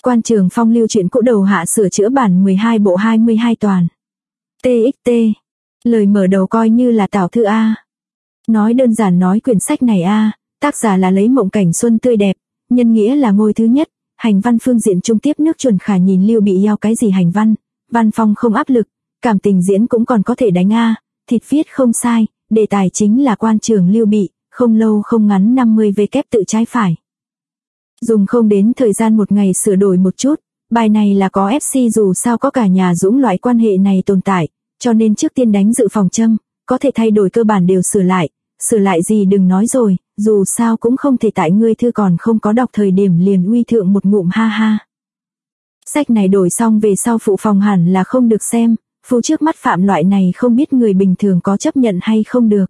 Quan Trường Phong lưu truyện cũ đầu hạ sửa chữa bản 12 bộ 22 toàn. TXT. Lời mở đầu coi như là tảo thư A. Nói đơn giản nói quyển sách này A, tác giả là lấy mộng cảnh xuân tươi đẹp, nhân nghĩa là ngôi thứ nhất, hành văn phương diện trung tiếp nước chuẩn khả nhìn Lưu Bị eo cái gì hành văn, văn phong không áp lực, cảm tình diễn cũng còn có thể đánh A, thịt viết không sai, đề tài chính là quan trường Lưu Bị, không lâu không ngắn 50 v kép tự trái phải. Dùng không đến thời gian một ngày sửa đổi một chút, bài này là có FC dù sao có cả nhà Dũng loại quan hệ này tồn tại, cho nên trước tiên đánh dự phòng châm, có thể thay đổi cơ bản đều sửa lại gì đừng nói rồi, dù sao cũng không thể tại ngươi thư còn không có đọc thời điểm liền uy thượng một ngụm ha ha. Sách này đổi xong về sau phụ phòng hẳn là không được xem, phụ trước mắt phạm loại này không biết người bình thường có chấp nhận hay không được.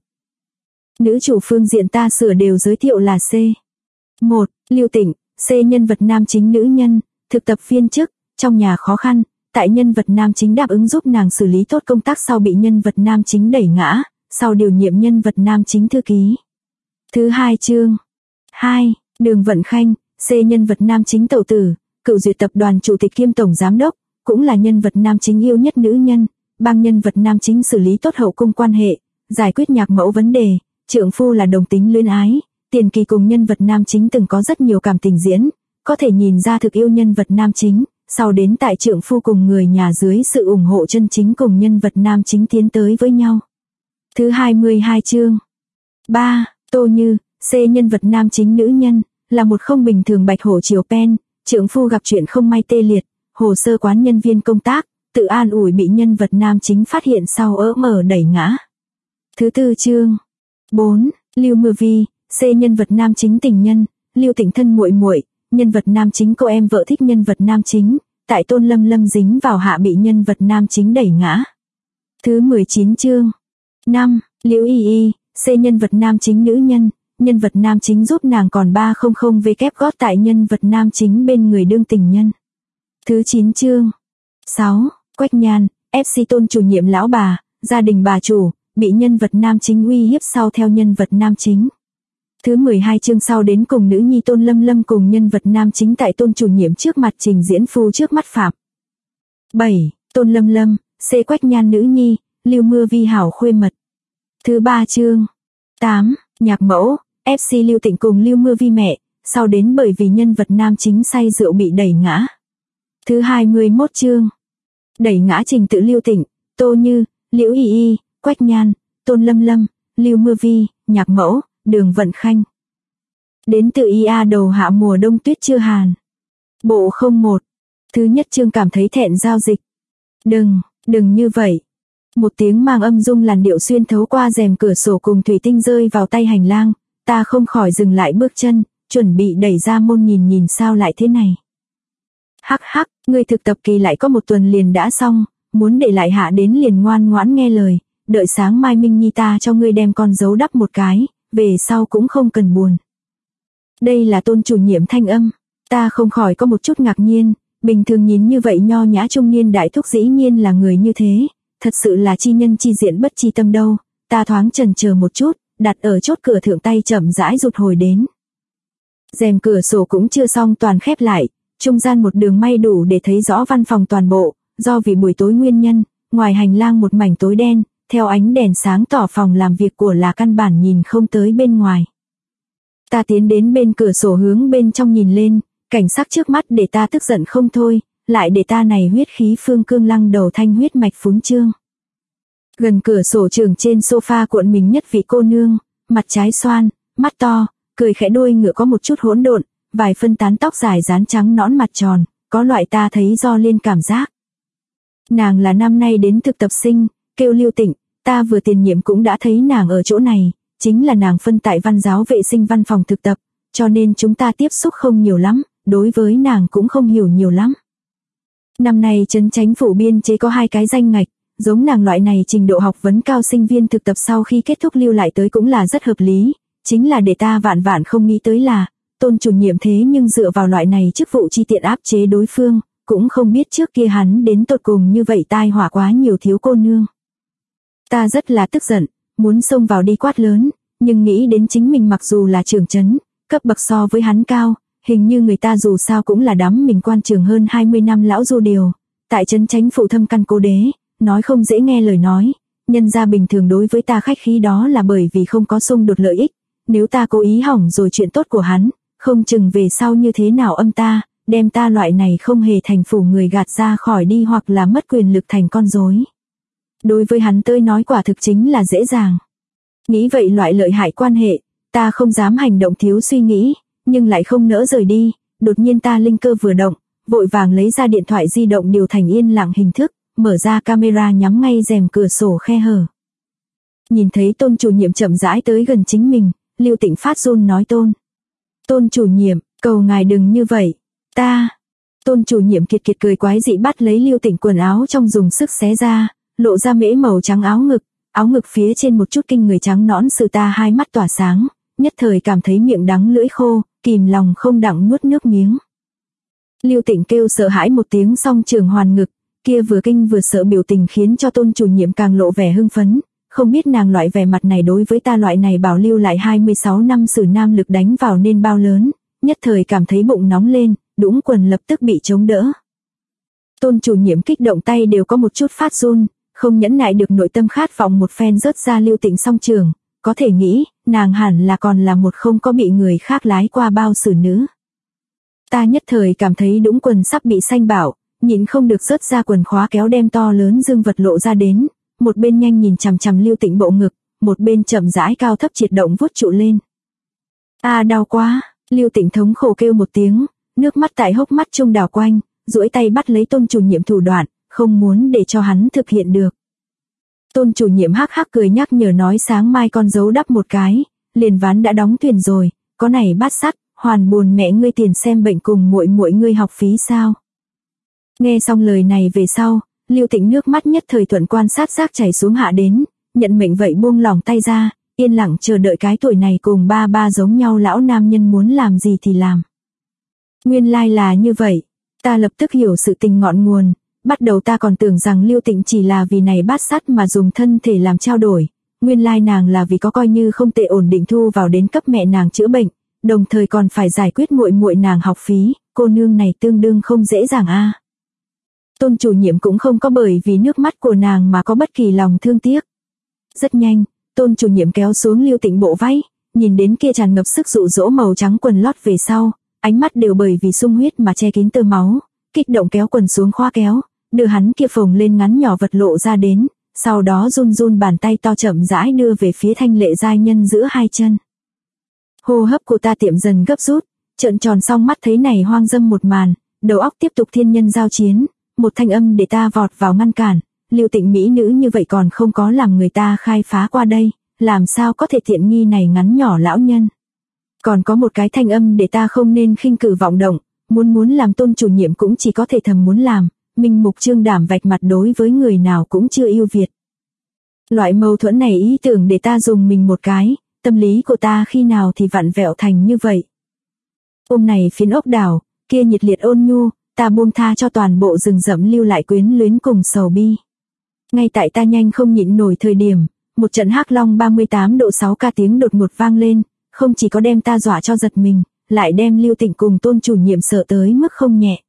Nữ chủ phương diện ta sửa đều giới thiệu là C. 1. Lưu Tịnh, C nhân vật nam chính nữ nhân, thực tập viên chức, trong nhà khó khăn, tại nhân vật nam chính đáp ứng giúp nàng xử lý tốt công tác sau bị nhân vật nam chính đẩy ngã, sau điều nhiệm nhân vật nam chính thư ký. Thứ 2 chương. 2. Đường Vận Khanh, C nhân vật nam chính Tẩu Tử, cựu duyệt tập đoàn chủ tịch kiêm tổng giám đốc, cũng là nhân vật nam chính yêu nhất nữ nhân, bằng nhân vật nam chính xử lý tốt hậu cung quan hệ, giải quyết nhạc mẫu vấn đề, trượng phu là đồng tính luyến ái, tiền kỳ cùng nhân vật nam chính từng có rất nhiều cảm tình diễn, có thể nhìn ra thực yêu nhân vật nam chính, sau đến tại trượng phu cùng người nhà dưới sự ủng hộ chân chính cùng nhân vật nam chính tiến tới với nhau. Thứ 22 chương. 3. Tô Như, C nhân vật nam chính nữ nhân, là một không bình thường bạch hổ chiều pen, trượng phu gặp chuyện không may tê liệt, hồ sơ quán nhân viên công tác, tự an ủi bị nhân vật nam chính phát hiện sau mở đẩy ngã. Thứ 4 chương. 4. Lưu Mưa Vi, C nhân vật nam chính tình nhân, Lưu Tịnh thân muội muội, nhân vật nam chính cô em vợ thích nhân vật nam chính, tại Tôn Lâm Lâm dính vào hạ bị nhân vật nam chính đẩy ngã. Thứ 19 chương. 5. Liễu Y Y, C nhân vật nam chính nữ nhân vật nam chính giúp nàng còn 300 v kép gót tại nhân vật nam chính bên người đương tình nhân. Thứ 9 chương. 6. Quách Nhan, FC Tôn chủ nhiệm lão bà, gia đình bà chủ, bị nhân vật nam chính uy hiếp sau theo nhân vật nam chính. Thứ 12 chương sau đến cùng nữ nhi Tôn Lâm Lâm cùng nhân vật nam chính tại Tôn chủ nhiệm trước mặt trình diễn phu trước mắt phạm. 7. Tôn Lâm Lâm, C Quách Nhan nữ nhi, Lưu Mưa Vi hảo khuê mật. Thứ 3 chương. 8. Nhạc mẫu, FC Lưu Tịnh cùng Lưu Mưa Vi mẹ, sau đến bởi vì nhân vật nam chính say rượu bị đẩy ngã. Thứ 21 chương. Đẩy ngã trình tự Lưu Tịnh, Tô Như, Liễu Y Y, Quách Nhan, Tôn Lâm Lâm, Lưu Mưa Vi, nhạc mẫu, Đường Vận Khanh. Đến từ IA đầu hạ mùa đông tuyết chưa hàn. Bộ 01. Thứ nhất chương cảm thấy thẹn giao dịch. Đừng như vậy. Một tiếng mang âm dung làn điệu xuyên thấu qua rèm cửa sổ cùng thủy tinh rơi vào tay hành lang, ta không khỏi dừng lại bước chân, chuẩn bị đẩy ra môn nhìn sao lại thế này. Hắc, ngươi thực tập kỳ lại có một tuần liền đã xong, muốn để lại hạ đến liền ngoan ngoãn nghe lời, đợi sáng mai Minh Nhi ta cho ngươi đem con dấu đắp một cái, về sau cũng không cần buồn. Đây là Tôn chủ nhiệm thanh âm, ta không khỏi có một chút ngạc nhiên, bình thường nhìn như vậy nho nhã trung niên đại thúc dĩ nhiên là người như thế, thật sự là chi nhân chi diện bất chi tâm đâu, ta thoáng chần chờ một chút, đặt ở chốt cửa thượng tay chậm rãi rụt hồi đến. Rèm cửa sổ cũng chưa xong toàn khép lại, trung gian một đường may đủ để thấy rõ văn phòng toàn bộ, do vì buổi tối nguyên nhân, ngoài hành lang một mảnh tối đen, theo ánh đèn sáng tỏ phòng làm việc của là căn bản nhìn không tới bên ngoài. Ta tiến đến bên cửa sổ hướng bên trong nhìn lên, cảnh sắc trước mắt để ta tức giận không thôi, lại để ta này huyết khí phương cương lăng đầu thanh huyết mạch phúng trương. Gần cửa sổ trường trên sofa cuộn mình nhất vị cô nương, mặt trái xoan, mắt to, cười khẽ đôi ngựa có một chút hỗn độn, vài phân tán tóc dài dán trắng nõn mặt tròn, có loại ta thấy do lên cảm giác. Nàng là năm nay đến thực tập sinh, kêu Lưu Tịnh, ta vừa tiền nhiệm cũng đã thấy nàng ở chỗ này, chính là nàng phân tại văn giáo vệ sinh văn phòng thực tập, cho nên chúng ta tiếp xúc không nhiều lắm, đối với nàng cũng không hiểu nhiều lắm. Năm nay trấn chánh phủ biên chế có 2 cái danh ngạch, giống nàng loại này trình độ học vấn cao sinh viên thực tập sau khi kết thúc lưu lại tới cũng là rất hợp lý, chính là để ta vạn không nghĩ tới là, Tôn chủ nhiệm thế nhưng dựa vào loại này chức vụ chi tiện áp chế đối phương, cũng không biết trước kia hắn đến tột cùng như vậy tai họa quá nhiều thiếu cô nương. Ta rất là tức giận, muốn xông vào đi quát lớn, nhưng nghĩ đến chính mình mặc dù là trưởng trấn, cấp bậc so với hắn cao, hình như người ta dù sao cũng là đắm mình quan trường hơn 20 năm lão Du Điều, tại trấn Chánh Phụ thâm căn cố đế, nói không dễ nghe lời nói, nhân gia bình thường đối với ta khách khí đó là bởi vì không có xung đột lợi ích, nếu ta cố ý hỏng rồi chuyện tốt của hắn, không chừng về sau như thế nào âm ta, đem ta loại này không hề thành phủ người gạt ra khỏi đi hoặc là mất quyền lực thành con rối. Đối với hắn tới nói quả thực chính là dễ dàng. Nghĩ vậy loại lợi hại quan hệ, ta không dám hành động thiếu suy nghĩ, nhưng lại không nỡ rời đi, đột nhiên ta linh cơ vừa động, vội vàng lấy ra điện thoại di động điều thành yên lặng hình thức, mở ra camera nhắm ngay rèm cửa sổ khe hở. Nhìn thấy Tôn chủ nhiệm chậm rãi tới gần chính mình, Lưu Tịnh phát run nói Tôn chủ nhiệm, cầu ngài đừng như vậy, Tôn chủ nhiệm kiệt kiệt cười quái dị bắt lấy Lưu Tịnh quần áo trong dùng sức xé ra, lộ ra mễ màu trắng áo ngực phía trên một chút kinh người trắng nõn sự ta hai mắt tỏa sáng, nhất thời cảm thấy miệng đắng lưỡi khô, kìm lòng không đặng nuốt nước miếng. Lưu Tịnh kêu sợ hãi một tiếng song trường hoàn ngực, kia vừa kinh vừa sợ biểu tình khiến cho Tôn chủ nhiệm càng lộ vẻ hưng phấn, không biết nàng loại vẻ mặt này đối với ta loại này bảo lưu lại 26 năm sử nam lực đánh vào nên bao lớn, nhất thời cảm thấy bụng nóng lên, đũng quần lập tức bị chống đỡ. Tôn chủ nhiệm kích động tay đều có một chút phát run, không nhẫn nại được nội tâm khát vọng một phen rớt ra Lưu Tịnh song trường, có thể nghĩ, nàng hẳn là còn là một không có bị người khác lái qua bao xử nữ. Ta nhất thời cảm thấy đũng quần sắp bị sanh bảo, nhịn không được rớt ra quần khóa kéo đem to lớn dương vật lộ ra đến, một bên nhanh nhìn chằm chằm Lưu Tịnh bộ ngực, một bên chậm rãi cao thấp triệt động vuốt trụ lên. Đau quá, Lưu Tịnh thống khổ kêu một tiếng, nước mắt tại hốc mắt trung đảo quanh, duỗi tay bắt lấy Tôn chủ nhiệm thủ đoạn, không muốn để cho hắn thực hiện được. Tôn chủ nhiệm hắc hắc cười nhắc nhở nói sáng mai con dấu đắp một cái, liền ván đã đóng thuyền rồi, có này bát sắt, hoàn buồn mẹ ngươi tiền xem bệnh cùng muội muội ngươi học phí sao. Nghe xong lời này về sau, Lưu Tịnh nước mắt nhất thời thuận quan sát giác chảy xuống hạ đến, nhận mệnh vậy buông lỏng tay ra, yên lặng chờ đợi cái tuổi này cùng ba giống nhau lão nam nhân muốn làm gì thì làm. Nguyên lai là như vậy, ta lập tức hiểu sự tình ngọn nguồn, bắt đầu ta còn tưởng rằng Lưu Tịnh chỉ là vì này bát sắt mà dùng thân thể làm trao đổi, nguyên lai nàng là vì có coi như không tệ ổn định thu vào đến cấp mẹ nàng chữa bệnh, đồng thời còn phải giải quyết muội muội nàng học phí, cô nương này tương đương không dễ dàng Tôn chủ nhiệm cũng không có bởi vì nước mắt của nàng mà có bất kỳ lòng thương tiếc. Rất nhanh, Tôn chủ nhiệm kéo xuống Lưu Tịnh bộ váy, nhìn đến kia tràn ngập sức dụ dỗ màu trắng quần lót về sau, ánh mắt đều bởi vì sung huyết mà che kín tơ máu, kích động kéo quần xuống khoa kéo, đưa hắn kia phồng lên ngắn nhỏ vật lộ ra đến, sau đó run run bàn tay to chậm rãi đưa về phía thanh lệ giai nhân giữa hai chân. Hô hấp của ta tiệm dần gấp rút, trợn tròn song mắt thấy này hoang dâm một màn, đầu óc tiếp tục thiên nhân giao chiến, một thanh âm để ta vọt vào ngăn cản, Lưu Tịnh mỹ nữ như vậy còn không có làm người ta khai phá qua đây, làm sao có thể tiện nghi này ngắn nhỏ lão nhân. Còn có một cái thanh âm để ta không nên khinh cử vọng động, muốn làm Tôn chủ nhiệm cũng chỉ có thể thầm muốn làm, minh mục trương đảm vạch mặt đối với người nào cũng chưa yêu Việt. Loại mâu thuẫn này ý tưởng để ta dùng mình một cái, tâm lý của ta khi nào thì vặn vẹo thành như vậy. Hôm này phiến ốc đảo, kia nhiệt liệt ôn nhu, ta buông tha cho toàn bộ rừng rậm lưu lại quyến luyến cùng sầu bi. Ngay tại ta nhanh không nhịn nổi thời điểm, một trận hắc long 38 độ 6 ca tiếng đột ngột vang lên, không chỉ có đem ta dọa cho giật mình, lại đem Lưu Tịnh cùng Tôn chủ nhiệm sợ tới mức không nhẹ.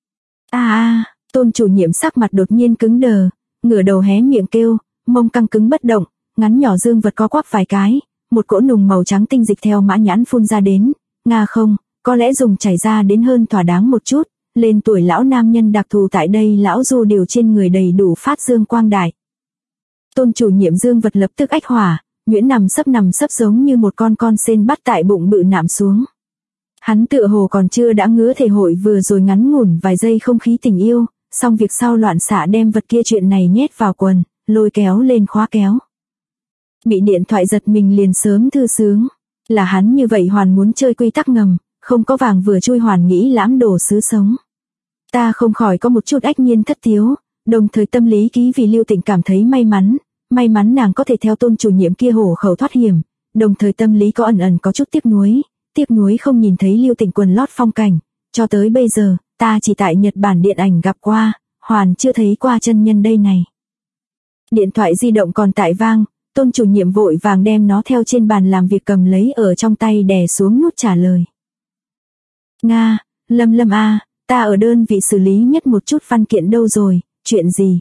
Tôn chủ nhiệm sắc mặt đột nhiên cứng đờ, ngửa đầu hé miệng kêu, mông căng cứng bất động, ngắn nhỏ dương vật có quắp vài cái, một cỗ nùng màu trắng tinh dịch theo mã nhãn phun ra đến, không, có lẽ dùng chảy ra đến hơn thỏa đáng một chút, lên tuổi lão nam nhân đặc thù tại đây lão Du Điều trên người đầy đủ phát dương quang đại. Tôn chủ nhiệm dương vật lập tức ách hỏa, nhuyễn nằm sấp giống như một con sên bắt tại bụng bự nạm xuống. Hắn tựa hồ còn chưa đã ngứa thể hội vừa rồi ngắn ngủn vài giây không khí tình yêu, xong việc sau loạn xạ đem vật kia chuyện này nhét vào quần, lôi kéo lên khóa kéo. Bị điện thoại giật mình liền sớm thư sướng, là hắn như vậy hoàn muốn chơi quy tắc ngầm, không có vàng vừa chui hoàn nghĩ lãm đồ sứ sống. Ta không khỏi có một chút ách nhiên thất thiếu, đồng thời tâm lý ký vì Lưu Tịnh cảm thấy may mắn nàng có thể theo Tôn chủ nhiệm kia hổ khẩu thoát hiểm, đồng thời tâm lý có ẩn có chút tiếc nuối không nhìn thấy Lưu Tịnh quần lót phong cảnh, cho tới bây giờ, ta chỉ tại Nhật Bản điện ảnh gặp qua, hoàn chưa thấy qua chân nhân đây này. Điện thoại di động còn tại vang, Tôn chủ nhiệm vội vàng đem nó theo trên bàn làm việc cầm lấy ở trong tay đè xuống nút trả lời. Nga, Lâm Lâm a, ta ở đơn vị xử lý nhất một chút văn kiện đâu rồi, chuyện gì?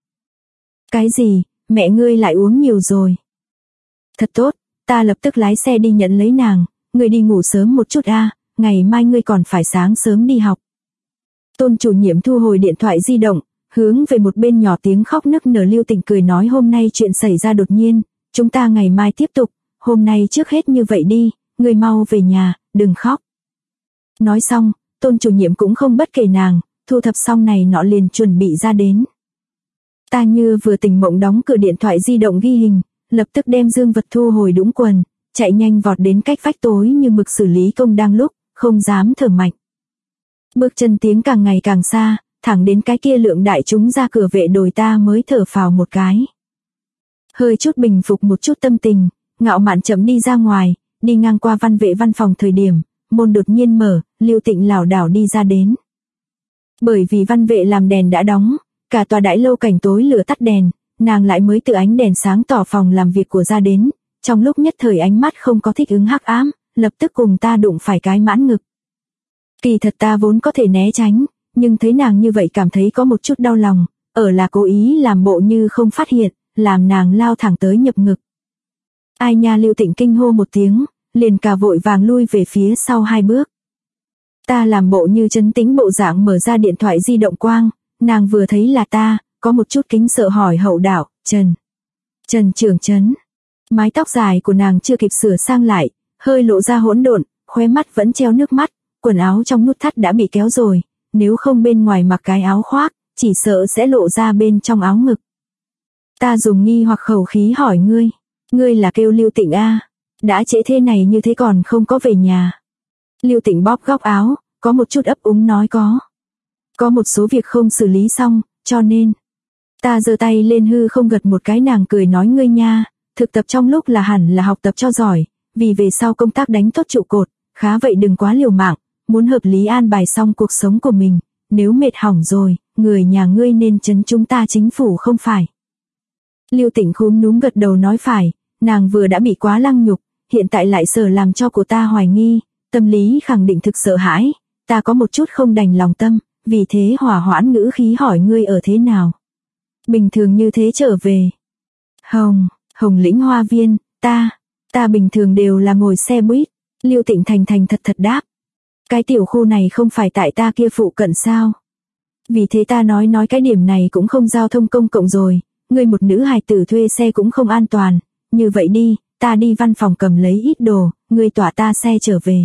Cái gì, mẹ ngươi lại uống nhiều rồi. Thật tốt, ta lập tức lái xe đi nhận lấy nàng, ngươi đi ngủ sớm một chút a, ngày mai ngươi còn phải sáng sớm đi học. Tôn chủ nhiệm thu hồi điện thoại di động, hướng về một bên nhỏ tiếng khóc nức nở Lưu Tịnh cười nói hôm nay chuyện xảy ra đột nhiên, chúng ta ngày mai tiếp tục, hôm nay trước hết như vậy đi, ngươi mau về nhà, đừng khóc. Nói xong, tôn chủ nhiệm cũng không bất kể nàng, thu thập xong này nọ liền chuẩn bị ra đến. Ta như vừa tỉnh mộng đóng cửa điện thoại di động ghi hình, lập tức đem dương vật thu hồi đũng quần, chạy nhanh vọt đến cách vách tối như mực xử lý công đang lúc, không dám thở mạnh. Bước chân tiếng càng ngày càng xa, thẳng đến cái kia lượng đại chúng ra cửa vệ đồi ta mới thở phào một cái. Hơi chút bình phục một chút tâm tình, ngạo mạn chậm đi ra ngoài, đi ngang qua văn vệ văn phòng thời điểm, môn đột nhiên mở, Lưu Tịnh lảo đảo đi ra đến. Bởi vì văn vệ làm đèn đã đóng, cả tòa đại lâu cảnh tối lửa tắt đèn, nàng lại mới tự ánh đèn sáng tỏ phòng làm việc của ra đến, trong lúc nhất thời ánh mắt không có thích ứng hắc ám, lập tức cùng ta đụng phải cái mãn ngực. Kỳ thật ta vốn có thể né tránh, nhưng thấy nàng như vậy cảm thấy có một chút đau lòng, ở là cố ý làm bộ như không phát hiện, làm nàng lao thẳng tới nhập ngực. Ai nha, Lưu Tịnh kinh hô một tiếng, liền cả vội vàng lui về phía sau 2 bước. Ta làm bộ như trấn tĩnh bộ dạng mở ra điện thoại di động quang, nàng vừa thấy là ta, có một chút kính sợ hỏi hậu đạo, Trần Trường Trấn. Mái tóc dài của nàng chưa kịp sửa sang lại, hơi lộ ra hỗn độn, khóe mắt vẫn treo nước mắt, quần áo trong nút thắt đã bị kéo rồi, nếu không bên ngoài mặc cái áo khoác, chỉ sợ sẽ lộ ra bên trong áo ngực. Ta dùng nghi hoặc khẩu khí hỏi ngươi là kêu Lưu Tịnh a? Đã trễ thế này như thế còn không có về nhà. Lưu Tịnh bóp góc áo, có một chút ấp úng nói có một số việc không xử lý xong, cho nên. Ta giơ tay lên hư không gật một cái, nàng cười nói ngươi nha, thực tập trong lúc là hẳn là học tập cho giỏi, vì về sau công tác đánh tốt trụ cột, khá vậy đừng quá liều mạng, muốn hợp lý an bài xong cuộc sống của mình, nếu mệt hỏng rồi, người nhà ngươi nên trấn chúng ta chính phủ không phải. Lưu Tịnh khúm núm gật đầu nói phải, nàng vừa đã bị quá lăng nhục, hiện tại lại sở làm cho của ta hoài nghi, tâm lý khẳng định thực sợ hãi, ta có một chút không đành lòng tâm, vì thế hòa hoãn ngữ khí hỏi ngươi ở thế nào. Bình thường như thế trở về. Hồng Lĩnh Hoa Viên, ta bình thường đều là ngồi xe buýt. Lưu Tịnh thành thật đáp. Cái tiểu khu này không phải tại ta kia phụ cận sao? Vì thế ta nói cái điểm này cũng không giao thông công cộng rồi, ngươi một nữ hài tử thuê xe cũng không an toàn, như vậy đi, ta đi văn phòng cầm lấy ít đồ, ngươi tỏa ta xe trở về.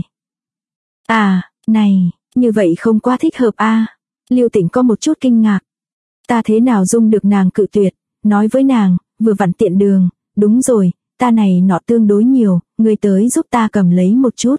À, này, như vậy không quá thích hợp a. Lưu Tịnh có một chút kinh ngạc. Ta thế nào dung được nàng cự tuyệt, nói với nàng, vừa vặn tiện đường, đúng rồi, ta này nọ tương đối nhiều, ngươi tới giúp ta cầm lấy một chút.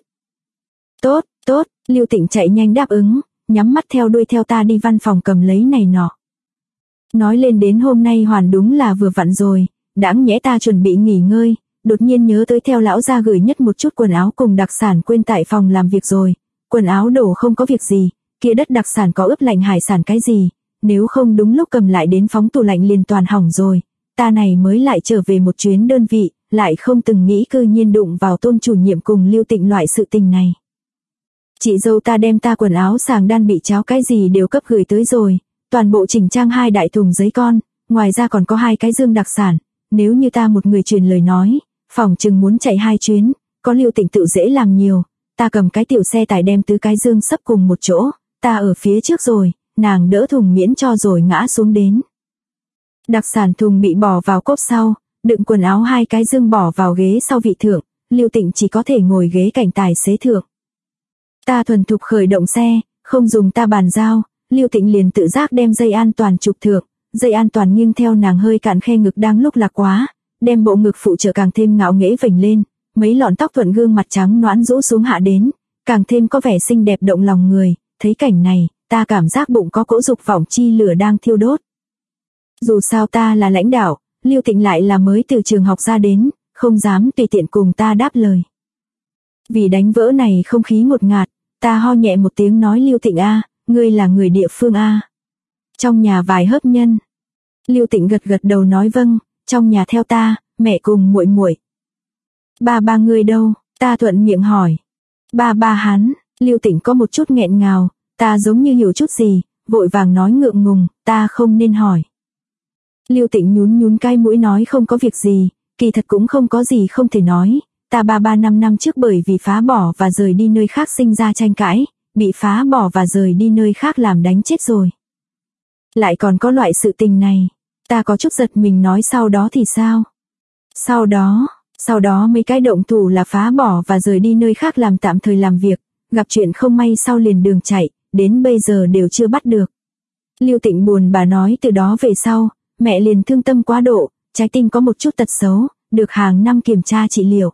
Tốt, Lưu Tịnh chạy nhanh đáp ứng, nhắm mắt theo đuôi theo ta đi văn phòng cầm lấy này nọ. Nói lên đến hôm nay hoàn đúng là vừa vặn rồi, đáng nhẽ ta chuẩn bị nghỉ ngơi, đột nhiên nhớ tới theo lão gia gửi nhất một chút quần áo cùng đặc sản quên tại phòng làm việc rồi, quần áo đổ không có việc gì, kia đất đặc sản có ướp lạnh hải sản cái gì, nếu không đúng lúc cầm lại đến phóng tủ lạnh liền toàn hỏng rồi, ta này mới lại trở về một chuyến đơn vị, lại không từng nghĩ cư nhiên đụng vào Tôn chủ nhiệm cùng Lưu Tịnh loại sự tình này. Chị dâu ta đem ta quần áo sàng đan bị cháo cái gì đều cấp gửi tới rồi, toàn bộ chỉnh trang 2 đại thùng giấy con, ngoài ra còn có 2 cái dương đặc sản, nếu như ta một người truyền lời nói, phòng chừng muốn chạy 2 chuyến, có Lưu Tịnh tự dễ làm nhiều, ta cầm cái tiểu xe tải đem tứ cái dương sấp cùng một chỗ, ta ở phía trước rồi, nàng đỡ thùng miễn cho rồi ngã xuống đến. Đặc sản thùng bị bỏ vào cốp sau, đựng quần áo 2 cái dương bỏ vào ghế sau vị thượng, Lưu Tịnh chỉ có thể ngồi ghế cạnh tài xế thượng. Ta thuần thục khởi động xe, không dùng ta bàn giao, Lưu Tịnh liền tự giác đem dây an toàn trục thượng, dây an toàn nghiêng theo nàng hơi cạn khe ngực đang lúc lạc quá, đem bộ ngực phụ trợ càng thêm ngạo nghễ vểnh lên, mấy lọn tóc thuận gương mặt trắng nõn rũ xuống hạ đến, càng thêm có vẻ xinh đẹp động lòng người, thấy cảnh này, ta cảm giác bụng có cỗ dục vọng chi lửa đang thiêu đốt. Dù sao ta là lãnh đạo, Lưu Tịnh lại là mới từ trường học ra đến, không dám tùy tiện cùng ta đáp lời. Vì đánh vỡ này không khí ngột ngạt, ta ho nhẹ một tiếng nói Lưu Tịnh a, ngươi là người địa phương a? Trong nhà vài hớp nhân. Lưu Tịnh gật đầu nói vâng, trong nhà theo ta, mẹ cùng muội. Ba ngươi đâu? Ta thuận miệng hỏi. Ba hắn, Lưu Tịnh có một chút nghẹn ngào, ta giống như hiểu chút gì, vội vàng nói ngượng ngùng, ta không nên hỏi. Lưu Tịnh nhún nhún cái mũi nói không có việc gì, kỳ thật cũng không có gì không thể nói, ta 3-5 năm trước bởi vì phá bỏ và rời đi nơi khác sinh ra tranh cãi, bị phá bỏ và rời đi nơi khác làm đánh chết rồi. Lại còn có loại sự tình này, ta có chút giật mình nói sau đó thì sao? Sau đó mấy cái động thủ là phá bỏ và rời đi nơi khác làm tạm thời làm việc, gặp chuyện không may sau liền đường chạy, đến bây giờ đều chưa bắt được. Lưu Tịnh buồn bà nói từ đó về sau, mẹ liền thương tâm quá độ, trái tim có một chút tật xấu, được hàng năm kiểm tra trị liệu.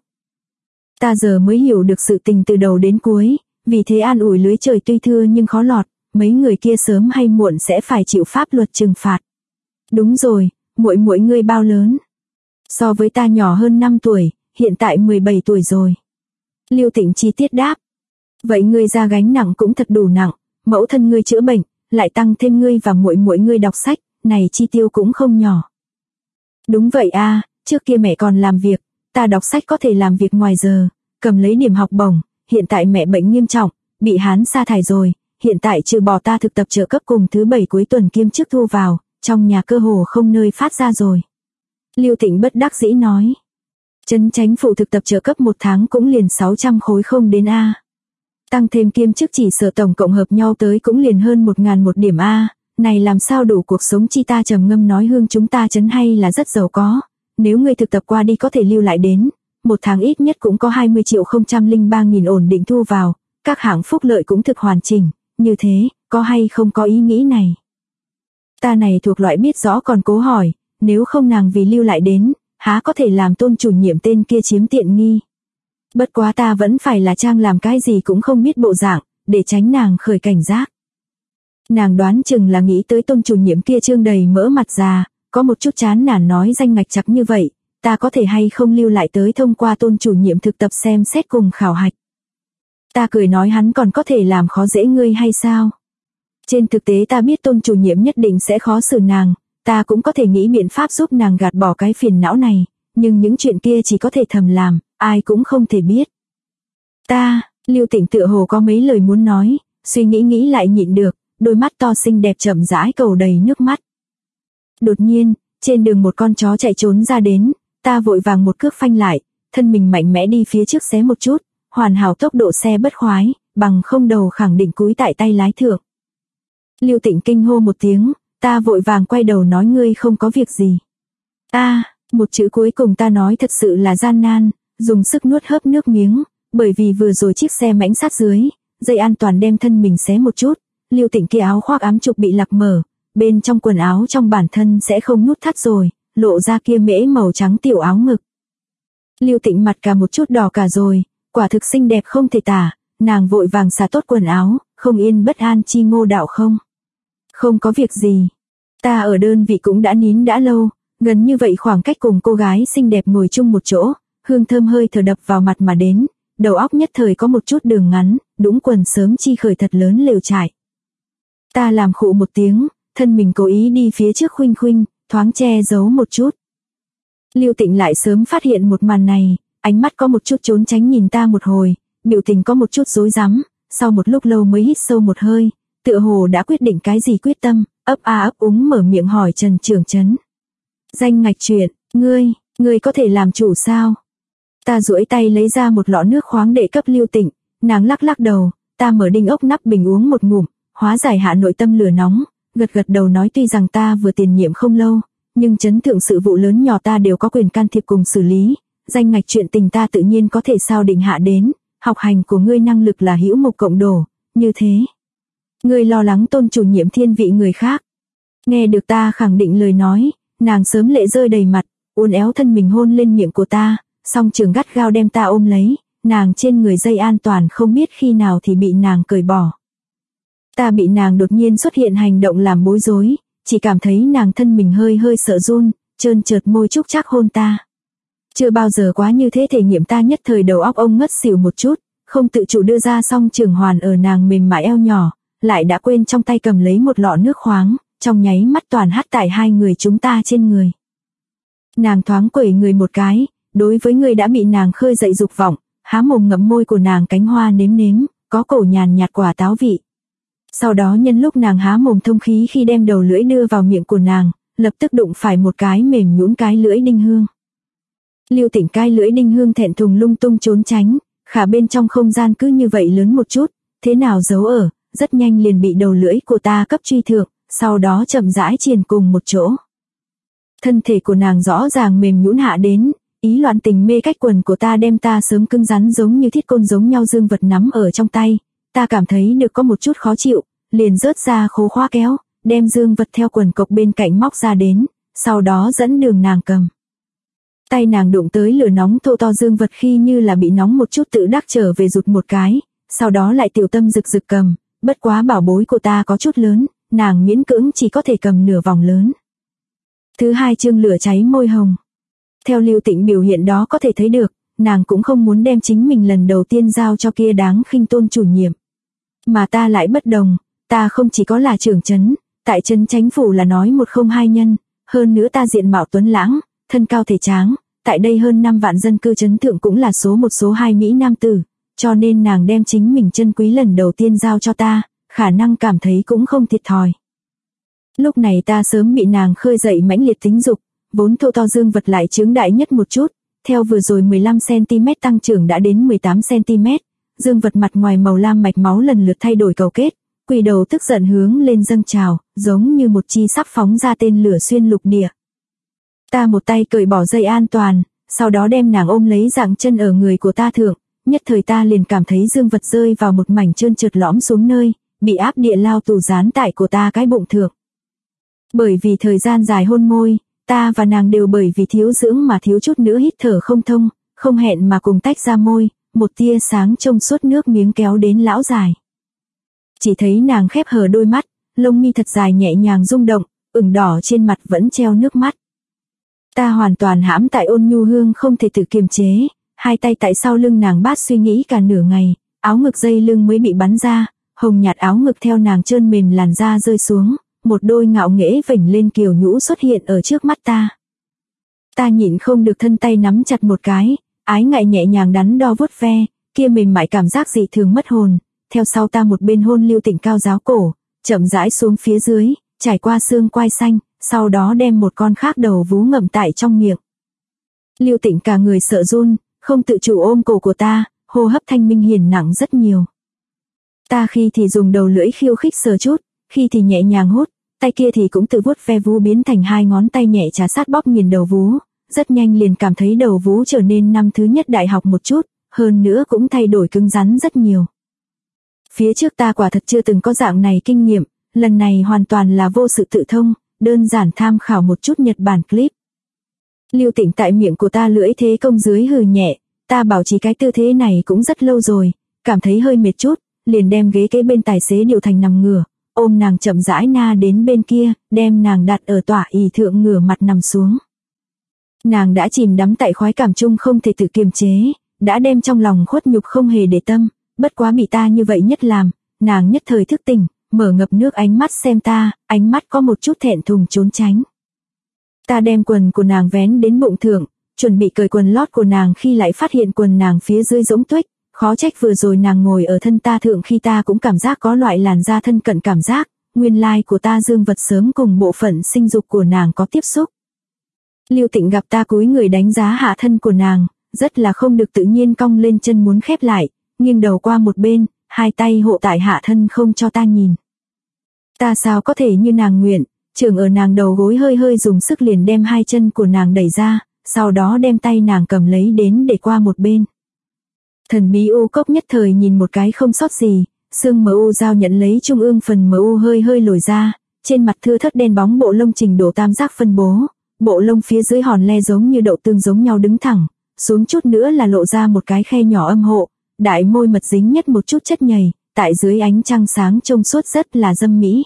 Ta giờ mới hiểu được sự tình từ đầu đến cuối, vì thế an ủi lưới trời tuy thưa nhưng khó lọt, mấy người kia sớm hay muộn sẽ phải chịu pháp luật trừng phạt. Đúng rồi, muội ngươi bao lớn? So với ta nhỏ hơn 5 tuổi, hiện tại 17 tuổi rồi. Lưu Tịnh chi tiết đáp. Vậy ngươi ra gánh nặng cũng thật đủ nặng, mẫu thân ngươi chữa bệnh, lại tăng thêm ngươi và muội ngươi đọc sách, này chi tiêu cũng không nhỏ. Đúng vậy a, trước kia mẹ còn làm việc, ta đọc sách có thể làm việc ngoài giờ, cầm lấy điểm học bổng, hiện tại mẹ bệnh nghiêm trọng, bị hán sa thải rồi, hiện tại trừ bỏ ta thực tập trợ cấp cùng thứ 7 cuối tuần kiêm chức thu vào, trong nhà cơ hồ không nơi phát ra rồi. Lưu Tịnh bất đắc dĩ nói. Trấn Chánh phụ thực tập trợ cấp một tháng cũng liền 600 khối không đến a. Tăng thêm kiêm chức chỉ sở tổng cộng hợp nhau tới cũng liền hơn 1.000 một điểm a. Này làm sao đủ cuộc sống chi? Ta trầm ngâm nói hương chúng ta trấn hay là rất giàu có. Nếu ngươi thực tập qua đi có thể lưu lại đến, một tháng ít nhất cũng có 20.003.000 ổn định thu vào, các hạng phúc lợi cũng thực hoàn chỉnh, như thế, có hay không có ý nghĩ này? Ta này thuộc loại biết rõ còn cố hỏi, nếu không nàng vì lưu lại đến, há có thể làm Tôn chủ nhiệm tên kia chiếm tiện nghi. Bất quá ta vẫn phải là trang làm cái gì cũng không biết bộ dạng, để tránh nàng khởi cảnh giác. Nàng đoán chừng là nghĩ tới Tôn chủ nhiệm kia trương đầy mỡ mặt già, có một chút chán nản nói danh ngạch chặt như vậy, ta có thể hay không lưu lại tới thông qua Tôn chủ nhiệm thực tập xem xét cùng khảo hạch. Ta cười nói hắn còn có thể làm khó dễ ngươi hay sao? Trên thực tế ta biết Tôn chủ nhiệm nhất định sẽ khó xử nàng, ta cũng có thể nghĩ biện pháp giúp nàng gạt bỏ cái phiền não này, nhưng những chuyện kia chỉ có thể thầm làm, ai cũng không thể biết. Lưu Tịnh tựa hồ có mấy lời muốn nói, suy nghĩ lại nhịn được, đôi mắt to xinh đẹp chậm rãi cầu đầy nước mắt. Đột nhiên, trên đường một con chó chạy trốn ra đến, ta vội vàng một cước phanh lại, thân mình mạnh mẽ đi phía trước xé một chút, hoàn hảo tốc độ xe bất khoái, bằng không đầu khẳng định cúi tại tay lái thượng. Lưu Tịnh kinh hô một tiếng, ta vội vàng quay đầu nói ngươi không có việc gì. Một chữ cuối cùng ta nói thật sự là gian nan, dùng sức nuốt hớp nước miếng, bởi vì vừa rồi chiếc xe mãnh sát dưới, dây an toàn đem thân mình xé một chút, Lưu Tịnh kia áo khoác ám trục bị lặc mở, bên trong quần áo trong bản thân sẽ không nút thắt rồi, lộ ra kia mễ màu trắng tiểu áo ngực. Lưu Tịnh mặt cả một chút đỏ cả rồi, quả thực xinh đẹp không thể tả, nàng vội vàng xả tốt quần áo, không yên bất an chi Ngô đạo không. Không có việc gì. Ta ở đơn vị cũng đã nín đã lâu, gần như vậy khoảng cách cùng cô gái xinh đẹp ngồi chung một chỗ, hương thơm hơi thở đập vào mặt mà đến, đầu óc nhất thời có một chút đường ngắn, đũng quần sớm chi khởi thật lớn lều trại. Ta làm khụ một tiếng, thân mình cố ý đi phía trước khuynh khuynh, thoáng che giấu một chút. Lưu Tịnh lại sớm phát hiện một màn này, ánh mắt có một chút trốn tránh nhìn ta một hồi, biểu tình có một chút rối rắm, sau một lúc lâu mới hít sâu một hơi, tựa hồ đã quyết định cái gì quyết tâm, ấp ấp úng mở miệng hỏi Trần Trưởng Trấn. Danh ngạch chuyện, ngươi có thể làm chủ sao? Ta duỗi tay lấy ra một lọ nước khoáng để cấp Lưu Tịnh, nàng lắc lắc đầu, ta mở đinh ốc nắp bình uống một ngụm, hóa giải hạ nội tâm lửa nóng, gật đầu nói tuy rằng ta vừa tiền nhiệm không lâu, nhưng chấn thượng sự vụ lớn nhỏ ta đều có quyền can thiệp cùng xử lý, danh ngạch chuyện tình ta tự nhiên có thể sao định hạ đến, học hành của ngươi năng lực là hữu mục cộng đổ, như thế. Ngươi lo lắng Tôn chủ nhiệm thiên vị người khác. Nghe được ta khẳng định lời nói, nàng sớm lệ rơi đầy mặt, uốn éo thân mình hôn lên miệng của ta, song trường gắt gao đem ta ôm lấy, nàng trên người dây an toàn không biết khi nào thì bị nàng cởi bỏ. Ta bị nàng đột nhiên xuất hiện hành động làm bối rối, chỉ cảm thấy nàng thân mình hơi sợ run, trơn trượt môi trúc chắc hôn ta. Chưa bao giờ quá như thế thể nghiệm ta nhất thời đầu óc ông ngất xỉu một chút, không tự chủ đưa ra song trường hoàn ở nàng mềm mại eo nhỏ, lại đã quên trong tay cầm lấy một lọ nước khoáng, trong nháy mắt toàn hắt tại hai người chúng ta trên người. Nàng thoáng quẩy người một cái, đối với người đã bị nàng khơi dậy dục vọng, há mồm ngậm môi của nàng cánh hoa nếm, có cổ nhàn nhạt quả táo vị. Sau đó nhân lúc nàng há mồm thông khí khi đem đầu lưỡi đưa vào miệng của nàng, lập tức đụng phải một cái mềm nhũn cái lưỡi đinh hương. Lưu Tĩnh cái lưỡi đinh hương thẹn thùng lung tung trốn tránh, khả bên trong không gian cứ như vậy lớn một chút, thế nào giấu ở, rất nhanh liền bị đầu lưỡi của ta cấp truy thượng, sau đó chậm rãi triền cùng một chỗ. Thân thể của nàng rõ ràng mềm nhũn hạ đến, ý loạn tình mê cách quần của ta đem ta sớm cứng rắn giống như thiết côn giống nhau dương vật nắm ở trong tay, ta cảm thấy được có một chút khó chịu, liền rớt ra khố khóa kéo, đem dương vật theo quần cộc bên cạnh móc ra đến, sau đó dẫn đường nàng cầm. Tay nàng đụng tới lửa nóng thô to dương vật khi như là bị nóng một chút tự đắc trở về rụt một cái, sau đó lại tiểu tâm rực rực cầm, bất quá bảo bối của ta có chút lớn, nàng miễn cưỡng chỉ có thể cầm nửa vòng lớn. Thứ hai chương lửa cháy môi hồng. Theo Lưu Tĩnh biểu hiện đó có thể thấy được, nàng cũng không muốn đem chính mình lần đầu tiên giao cho kia đáng khinh Tôn chủ nhiệm. Mà ta lại bất đồng, ta không chỉ có là trưởng trấn, tại trấn chánh phủ là nói một không hai nhân, hơn nữa ta diện mạo tuấn lãng, thân cao thể tráng, tại đây hơn 5 vạn dân cư trấn thượng cũng là số một số hai Mỹ nam tử, cho nên nàng đem chính mình chân quý lần đầu tiên giao cho ta, khả năng cảm thấy cũng không thiệt thòi. Lúc này ta sớm bị nàng khơi dậy mãnh liệt tính dục, vốn thô to dương vật lại trướng đại nhất một chút, theo vừa rồi 15cm tăng trưởng đã đến 18cm, dương vật mặt ngoài màu lam mạch máu lần lượt thay đổi cầu kết, quỷ đầu tức giận hướng lên dâng trào, giống như một chi sắp phóng ra tên lửa xuyên lục địa. Ta một tay cởi bỏ dây an toàn, sau đó đem nàng ôm lấy dạng chân ở người của ta thượng, nhất thời ta liền cảm thấy dương vật rơi vào một mảnh trơn trượt lõm xuống nơi, bị áp địa lao tù dán tại của ta cái bụng thượng. Bởi vì thời gian dài hôn môi, ta và nàng đều bởi vì thiếu dưỡng mà thiếu chút nữa hít thở không thông, không hẹn mà cùng tách ra môi, một tia sáng trong suốt nước miếng kéo đến lão dài. Chỉ thấy nàng khép hờ đôi mắt, lông mi thật dài nhẹ nhàng rung động, ửng đỏ trên mặt vẫn treo nước mắt. Ta hoàn toàn hãm tại ôn nhu hương không thể tự kiềm chế, hai tay tại sau lưng nàng bát suy nghĩ cả nửa ngày, áo ngực dây lưng mới bị bắn ra, hồng nhạt áo ngực theo nàng trơn mềm làn da rơi xuống, một đôi ngạo nghễ vểnh lên kiều nhũ xuất hiện ở trước mắt ta. Ta nhịn không được thân tay nắm chặt một cái, ái ngại nhẹ nhàng đắn đo vuốt ve, kia mềm mại cảm giác dị thường mất hồn, theo sau ta một bên hôn Lưu Tĩnh cao giáo cổ, chậm rãi xuống phía dưới, trải qua xương quai xanh, sau đó đem một con khác đầu vú ngậm tại trong miệng. Lưu Tĩnh cả người sợ run, không tự chủ ôm cổ của ta, hô hấp thanh minh hiền nặng rất nhiều. Ta khi thì dùng đầu lưỡi khiêu khích sờ chút, khi thì nhẹ nhàng hút, tay kia thì cũng tự vuốt ve vú biến thành hai ngón tay nhẹ trà sát bóp nghiền đầu vú, rất nhanh liền cảm thấy đầu vú trở nên năm thứ nhất đại học một chút, hơn nữa cũng thay đổi cứng rắn rất nhiều. Phía trước ta quả thật chưa từng có dạng này kinh nghiệm, lần này hoàn toàn là vô sự tự thông, đơn giản tham khảo một chút Nhật Bản clip. Lưu Tĩnh tại miệng của ta lưỡi thế công dưới hừ nhẹ, ta bảo trì cái tư thế này cũng rất lâu rồi, cảm thấy hơi mệt chút, liền đem ghế kế bên tài xế điều thành nằm ngửa, ôm nàng chậm rãi na đến bên kia, đem nàng đặt ở tọa ỷ thượng ngửa mặt nằm xuống. Nàng đã chìm đắm tại khoái cảm chung không thể tự kiềm chế, đã đem trong lòng khuất nhục không hề để tâm, bất quá bị ta như vậy nhất làm, nàng nhất thời thức tỉnh, mở ngập nước ánh mắt xem ta, ánh mắt có một chút thẹn thùng trốn tránh. Ta đem quần của nàng vén đến bụng thượng, chuẩn bị cởi quần lót của nàng khi lại phát hiện quần nàng phía dưới rỗng tuếch, khó trách vừa rồi nàng ngồi ở thân ta thượng khi ta cũng cảm giác có loại làn da thân cận cảm giác, nguyên lai của ta dương vật sớm cùng bộ phận sinh dục của nàng có tiếp xúc. Lưu Tĩnh gặp ta cúi người đánh giá hạ thân của nàng, rất là không được tự nhiên cong lên chân muốn khép lại, nghiêng đầu qua một bên, hai tay hộ tại hạ thân không cho ta nhìn. Ta sao có thể như nàng nguyện, trưởng ở nàng đầu gối hơi hơi dùng sức liền đem hai chân của nàng đẩy ra, sau đó đem tay nàng cầm lấy đến để qua một bên. Thần bí u cốc nhất thời nhìn một cái không sót gì, xương MU dao nhận lấy trung ương phần MU hơi hơi lồi ra, trên mặt thưa thớt đen bóng bộ lông trình độ tam giác phân bố, bộ lông phía dưới hòn le giống như đậu tương giống nhau đứng thẳng, xuống chút nữa là lộ ra một cái khe nhỏ âm hộ, đại môi mật dính nhất một chút chất nhầy, tại dưới ánh trăng sáng trông suốt rất là dâm mỹ.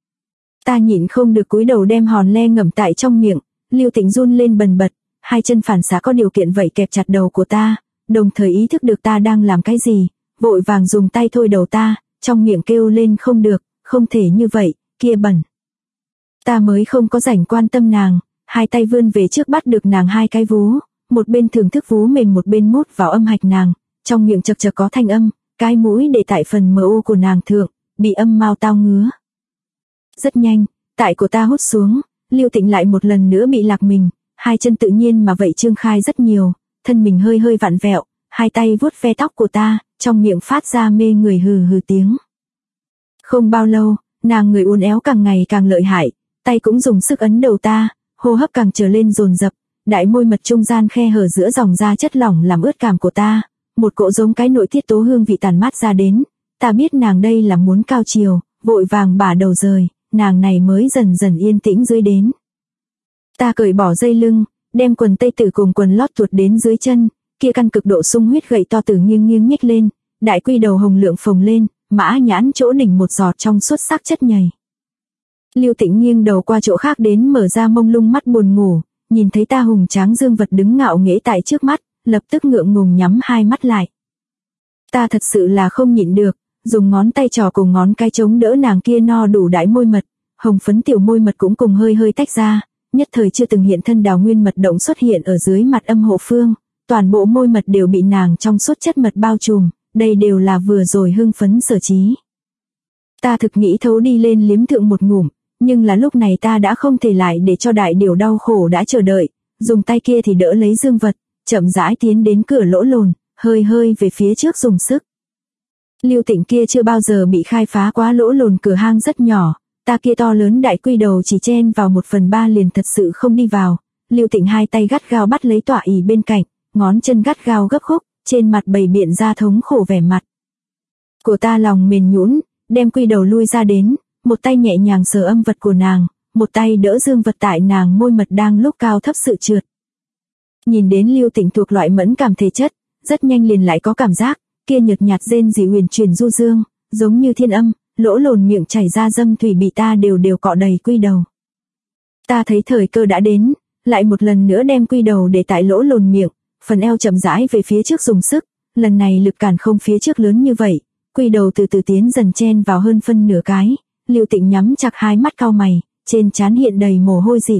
Ta nhịn không được cúi đầu đem hòn le ngậm tại trong miệng, Lưu Tĩnh run lên bần bật, hai chân phản xạ có điều kiện vậy kẹp chặt đầu của ta, đồng thời ý thức được ta đang làm cái gì, vội vàng dùng tay thôi đầu ta, trong miệng kêu lên không được, không thể như vậy, kia bẩn. Ta mới không có rảnh quan tâm nàng, hai tay vươn về trước bắt được nàng hai cái vú, một bên thưởng thức vú mềm một bên mút vào âm hạch nàng, trong miệng chật chật có thanh âm, cái mũi để tại phần MU của nàng thượng, bị âm mau tao ngứa. Rất nhanh, tại của ta hút xuống, Lưu Tịnh lại một lần nữa bị lạc mình, hai chân tự nhiên mà vậy trương khai rất nhiều, thân mình hơi hơi vặn vẹo, hai tay vuốt ve tóc của ta, trong miệng phát ra mê người hừ hừ tiếng. Không bao lâu, nàng người uốn éo càng ngày càng lợi hại, tay cũng dùng sức ấn đầu ta, hô hấp càng trở lên dồn dập, đại môi mật trung gian khe hở giữa dòng da chất lỏng làm ướt cảm của ta, một cỗ giống cái nội tiết tố hương vị tàn mát ra đến, ta biết nàng đây là muốn cao chiều, vội vàng bả đầu rời, nàng này mới dần dần yên tĩnh dưới đến. Ta cởi bỏ dây lưng, đem quần tây tử cùng quần lót tuột đến dưới chân, kia căn cực độ sung huyết gậy to tử nghiêng nghiêng nhếch lên, đại quy đầu hồng lượng phồng lên, mã nhãn chỗ đỉnh một giọt trong suốt sắc chất nhầy. Lưu Tịnh nghiêng đầu qua chỗ khác đến mở ra mông lung mắt buồn ngủ, nhìn thấy ta hùng tráng dương vật đứng ngạo nghễ tại trước mắt, lập tức ngượng ngùng nhắm hai mắt lại. Ta thật sự là không nhịn được, dùng ngón tay trỏ cùng ngón cái chống đỡ nàng kia no đủ đại môi mật, hồng phấn tiểu môi mật cũng cùng hơi hơi tách ra, nhất thời chưa từng hiện thân đào nguyên mật động xuất hiện ở dưới mặt âm hộ phương, toàn bộ môi mật đều bị nàng trong suốt chất mật bao trùm, đây đều là vừa rồi hưng phấn sở trí. Ta thực nghĩ thấu đi lên liếm thượng một ngụm, nhưng là lúc này ta đã không thể lại để cho đại điều đau khổ đã chờ đợi, dùng tay kia thì đỡ lấy dương vật, chậm rãi tiến đến cửa lỗ lồn, hơi hơi về phía trước dùng sức. Lưu Tịnh kia chưa bao giờ bị khai phá quá lỗ lồn cửa hang rất nhỏ, ta kia to lớn đại quy đầu chỉ chen vào 1/3 liền thật sự không đi vào. Lưu Tịnh hai tay gắt gao bắt lấy tọa ỷ bên cạnh, ngón chân gắt gao gấp khúc, trên mặt bày biện ra thống khổ vẻ mặt. Của ta lòng mềm nhũn, đem quy đầu lui ra đến, một tay nhẹ nhàng sờ âm vật của nàng, một tay đỡ dương vật tại nàng môi mật đang lúc cao thấp sự trượt. Nhìn đến Lưu Tịnh thuộc loại mẫn cảm thể chất, rất nhanh liền lại có cảm giác, kia nhợt nhạt rên rỉ huyền truyền du dương, giống như thiên âm, lỗ lồn miệng chảy ra dâm thủy bị ta đều cọ đầy quy đầu. Ta thấy thời cơ đã đến, lại một lần nữa đem quy đầu để tại lỗ lồn miệng, phần eo chậm rãi về phía trước dùng sức, lần này lực cản không phía trước lớn như vậy, quy đầu từ từ tiến dần chen vào hơn phân nửa cái, Lưu Tịnh nhắm chặt hai mắt cau mày, trên trán hiện đầy mồ hôi dịn.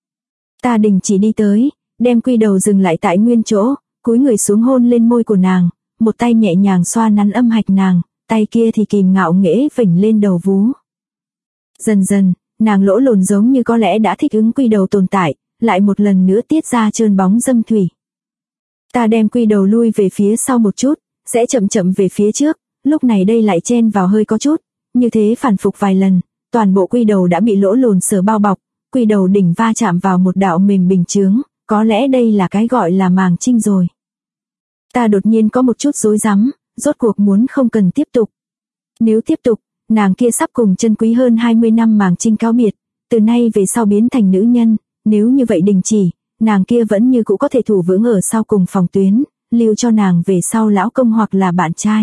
Ta đình chỉ đi tới, đem quy đầu dừng lại tại nguyên chỗ, cúi người xuống hôn lên môi của nàng, một tay nhẹ nhàng xoa nắn âm hạch nàng, tay kia thì kìm ngạo nghễ vểnh lên đầu vú. Dần dần, nàng lỗ lồn giống như có lẽ đã thích ứng quy đầu tồn tại, lại một lần nữa tiết ra trơn bóng dâm thủy. Ta đem quy đầu lui về phía sau một chút, sẽ chậm chậm về phía trước, lúc này đây lại chen vào hơi có chút, như thế phản phục vài lần, toàn bộ quy đầu đã bị lỗ lồn sờ bao bọc, quy đầu đỉnh va chạm vào một đạo mềm bình chướng, có lẽ đây là cái gọi là màng trinh rồi. Ta đột nhiên có một chút rối rắm, rốt cuộc muốn không cần tiếp tục. Nếu tiếp tục, nàng kia sắp cùng chân quý hơn 20 năm màng trinh cáo biệt, từ nay về sau biến thành nữ nhân, nếu như vậy đình chỉ, nàng kia vẫn như cũ có thể thủ vững ở sau cùng phòng tuyến, lưu cho nàng về sau lão công hoặc là bạn trai.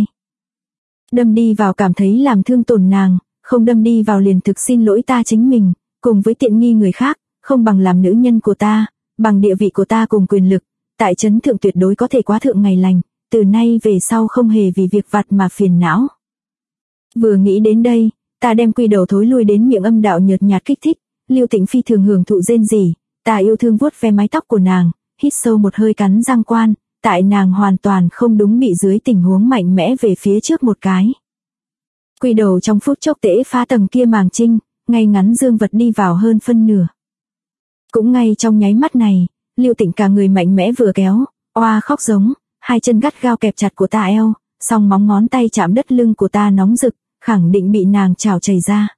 Đâm đi vào cảm thấy làm thương tổn nàng, không đâm đi vào liền thực xin lỗi ta chính mình, cùng với tiện nghi người khác, không bằng làm nữ nhân của ta, bằng địa vị của ta cùng quyền lực, tại chấn thượng tuyệt đối có thể quá thượng ngày lành, từ nay về sau không hề vì việc vặt mà phiền não. Vừa nghĩ đến đây, ta đem quy đầu thối lui đến miệng âm đạo nhợt nhạt kích thích, Lưu Tịnh phi thường hưởng thụ rên rỉ, ta yêu thương vuốt ve mái tóc của nàng, hít sâu một hơi cắn răng quan, tại nàng hoàn toàn không đúng bị dưới tình huống mạnh mẽ về phía trước một cái. Quy đầu trong phút chốc tễ phá tầng kia màng trinh, ngay ngắn dương vật đi vào hơn phân nửa. Cũng ngay trong nháy mắt này, Lưu Tịnh cả người mạnh mẽ vừa kéo, oa khóc giống, hai chân gắt gao kẹp chặt của ta eo, song móng ngón tay chạm đất lưng của ta nóng rực, khẳng định bị nàng trào chảy ra.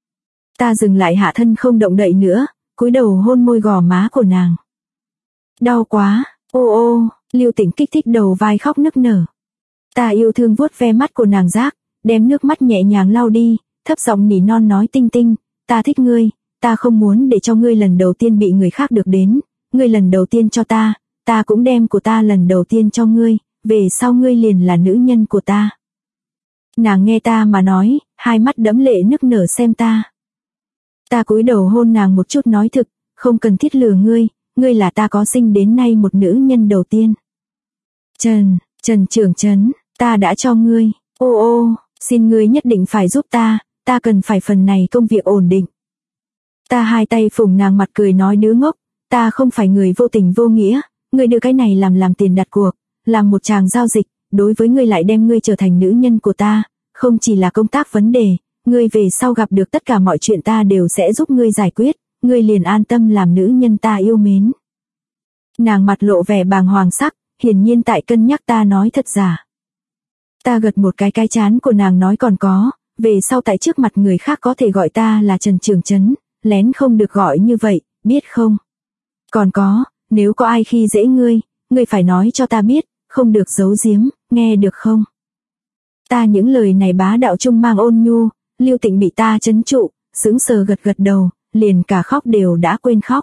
Ta dừng lại hạ thân không động đậy nữa, cúi đầu hôn môi gò má của nàng. Đau quá, ô ô, Lưu Tịnh kích thích đầu vai khóc nức nở. Ta yêu thương vuốt ve mắt của nàng rác, đem nước mắt nhẹ nhàng lau đi, thấp giọng nỉ non nói tinh tinh, ta thích ngươi, ta không muốn để cho ngươi lần đầu tiên bị người khác được đến, ngươi lần đầu tiên cho ta cũng đem của ta lần đầu tiên cho ngươi, về sau ngươi liền là nữ nhân của ta. Nàng nghe ta mà nói, hai mắt đẫm lệ nức nở xem ta. Ta cúi đầu hôn nàng một chút nói thực, không cần thiết lừa ngươi, ngươi là ta có sinh đến nay một nữ nhân đầu tiên. Trần Trưởng Trấn, ta đã cho ngươi, ô ô, xin ngươi nhất định phải giúp ta cần phải phần này công việc ổn định. Ta hai tay phủng nàng mặt cười nói đứa ngốc, ta không phải người vô tình vô nghĩa, ngươi đưa cái này làm tiền đặt cuộc, làm một chàng giao dịch, đối với ngươi lại đem ngươi trở thành nữ nhân của ta, không chỉ là công tác vấn đề, ngươi về sau gặp được tất cả mọi chuyện ta đều sẽ giúp ngươi giải quyết, ngươi liền an tâm làm nữ nhân ta yêu mến. Nàng mặt lộ vẻ bàng hoàng sắc, hiển nhiên tại cân nhắc ta nói thật giả. Ta gật một cái trán của nàng nói còn có, về sau tại trước mặt người khác có thể gọi ta là Trần Trường Chấn, lén không được gọi như vậy, biết không? Còn có, nếu có ai khi dễ ngươi phải nói cho ta biết, không được giấu giếm, nghe được không? Ta những lời này bá đạo trung mang ôn nhu, Lưu Tịnh bị ta trấn trụ, sững sờ gật gật đầu, liền cả khóc đều đã quên khóc.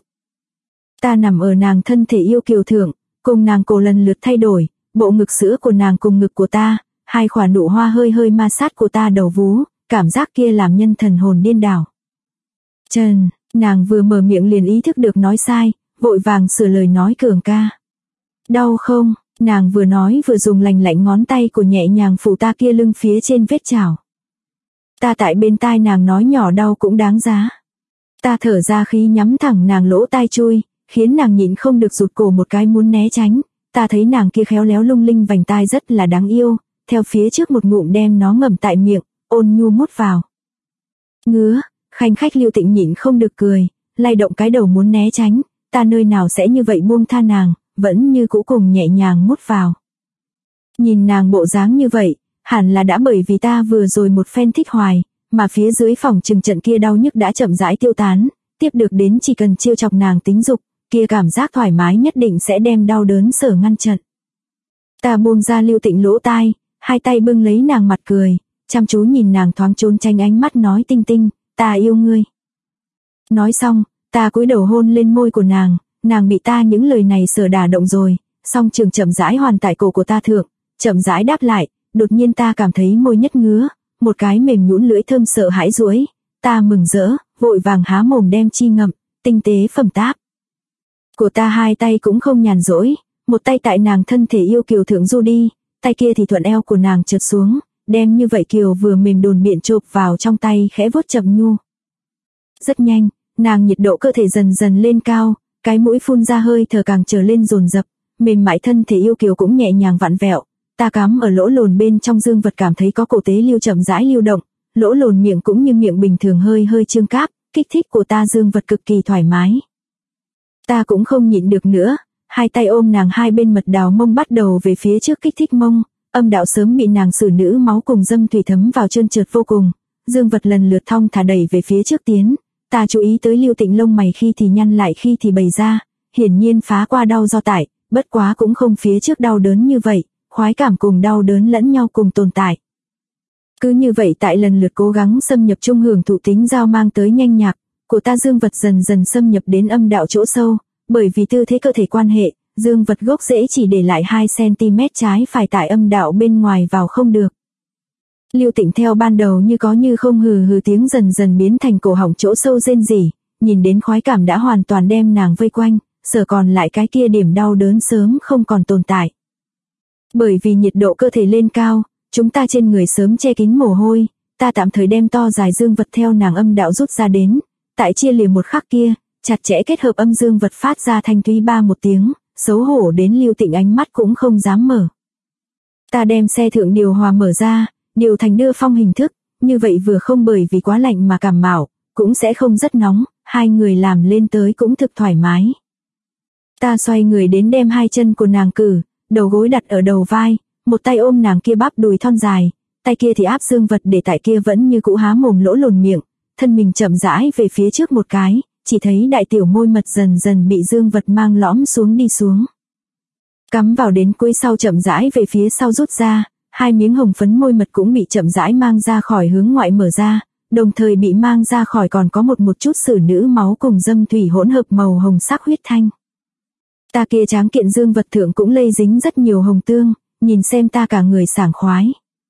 Ta nằm ở nàng thân thể yêu kiều thượng, cùng nàng cổ lần lượt thay đổi, bộ ngực sữa của nàng cùng ngực của ta, hai khỏa nụ hoa hơi hơi ma sát của ta đầu vú, cảm giác kia làm nhân thần hồn điên đảo. Trần, nàng vừa mở miệng liền ý thức được nói sai, vội vàng sửa lời nói Cường ca. Đau không? Nàng vừa nói vừa dùng lành lạnh ngón tay của nhẹ nhàng phủ ta kia lưng phía trên vết chảo. Ta tại bên tai nàng nói nhỏ đau cũng đáng giá. Ta thở ra khí nhắm thẳng nàng lỗ tai chui, khiến nàng nhịn không được rụt cổ một cái muốn né tránh. Ta thấy nàng kia khéo léo lung linh vành tai rất là đáng yêu, theo phía trước một ngụm đem nó ngậm tại miệng, ôn nhu mút vào. Ngứa, khanh khách Lưu Tịnh nhịn không được cười, lay động cái đầu muốn né tránh, ta nơi nào sẽ như vậy buông tha nàng, vẫn như cũ cùng nhẹ nhàng mút vào. Nhìn nàng bộ dáng như vậy, hẳn là đã bởi vì ta vừa rồi một phen thích hoài, mà phía dưới phòng trừng trận kia đau nhức đã chậm rãi tiêu tán, tiếp được đến chỉ cần trêu chọc nàng tính dục, kia cảm giác thoải mái nhất định sẽ đem đau đớn sở ngăn chặn. Ta buông ra Lưu Tịnh lỗ tai, hai tay bưng lấy nàng mặt cười, chăm chú nhìn nàng thoáng trốn tránh ánh mắt nói Tinh Tinh, ta yêu ngươi. Nói xong, ta cúi đầu hôn lên môi của nàng bị ta những lời này sở đả động rồi, song trường chậm rãi hoàn tại cổ của ta thượng, chậm rãi đáp lại, đột nhiên ta cảm thấy môi nhất ngứa, một cái mềm nhũn lưỡi thơm sợ hãi duỗi, ta mừng rỡ, vội vàng há mồm đem chi ngậm, tinh tế phẩm táp. Của ta hai tay cũng không nhàn rỗi, một tay tại nàng thân thể yêu kiều thượng du đi, tay kia thì thuận eo của nàng trượt xuống, đem như vậy kiều vừa mềm đồn biện chộp vào trong tay khẽ vuốt chậm nhu. Rất nhanh, nàng nhiệt độ cơ thể dần dần lên cao, cái mũi phun ra hơi thở càng trở lên dồn dập, mềm mại thân thể yêu kiều cũng nhẹ nhàng vặn vẹo, ta cắm ở lỗ lồn bên trong dương vật cảm thấy có cổ tế lưu chậm rãi lưu động, lỗ lồn miệng cũng như miệng bình thường hơi hơi trương cáp, kích thích của ta dương vật cực kỳ thoải mái. Ta cũng không nhịn được nữa, hai tay ôm nàng hai bên mật đào mông bắt đầu về phía trước kích thích mông, âm đạo sớm bị nàng xử nữ máu cùng dâm thủy thấm vào trơn trượt vô cùng, dương vật lần lượt thong thả đẩy về phía trước tiến. Ta chú ý tới Lưu Tịnh lông mày khi thì nhăn lại khi thì bày ra, hiển nhiên phá qua đau do tải, bất quá cũng không phía trước đau đớn như vậy, khoái cảm cùng đau đớn lẫn nhau cùng tồn tại. Cứ như vậy tại lần lượt cố gắng xâm nhập trung hưởng thụ tính giao mang tới nhanh nhạc, của ta dương vật dần dần xâm nhập đến âm đạo chỗ sâu, bởi vì tư thế cơ thể quan hệ, dương vật gốc rễ chỉ để lại 2 cm trái phải tại âm đạo bên ngoài vào không được. Lưu Tịnh theo ban đầu như có như không hừ hừ tiếng dần dần biến thành cổ họng chỗ sâu rên rỉ, nhìn đến khoái cảm đã hoàn toàn đem nàng vây quanh, sở còn lại cái kia điểm đau đớn sớm không còn tồn tại. Bởi vì nhiệt độ cơ thể lên cao, chúng ta trên người sớm che kín mồ hôi, ta tạm thời đem to dài dương vật theo nàng âm đạo rút ra đến, tại chia lìa một khắc kia, chặt chẽ kết hợp âm dương vật phát ra thanh thúy ba một tiếng, xấu hổ đến Lưu Tịnh ánh mắt cũng không dám mở. Ta đem xe thượng điều hòa mở ra, điều thành đưa phong hình thức, như vậy vừa không bởi vì quá lạnh mà cảm mạo, cũng sẽ không rất nóng, hai người làm lên tới cũng thực thoải mái. Ta xoay người đến đem hai chân của nàng cử, đầu gối đặt ở đầu vai, một tay ôm nàng kia bắp đùi thon dài, tay kia thì áp dương vật để tại kia vẫn như cũ há mồm lỗ lồn miệng, thân mình chậm rãi về phía trước một cái, chỉ thấy đại tiểu môi mật dần dần bị dương vật mang lõm xuống đi xuống. Cắm vào đến cuối sau chậm rãi về phía sau rút ra, hai miếng hồng phấn môi mật cũng bị chậm rãi mang ra khỏi hướng ngoại mở ra, đồng thời bị mang ra khỏi còn có một chút xử nữ máu cùng dâm thủy hỗn hợp màu hồng sắc huyết thanh. Ta kia tráng kiện dương vật thượng cũng lây dính rất nhiều hồng tương, nhìn xem ta cả người sảng khoái.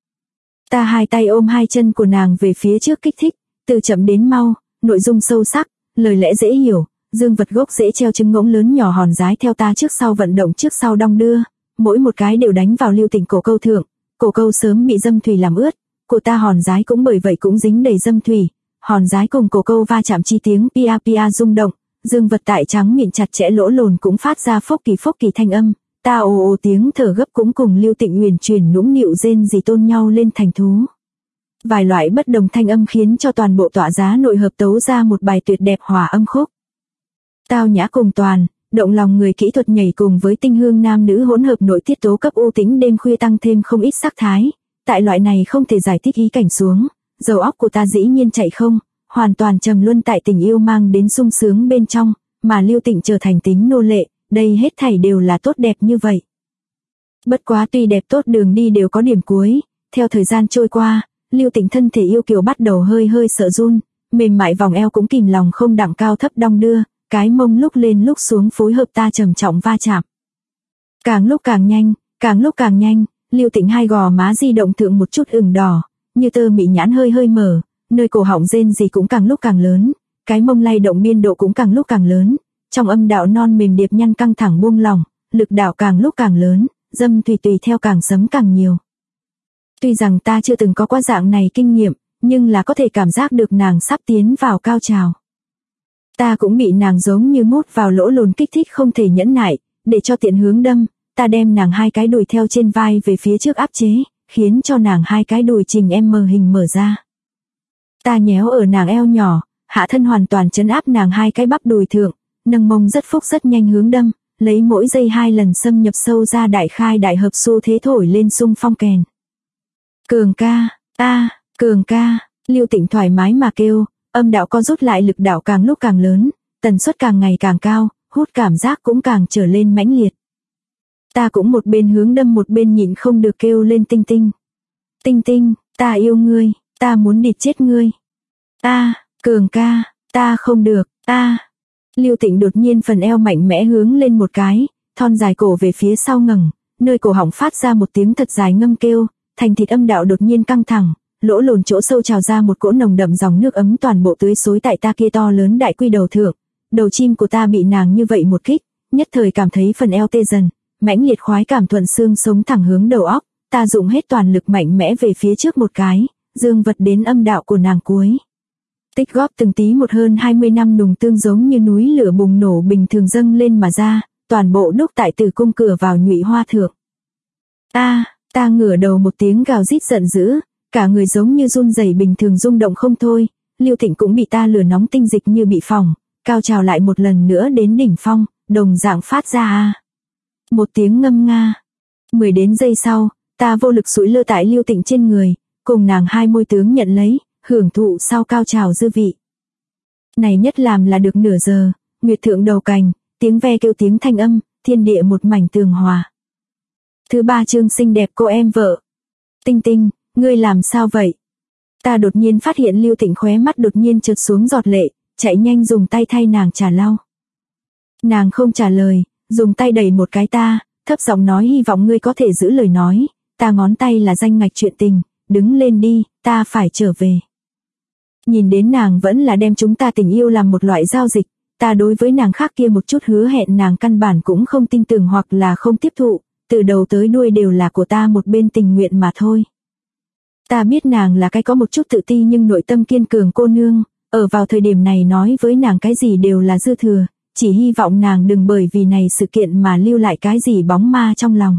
Ta hai tay ôm hai chân của nàng về phía trước kích thích, từ chậm đến mau, nội dung sâu sắc, lời lẽ dễ hiểu, dương vật gốc dễ treo trứng ngỗng lớn nhỏ hòn dái theo ta trước sau vận động trước sau đong đưa, mỗi một cái đều đánh vào Lưu Tịnh cổ câu thượng, cổ câu sớm bị dâm thủy làm ướt, của ta hòn dái cũng bởi vậy cũng dính đầy dâm thủy, hòn dái cùng cổ câu va chạm chi tiếng pia pia rung động, dương vật tại trắng mịn chặt chẽ lỗ lồn cũng phát ra phốc kỳ thanh âm, Ta ồ ồ tiếng thở gấp cũng cùng Lưu Tịnh uyển chuyển nũng nịu rên rỉ tôn nhau lên thành thú. Vài loại bất đồng thanh âm khiến cho toàn bộ tọa giá nội hợp tấu ra một bài tuyệt đẹp hòa âm khúc. Tao nhã cùng toàn, động lòng người kỹ thuật nhảy cùng với tinh hương nam nữ hỗn hợp nội tiết tố cấp u tính đêm khuya tăng thêm không ít sắc thái. Tại loại này không thể giải thích ý cảnh xuống, đầu óc của ta dĩ nhiên chạy không, hoàn toàn trầm luân tại tình yêu mang đến sung sướng bên trong, mà Lưu Tịnh trở thành tính nô lệ, đây hết thảy đều là tốt đẹp như vậy. Bất quá tuy đẹp tốt đường đi đều có điểm cuối, theo thời gian trôi qua, Lưu Tịnh thân thể yêu kiều bắt đầu hơi hơi sợ run, mềm mại vòng eo cũng kìm lòng không đặng cao thấp đong đưa, cái mông lúc lên lúc xuống phối hợp ta trầm trọng va chạm. Càng lúc càng nhanh, Lưu Tịnh hai gò má di động thượng một chút ửng đỏ, như tơ mị nhãn hơi hơi mở, nơi cổ họng rên gì cũng càng lúc càng lớn, cái mông lay động biên độ cũng càng lúc càng lớn, trong âm đạo non mềm điệp nhăn căng thẳng buông lỏng, lực đạo càng lúc càng lớn, dâm thủy tùy theo càng sấm càng nhiều. Tuy rằng ta chưa từng có qua dạng này kinh nghiệm, nhưng là có thể cảm giác được nàng sắp tiến vào cao trào. Ta cũng bị nàng giống như mút vào lỗ lồn kích thích không thể nhẫn nại, để cho tiện hướng đâm, ta đem nàng hai cái đùi theo trên vai về phía trước áp chế, khiến cho nàng hai cái đùi trình em mờ hình mở ra. Ta nhéo ở nàng eo nhỏ, hạ thân hoàn toàn trấn áp nàng hai cái bắp đùi thượng, nâng mông rất phúc rất nhanh hướng đâm, lấy mỗi giây 2 lần xâm nhập sâu ra đại khai đại hợp xu thế thổi lên xung phong kèn. Cường ca, cường ca, Lưu Tịnh thoải mái mà kêu, âm đạo co rút lại lực đạo càng lúc càng lớn, tần suất càng ngày càng cao, hút cảm giác cũng càng trở lên mãnh liệt. Ta cũng một bên hướng đâm một bên nhịn không được kêu lên Tinh Tinh. Tinh Tinh, ta yêu ngươi, ta muốn địt chết ngươi. Cường ca, ta không được, Lưu Tịnh đột nhiên phần eo mạnh mẽ hướng lên một cái, thon dài cổ về phía sau ngẩng, nơi cổ họng phát ra một tiếng thật dài ngâm kêu, thành thịt âm đạo đột nhiên căng thẳng, lỗ lồn chỗ sâu trào ra một cỗ nồng đậm dòng nước ấm toàn bộ tưới xối tại ta kia to lớn đại quy đầu thượng. Đầu chim của ta bị nàng như vậy một kích, nhất thời cảm thấy phần eo tê dần, mãnh liệt khoái cảm thuận xương sống thẳng hướng đầu óc, ta dùng hết toàn lực mạnh mẽ về phía trước một cái, dương vật đến âm đạo của nàng cuối. Tích góp từng tí một hơn 20 năm nùng tương giống như núi lửa bùng nổ bình thường dâng lên mà ra, toàn bộ đúc tại tử cung cửa vào nhụy hoa thượng. Ta ngửa đầu một tiếng gào rít giận dữ, cả người giống như run rẩy bình thường rung động không thôi, Lưu Tịnh cũng bị ta lửa nóng tinh dịch như bị phỏng, cao trào lại một lần nữa đến đỉnh phong, đồng dạng phát ra một tiếng ngâm nga. 10 đến giây sau, ta vô lực sụi lơ tại Lưu Tịnh trên người, cùng nàng hai môi tướng nhận lấy, hưởng thụ sau cao trào dư vị. Này nhất làm là được nửa giờ, nguyệt thượng đầu cành, tiếng ve kêu tiếng thanh âm, thiên địa một mảnh tường hòa. Thứ 3 chương xinh đẹp cô em vợ. Tinh Tinh, ngươi làm sao vậy? Ta đột nhiên phát hiện Lưu Tịnh khóe mắt đột nhiên trượt xuống giọt lệ, chạy nhanh dùng tay thay nàng trà lau. Nàng không trả lời, dùng tay đẩy một cái ta, thấp giọng nói hy vọng ngươi có thể giữ lời nói, ta ngón tay là danh ngạch chuyện tình, đứng lên đi, ta phải trở về. Nhìn đến nàng vẫn là đem chúng ta tình yêu làm một loại giao dịch, ta đối với nàng khác kia một chút hứa hẹn nàng căn bản cũng không tin tưởng hoặc là không tiếp thụ, từ đầu tới đuôi đều là của ta một bên tình nguyện mà thôi. Ta biết nàng là cái có một chút tự ti nhưng nội tâm kiên cường cô nương, ở vào thời điểm này nói với nàng cái gì đều là dư thừa, chỉ hy vọng nàng đừng bởi vì này sự kiện mà lưu lại cái gì bóng ma trong lòng.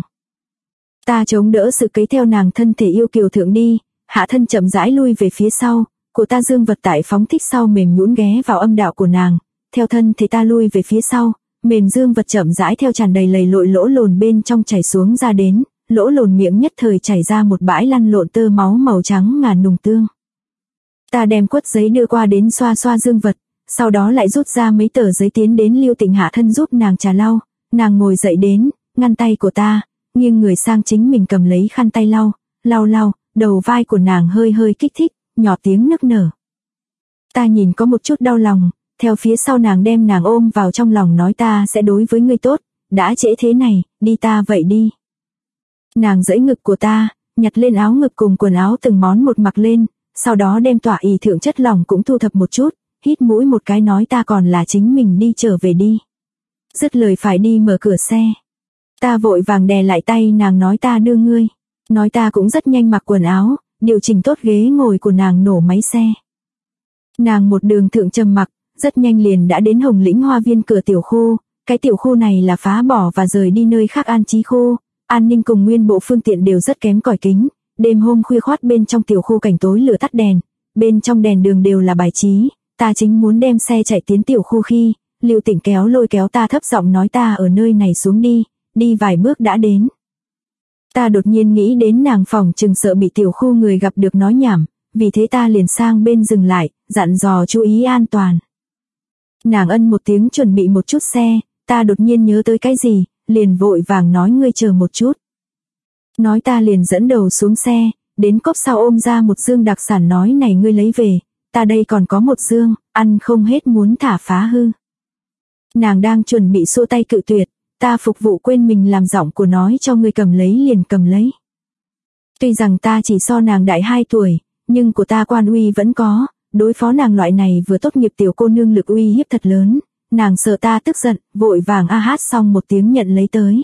Ta chống đỡ sự cấy theo nàng thân thể yêu kiều thượng đi, hạ thân chậm rãi lui về phía sau, của ta dương vật tại phóng thích sau mềm nhũn ghé vào âm đạo của nàng, theo thân thể ta lui về phía sau, mềm dương vật chậm rãi theo tràn đầy lầy lội lỗ lồn bên trong chảy xuống ra đến, lỗ lồn miệng nhất thời chảy ra một bãi lăn lộn tơ máu màu trắng ngà nùng tương. Ta đem quất giấy đưa qua đến xoa xoa dương vật, sau đó lại rút ra mấy tờ giấy tiến đến Lưu Tịnh hạ thân giúp nàng trà lau, nàng ngồi dậy đến, ngăn tay của ta, nghiêng người sang chính mình cầm lấy khăn tay lau, đầu vai của nàng hơi hơi kích thích, nhỏ tiếng nức nở. Ta nhìn có một chút đau lòng, theo phía sau nàng đem nàng ôm vào trong lòng nói ta sẽ đối với ngươi tốt, đã trễ thế này, đi ta vậy đi. Nàng giãy ngực của ta, nhặt lên áo ngực cùng quần áo từng món một mặc lên, sau đó đem tỏa ì thượng chất lỏng cũng thu thập một chút, hít mũi một cái nói ta còn là chính mình đi trở về đi. Dứt lời phải đi mở cửa xe. Ta vội vàng đè lại tay nàng nói ta đưa ngươi. Nói ta cũng rất nhanh mặc quần áo, điều chỉnh tốt ghế ngồi của nàng nổ máy xe. Nàng một đường thượng trầm mặc, rất nhanh liền đã đến Hồng Lĩnh Hoa Viên cửa tiểu khu, cái tiểu khu này là phá bỏ và rời đi nơi khác an trí khu, an ninh cùng nguyên bộ phương tiện đều rất kém cỏi kính, đêm hôm khuya khoắt bên trong tiểu khu cảnh tối lửa tắt đèn, bên trong đèn đường đều là bài trí, ta chính muốn đem xe chạy tiến tiểu khu khi, Lưu Tĩnh lôi kéo ta thấp giọng nói ta ở nơi này xuống đi vài bước đã đến. Ta đột nhiên nghĩ đến nàng phòng chừng sợ bị tiểu khu người gặp được nói nhảm, vì thế ta liền sang bên dừng lại, dặn dò chú ý an toàn. Nàng ân một tiếng chuẩn bị một chút xe, ta đột nhiên nhớ tới cái gì, liền vội vàng nói ngươi chờ một chút. Nói ta liền dẫn đầu xuống xe, đến cốp sau ôm ra một dương đặc sản nói này ngươi lấy về, ta đây còn có một dương, ăn không hết muốn thả phá hư. Nàng đang chuẩn bị xua tay cự tuyệt, ta phục vụ quên mình làm giọng của nói cho ngươi cầm lấy liền cầm lấy. Tuy rằng ta chỉ so nàng đại 2 tuổi, nhưng của ta quan uy vẫn có, đối phó nàng loại này vừa tốt nghiệp tiểu cô nương lực uy hiếp thật lớn, nàng sợ ta tức giận, vội vàng hát xong một tiếng nhận lấy tới.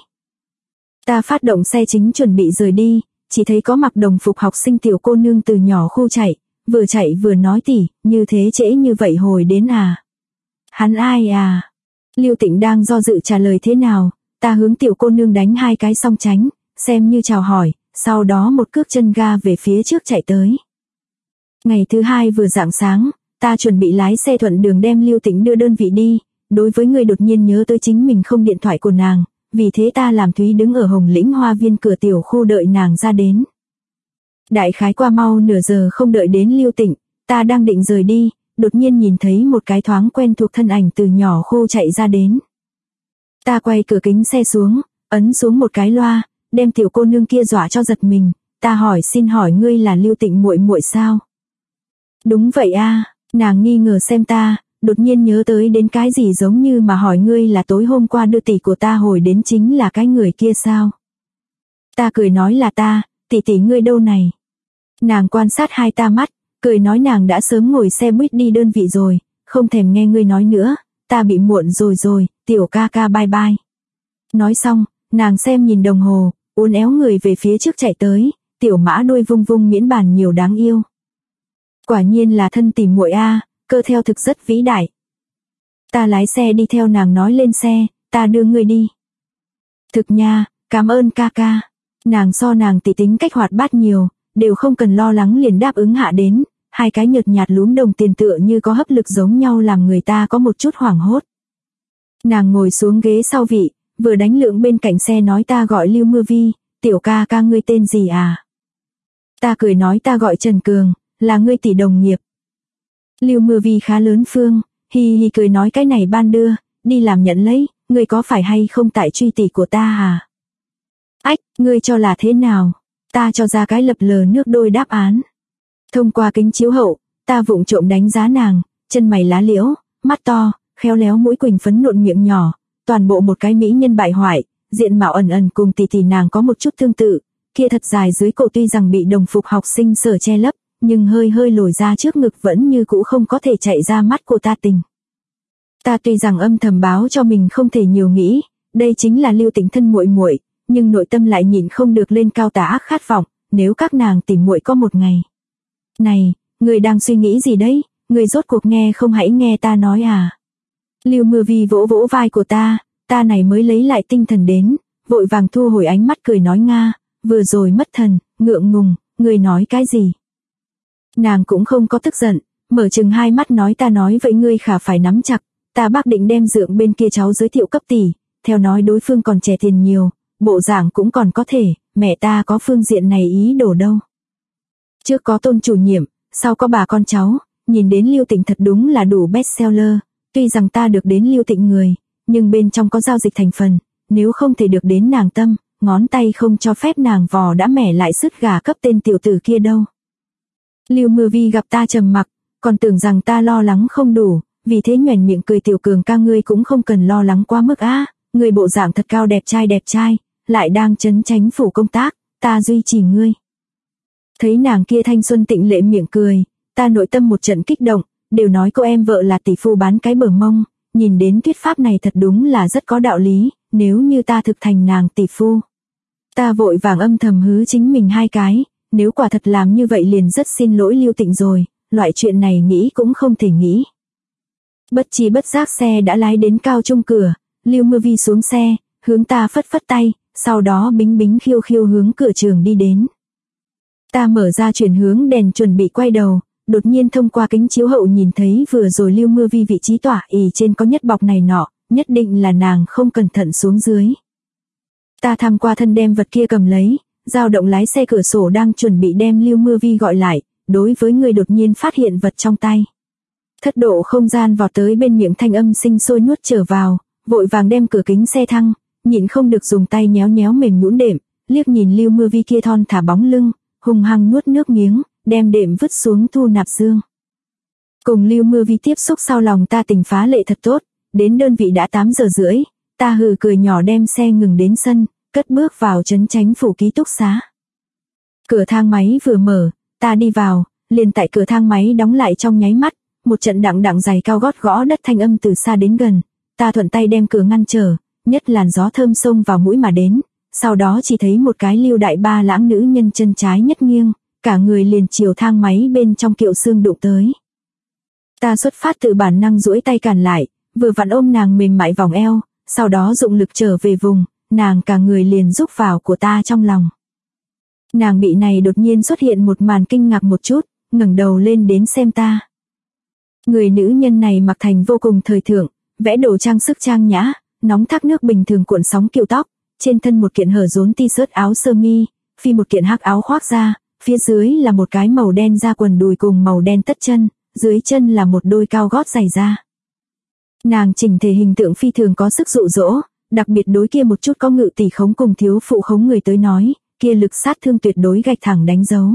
Ta phát động xe chính chuẩn bị rời đi, chỉ thấy có mặc đồng phục học sinh tiểu cô nương từ nhỏ khu chạy vừa nói tỉ, như thế trễ như vậy hồi đến à. Hắn ai à? Lưu Tĩnh đang do dự trả lời thế nào, ta hướng tiểu cô nương đánh 2 cái song tránh, xem như chào hỏi, sau đó một cước chân ga về phía trước chạy tới. Ngày thứ 2 vừa rạng sáng, ta chuẩn bị lái xe thuận đường đem Lưu Tĩnh đưa đơn vị đi, đối với người đột nhiên nhớ tới chính mình không điện thoại của nàng, vì thế ta làm Thúy đứng ở Hồng Lĩnh Hoa Viên cửa tiểu khu đợi nàng ra đến. Đại khái qua mau nửa giờ không đợi đến Lưu Tĩnh, ta đang định rời đi, đột nhiên nhìn thấy một cái thoáng quen thuộc thân ảnh từ nhỏ khu chạy ra đến. Ta quay cửa kính xe xuống, ấn xuống một cái loa, đem tiểu cô nương kia dọa cho giật mình, ta hỏi xin hỏi ngươi là Lưu Tĩnh muội muội sao? Đúng vậy a, nàng nghi ngờ xem ta, đột nhiên nhớ tới đến cái gì giống như mà hỏi ngươi là tối hôm qua đưa tỷ của ta hồi đến chính là cái người kia sao? Ta cười nói là ta, tỷ ngươi đâu này? Nàng quan sát hai ta mắt, cười nói nàng đã sớm ngồi xe buýt đi đơn vị rồi, không thèm nghe ngươi nói nữa, ta bị muộn rồi, tiểu ca ca bye bye. Nói xong, nàng xem nhìn đồng hồ, uốn éo người về phía trước chạy tới, tiểu mã đuôi vung vung miễn bàn nhiều đáng yêu. Quả nhiên là thân tỷ muội a, cơ theo thực rất vĩ đại. Ta lái xe đi theo nàng nói lên xe, ta đưa ngươi đi. Thực nha, cảm ơn ca ca. Nàng so nàng tỷ tính cách hoạt bát nhiều, đều không cần lo lắng liền đáp ứng hạ đến, 2 cái nhợt nhạt lúm đồng tiền tựa như có hấp lực giống nhau làm người ta có một chút hoảng hốt. Nàng ngồi xuống ghế sau vị, vừa đánh lượng bên cạnh xe nói ta gọi Lưu Mưa Vi, tiểu ca ca ngươi tên gì à? Ta cười nói ta gọi Trần Cường, là ngươi tỷ đồng nghiệp. Lưu Mưa Vi khá lớn phương, hi cười nói cái này ban đưa, đi làm nhận lấy, ngươi có phải hay không tại truy tỷ của ta à? Ách, ngươi cho là thế nào? Ta cho ra cái lập lờ nước đôi đáp án. Thông qua kính chiếu hậu, ta vụng trộm đánh giá nàng, chân mày lá liễu, mắt to, khéo léo mũi quỳnh phấn nộn miệng nhỏ, toàn bộ một cái mỹ nhân bại hoại, diện mạo ẩn cùng tỷ nàng có một chút tương tự, kia thật dài dưới cổ tuy rằng bị đồng phục học sinh sở che lấp, nhưng hơi lồi ra trước ngực vẫn như cũ không có thể chạy ra mắt của ta tình. Ta tuy rằng âm thầm báo cho mình không thể nhiều nghĩ, đây chính là Lưu Tĩnh thân muội muội, nhưng nội tâm lại nhịn không được lên cao tà ác khát vọng, nếu các nàng tìm muội có một ngày. Này, người đang suy nghĩ gì đấy, người rốt cuộc nghe không hãy nghe ta nói à. Lưu Mưa Vi vỗ vỗ vai của ta này mới lấy lại tinh thần đến, vội vàng thu hồi ánh mắt cười nói nga, vừa rồi mất thần, ngượng ngùng, người nói cái gì. Nàng cũng không có tức giận, mở chừng 2 mắt nói ta nói vậy ngươi khả phải nắm chặt, ta bác định đem dượng bên kia cháu giới thiệu cấp tỷ, theo nói đối phương còn trẻ tiền nhiều, bộ dạng cũng còn có thể, mẹ ta có phương diện này ý đồ đâu. Trước có Tôn chủ nhiệm, sau có bà con cháu, nhìn đến Lưu Tĩnh thật đúng là đủ bestseller, tuy rằng ta được đến Lưu Tĩnh người, nhưng bên trong có giao dịch thành phần, nếu không thể được đến nàng tâm, ngón tay không cho phép nàng vò đã mẻ lại sứt gà cấp tên tiểu tử kia đâu. Lưu Mưa Vi gặp ta trầm mặc, còn tưởng rằng ta lo lắng không đủ, vì thế nhoẻn miệng cười tiểu Cường ca ngươi cũng không cần lo lắng quá mức á, người bộ dạng thật cao đẹp trai, lại đang trấn chánh phủ công tác, ta duy trì ngươi. Thấy nàng kia thanh xuân tịnh lệ miệng cười, ta nội tâm một trận kích động, đều nói cô em vợ là tỷ phu bán cái bờ mông, nhìn đến thuyết pháp này thật đúng là rất có đạo lý, nếu như ta thực thành nàng tỷ phu. Ta vội vàng âm thầm hứ chính mình 2 cái, nếu quả thật làm như vậy liền rất xin lỗi Lưu Tĩnh rồi, loại chuyện này nghĩ cũng không thể nghĩ. Bất chi bất giác xe đã lái đến cao trung cửa, Lưu Mưa Vi xuống xe, hướng ta phất phất tay, sau đó bính bính khiêu khiêu hướng cửa trường đi đến. Ta mở ra chuyển hướng đèn chuẩn bị quay đầu, đột nhiên thông qua kính chiếu hậu nhìn thấy vừa rồi Lưu Mưa Vi vị trí tỏa ỉ trên có nhất bọc này nọ, nhất định là nàng không cẩn thận xuống dưới. Ta tham qua thân đem vật kia cầm lấy, dao động lái xe cửa sổ đang chuẩn bị đem Lưu Mưa Vi gọi lại, đối với người đột nhiên phát hiện vật trong tay. Thất độ không gian vọt tới bên miệng thanh âm sinh sôi nuốt trở vào, vội vàng đem cửa kính xe thăng, nhịn không được dùng tay nhéo nhéo mềm nhũn đệm, liếc nhìn Lưu Mưa Vi kia thon thả bóng lưng, hung hăng nuốt nước miếng, đem đệm vứt xuống thu nạp dương. Cùng Lưu Mưa Vi tiếp xúc sau lòng ta tình phá lệ thật tốt, đến đơn vị đã 8 giờ rưỡi, ta hừ cười nhỏ đem xe ngừng đến sân, cất bước vào trấn chánh phủ ký túc xá. Cửa thang máy vừa mở, ta đi vào, liền tại cửa thang máy đóng lại trong nháy mắt, một trận đặng đặng giày cao gót gõ đất thanh âm từ xa đến gần, ta thuận tay đem cửa ngăn trở, nhất làn gió thơm xông vào mũi mà đến, sau đó chỉ thấy một cái Lưu đại ba lãng nữ nhân chân trái nhất nghiêng, cả người liền chiều thang máy bên trong kiệu xương đụng tới. Ta xuất phát từ bản năng duỗi tay cản lại, vừa vặn ôm nàng mềm mại vòng eo, sau đó dụng lực trở về vùng, nàng cả người liền rúc vào của ta trong lòng. Nàng bị này đột nhiên xuất hiện một màn kinh ngạc một chút, ngẩng đầu lên đến xem ta. Người nữ nhân này mặc thành vô cùng thời thượng, vẽ đồ trang sức trang nhã, nóng thác nước bình thường cuộn sóng kiệu tóc, trên thân một kiện hở rốn t-shirt áo sơ mi, phi một kiện hắc áo khoác da, phía dưới là một cái màu đen da quần đùi cùng màu đen tất chân, dưới chân là một đôi cao gót giày da. Nàng chỉnh thể hình tượng phi thường có sức dụ dỗ, đặc biệt đối kia một chút có ngự tỷ khống cùng thiếu phụ khống người tới nói, kia lực sát thương tuyệt đối gạch thẳng đánh dấu.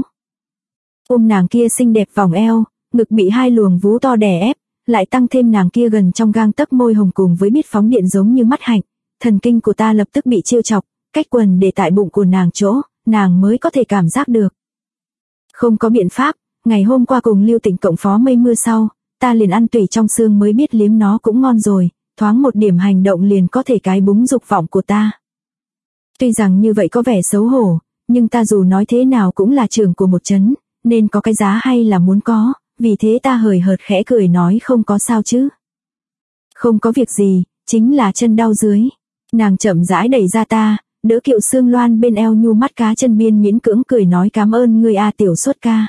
Ôm nàng kia xinh đẹp vòng eo, ngực bị hai luồng vú to đè ép, lại tăng thêm nàng kia gần trong gang tấc môi hồng cùng với biết phóng điện giống như mắt hạnh, thần kinh của ta lập tức bị trêu chọc, cách quần để tại bụng của nàng chỗ, nàng mới có thể cảm giác được. Không có biện pháp, ngày hôm qua cùng Lưu Tịnh cộng phó mây mưa sau, ta liền ăn tủy trong xương mới biết liếm nó cũng ngon rồi, thoáng một điểm hành động liền có thể cái búng dục vọng của ta. Tuy rằng như vậy có vẻ xấu hổ, nhưng ta dù nói thế nào cũng là trưởng của một trấn, nên có cái giá hay là muốn có, vì thế ta hời hợt khẽ cười nói không có sao chứ. Không có việc gì, chính là chân đau dưới. Nàng chậm rãi đẩy ra ta, đỡ kiệu xương loan bên eo nhu mắt cá chân biên miễn cưỡng cười nói cảm ơn ngươi a tiểu xuất ca.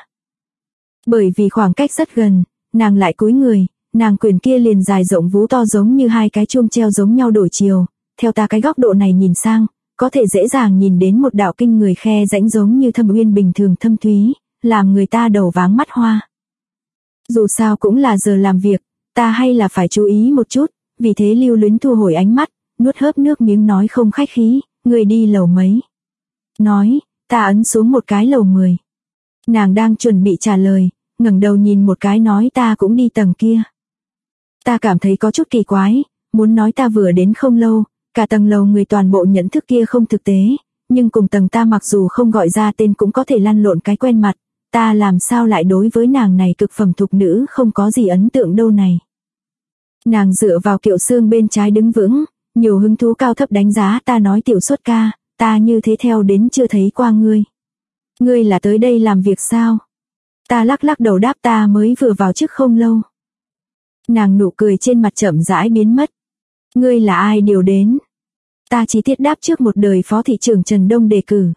Bởi vì khoảng cách rất gần, nàng lại cúi người, nàng quyền kia liền dài rộng vú to giống như hai cái chuông treo giống nhau đổi chiều, theo ta cái góc độ này nhìn sang, có thể dễ dàng nhìn đến một đạo kinh người khe rãnh giống như thâm uyên bình thường thâm thúy, làm người ta đầu váng mắt hoa. Dù sao cũng là giờ làm việc, ta hay là phải chú ý một chút, vì thế lưu luyến thu hồi ánh mắt, nuốt hớp nước miếng nói không khách khí, người đi lầu mấy. Nói, ta ấn xuống một cái lầu 10. Nàng đang chuẩn bị trả lời, ngẩng đầu nhìn một cái nói ta cũng đi tầng kia. Ta cảm thấy có chút kỳ quái, muốn nói ta vừa đến không lâu, cả tầng lầu người toàn bộ nhận thức kia không thực tế, nhưng cùng tầng ta mặc dù không gọi ra tên cũng có thể lăn lộn cái quen mặt, ta làm sao lại đối với nàng này cực phẩm thục nữ không có gì ấn tượng đâu này. Nàng dựa vào kiệu xương bên trái đứng vững, nhiều hứng thú cao thấp đánh giá ta nói tiểu xuất ca, ta như thế theo đến chưa thấy qua ngươi. Ngươi là tới đây làm việc sao? Ta lắc lắc đầu đáp ta mới vừa vào trước không lâu. Nàng nụ cười trên mặt chậm rãi biến mất. Ngươi là ai điều đến? Ta chi tiết đáp trước một đời phó thị trưởng Trần Đông đề cử.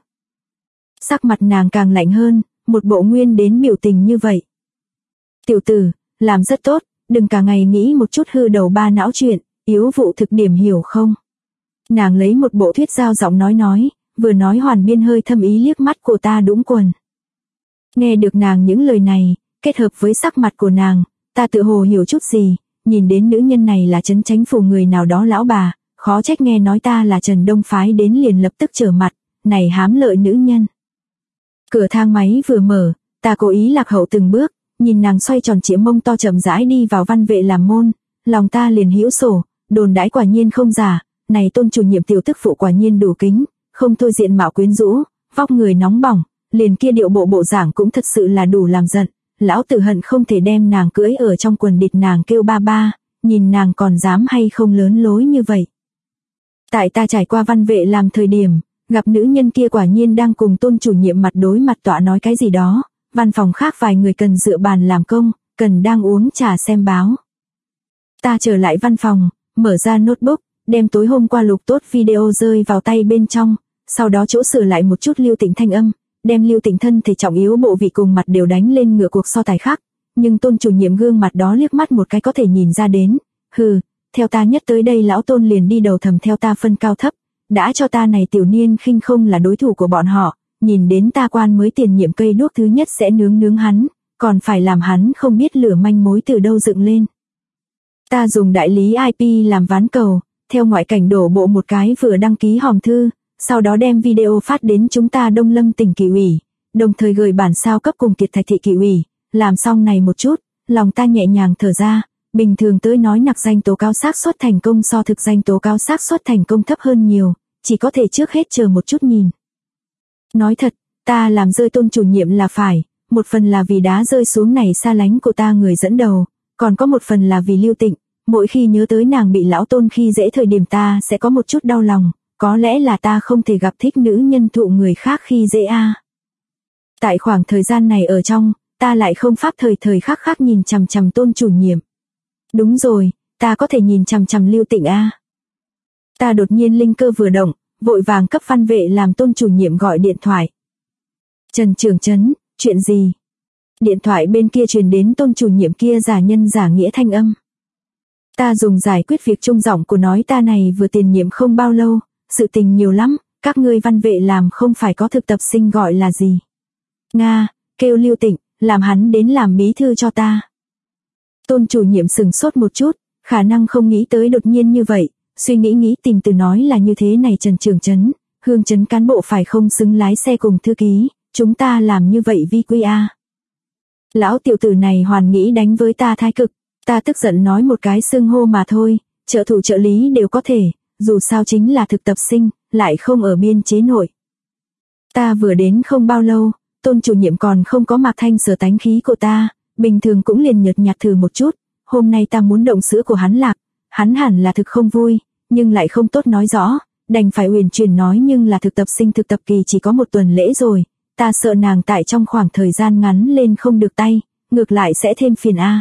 Sắc mặt nàng càng lạnh hơn, một bộ nguyên đến biểu tình như vậy. Tiểu tử, làm rất tốt, đừng cả ngày nghĩ một chút hư đầu ba não chuyện, yếu vụ thực điểm hiểu không? Nàng lấy một bộ thuyết giao giọng nói, vừa nói hoàn biên hơi thâm ý liếc mắt của ta đũng quần. Nghe được nàng những lời này, kết hợp với sắc mặt của nàng, ta tự hồ hiểu chút gì, nhìn đến nữ nhân này là trấn chánh phủ người nào đó lão bà, khó trách nghe nói ta là Trần Đông phái đến liền lập tức trở mặt, này hám lợi nữ nhân. Cửa thang máy vừa mở, ta cố ý lạc hậu từng bước, nhìn nàng xoay tròn chĩa mông to chậm rãi đi vào văn vệ làm môn, lòng ta liền hữu sổ, đồn đãi quả nhiên không giả, này tôn chủ nhiệm tiểu tức phụ quả nhiên đủ kính, không thôi diện mạo quyến rũ, vóc người nóng bỏng, liền kia điệu bộ dạng cũng thật sự là đủ làm giận, lão tử hận không thể đem nàng cưỡi ở trong quần địt nàng kêu ba ba, nhìn nàng còn dám hay không lớn lối như vậy. Tại ta trải qua văn vệ làm thời điểm, gặp nữ nhân kia quả nhiên đang cùng tôn chủ nhiệm mặt đối mặt tọa nói cái gì đó, văn phòng khác vài người cần dựa bàn làm công, cần đang uống trà xem báo. Ta trở lại văn phòng, mở ra notebook, đem tối hôm qua lục tốt video rơi vào tay bên trong, sau đó chỗ sửa lại một chút Lưu Tịnh thanh âm, đem Lưu Tịnh thân thể trọng yếu bộ vị cùng mặt đều đánh lên ngựa cuộc so tài khác, nhưng Tôn chủ nhiệm gương mặt đó liếc mắt một cái có thể nhìn ra đến, hừ, theo ta nhất tới đây lão Tôn liền đi đầu thầm theo ta phân cao thấp, đã cho ta này tiểu niên khinh không là đối thủ của bọn họ, nhìn đến ta quan mới tiền nhiệm cây đuốc thứ nhất sẽ nướng hắn, còn phải làm hắn không biết lửa manh mối từ đâu dựng lên. Ta dùng đại lý IP làm ván cầu, theo ngoại cảnh đổ bộ một cái vừa đăng ký hòm thư, sau đó đem video phát đến chúng ta Đông Lâm tỉnh Kỷ ủy, đồng thời gửi bản sao cấp cùng Kiệt Thạch thị Kỷ ủy, làm xong này một chút, lòng ta nhẹ nhàng thở ra, bình thường tới nói nặc danh tố cáo xác suất thành công so thực danh tố cáo xác suất thành công thấp hơn nhiều, chỉ có thể trước hết chờ một chút nhìn. Nói thật, ta làm rơi Tôn chủ nhiệm là phải, một phần là vì đá rơi xuống này xa lánh của ta người dẫn đầu, còn có một phần là vì Lưu Tịnh, mỗi khi nhớ tới nàng bị lão Tôn khi dễ thời điểm ta sẽ có một chút đau lòng, có lẽ là ta không thể gặp thích nữ nhân thụ người khác khi dễ a. Tại khoảng thời gian này ở trong, ta lại không pháp thời khắc nhìn chằm chằm Tôn chủ nhiệm. Đúng rồi, ta có thể nhìn chằm chằm Lưu Tịnh a. Ta đột nhiên linh cơ vừa động, vội vàng cấp văn vệ làm Tôn chủ nhiệm gọi điện thoại. Trần Trường Chấn, chuyện gì? Điện thoại bên kia truyền đến Tôn chủ nhiệm kia giả nhân giả nghĩa thanh âm. Ta dùng giải quyết việc trung giọng của nói ta này vừa tiền nhiệm không bao lâu, sự tình nhiều lắm, các ngươi văn vệ làm không phải có thực tập sinh gọi là gì. Nga, kêu Lưu Tịnh, làm hắn đến làm bí thư cho ta. Tôn chủ nhiệm sừng sốt một chút, khả năng không nghĩ tới đột nhiên như vậy, suy nghĩ tìm từ nói là như thế này Trần Trường Chấn, Hương Chấn cán bộ phải không xứng lái xe cùng thư ký, chúng ta làm như vậy vi quy a. Lão tiểu tử này hoàn nghĩ đánh với ta thái cực, ta tức giận nói một cái xưng hô mà thôi, trợ thủ trợ lý đều có thể, dù sao chính là thực tập sinh, lại không ở biên chế nội. Ta vừa đến không bao lâu, Tôn chủ nhiệm còn không có Mạc Thanh Sở tánh khí của ta, bình thường cũng liền nhợt nhạt thử một chút, hôm nay ta muốn động sữa của hắn lạc, hắn hẳn là thực không vui, nhưng lại không tốt nói rõ, đành phải uyển chuyển nói nhưng là thực tập sinh thực tập kỳ chỉ có một tuần lễ rồi, ta sợ nàng tại trong khoảng thời gian ngắn lên không được tay, ngược lại sẽ thêm phiền a.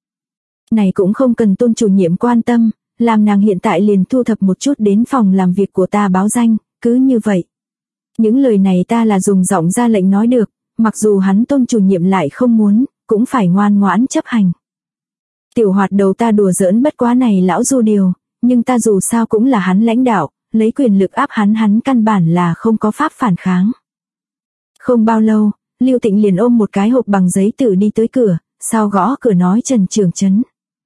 Này cũng không cần Tôn chủ nhiệm quan tâm, làm nàng hiện tại liền thu thập một chút đến phòng làm việc của ta báo danh, cứ như vậy. Những lời này ta là dùng giọng ra lệnh nói được, mặc dù hắn Tôn chủ nhiệm lại không muốn, cũng phải ngoan ngoãn chấp hành. Tiểu hoạt đầu ta đùa giỡn bất quá này lão Du điều, nhưng ta dù sao cũng là hắn lãnh đạo, lấy quyền lực áp hắn căn bản là không có pháp phản kháng. Không bao lâu, Lưu Tịnh liền ôm một cái hộp bằng giấy tử đi tới cửa, sau gõ cửa nói Trần Trường Chấn.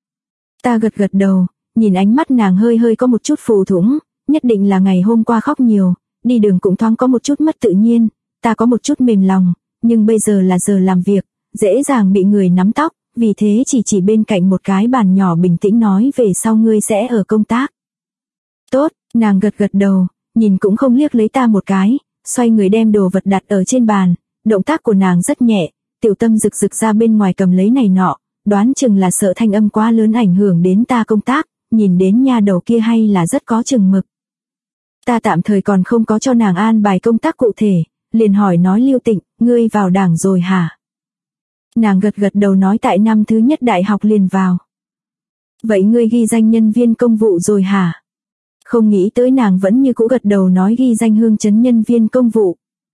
Ta gật đầu, nhìn ánh mắt nàng hơi có một chút phù thủng, nhất định là ngày hôm qua khóc nhiều, đi đường cũng thoáng có một chút mất tự nhiên, ta có một chút mềm lòng, nhưng bây giờ là giờ làm việc, dễ dàng bị người nắm tóc, vì thế chỉ bên cạnh một cái bàn nhỏ bình tĩnh nói về sau ngươi sẽ ở công tác. Tốt, nàng gật đầu, nhìn cũng không liếc lấy ta một cái, xoay người đem đồ vật đặt ở trên bàn, động tác của nàng rất nhẹ, tiểu tâm rực ra bên ngoài cầm lấy này nọ, đoán chừng là sợ thanh âm quá lớn ảnh hưởng đến ta công tác, nhìn đến nha đầu kia hay là rất có chừng mực. Ta tạm thời còn không có cho nàng an bài công tác cụ thể, liền hỏi nói Lưu Tịnh, ngươi vào đảng rồi hả? Nàng gật đầu nói tại năm thứ nhất đại học liền vào. Vậy ngươi ghi danh nhân viên công vụ rồi hả? Không nghĩ tới nàng vẫn như cũ gật đầu nói ghi danh Hương Chấn nhân viên công vụ.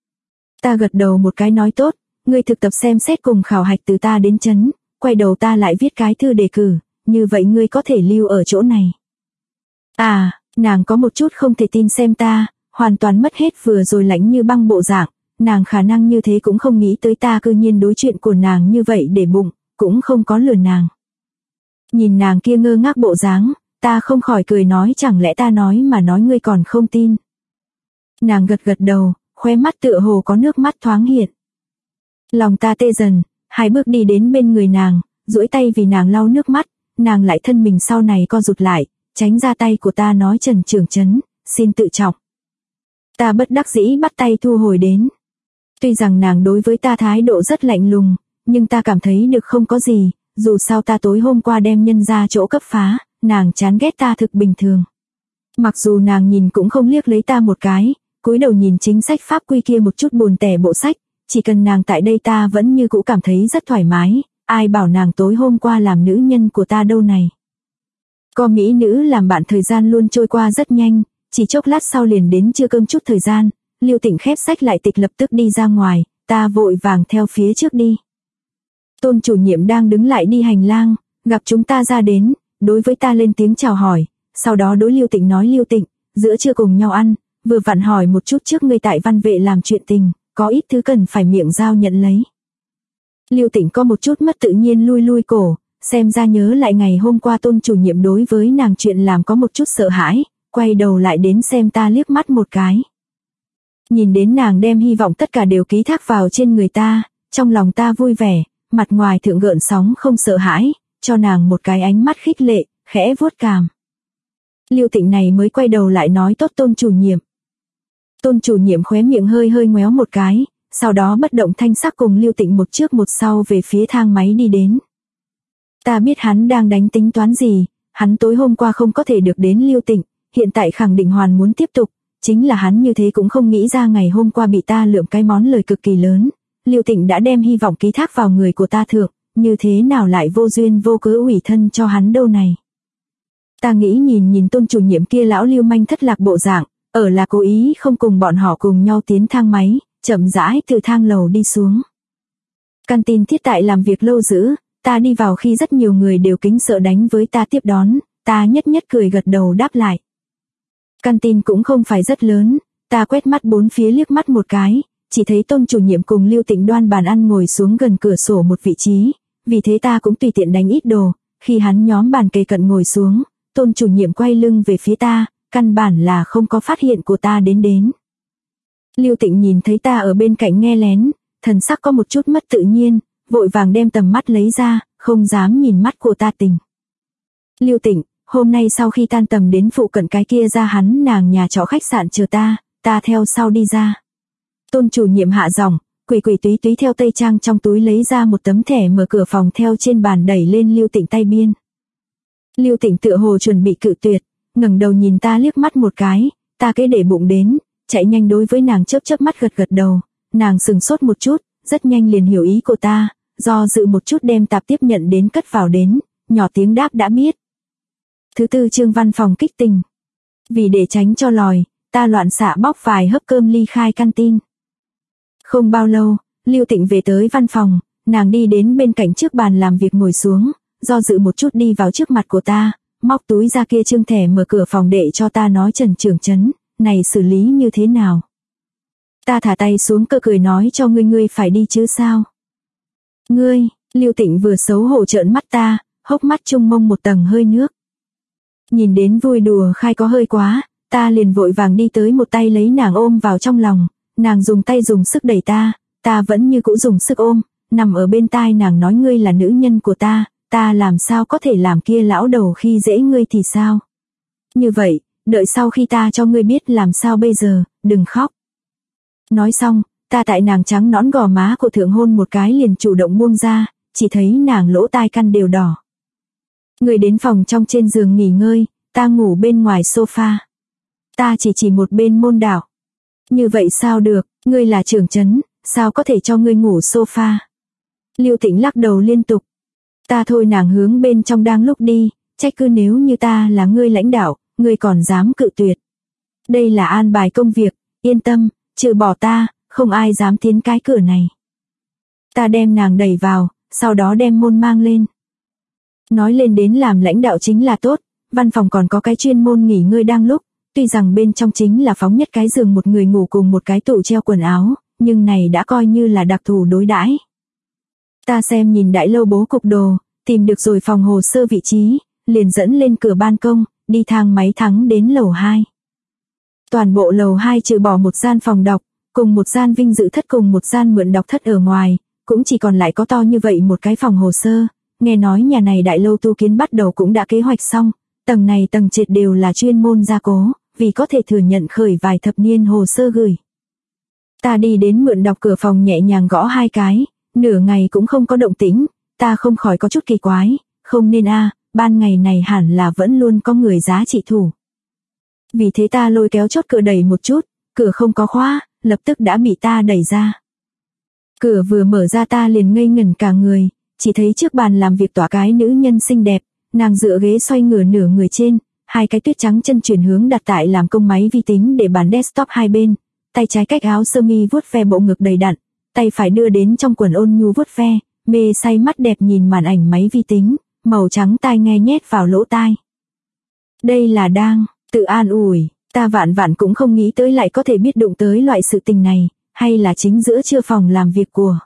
Ta gật đầu một cái nói tốt, ngươi thực tập xem xét cùng khảo hạch từ ta đến chấn, quay đầu ta lại viết cái thư đề cử, như vậy ngươi có thể lưu ở chỗ này. À, nàng có một chút không thể tin xem ta, hoàn toàn mất hết vừa rồi lạnh như băng bộ dạng, nàng khả năng như thế cũng không nghĩ tới ta cư nhiên đối chuyện của nàng như vậy để bụng, cũng không có lừa nàng. Nhìn nàng kia ngơ ngác bộ dáng, ta không khỏi cười nói chẳng lẽ ta nói mà nói ngươi còn không tin. Nàng gật đầu, khóe mắt tựa hồ có nước mắt thoáng hiện. Lòng ta tê dần, hai bước đi đến bên người nàng, duỗi tay vì nàng lau nước mắt, nàng lại thân mình sau này co rụt lại, tránh ra tay của ta nói Trần Trường Chấn, xin tự trọng. Ta bất đắc dĩ bắt tay thu hồi đến. Tuy rằng nàng đối với ta thái độ rất lạnh lùng, nhưng ta cảm thấy được không có gì, dù sao ta tối hôm qua đem nhân ra chỗ cấp phá, nàng chán ghét ta thực bình thường. Mặc dù nàng nhìn cũng không liếc lấy ta một cái, cúi đầu nhìn chính sách pháp quy kia một chút buồn tẻ bộ sách, chỉ cần nàng tại đây ta vẫn như cũ cảm thấy rất thoải mái, ai bảo nàng tối hôm qua làm nữ nhân của ta đâu này. Có mỹ nữ làm bạn thời gian luôn trôi qua rất nhanh, chỉ chốc lát sau liền đến trưa cơm chút thời gian, Lưu Tịnh khép sách lại tịch lập tức đi ra ngoài, ta vội vàng theo phía trước đi. Tôn chủ nhiệm đang đứng lại đi hành lang, gặp chúng ta ra đến, đối với ta lên tiếng chào hỏi, sau đó đối Lưu Tịnh nói Lưu Tịnh, giữa trưa cùng nhau ăn, vừa vặn hỏi một chút trước ngươi tại Văn Vệ làm chuyện tình, có ít thứ cần phải miệng giao nhận lấy. Lưu Tịnh có một chút mất tự nhiên lui cổ, xem ra nhớ lại ngày hôm qua Tôn chủ nhiệm đối với nàng chuyện làm có một chút sợ hãi, quay đầu lại đến xem ta liếc mắt một cái. Nhìn đến nàng đem hy vọng tất cả đều ký thác vào trên người ta, trong lòng ta vui vẻ, mặt ngoài thượng gợn sóng không sợ hãi, cho nàng một cái ánh mắt khích lệ, khẽ vuốt cằm. Lưu Tịnh này mới quay đầu lại nói tốt Tôn chủ nhiệm. Tôn chủ nhiệm khóe miệng hơi ngoéo một cái, sau đó bất động thanh sắc cùng Lưu Tịnh một trước một sau về phía thang máy đi đến. Ta biết hắn đang đánh tính toán gì, hắn tối hôm qua không có thể được đến Lưu Tịnh, hiện tại khẳng định hoàn muốn tiếp tục, chính là hắn như thế cũng không nghĩ ra ngày hôm qua bị ta lượm cái món lời cực kỳ lớn. Lưu Tịnh đã đem hy vọng ký thác vào người của ta thượng, như thế nào lại vô duyên vô cớ ủy thân cho hắn đâu này. Ta nghĩ nhìn Tôn chủ nhiệm kia lão lưu manh thất lạc bộ dạng, ở là cố ý không cùng bọn họ cùng nhau tiến thang máy, chậm rãi từ thang lầu đi xuống. Căn tin thiết tại làm việc lâu dữ, ta đi vào khi rất nhiều người đều kính sợ đánh với ta tiếp đón, ta nhất cười gật đầu đáp lại. Căn tin cũng không phải rất lớn, ta quét mắt bốn phía liếc mắt một cái, chỉ thấy Tôn chủ nhiệm cùng Lưu Tịnh đoan bàn ăn ngồi xuống gần cửa sổ một vị trí, vì thế ta cũng tùy tiện đánh ít đồ, khi hắn nhóm bàn kề cận ngồi xuống, Tôn chủ nhiệm quay lưng về phía ta, căn bản là không có phát hiện của ta đến. Lưu Tịnh nhìn thấy ta ở bên cạnh nghe lén, thần sắc có một chút mất tự nhiên, vội vàng đem tầm mắt lấy ra, không dám nhìn mắt của ta Tình. Lưu Tịnh, hôm nay sau khi tan tầm đến phụ cận cái kia ra hắn nàng nhà trọ khách sạn chờ ta theo sau đi ra. Tôn chủ nhiệm hạ giọng, quỷ túy theo tây trang trong túi lấy ra một tấm thẻ mở cửa phòng theo trên bàn đẩy lên Lưu Tịnh tay biên. Lưu Tịnh tựa hồ chuẩn bị cự tuyệt, ngẩng đầu nhìn ta liếc mắt một cái, ta kế để bụng đến, chạy nhanh đối với nàng chớp mắt gật đầu, nàng sừng sốt một chút, rất nhanh liền hiểu ý của ta, do dự một chút đem tạp tiếp nhận đến cất vào đến, nhỏ tiếng đáp đã biết. Thứ tư chương văn phòng kích tình. Vì để tránh cho lòi, ta loạn xạ bóc vài hớp cơm ly khai căn tin. Không bao lâu, Lưu Tịnh về tới văn phòng, nàng đi đến bên cạnh trước bàn làm việc ngồi xuống, do dự một chút đi vào trước mặt của ta, móc túi ra kia trương thẻ mở cửa phòng để cho ta nói Trần Trường Chấn, này xử lý như thế nào. Ta thả tay xuống cơ cười nói cho ngươi phải đi chứ sao. Ngươi, Lưu Tịnh vừa xấu hổ trợn mắt ta, hốc mắt trung mông một tầng hơi nước. Nhìn đến vui đùa khai có hơi quá, ta liền vội vàng đi tới một tay lấy nàng ôm vào trong lòng, nàng dùng tay dùng sức đẩy ta vẫn như cũ dùng sức ôm, nằm ở bên tai nàng nói ngươi là nữ nhân của ta làm sao có thể làm kia lão đầu khi dễ ngươi thì sao. Như vậy, đợi sau khi ta cho ngươi biết làm sao bây giờ, đừng khóc. Nói xong, ta tại nàng trắng nõn gò má của thượng hôn một cái liền chủ động buông ra, chỉ thấy nàng lỗ tai căn đều đỏ. Người đến phòng trong trên giường nghỉ ngơi, ta ngủ bên ngoài sofa. Ta chỉ một bên môn đảo. Như vậy sao được, ngươi là Trường Chấn, sao có thể cho ngươi ngủ sofa. Lưu Tịnh lắc đầu liên tục. Ta thôi nàng hướng bên trong đang lúc đi, trách cứ nếu như ta là ngươi lãnh đạo, ngươi còn dám cự tuyệt. Đây là an bài công việc, yên tâm, trừ bỏ ta, không ai dám tiến cái cửa này. Ta đem nàng đẩy vào, sau đó đem môn mang lên. Nói lên đến làm lãnh đạo chính là tốt, văn phòng còn có cái chuyên môn nghỉ ngơi đang lúc, tuy rằng bên trong chính là phóng nhất cái giường một người ngủ cùng một cái tủ treo quần áo, nhưng này đã coi như là đặc thù đối đãi. Ta xem nhìn đại lâu bố cục đồ, tìm được rồi phòng hồ sơ vị trí, liền dẫn lên cửa ban công, đi thang máy thắng đến lầu 2. Toàn bộ lầu 2 trừ bỏ một gian phòng đọc, cùng một gian vinh dự thất cùng một gian mượn đọc thất ở ngoài, cũng chỉ còn lại có to như vậy một cái phòng hồ sơ. Nghe nói nhà này đại lâu tu kiến bắt đầu cũng đã kế hoạch xong, tầng này tầng trệt đều là chuyên môn gia cố, vì có thể thừa nhận khởi vài thập niên hồ sơ gửi. Ta đi đến mượn đọc cửa phòng nhẹ nhàng gõ 2 cái, nửa ngày cũng không có động tĩnh, ta không khỏi có chút kỳ quái, không nên ban ngày này hẳn là vẫn luôn có người giá trị thủ. Vì thế ta lôi kéo chốt cửa đẩy một chút, cửa không có khóa, lập tức đã bị ta đẩy ra. Cửa vừa mở ra ta liền ngây ngẩn cả người, chỉ thấy trước bàn làm việc tỏa cái nữ nhân xinh đẹp, Nàng dựa ghế xoay ngửa nửa người trên, hai cái tuyết trắng chân chuyển hướng đặt tại làm công máy vi tính để bàn desktop hai bên, tay trái cách áo sơ mi vuốt ve bộ ngực đầy đặn, tay phải đưa đến trong quần ôn nhu vuốt ve, mê say mắt đẹp nhìn màn ảnh máy vi tính, màu trắng tai nghe nhét vào lỗ tai. Đây là đang tự an ủi, ta vạn vạn cũng không nghĩ tới lại có thể biết đụng tới loại sự tình này, hay là chính giữa trưa phòng làm việc của.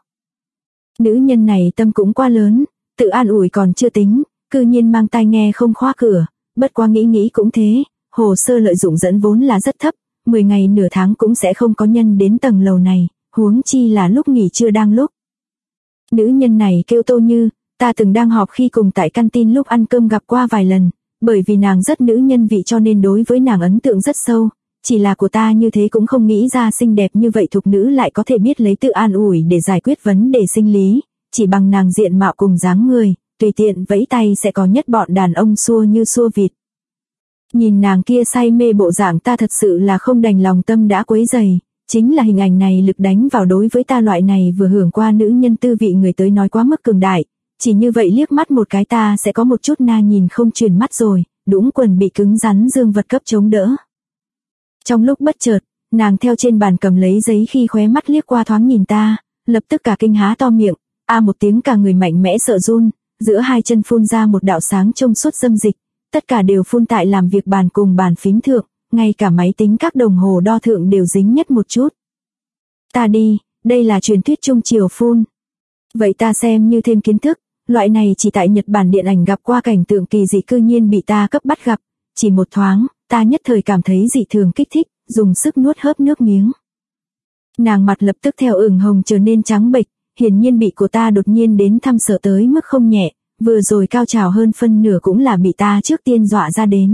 Nữ nhân này tâm cũng quá lớn, tự an ủi còn chưa tính, cư nhiên mang tai nghe không khóa cửa, bất quá nghĩ cũng thế, hồ sơ lợi dụng dẫn vốn là rất thấp, 10 ngày nửa tháng cũng sẽ không có nhân đến tầng lầu này, huống chi là lúc nghỉ trưa đang lúc. Nữ nhân này kêu Tô Như, ta từng đang họp khi cùng tại canteen lúc ăn cơm gặp qua vài lần, bởi vì nàng rất nữ nhân vị cho nên đối với nàng ấn tượng rất sâu, chỉ là của ta như thế cũng không nghĩ ra xinh đẹp như vậy thục nữ lại có thể biết lấy tự an ủi để giải quyết vấn đề sinh lý, chỉ bằng nàng diện mạo cùng dáng người, tùy tiện vẫy tay sẽ có nhất bọn đàn ông xua như xua vịt. Nhìn nàng kia say mê bộ dạng ta thật sự là không đành lòng tâm đã quấy dày, chính là hình ảnh này lực đánh vào đối với ta loại này vừa hưởng qua nữ nhân tư vị người tới nói quá mức cường đại, chỉ như vậy liếc mắt một cái ta sẽ có một chút na nhìn không truyền mắt rồi, đũng quần bị cứng rắn dương vật cấp chống đỡ. Trong lúc bất chợt, nàng theo trên bàn cầm lấy giấy khi khóe mắt liếc qua thoáng nhìn ta, lập tức cả kinh há to miệng, một tiếng cả người mạnh mẽ sợ run, giữa hai chân phun ra một đạo sáng trong suốt dâm dịch, tất cả đều phun tại làm việc bàn cùng bàn phím thượng, ngay cả máy tính các đồng hồ đo thượng đều dính nhất một chút. Ta đi, đây là truyền thuyết trung triều phun. Vậy ta xem như thêm kiến thức, loại này chỉ tại Nhật Bản điện ảnh gặp qua cảnh tượng kỳ dị cư nhiên bị ta cấp bắt gặp, chỉ một thoáng, ta nhất thời cảm thấy dị thường kích thích, dùng sức nuốt hớp nước miếng. Nàng mặt lập tức theo ửng hồng trở nên trắng bệch, hiển nhiên bị của ta đột nhiên đến thăm sợ tới mức không nhẹ, vừa rồi cao trào hơn phân nửa cũng là bị ta trước tiên dọa ra đến.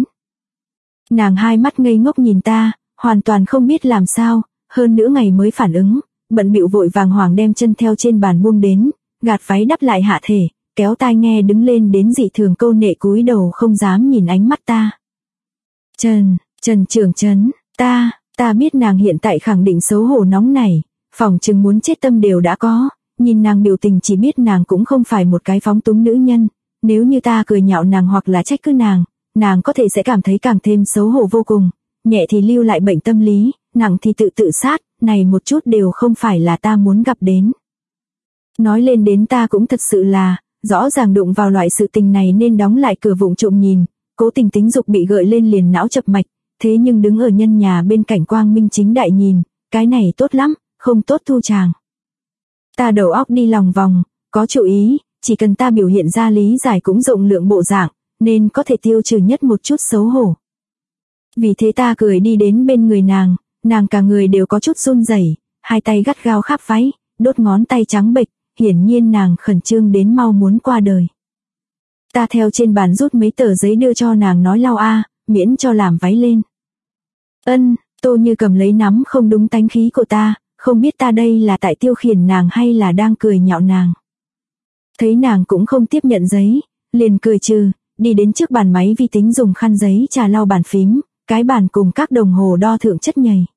Nàng hai mắt ngây ngốc nhìn ta, hoàn toàn không biết làm sao, hơn nửa ngày mới phản ứng, bận bịu vội vàng hoảng đem chân theo trên bàn buông đến, gạt váy đắp lại hạ thể, kéo tai nghe đứng lên đến dị thường câu nệ cúi đầu không dám nhìn ánh mắt ta. Trần Trường Trấn, ta biết nàng hiện tại khẳng định xấu hổ nóng này, phỏng chừng muốn chết tâm đều đã có, nhìn nàng biểu tình chỉ biết nàng cũng không phải một cái phóng túng nữ nhân, nếu như ta cười nhạo nàng hoặc là trách cứ nàng có thể sẽ cảm thấy càng thêm xấu hổ vô cùng, nhẹ thì lưu lại bệnh tâm lý, nặng thì tự sát, này một chút đều không phải là ta muốn gặp đến. Nói lên đến ta cũng thật sự là, rõ ràng đụng vào loại sự tình này nên đóng lại cửa vụng trộm nhìn, cố tình tính dục bị gợi lên liền não chập mạch, thế nhưng đứng ở nhân nhà bên cạnh quang minh chính đại nhìn, cái này tốt lắm, không tốt thu chàng. Ta đầu óc đi lòng vòng, có chú ý, chỉ cần ta biểu hiện ra lý giải cũng rộng lượng bộ dạng, nên có thể tiêu trừ nhất một chút xấu hổ. Vì thế ta cười đi đến bên người nàng cả người đều có chút run rẩy, hai tay gắt gao kháp váy, đốt ngón tay trắng bệch, hiển nhiên nàng khẩn trương đến mau muốn qua đời. Ta theo trên bàn rút mấy tờ giấy đưa cho nàng nói lau miễn cho làm váy lên. Tô Như cầm lấy nắm không đúng tánh khí của ta, không biết ta đây là tại tiêu khiển nàng hay là đang cười nhạo nàng. Thấy nàng cũng không tiếp nhận giấy, liền cười trừ, đi đến trước bàn máy vi tính dùng khăn giấy trà lau bàn phím, cái bàn cùng các đồng hồ đo thượng chất nhầy.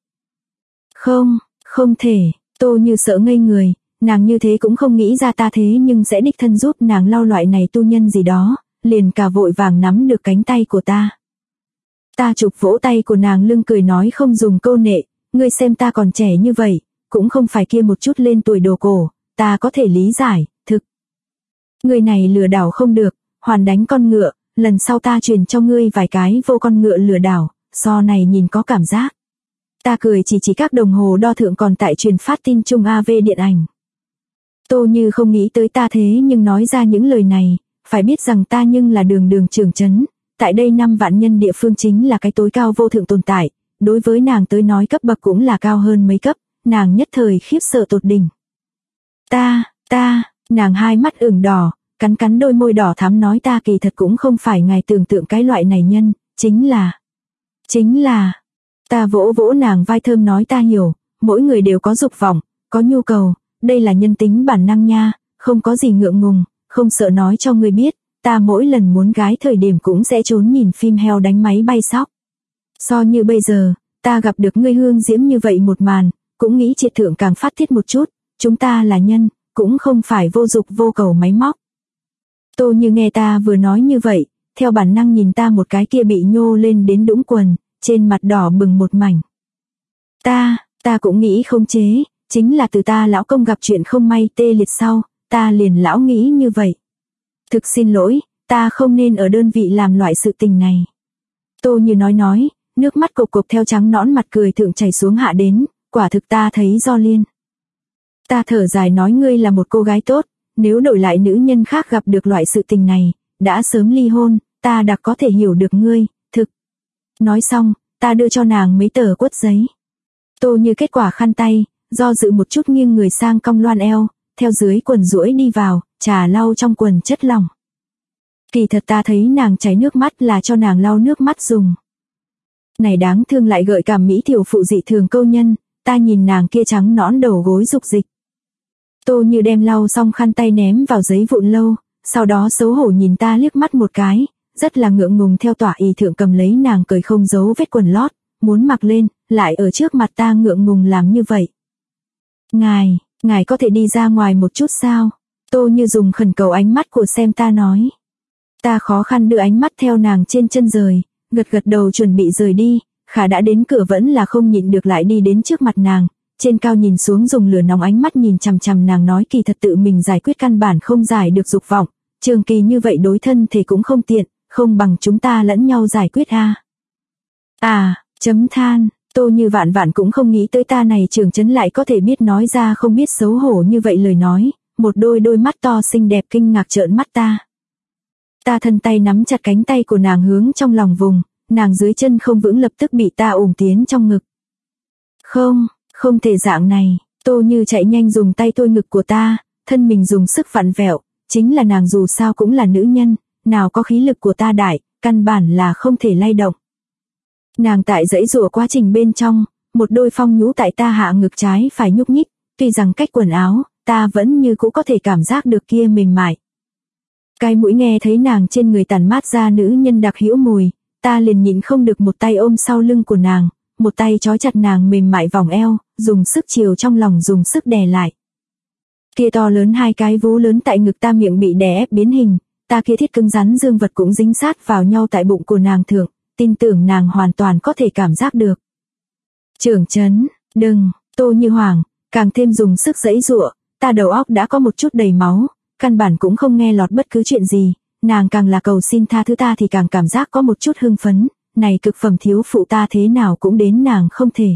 Không thể, Tô Như sợ ngây người, nàng như thế cũng không nghĩ ra ta thế nhưng sẽ đích thân giúp nàng lau loại này tu nhân gì đó, liền cả vội vàng nắm được cánh tay của ta. Ta chụp vỗ tay của nàng lưng cười nói không dùng câu nệ, ngươi xem ta còn trẻ như vậy, cũng không phải kia một chút lên tuổi đồ cổ, ta có thể lý giải, thực. Người này lừa đảo không được, hoàn đánh con ngựa, lần sau ta truyền cho ngươi vài cái vô con ngựa lừa đảo, so này nhìn có cảm giác. Ta cười chỉ các đồng hồ đo thượng còn tại truyền phát tin chung AV điện ảnh. Tô Như không nghĩ tới ta thế nhưng nói ra những lời này, phải biết rằng ta nhưng là đường Trường Trấn, tại đây 5 vạn nhân địa phương chính là cái tối cao vô thượng tồn tại, đối với nàng tới nói cấp bậc cũng là cao hơn mấy cấp, nàng nhất thời khiếp sợ tột đỉnh. Nàng hai mắt ửng đỏ, cắn đôi môi đỏ thắm nói ta kỳ thật cũng không phải ngài tưởng tượng cái loại này nhân, chính là, ta vỗ nàng vai thơm nói ta hiểu, mỗi người đều có dục vọng, có nhu cầu, đây là nhân tính bản năng nha, không có gì ngượng ngùng, không sợ nói cho ngươi biết, ta mỗi lần muốn gái thời điểm cũng sẽ trốn nhìn phim heo đánh máy bay sóc. So như bây giờ, ta gặp được ngươi hương diễm như vậy một màn, cũng nghĩ triệt thượng càng phát thiết một chút, chúng ta là nhân, cũng không phải vô dục vô cầu máy móc. Tô Như nghe ta vừa nói như vậy, theo bản năng nhìn ta một cái, kia bị nhô lên đến đũng quần, trên mặt đỏ bừng một mảnh. Ta cũng nghĩ không chế, chính là từ ta lão công gặp chuyện không may tê liệt sau, ta liền lão nghĩ như vậy. Thực xin lỗi, ta không nên ở đơn vị làm loại sự tình này. Tô Như nói, nước mắt cộc cộc theo trắng nõn mặt cười thượng chảy xuống hạ đến, quả thực ta thấy do liên. Ta thở dài nói, ngươi là một cô gái tốt, nếu đổi lại nữ nhân khác gặp được loại sự tình này, đã sớm ly hôn, ta đã có thể hiểu được ngươi, thực. Nói xong, ta đưa cho nàng mấy tờ quất giấy. Tô Như kết quả khăn tay, do dự một chút nghiêng người sang cong loan eo, theo dưới quần duỗi đi vào, trà lau trong quần chất lỏng. Kỳ thật ta thấy nàng chảy nước mắt là cho nàng lau nước mắt dùng. Này đáng thương lại gợi cảm mỹ tiểu phụ dị thường câu nhân, ta nhìn nàng kia trắng nõn đầu gối dục dịch. Tô Như đem lau xong khăn tay ném vào giấy vụn lâu, sau đó xấu hổ nhìn ta liếc mắt một cái, rất là ngượng ngùng theo tỏa y thượng cầm lấy nàng cởi không giấu vết quần lót, muốn mặc lên, lại ở trước mặt ta ngượng ngùng làm như vậy. Ngài có thể đi ra ngoài một chút sao? Tô Như dùng khẩn cầu ánh mắt của xem ta nói. Ta khó khăn đưa ánh mắt theo nàng trên chân rời, gật đầu chuẩn bị rời đi, khả đã đến cửa vẫn là không nhịn được lại đi đến trước mặt nàng, trên cao nhìn xuống dùng lửa nóng ánh mắt nhìn chằm chằm nàng nói, kỳ thật tự mình giải quyết căn bản không giải được dục vọng, trường kỳ như vậy đối thân thể cũng không tiện, không bằng chúng ta lẫn nhau giải quyết a. Chấm than, Tô Như vạn cũng không nghĩ tới ta này trưởng trấn lại có thể biết nói ra không biết xấu hổ như vậy lời nói, một đôi mắt to xinh đẹp kinh ngạc trợn mắt ta. Ta thân tay nắm chặt cánh tay của nàng hướng trong lòng vùng, nàng dưới chân không vững lập tức bị ta ủng tiến trong ngực. Không thể dạng này, Tô Như chạy nhanh dùng tay tôi ngực của ta, thân mình dùng sức vặn vẹo, chính là nàng dù sao cũng là nữ nhân, nào có khí lực của ta đại, căn bản là không thể lay động. Nàng tại giãy giụa quá trình bên trong, một đôi phong nhũ tại ta hạ ngực trái phải nhúc nhích, tuy rằng cách quần áo, ta vẫn như cũ có thể cảm giác được kia mềm mại. Cái mũi nghe thấy nàng trên người tản mát ra nữ nhân đặc hữu mùi, ta liền nhịn không được một tay ôm sau lưng của nàng, một tay trói chặt nàng mềm mại vòng eo, dùng sức chiều trong lòng dùng sức đè lại. Kia to lớn hai cái vú lớn tại ngực ta miệng bị đè ép biến hình, ta kia thiết cứng rắn dương vật cũng dính sát vào nhau tại bụng của nàng thượng, tin tưởng nàng hoàn toàn có thể cảm giác được. Trưởng trấn, đừng, Tô Như hoảng, càng thêm dùng sức giãy giụa, ta đầu óc đã có một chút đầy máu, căn bản cũng không nghe lọt bất cứ chuyện gì, nàng càng là cầu xin tha thứ ta thì càng cảm giác có một chút hưng phấn, này cực phẩm thiếu phụ ta thế nào cũng đến nàng không thể.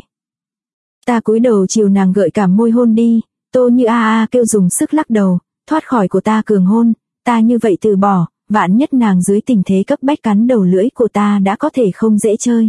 Ta cúi đầu chiều nàng gợi cảm môi hôn đi, Tô Như a kêu dùng sức lắc đầu, thoát khỏi của ta cường hôn, ta như vậy từ bỏ, vạn nhất nàng dưới tình thế cấp bách cắn đầu lưỡi của ta đã có thể không dễ chơi.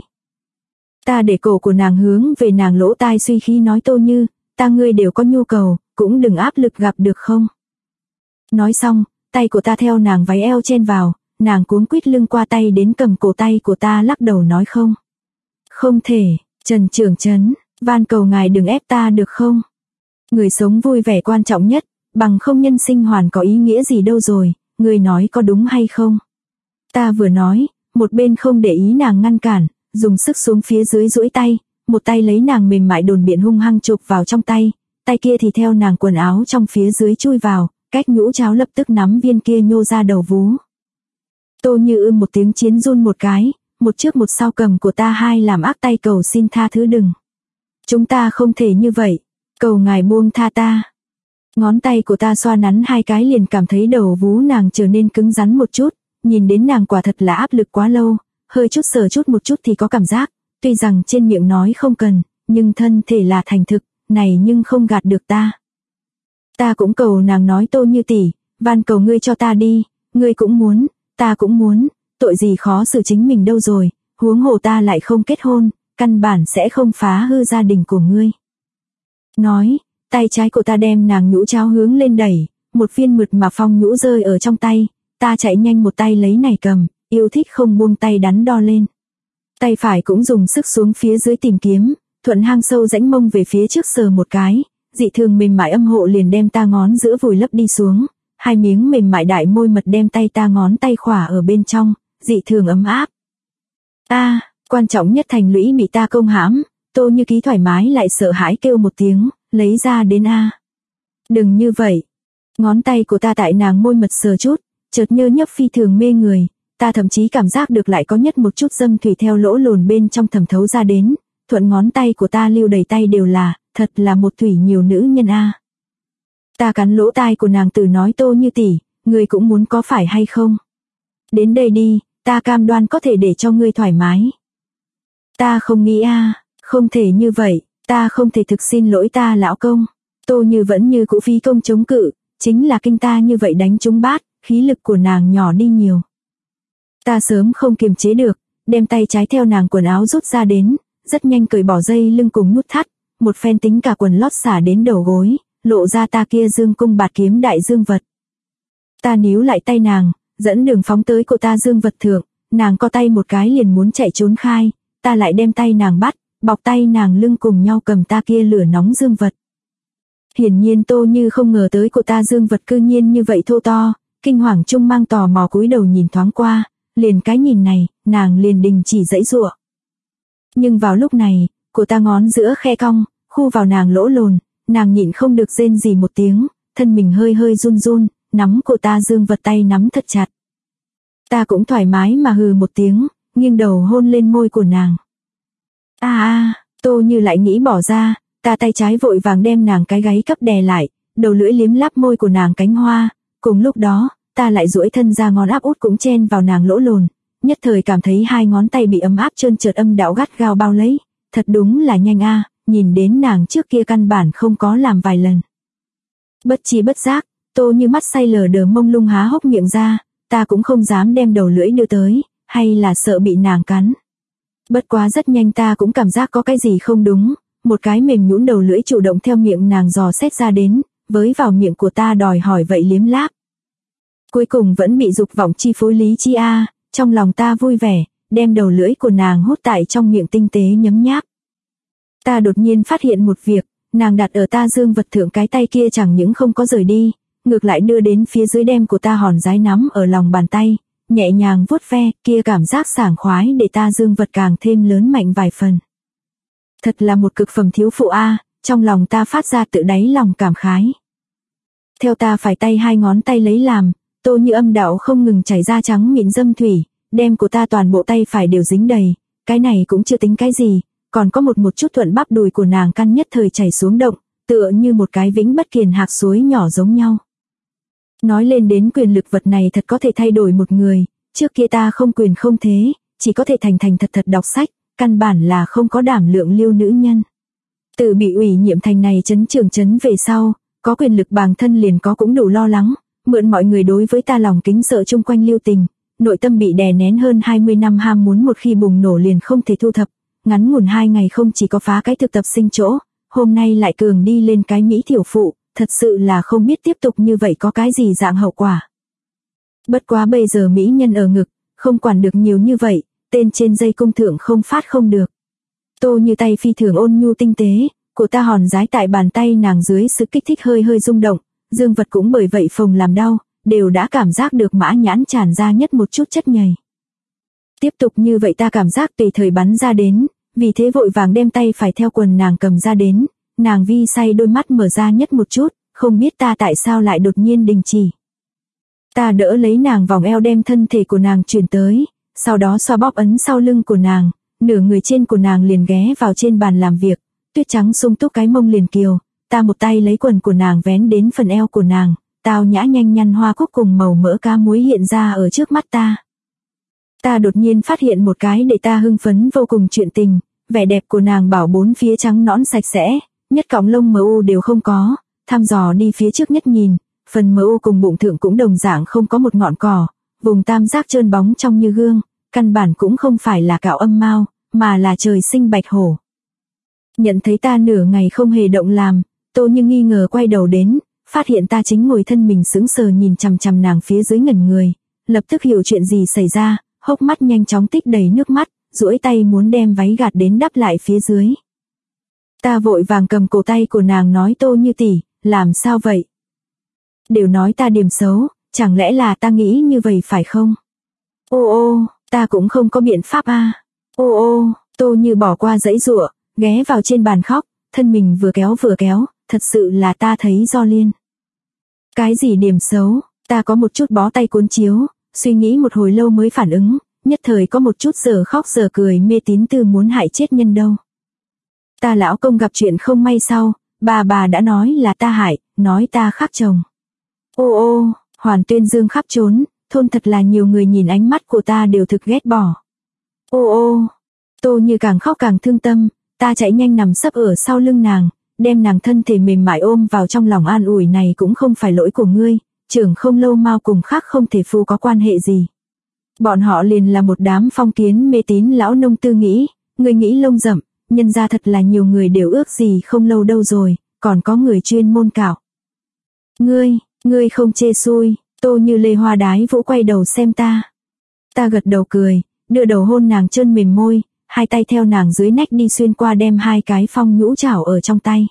Ta để cổ của nàng hướng về nàng lỗ tai suy khí nói, Tô Như, ta ngươi đều có nhu cầu, cũng đừng áp lực gặp được không. Nói xong, tay của ta theo nàng váy eo chen vào, nàng cuống quýt lưng qua tay đến cầm cổ tay của ta lắc đầu nói không. Không thể, Trần trưởng trấn, van cầu ngài đừng ép ta được không. Người sống vui vẻ quan trọng nhất, bằng không nhân sinh hoàn có ý nghĩa gì đâu rồi, người nói có đúng hay không. Ta vừa nói, một bên không để ý nàng ngăn cản, dùng sức xuống phía dưới duỗi tay, một tay lấy nàng mềm mại đồn biện hung hăng chụp vào trong tay kia thì theo nàng quần áo trong phía dưới chui vào, cách nhũ cháo lập tức nắm viên kia nhô ra đầu vú. Tô Như một tiếng chiến run một cái, một trước một sau cầm của ta hai làm ác tay cầu xin tha thứ đừng. Chúng ta không thể như vậy, cầu ngài buông tha ta. Ngón tay của ta xoa nắn hai cái liền cảm thấy đầu vú nàng trở nên cứng rắn một chút, nhìn đến nàng quả thật là áp lực quá lâu, hơi chút sờ chút một chút thì có cảm giác, tuy rằng trên miệng nói không cần, nhưng thân thể là thành thực, này nhưng không gạt được ta. Ta cũng cầu nàng nói, Tô Như tỷ, van cầu ngươi cho ta đi, ngươi cũng muốn, ta cũng muốn, tội gì khó xử chính mình đâu rồi, huống hồ ta lại không kết hôn, căn bản sẽ không phá hư gia đình của ngươi. Nói, tay trái của ta đem nàng nhũ cháo hướng lên đẩy, một viên mượt mà phong nhũ rơi ở trong tay, ta chạy nhanh một tay lấy này cầm, yêu thích không buông tay đắn đo lên. Tay phải cũng dùng sức xuống phía dưới tìm kiếm, thuận hang sâu rãnh mông về phía trước sờ một cái, dị thường mềm mại âm hộ liền đem ta ngón giữa vùi lấp đi xuống, hai miếng mềm mại đại môi mật đem tay ta ngón tay khỏa ở bên trong, dị thường ấm áp. Quan trọng nhất thành lũy bị ta công hãm, Tô Như ký thoải mái lại sợ hãi kêu một tiếng, lấy ra đến Đừng như vậy. Ngón tay của ta tại nàng môi mật sờ chút, chợt nhơ nhấp phi thường mê người, ta thậm chí cảm giác được lại có nhất một chút dâm thủy theo lỗ lồn bên trong thẩm thấu ra đến, thuận ngón tay của ta lưu đầy tay đều là, thật là một thủy nhiều nữ nhân a. Ta cắn lỗ tai của nàng từ nói Tô Như tỷ, ngươi cũng muốn có phải hay không? Đến đây đi, ta cam đoan có thể để cho ngươi thoải mái. Ta không nghĩ không thể như vậy, ta không thể thực xin lỗi ta lão công. Tô Như vẫn như cũ phí công chống cự, chính là kinh ta như vậy đánh trúng bát, khí lực của nàng nhỏ đi nhiều. Ta sớm không kiềm chế được, đem tay trái theo nàng quần áo rút ra đến, rất nhanh cởi bỏ dây lưng cùng nút thắt, một phen tính cả quần lót xả đến đầu gối, lộ ra ta kia dương cung bạt kiếm đại dương vật. Ta níu lại tay nàng, dẫn đường phóng tới của ta dương vật thượng, nàng co tay một cái liền muốn chạy trốn khai, ta lại đem tay nàng bắt, bọc tay nàng lưng cùng nhau cầm ta kia lửa nóng dương vật. Hiển nhiên Tô Như không ngờ tới của ta dương vật cư nhiên như vậy thô to, kinh hoàng chung mang tò mò cúi đầu nhìn thoáng qua, liền cái nhìn này, nàng liền đình chỉ giãy giụa. Nhưng vào lúc này, của ta ngón giữa khe cong, khu vào nàng lỗ lồn, nàng nhịn không được rên gì một tiếng, thân mình hơi hơi run run, nắm của ta dương vật tay nắm thật chặt. Ta cũng thoải mái mà hừ một tiếng, nghiêng đầu hôn lên môi của nàng. Tô Như lại nghĩ bỏ ra, ta tay trái vội vàng đem nàng cái gáy cấp đè lại, đầu lưỡi liếm láp môi của nàng cánh hoa, cùng lúc đó, ta lại duỗi thân ra ngón áp út cũng chen vào nàng lỗ lồn, nhất thời cảm thấy hai ngón tay bị ấm áp trơn trượt âm đạo gắt gao bao lấy, thật đúng là nhanh nhìn đến nàng trước kia căn bản không có làm vài lần. Bất chi bất giác, Tô Như mắt say lờ đờ mông lung há hốc miệng ra, ta cũng không dám đem đầu lưỡi đưa tới, hay là sợ bị nàng cắn. Bất quá rất nhanh ta cũng cảm giác có cái gì không đúng, một cái mềm nhũn đầu lưỡi chủ động theo miệng nàng dò xét ra đến, với vào miệng của ta đòi hỏi vậy liếm láp. Cuối cùng vẫn bị dục vọng chi phối lý chi trong lòng ta vui vẻ, đem đầu lưỡi của nàng hút tại trong miệng tinh tế nhấm nháp. Ta đột nhiên phát hiện một việc, nàng đặt ở ta dương vật thượng cái tay kia chẳng những không có rời đi, ngược lại đưa đến phía dưới đem của ta hòn dái nắm ở lòng bàn tay, nhẹ nhàng vuốt ve, kia cảm giác sảng khoái để ta dương vật càng thêm lớn mạnh vài phần. Thật là một cực phẩm thiếu phụ trong lòng ta phát ra tự đáy lòng cảm khái. Theo ta phải tay hai ngón tay lấy làm, Tô Như âm đạo không ngừng chảy ra trắng mịn dâm thủy, đem của ta toàn bộ tay phải đều dính đầy, cái này cũng chưa tính cái gì, còn có một chút thuận bắp đùi của nàng căn nhất thời chảy xuống động, tựa như một cái vĩnh bất kiền hạc suối nhỏ giống nhau. Nói lên đến quyền lực vật này thật có thể thay đổi một người, trước kia ta không quyền không thế, chỉ có thể thành thật đọc sách, căn bản là không có đảm lượng liêu nữ nhân. Từ bị ủy nhiệm thành này trấn trưởng trấn về sau, có quyền lực bản thân liền có cũng đủ lo lắng, mượn mọi người đối với ta lòng kính sợ chung quanh lưu tình, nội tâm bị đè nén hơn 20 năm ham muốn một khi bùng nổ liền không thể thu thập, ngắn ngủn 2 ngày không chỉ có phá cái thực tập sinh chỗ, hôm nay lại cường đi lên cái mỹ tiểu phụ, thật sự là không biết tiếp tục như vậy có cái gì dạng hậu quả. Bất quá bây giờ mỹ nhân ở ngực, không quản được nhiều như vậy, tên trên dây cung thượng không phát không được. Tô Như tay phi thường ôn nhu tinh tế, của ta hòn dái tại bàn tay nàng dưới sự kích thích hơi hơi rung động, dương vật cũng bởi vậy phồng làm đau, đều đã cảm giác được mã nhãn tràn ra nhất một chút chất nhầy. Tiếp tục như vậy ta cảm giác tùy thời bắn ra đến, vì thế vội vàng đem tay phải theo quần nàng cầm ra đến, nàng vi say đôi mắt mở ra nhất một chút, không biết ta tại sao lại đột nhiên đình chỉ. Ta đỡ lấy nàng vòng eo đem thân thể của nàng chuyển tới, sau đó xoa bóp ấn sau lưng của nàng, nửa người trên của nàng liền ghé vào trên bàn làm việc, tuyết trắng sung túc cái mông liền kiều, ta một tay lấy quần của nàng vén đến phần eo của nàng, tao nhã nhanh nhăn hoa cúc cùng màu mỡ cá muối hiện ra ở trước mắt ta. Ta đột nhiên phát hiện một cái để ta hưng phấn vô cùng chuyện tình, vẻ đẹp của nàng bảo bốn phía trắng nõn sạch sẽ, nhất cọng lông mờ u đều không có, thăm dò đi phía trước nhất nhìn, phần mờ u cùng bụng thượng cũng đồng dạng không có một ngọn cỏ, vùng tam giác trơn bóng trong như gương, căn bản cũng không phải là cạo âm mao, mà là trời sinh bạch hổ. Nhận thấy ta nửa ngày không hề động làm, Tô Như nghi ngờ quay đầu đến, phát hiện ta chính ngồi thân mình sững sờ nhìn chằm chằm nàng phía dưới ngẩn người, lập tức hiểu chuyện gì xảy ra, hốc mắt nhanh chóng tích đầy nước mắt, duỗi tay muốn đem váy gạt đến đắp lại phía dưới. Ta vội vàng cầm cổ tay của nàng nói Tô Như tỷ, làm sao vậy? Đều nói ta điểm xấu, chẳng lẽ là ta nghĩ như vậy phải không? Ô, ta cũng không có biện pháp Ô, Tô Như bỏ qua giãy giụa, ghé vào trên bàn khóc, thân mình vừa kéo, thật sự là ta thấy do liên. Cái gì điểm xấu, ta có một chút bó tay cuốn chiếu, suy nghĩ một hồi lâu mới phản ứng, nhất thời có một chút giờ khóc giờ cười, mê tín tư muốn hại chết nhân đâu. Ta lão công gặp chuyện không may sau, bà đã nói là ta hại, nói ta khác chồng. Ô ô, hoàn tuyên dương khắp trốn, thôn thật là nhiều người nhìn ánh mắt của ta đều thực ghét bỏ. Ô ô, Tô Như càng khóc càng thương tâm, ta chạy nhanh nằm sấp ở sau lưng nàng, đem nàng thân thể mềm mại ôm vào trong lòng an ủi, này cũng không phải lỗi của ngươi, trưởng không lâu mau cùng khác không thể phu có quan hệ gì. Bọn họ liền là một đám phong kiến mê tín lão nông tư nghĩ, ngươi nghĩ lông rậm, nhân ra thật là nhiều người đều ước gì không lâu đâu rồi, còn có người chuyên môn cạo. Ngươi không chê xui, Tô Như lê hoa đái vũ quay đầu xem ta. Ta gật đầu cười, đưa đầu hôn nàng trơn mềm môi, hai tay theo nàng dưới nách đi xuyên qua, đem hai cái phong nhũ chảo ở trong tay.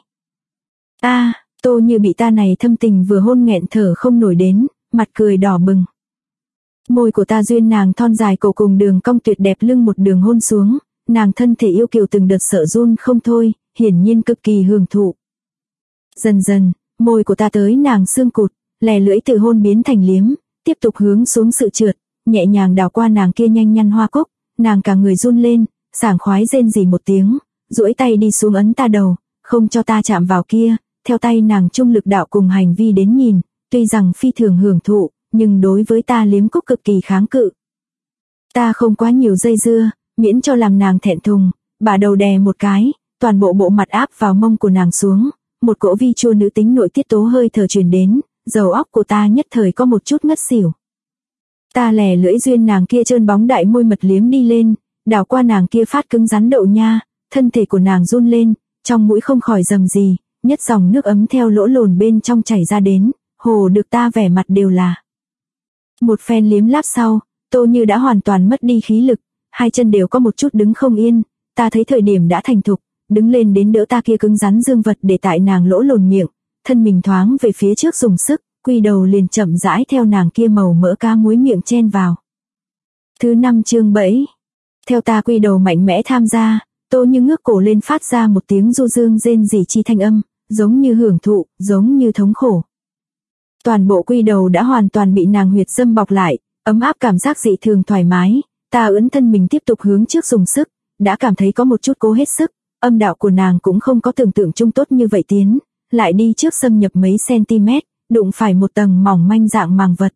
Tô Như bị ta này thâm tình vừa hôn nghẹn thở không nổi đến, mặt cười đỏ bừng. Môi của ta duyên nàng thon dài cổ cùng đường cong tuyệt đẹp lưng một đường hôn xuống, nàng thân thể yêu kiều từng đợt sợ run không thôi, hiển nhiên cực kỳ hưởng thụ. Dần dần, môi của ta tới nàng xương cụt, lè lưỡi từ hôn biến thành liếm, tiếp tục hướng xuống sự trượt, nhẹ nhàng đào qua nàng kia nhanh nhăn hoa cúc, nàng cả người run lên, sảng khoái rên rỉ một tiếng, duỗi tay đi xuống ấn ta đầu, không cho ta chạm vào kia, theo tay nàng trung lực đạo cùng hành vi đến nhìn, tuy rằng phi thường hưởng thụ, nhưng đối với ta liếm cúc cực kỳ kháng cự. Ta không quá nhiều dây dưa, miễn cho làm nàng thẹn thùng, bả đầu đè một cái, toàn bộ bộ mặt áp vào mông của nàng xuống, một cỗ vi chua nữ tính nội tiết tố hơi thở truyền đến, đầu óc của ta nhất thời có một chút ngất xỉu. Ta lè lưỡi duyên nàng kia trơn bóng đại môi mật liếm đi lên, đảo qua nàng kia phát cứng rắn đậu nha, thân thể của nàng run lên, trong mũi không khỏi rầm gì, nhất dòng nước ấm theo lỗ lồn bên trong chảy ra đến, hồ được ta vẻ mặt đều là. Một phen liếm láp sau, Tô Như đã hoàn toàn mất đi khí lực, hai chân đều có một chút đứng không yên, ta thấy thời điểm đã thành thục, đứng lên đến đỡ ta kia cứng rắn dương vật để tại nàng lỗ lồn miệng, thân mình thoáng về phía trước dùng sức, quy đầu liền chậm rãi theo nàng kia màu mỡ cá muối miệng chen vào. Thứ 5 chương 7. Theo ta quy đầu mạnh mẽ tham gia, Tô Như ngước cổ lên phát ra một tiếng du dương rên rỉ chi thanh âm, giống như hưởng thụ, giống như thống khổ. Toàn bộ quy đầu đã hoàn toàn bị nàng huyệt dâm bọc lại, ấm áp cảm giác dị thường thoải mái, ta ưỡn thân mình tiếp tục hướng trước dùng sức, đã cảm thấy có một chút cố hết sức, âm đạo của nàng cũng không có tưởng tượng chung tốt như vậy tiến, lại đi trước xâm nhập mấy cm, đụng phải một tầng mỏng manh dạng màng vật.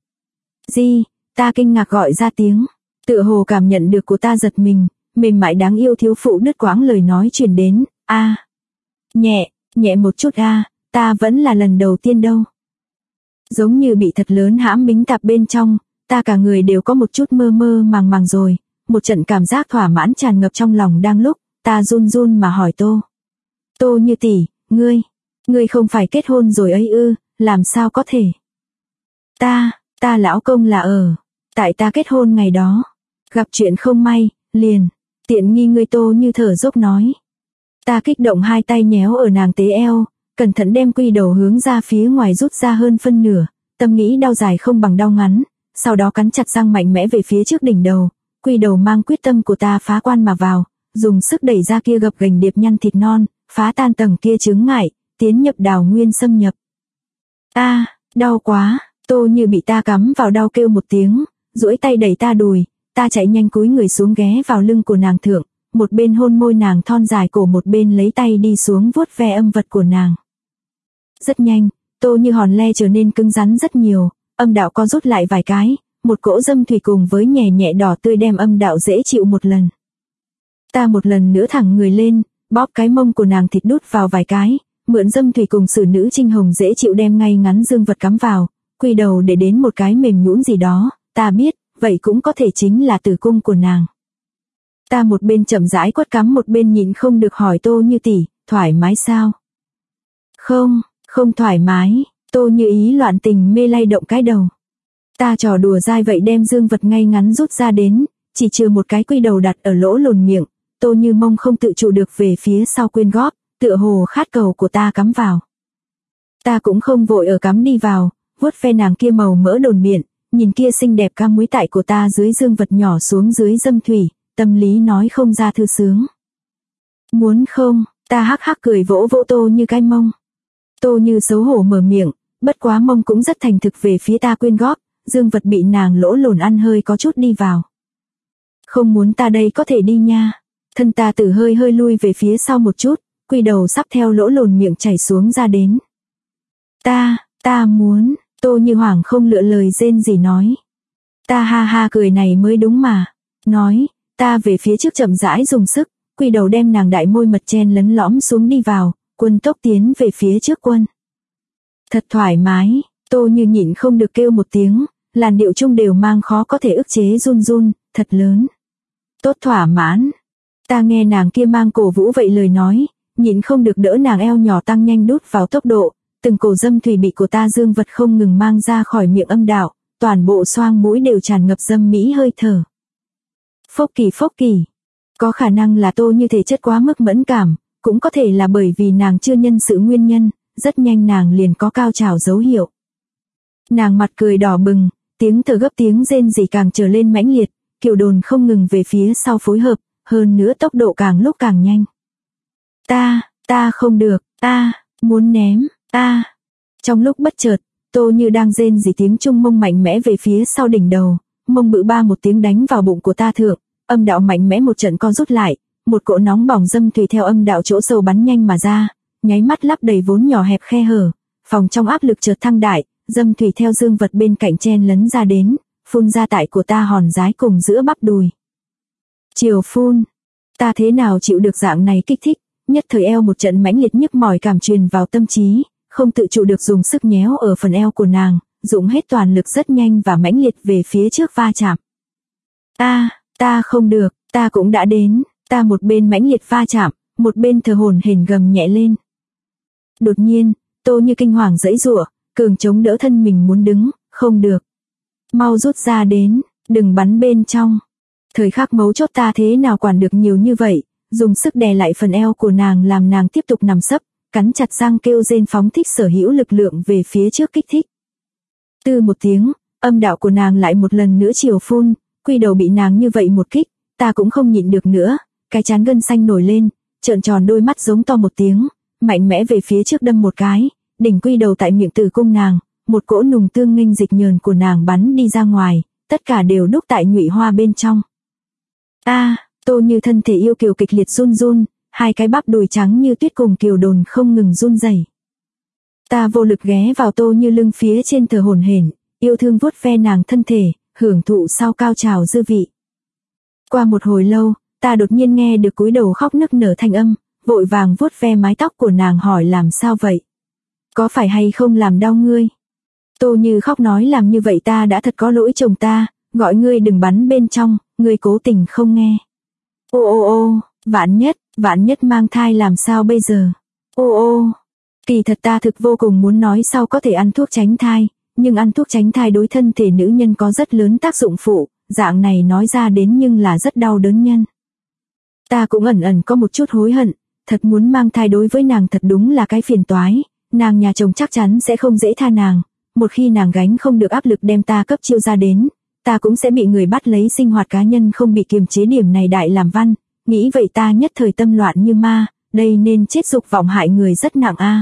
Ta kinh ngạc gọi ra tiếng, tựa hồ cảm nhận được của ta giật mình, mềm mại đáng yêu thiếu phụ đứt quãng lời nói truyền đến, nhẹ một chút ta vẫn là lần đầu tiên đâu. Giống như bị thật lớn hãm bính tạp bên trong, ta cả người đều có một chút mơ mơ màng rồi, một trận cảm giác thỏa mãn tràn ngập trong lòng đang lúc, ta run run mà hỏi Tô Như tỷ, ngươi không phải kết hôn rồi ấy ư, làm sao có thể? Ta lão công là tại ta kết hôn ngày đó, gặp chuyện không may, liền, tiện nghi ngươi. Tô Như thở dốc nói. Ta kích động hai tay nhéo ở nàng tế eo, cẩn thận đem quy đầu hướng ra phía ngoài rút ra hơn phân nửa, tâm nghĩ đau dài không bằng đau ngắn, sau đó cắn chặt răng mạnh mẽ về phía trước đỉnh đầu, quy đầu mang quyết tâm của ta phá quan mà vào, dùng sức đẩy ra kia gập ghềnh điệp nhăn thịt non, phá tan tầng kia chướng ngại, tiến nhập đào nguyên xâm nhập. Đau quá, Tô Như bị ta cắm vào đau kêu một tiếng, duỗi tay đẩy ta đùi, ta chạy nhanh cúi người xuống ghé vào lưng của nàng thượng, một bên hôn môi nàng thon dài cổ một bên lấy tay đi xuống vuốt ve âm vật của nàng. Rất nhanh, Tô Như hòn le trở nên cứng rắn rất nhiều, âm đạo co rút lại vài cái, một cỗ dâm thủy cùng với nhẹ nhẹ đỏ tươi đem âm đạo dễ chịu một lần. Ta một lần nữa thẳng người lên, bóp cái mông của nàng thịt đút vào vài cái, mượn dâm thủy cùng sử nữ trinh hồng dễ chịu đem ngay ngắn dương vật cắm vào, quy đầu để đến một cái mềm nhũn gì đó, ta biết, vậy cũng có thể chính là tử cung của nàng. Ta một bên chậm rãi quất cắm một bên nhịn không được hỏi Tô Như tỷ, thoải mái sao? Không thoải mái, Tô Như ý loạn tình mê lay động cái đầu. Ta trò đùa dai vậy đem dương vật ngay ngắn rút ra đến, chỉ trừ một cái quy đầu đặt ở lỗ lồn miệng, Tô Như mông không tự trụ được về phía sau quyên góp, tựa hồ khát cầu của ta cắm vào. Ta cũng không vội ở cắm đi vào, vuốt ve nàng kia màu mỡ đồn miệng, nhìn kia xinh đẹp ca muối tại của ta dưới dương vật nhỏ xuống dưới dâm thủy, tâm lý nói không ra thư sướng. Muốn không, ta hắc hắc cười vỗ vỗ Tô Như cái mông. Tô Như xấu hổ mở miệng, bất quá mông cũng rất thành thực về phía ta quyên góp, dương vật bị nàng lỗ lồn ăn hơi có chút đi vào. Không muốn ta đây có thể đi nha. Thân ta từ hơi hơi lui về phía sau một chút, quy đầu sắp theo lỗ lồn miệng chảy xuống ra đến. Ta muốn, Tô Như Hoảng không lựa lời rên gì nói. Ta ha ha cười này mới đúng mà. Nói, ta về phía trước chậm rãi dùng sức, quy đầu đem nàng đại môi mật chen lấn lõm xuống đi vào, quân tốc tiến về phía trước quân. Thật thoải mái, Tô Như nhịn không được kêu một tiếng, làn điệu chung đều mang khó có thể ức chế run run, thật lớn. Tốt thỏa mãn. Ta nghe nàng kia mang cổ vũ vậy lời nói, nhịn không được đỡ nàng eo nhỏ tăng nhanh đút vào tốc độ, từng cổ dâm thủy bị của ta dương vật không ngừng mang ra khỏi miệng âm đạo, toàn bộ xoang mũi đều tràn ngập dâm mỹ hơi thở. Phốc kỳ. Có khả năng là Tô Như thể chất quá mức mẫn cảm, cũng có thể là bởi vì nàng chưa nhân sự nguyên nhân, rất nhanh nàng liền có cao trào dấu hiệu. Nàng mặt cười đỏ bừng, tiếng thở gấp tiếng rên rỉ càng trở lên mãnh liệt, Kiều Đồn không ngừng về phía sau phối hợp, hơn nữa tốc độ càng lúc càng nhanh. Ta không được, ta muốn ném, ta. Trong lúc bất chợt, Tô Như đang rên rỉ tiếng trung mông mạnh mẽ về phía sau đỉnh đầu, mông bự ba một tiếng đánh vào bụng của ta thượng, âm đạo mạnh mẽ một trận co rút lại, một cỗ nóng bỏng dâm thủy theo âm đạo chỗ sâu bắn nhanh mà ra, nháy mắt lấp đầy vốn nhỏ hẹp khe hở, phòng trong áp lực chợt thăng đại, dâm thủy theo dương vật bên cạnh chen lấn ra đến, phun ra tại của ta hòn rái cùng giữa bắp đùi. Chiều phun, ta thế nào chịu được dạng này kích thích, nhất thời eo một trận mãnh liệt nhức mỏi cảm truyền vào tâm trí, không tự chủ được dùng sức nhéo ở phần eo của nàng, dùng hết toàn lực rất nhanh và mãnh liệt về phía trước va chạm. Ta không được, ta cũng đã đến, ta một bên mãnh liệt va chạm, một bên thở hổn hển gầm nhẹ lên. Đột nhiên, Tô Như kinh hoàng giãy giụa, cường chống đỡ thân mình muốn đứng, không được. Mau rút ra đến, đừng bắn bên trong. Thời khắc mấu chốt ta thế nào quản được nhiều như vậy, dùng sức đè lại phần eo của nàng làm nàng tiếp tục nằm sấp, cắn chặt răng kêu rên phóng thích sở hữu lực lượng về phía trước kích thích. Từ một tiếng, âm đạo của nàng lại một lần nữa chiều phun, quy đầu bị nàng như vậy một kích, ta cũng không nhịn được nữa, cái trán gân xanh nổi lên, trợn tròn đôi mắt giống to một tiếng, mạnh mẽ về phía trước đâm một cái, đỉnh quy đầu tại miệng tử cung nàng, một cỗ nùng tương nghênh dịch nhờn của nàng bắn đi ra ngoài, tất cả đều đúc tại nhụy hoa bên trong. Tô Như thân thể yêu kiều kịch liệt run run, hai cái bắp đùi trắng như tuyết cùng Kiều Đồn không ngừng run rẩy. Ta vô lực ghé vào Tô Như lưng phía trên thở hổn hển, yêu thương vuốt ve nàng thân thể, hưởng thụ sau cao trào dư vị. Qua một hồi lâu, ta đột nhiên nghe được cúi đầu khóc nức nở thanh âm, vội vàng vuốt ve mái tóc của nàng hỏi làm sao vậy? Có phải hay không làm đau ngươi? Tô Như khóc nói làm như vậy ta đã thật có lỗi chồng ta, gọi ngươi đừng bắn bên trong, ngươi cố tình không nghe. Ô, vạn nhất mang thai làm sao bây giờ? Ô, kỳ thật ta thực vô cùng muốn nói sau có thể ăn thuốc tránh thai, nhưng ăn thuốc tránh thai đối thân thể nữ nhân có rất lớn tác dụng phụ, dạng này nói ra đến nhưng là rất đau đớn nhân. Ta cũng ẩn có một chút hối hận, thật muốn mang thai đối với nàng thật đúng là cái phiền toái, nàng nhà chồng chắc chắn sẽ không dễ tha nàng, một khi nàng gánh không được áp lực đem ta cấp chiêu ra đến, ta cũng sẽ bị người bắt lấy sinh hoạt cá nhân không bị kiềm chế điểm này đại làm văn, nghĩ vậy ta nhất thời tâm loạn như ma, đây nên chết dục vọng hại người rất nặng a.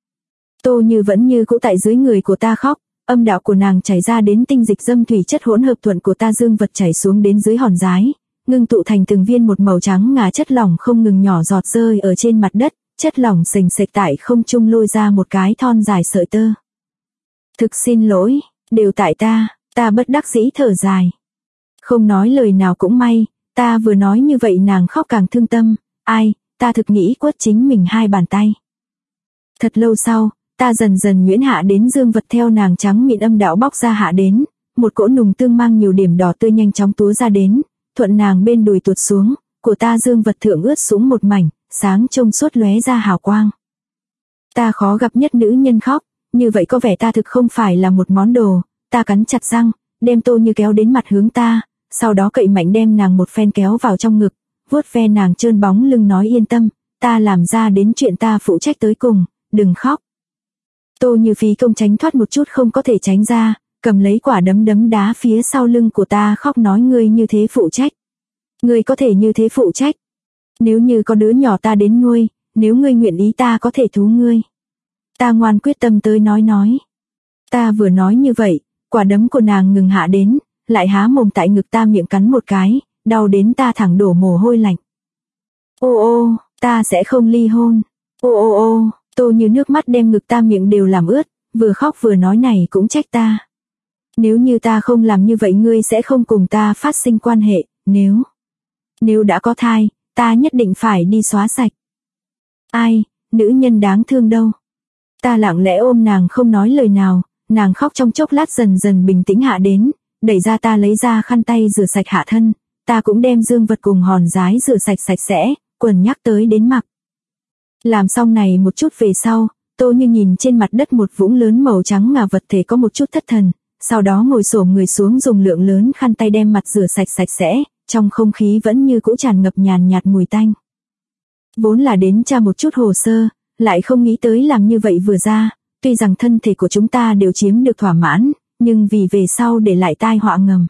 Tô Như vẫn như cũ tại dưới người của ta khóc, âm đạo của nàng chảy ra đến tinh dịch dâm thủy chất hỗn hợp thuận của ta dương vật chảy xuống đến dưới hòn rái, ngưng tụ thành từng viên một màu trắng ngà chất lỏng không ngừng nhỏ giọt rơi ở trên mặt đất, chất lỏng sềnh sệch tại không trung lôi ra một cái thon dài sợi tơ. Thực xin lỗi, đều tại ta bất đắc dĩ thở dài. Không nói lời nào cũng may, ta vừa nói như vậy nàng khóc càng thương tâm, ta thực nghĩ quất chính mình hai bàn tay. Thật lâu sau, ta dần dần nhuyễn hạ đến dương vật theo nàng trắng mịn âm đạo bóc ra hạ đến, một cỗ nùng tương mang nhiều điểm đỏ tươi nhanh chóng túa ra đến, thuận nàng bên đùi tuột xuống, của ta dương vật thượng ướt xuống một mảnh, sáng trông suốt lóe ra hào quang. Ta khó gặp nhất nữ nhân khóc, như vậy có vẻ ta thực không phải là một món đồ, ta cắn chặt răng, đem Tô Như kéo đến mặt hướng ta, sau đó cậy mạnh đem nàng một phen kéo vào trong ngực, vuốt ve nàng trơn bóng lưng nói yên tâm, ta làm ra đến chuyện ta phụ trách tới cùng, đừng khóc. Tô Như phí công tránh thoát một chút không có thể tránh ra, cầm lấy quả đấm đấm đá phía sau lưng của ta khóc nói ngươi như thế phụ trách. Ngươi có thể như thế phụ trách. Nếu như có đứa nhỏ ta đến nuôi, nếu ngươi nguyện ý ta có thể thú ngươi. Ta ngoan quyết tâm tới nói. Ta vừa nói như vậy, Quả đấm của nàng ngừng hạ đến, lại há mồm tại ngực ta miệng cắn một cái, đau đến ta thẳng đổ mồ hôi lạnh. Ô ô, ta sẽ không ly hôn. Ô ô ô, Tô Như nước mắt đem ngực ta miệng đều làm ướt, vừa khóc vừa nói này cũng trách ta. Nếu như ta không làm như vậy ngươi sẽ không cùng ta phát sinh quan hệ, nếu đã có thai, ta nhất định phải đi xóa sạch. Ai, nữ nhân đáng thương đâu. Ta lặng lẽ ôm nàng không nói lời nào, nàng khóc trong chốc lát dần dần bình tĩnh hạ đến, đẩy ra ta lấy ra khăn tay rửa sạch hạ thân, ta cũng đem dương vật cùng hòn giái rửa sạch sạch sẽ, quần nhắc tới đến mặc. Làm xong này một chút về sau, Tô Như nhìn trên mặt đất một vũng lớn màu trắng ngà vật thể có một chút thất thần, sau đó ngồi xổm người xuống dùng lượng lớn khăn tay đem mặt rửa sạch sạch sẽ, trong không khí vẫn như cũ tràn ngập nhàn nhạt mùi tanh. Vốn là đến tra một chút hồ sơ, lại không nghĩ tới làm như vậy vừa ra, tuy rằng thân thể của chúng ta đều chiếm được thỏa mãn, nhưng vì về sau để lại tai họa ngầm.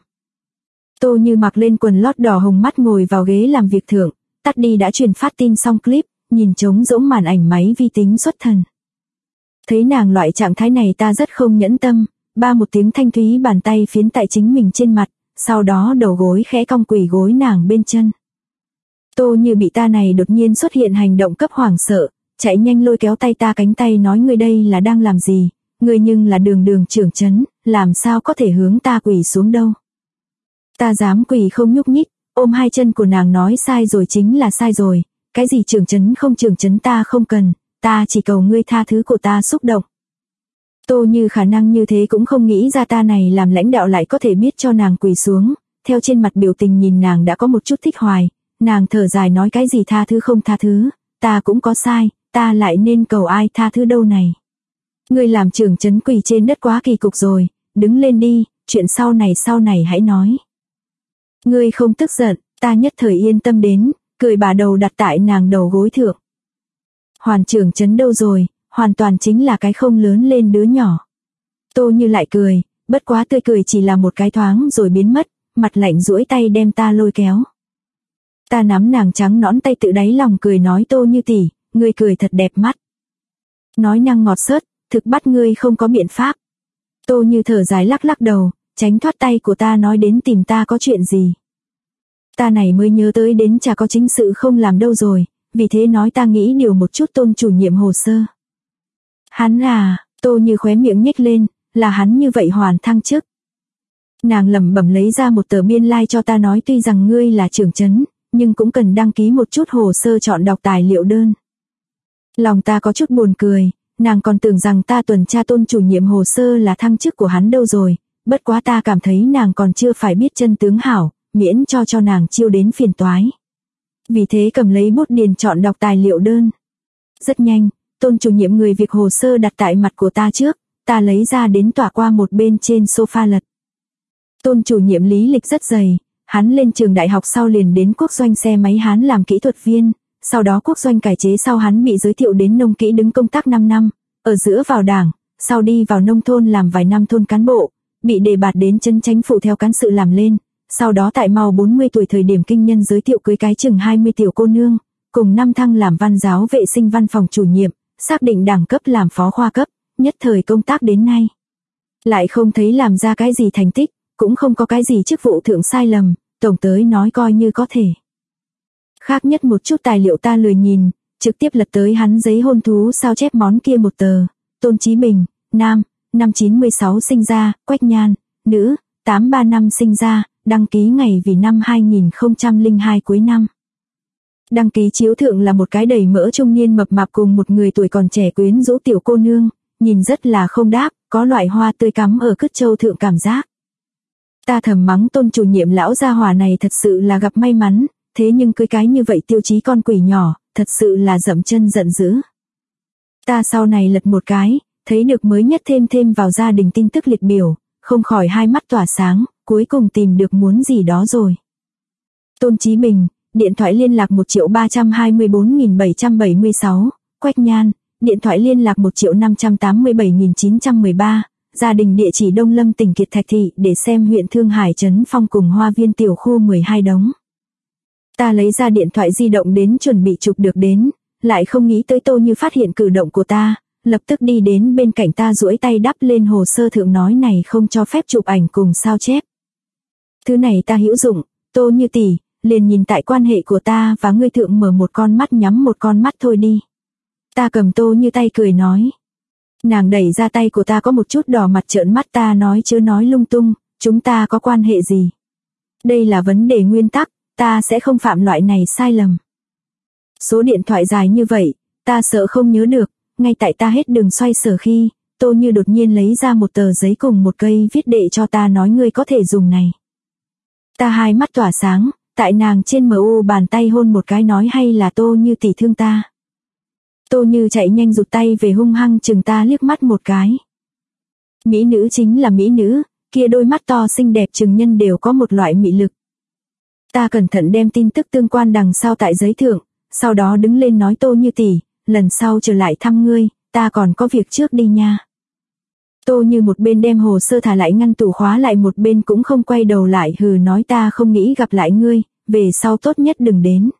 Tô Như mặc lên quần lót đỏ hồng mắt ngồi vào ghế làm việc thượng, tắt đi đã truyền phát tin xong clip, nhìn trống rỗng màn ảnh máy vi tính xuất thần. Thấy nàng loại trạng thái này ta rất không nhẫn tâm, ba một tiếng thanh thúy bàn tay phiến tại chính mình trên mặt, sau đó đầu gối khẽ cong quỳ gối nàng bên chân. Tô Như bị ta này đột nhiên xuất hiện hành động cấp hoảng sợ, chạy nhanh lôi kéo tay ta cánh tay nói ngươi đây là đang làm gì, ngươi nhưng là đường trưởng trấn, làm sao có thể hướng ta quỳ xuống đâu. Ta dám quỳ không nhúc nhích, ôm hai chân của nàng nói sai rồi chính là sai rồi, cái gì trưởng trấn không trưởng trấn ta không cần, ta chỉ cầu ngươi tha thứ của ta xúc động. Tô Như khả năng như thế cũng không nghĩ ra ta này làm lãnh đạo lại có thể biết cho nàng quỳ xuống, theo trên mặt biểu tình nhìn nàng đã có một chút thích hoài, nàng thở dài nói cái gì tha thứ không tha thứ, ta cũng có sai, ta lại nên cầu ai tha thứ đâu này. Ngươi làm trưởng trấn quỳ trên đất quá kỳ cục rồi, đứng lên đi, chuyện sau này hãy nói. Ngươi không tức giận, ta nhất thời yên tâm đến, cười bà đầu đặt tại nàng đầu gối thượng. Hoàn trưởng trấn đâu rồi, hoàn toàn chính là cái không lớn lên đứa nhỏ. Tô Như lại cười, bất quá tươi cười chỉ là một cái thoáng rồi biến mất, mặt lạnh duỗi tay đem ta lôi kéo. Ta nắm nàng trắng nõn tay tự đáy lòng cười nói Tô Như tỷ, ngươi cười thật đẹp mắt. Nói năng ngọt xớt, thực bắt ngươi không có biện pháp. Tô Như thở dài lắc lắc đầu, tránh thoát tay của ta nói đến tìm ta có chuyện gì. Ta này mới nhớ tới đến chả có chính sự không làm đâu rồi, vì thế nói ta nghĩ điều một chút Tôn chủ nhiệm hồ sơ. Hắn à, Tô Như khóe miệng nhếch lên, là hắn như vậy hoàn thăng chức. Nàng lẩm bẩm lấy ra một tờ biên lai cho ta nói tuy rằng ngươi là trưởng trấn, nhưng cũng cần đăng ký một chút hồ sơ chọn đọc tài liệu đơn. Lòng ta có chút buồn cười, nàng còn tưởng rằng ta tuần tra Tôn chủ nhiệm hồ sơ là thăng chức của hắn đâu rồi, bất quá ta cảm thấy nàng còn chưa phải biết chân tướng hảo, miễn cho nàng chiêu đến phiền toái. Vì thế cầm lấy bút điền chọn đọc tài liệu đơn. Rất nhanh, Tôn chủ nhiệm người việc hồ sơ đặt tại mặt của ta trước, ta lấy ra đến tỏa qua một bên trên sofa lật. Tôn chủ nhiệm lý lịch rất dày, hắn lên trường đại học sau liền đến Quốc Doanh xe máy hắn làm kỹ thuật viên, sau đó Quốc Doanh cải chế sau hắn bị giới thiệu đến nông kỹ đứng công tác 5 năm, ở giữa vào đảng, sau đi vào nông thôn làm vài năm thôn cán bộ, bị đề bạt đến trấn chánh phủ theo cán sự làm lên, sau đó tại mau 40 tuổi thời điểm kinh nhân giới thiệu cưới cái chừng 20 tiểu cô nương, cùng 5 thăng làm văn giáo vệ sinh văn phòng chủ nhiệm, xác định đẳng cấp làm phó khoa cấp, nhất thời công tác đến nay. Lại không thấy làm ra cái gì thành tích, cũng không có cái gì chức vụ thượng sai lầm, tổng tới nói coi như có thể. Khác nhất một chút tài liệu ta lười nhìn, trực tiếp lật tới hắn giấy hôn thú sao chép món kia một tờ. Tôn Chí Bình, nam, năm 96 sinh ra, Quách Nhan, nữ, 835 sinh ra, đăng ký ngày vì năm 2002 cuối năm. Đăng ký chiếu thượng là một cái đầy mỡ trung niên mập mạp cùng một người tuổi còn trẻ quyến rũ tiểu cô nương, nhìn rất là không đáp, có loại hoa tươi cắm ở cứt châu thượng cảm giác. Ta thầm mắng Tôn chủ nhiệm lão gia hỏa này thật sự là gặp may mắn, thế nhưng cưới cái như vậy tiêu chí con quỷ nhỏ, thật sự là dậm chân giận dữ. Ta sau này lật một cái, thấy được mới nhất thêm vào gia đình tin tức liệt biểu, không khỏi hai mắt tỏa sáng, cuối cùng tìm được muốn gì đó rồi. Tôn Chí Bình, điện thoại liên lạc 1.324.776, Quách Nhan, điện thoại liên lạc 1.587.913, gia đình địa chỉ Đông Lâm tỉnh Kiệt Thạch Thị để xem huyện Thương Hải Trấn Phong cùng Hoa Viên tiểu khu 12 đống. Ta lấy ra điện thoại di động đến chuẩn bị chụp được đến, lại không nghĩ tới Tô Như phát hiện cử động của ta, lập tức đi đến bên cạnh ta duỗi tay đắp lên hồ sơ thượng nói này không cho phép chụp ảnh cùng sao chép. Thứ này ta hữu dụng, Tô Như tỷ, liền nhìn tại quan hệ của ta và ngươi thượng mở một con mắt nhắm một con mắt thôi đi. Ta cầm Tô Như tay cười nói. Nàng đẩy ra tay của ta có một chút đỏ mặt trợn mắt ta nói chứ nói lung tung, chúng ta có quan hệ gì. Đây là vấn đề nguyên tắc, ta sẽ không phạm loại này sai lầm. Số điện thoại dài như vậy, ta sợ không nhớ được, ngay tại ta hết đường xoay sở khi, Tô Như đột nhiên lấy ra một tờ giấy cùng một cây viết đệ cho ta nói ngươi có thể dùng này. Ta hai mắt tỏa sáng, tại nàng trên mu bàn tay hôn một cái nói hay là Tô Như tỷ thương ta. Tô Như chạy nhanh rụt tay về hung hăng chừng ta liếc mắt một cái. Mỹ nữ chính là mỹ nữ, kia đôi mắt to xinh đẹp chừng nhân đều có một loại mị lực. Ta cẩn thận đem tin tức tương quan đằng sau tại giấy thượng, sau đó đứng lên nói Tô Như tỷ, lần sau trở lại thăm ngươi, ta còn có việc trước đi nha. Tô Như một bên đem hồ sơ thả lại ngăn tủ khóa lại một bên cũng không quay đầu lại hừ nói ta không nghĩ gặp lại ngươi, về sau tốt nhất đừng đến.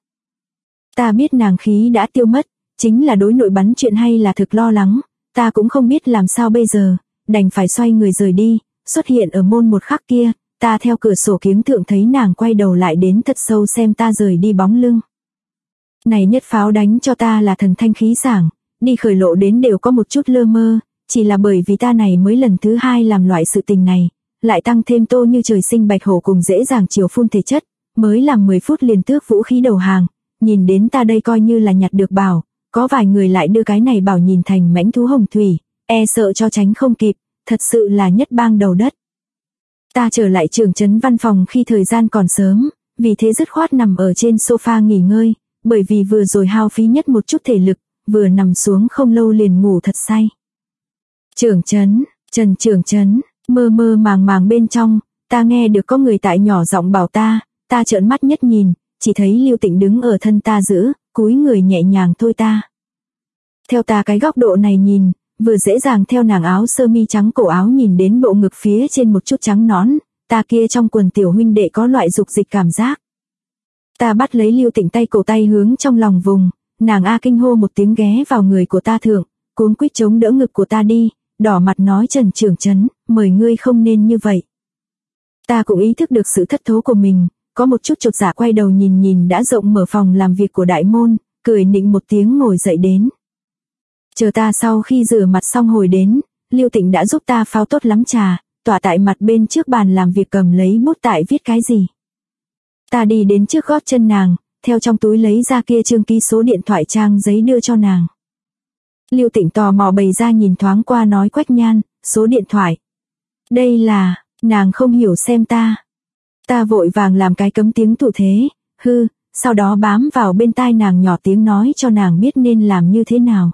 Ta biết nàng khí đã tiêu mất, chính là đối nội bắn chuyện hay là thực lo lắng, ta cũng không biết làm sao bây giờ, đành phải xoay người rời đi, xuất hiện ở môn một khắc kia, ta theo cửa sổ kiếng thượng thấy nàng quay đầu lại đến thật sâu xem ta rời đi bóng lưng. Này nhất pháo đánh cho ta là thần thanh khí sảng, đi khởi lộ đến đều có một chút lơ mơ, chỉ là bởi vì ta này mới lần thứ hai làm loại sự tình này, lại tăng thêm Tô Như trời sinh bạch hổ cùng dễ dàng chiều phun thể chất, mới làm 10 phút liền tước vũ khí đầu hàng, nhìn đến ta đây coi như là nhặt được bảo, có vài người lại đưa cái này bảo nhìn thành mãnh thú hồng thủy, e sợ cho tránh không kịp, thật sự là nhất bang đầu đất. Ta trở lại trường trấn văn phòng khi thời gian còn sớm, vì thế dứt khoát nằm ở trên sofa nghỉ ngơi, bởi vì vừa rồi hao phí nhất một chút thể lực, vừa nằm xuống không lâu liền ngủ thật say. Trưởng trấn, Trần trưởng trấn, mơ mơ màng màng bên trong, ta nghe được có người tại nhỏ giọng bảo ta trợn mắt nhất nhìn, chỉ thấy Lưu Tịnh đứng ở thân ta giữ, cúi người nhẹ nhàng thôi ta. Theo ta cái góc độ này nhìn, vừa dễ dàng theo nàng áo sơ mi trắng cổ áo nhìn đến bộ ngực phía trên một chút trắng nõn, ta kia trong quần tiểu huynh đệ có loại dục dịch cảm giác. Ta bắt lấy Lưu Tịnh tay cổ tay hướng trong lòng vùng, nàng a kinh hô một tiếng ghé vào người của ta thượng, cuống quýt chống đỡ ngực của ta đi, đỏ mặt nói Trần trưởng trấn, mời ngươi không nên như vậy. Ta cũng ý thức được sự thất thố của mình, có một chút chột dạ quay đầu nhìn đã rộng mở phòng làm việc của đại môn, cười nịnh một tiếng ngồi dậy đến. Chờ ta sau khi rửa mặt xong hồi đến, Lưu Tịnh đã giúp ta phao tốt lắm trà, tỏa tại mặt bên trước bàn làm việc cầm lấy bút tại viết cái gì. Ta đi đến trước gót chân nàng, theo trong túi lấy ra kia trương ký số điện thoại trang giấy đưa cho nàng. Lưu Tịnh tò mò bày ra nhìn thoáng qua nói Quách Nhan, số điện thoại. Đây là, nàng không hiểu xem ta. Ta vội vàng làm cái cấm tiếng thủ thế, sau đó bám vào bên tai nàng nhỏ tiếng nói cho nàng biết nên làm như thế nào.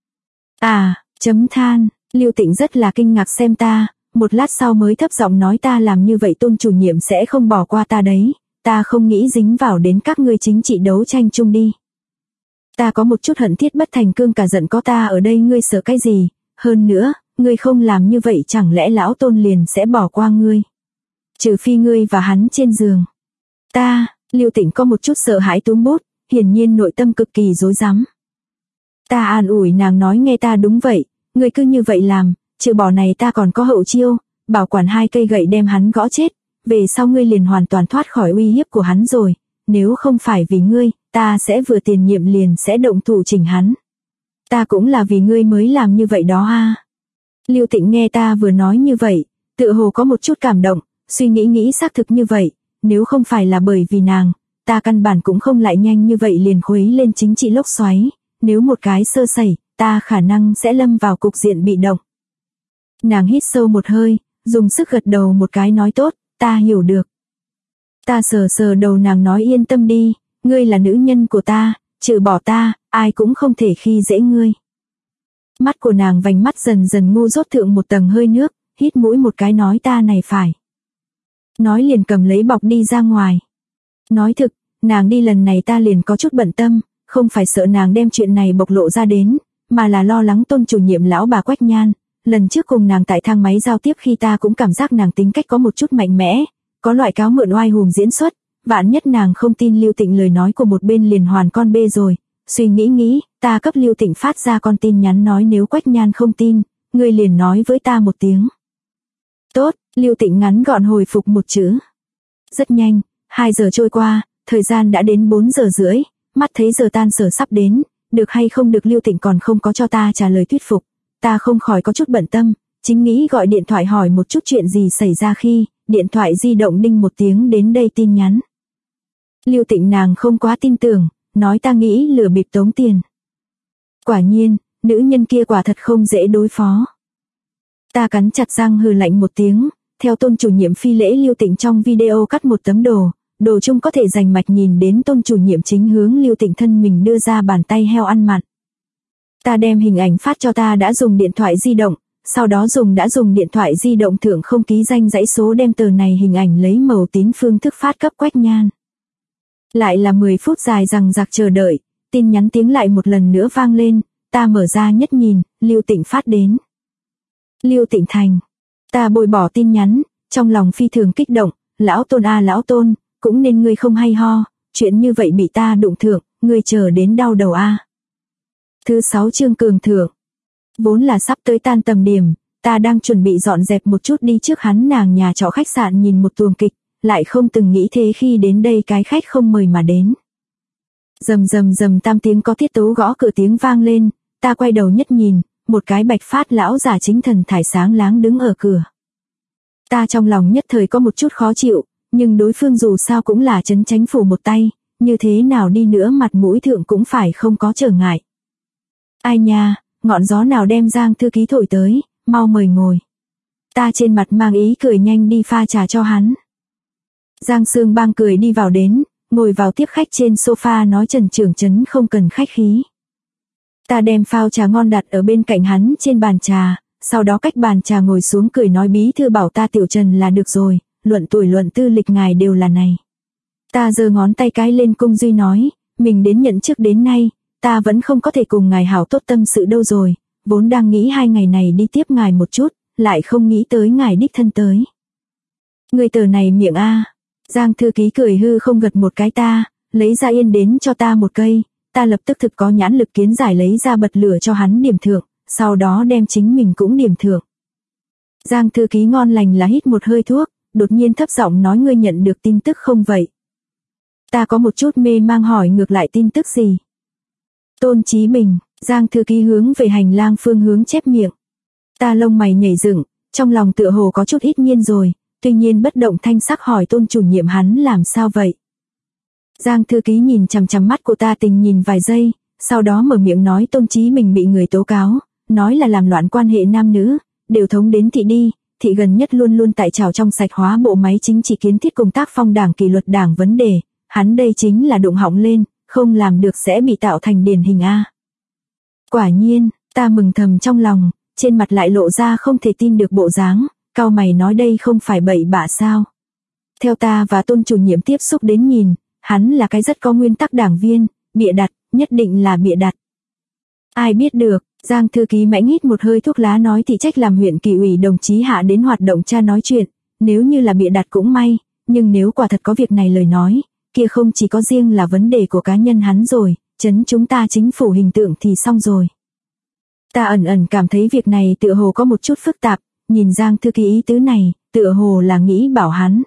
Chấm than, Lưu Tịnh rất là kinh ngạc xem ta, một lát sau mới thấp giọng nói ta làm như vậy Tôn chủ nhiệm sẽ không bỏ qua ta đấy, ta không nghĩ dính vào đến các ngươi chính trị đấu tranh chung đi. Ta có một chút hận thiết bất thành cương cả giận có ta ở đây ngươi sợ cái gì, hơn nữa, ngươi không làm như vậy chẳng lẽ lão Tôn liền sẽ bỏ qua ngươi. Trừ phi ngươi và hắn trên giường. Lưu Tịnh có một chút sợ hãi túm bút, hiển nhiên nội tâm cực kỳ rối rắm. Ta an ủi nàng nói nghe ta đúng vậy, ngươi cứ như vậy làm, trừ bỏ này ta còn có hậu chiêu, bảo quản 2 cây gậy đem hắn gõ chết, về sau ngươi liền hoàn toàn thoát khỏi uy hiếp của hắn rồi, nếu không phải vì ngươi, ta sẽ vừa tiền nhiệm liền sẽ động thủ chỉnh hắn. Ta cũng là vì ngươi mới làm như vậy đó a. Lưu Tịnh nghe ta vừa nói như vậy, tựa hồ có một chút cảm động, suy nghĩ xác thực như vậy, nếu không phải là bởi vì nàng, ta căn bản cũng không lại nhanh như vậy liền khuấy lên chính trị lốc xoáy, nếu một cái sơ sẩy, ta khả năng sẽ lâm vào cục diện bị động. Nàng hít sâu một hơi, dùng sức gật đầu một cái nói tốt, ta hiểu được. Ta sờ đầu nàng nói yên tâm đi, ngươi là nữ nhân của ta, trừ bỏ ta, ai cũng không thể khi dễ ngươi. Mắt của nàng vành mắt dần dần ngu dốt thượng một tầng hơi nước, hít mũi một cái nói ta này phải. Nói liền cầm lấy bọc đi ra ngoài. Nói thực, nàng đi lần này ta liền có chút bận tâm, không phải sợ nàng đem chuyện này bộc lộ ra đến, mà là lo lắng Tôn chủ nhiệm lão bà Quách Nhan. Lần trước cùng nàng tại thang máy giao tiếp khi ta cũng cảm giác nàng tính cách có một chút mạnh mẽ, có loại cáo mượn oai hùng diễn xuất, vạn nhất nàng không tin Lưu Tịnh lời nói của một bên liền hoàn con bê rồi, suy nghĩ, ta cấp Lưu Tịnh phát ra con tin nhắn nói nếu Quách Nhan không tin, ngươi liền nói với ta một tiếng. Tốt, Lưu Tịnh ngắn gọn hồi phục một chữ. Rất nhanh, 2 giờ trôi qua, thời gian đã đến 4 giờ rưỡi, mắt thấy giờ tan sở sắp đến, được hay không được Lưu Tịnh còn không có cho ta trả lời thuyết phục, ta không khỏi có chút bận tâm, chính nghĩ gọi điện thoại hỏi một chút chuyện gì xảy ra khi, điện thoại di động đinh một tiếng đến đây tin nhắn. Lưu Tịnh nàng không quá tin tưởng, nói ta nghĩ lừa bịp tống tiền. Quả nhiên, nữ nhân kia quả thật không dễ đối phó. Ta cắn chặt răng hừ lạnh một tiếng, theo Tôn chủ nhiệm phi lễ Lưu Tịnh trong video cắt một tấm đồ chung có thể rành mạch nhìn đến Tôn chủ nhiệm chính hướng Lưu Tịnh thân mình đưa ra bàn tay heo ăn mặn. Ta đem hình ảnh phát cho ta đã dùng điện thoại di động, sau đó đã dùng điện thoại di động thượng không ký danh dãy số đem tờ này hình ảnh lấy màu tín phương thức phát cấp Quách Nhan. Lại là 10 phút dài rằng rạc chờ đợi, tin nhắn tiếng lại một lần nữa vang lên, ta mở ra nhất nhìn, Lưu Tịnh phát đến. Lưu Tịnh thành. Ta bôi bỏ tin nhắn, trong lòng phi thường kích động, lão Tôn a lão Tôn, cũng nên ngươi không hay ho, chuyện như vậy bị ta đụng thượng, ngươi chờ đến đau đầu a. Thứ 6 chương cường thượng. Vốn là sắp tới tan tầm điểm, ta đang chuẩn bị dọn dẹp một chút đi trước hắn nàng nhà trọ khách sạn nhìn một tuồng kịch, lại không từng nghĩ thế khi đến đây cái khách không mời mà đến. Rầm rầm rầm tam tiếng có tiết tấu gõ cửa tiếng vang lên, ta quay đầu nhất nhìn, một cái bạch phát lão già chính thần thải sáng láng đứng ở cửa. Ta trong lòng nhất thời có một chút khó chịu, nhưng đối phương dù sao cũng là trấn chánh phủ một tay, như thế nào đi nữa mặt mũi thượng cũng phải không có trở ngại. Ai nha, ngọn gió nào đem Giang thư ký thổi tới, mau mời ngồi. Ta trên mặt mang ý cười nhanh đi pha trà cho hắn. Giang Sương Bang cười đi vào đến, ngồi vào tiếp khách trên sofa nói Trần Trưởng Trấn không cần khách khí. Ta đem phao trà ngon đặt ở bên cạnh hắn trên bàn trà, sau đó cách bàn trà ngồi xuống cười nói bí thư bảo ta Tiểu Trần là được rồi, luận tuổi luận tư lịch ngài đều là này. Ta giơ ngón tay cái lên cung duy nói, mình đến nhận chức đến nay, ta vẫn không có thể cùng ngài hảo tốt tâm sự đâu rồi, vốn đang nghĩ 2 ngày này đi tiếp ngài một chút, lại không nghĩ tới ngài đích thân tới. Người tờ này miệng a. Giang thư ký cười hư không gật một cái ta, lấy ra yên đến cho ta một cây, ta lập tức thực có nhãn lực kiến giải lấy ra bật lửa cho hắn điểm thượng, sau đó đem chính mình cũng điểm thượng. Giang thư ký ngon lành là hít một hơi thuốc, đột nhiên thấp giọng nói ngươi nhận được tin tức không vậy? Ta có một chút mê mang hỏi ngược lại tin tức gì? Tôn Chí Bình, Giang thư ký hướng về hành lang phương hướng chép miệng. Ta lông mày nhảy dựng, trong lòng tựa hồ có chút ít nhiên rồi, tuy nhiên bất động thanh sắc hỏi Tôn chủ nhiệm hắn làm sao vậy? Giang thư ký nhìn chằm chằm mắt của ta tình nhìn vài giây, sau đó mở miệng nói Tôn Chí Bình bị người tố cáo, nói là làm loạn quan hệ nam nữ, đều thống đến thị đi, thị gần nhất luôn luôn tại trào trong sạch hóa bộ máy chính trị kiến thiết công tác phong đảng kỷ luật đảng vấn đề, hắn đây chính là đụng họng lên, không làm được sẽ bị tạo thành điển hình A. Quả nhiên, ta mừng thầm trong lòng, trên mặt lại lộ ra không thể tin được bộ dáng, cau mày nói đây không phải bậy bạ sao. Theo ta và Tôn chủ nhiệm tiếp xúc đến nhìn, hắn là cái rất có nguyên tắc đảng viên, bịa đặt, nhất định là bịa đặt. Ai biết được, Giang thư ký mãnh hít một hơi thuốc lá nói thị trách làm huyện kỷ ủy đồng chí hạ đến hoạt động cha nói chuyện, nếu như là bịa đặt cũng may, nhưng nếu quả thật có việc này lời nói, kia không chỉ có riêng là vấn đề của cá nhân hắn rồi, chấn chúng ta chính phủ hình tượng thì xong rồi. Ta ẩn ẩn cảm thấy việc này tựa hồ có một chút phức tạp, nhìn Giang thư ký ý tứ này, tựa hồ là nghĩ bảo hắn.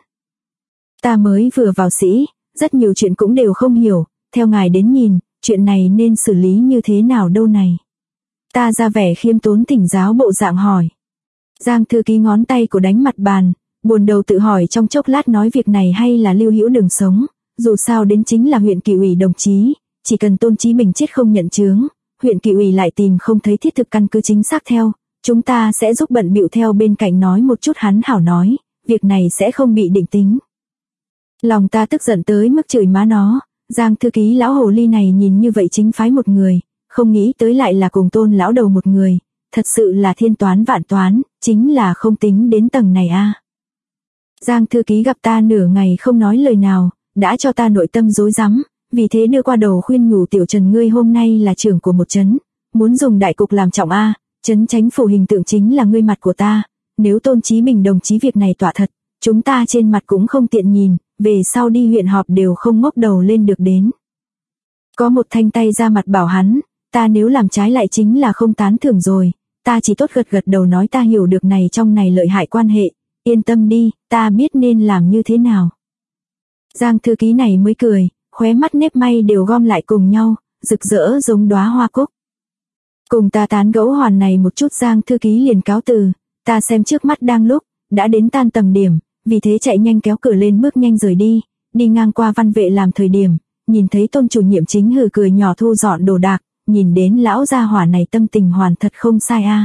Ta mới vừa vào sĩ, rất nhiều chuyện cũng đều không hiểu, theo ngài đến nhìn, chuyện này nên xử lý như thế nào đâu này. Ta ra vẻ khiêm tốn thỉnh giáo bộ dạng hỏi. Giang thư ký ngón tay của đánh mặt bàn, buồn đầu tự hỏi trong chốc lát nói việc này hay là Lưu Hữu Đường sống, dù sao đến chính là huyện kỷ ủy đồng chí, chỉ cần Tôn Chí Bình chết không nhận chướng, huyện kỷ ủy lại tìm không thấy thiết thực căn cứ chính xác theo, chúng ta sẽ giúp bận bịu theo bên cạnh nói một chút hắn hảo nói, việc này sẽ không bị định tính. Lòng ta tức giận tới mức chửi má nó, Giang thư ký lão hồ ly này nhìn như vậy chính phái một người, không nghĩ tới lại là cùng Tôn lão đầu một người, thật sự là thiên toán vạn toán, chính là không tính đến tầng này a. Giang thư ký gặp ta nửa ngày không nói lời nào, đã cho ta nội tâm rối rắm, vì thế đưa qua đầu khuyên nhủ Tiểu Trần ngươi hôm nay là trưởng của một trấn, muốn dùng đại cục làm trọng a, trấn chánh phủ hình tượng chính là ngươi mặt của ta, nếu Tôn Chí Bình đồng chí việc này tỏa thật, chúng ta trên mặt cũng không tiện nhìn, về sau đi huyện họp đều không ngóc đầu lên được đến. Có một thanh tay ra mặt bảo hắn, ta nếu làm trái lại chính là không tán thưởng rồi, ta chỉ tốt gật gật đầu nói ta hiểu được này trong này lợi hại quan hệ, yên tâm đi, ta biết nên làm như thế nào. Giang thư ký này mới cười, khóe mắt nếp may đều gom lại cùng nhau, rực rỡ giống đóa hoa cúc. Cùng ta tán gẫu hoàn này một chút Giang thư ký liền cáo từ, ta xem trước mắt đang lúc, đã đến tan tầm điểm, vì thế chạy nhanh kéo cửa lên bước nhanh rời đi, đi ngang qua văn vệ làm thời điểm, nhìn thấy Tôn chủ nhiệm chính hừ cười nhỏ thu dọn đồ đạc, nhìn đến lão gia hỏa này tâm tình hoàn thật không sai a.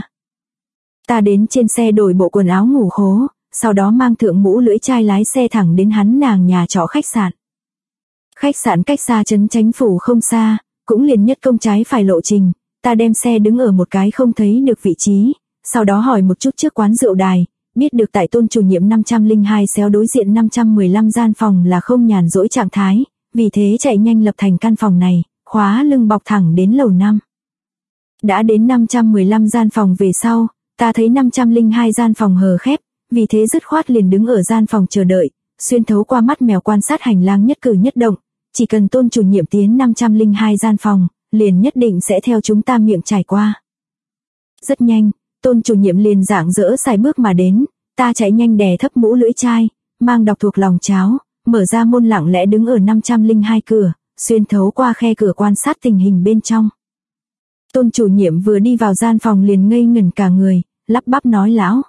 Ta đến trên xe đổi bộ quần áo ngủ khố, sau đó mang thượng mũ lưỡi chai lái xe thẳng đến hắn nàng nhà trọ khách sạn. Khách sạn cách xa trấn Chánh phủ không xa, cũng liền nhất công trái phải lộ trình, ta đem xe đứng ở một cái không thấy được vị trí, sau đó hỏi một chút trước quán rượu đài, biết được tại Tôn chủ nhiệm 502 xéo đối diện 515 gian phòng là không nhàn rỗi trạng thái, vì thế chạy nhanh lập thành căn phòng này, khóa lưng bọc thẳng đến lầu 5. Đã đến 515 gian phòng về sau, ta thấy 502 gian phòng hờ khép, vì thế dứt khoát liền đứng ở gian phòng chờ đợi, xuyên thấu qua mắt mèo quan sát hành lang nhất cử nhất động, chỉ cần Tôn chủ nhiệm tiến 502 gian phòng, liền nhất định sẽ theo chúng ta miệng trải qua. Rất nhanh, Tôn chủ nhiệm liền rạng rỡ xài bước mà đến, ta chạy nhanh đè thấp mũ lưỡi chai, mang đọc thuộc lòng cháo, mở ra môn lặng lẽ đứng ở 502 cửa, xuyên thấu qua khe cửa quan sát tình hình bên trong. Tôn chủ nhiệm vừa đi vào gian phòng liền ngây ngẩn cả người, lắp bắp nói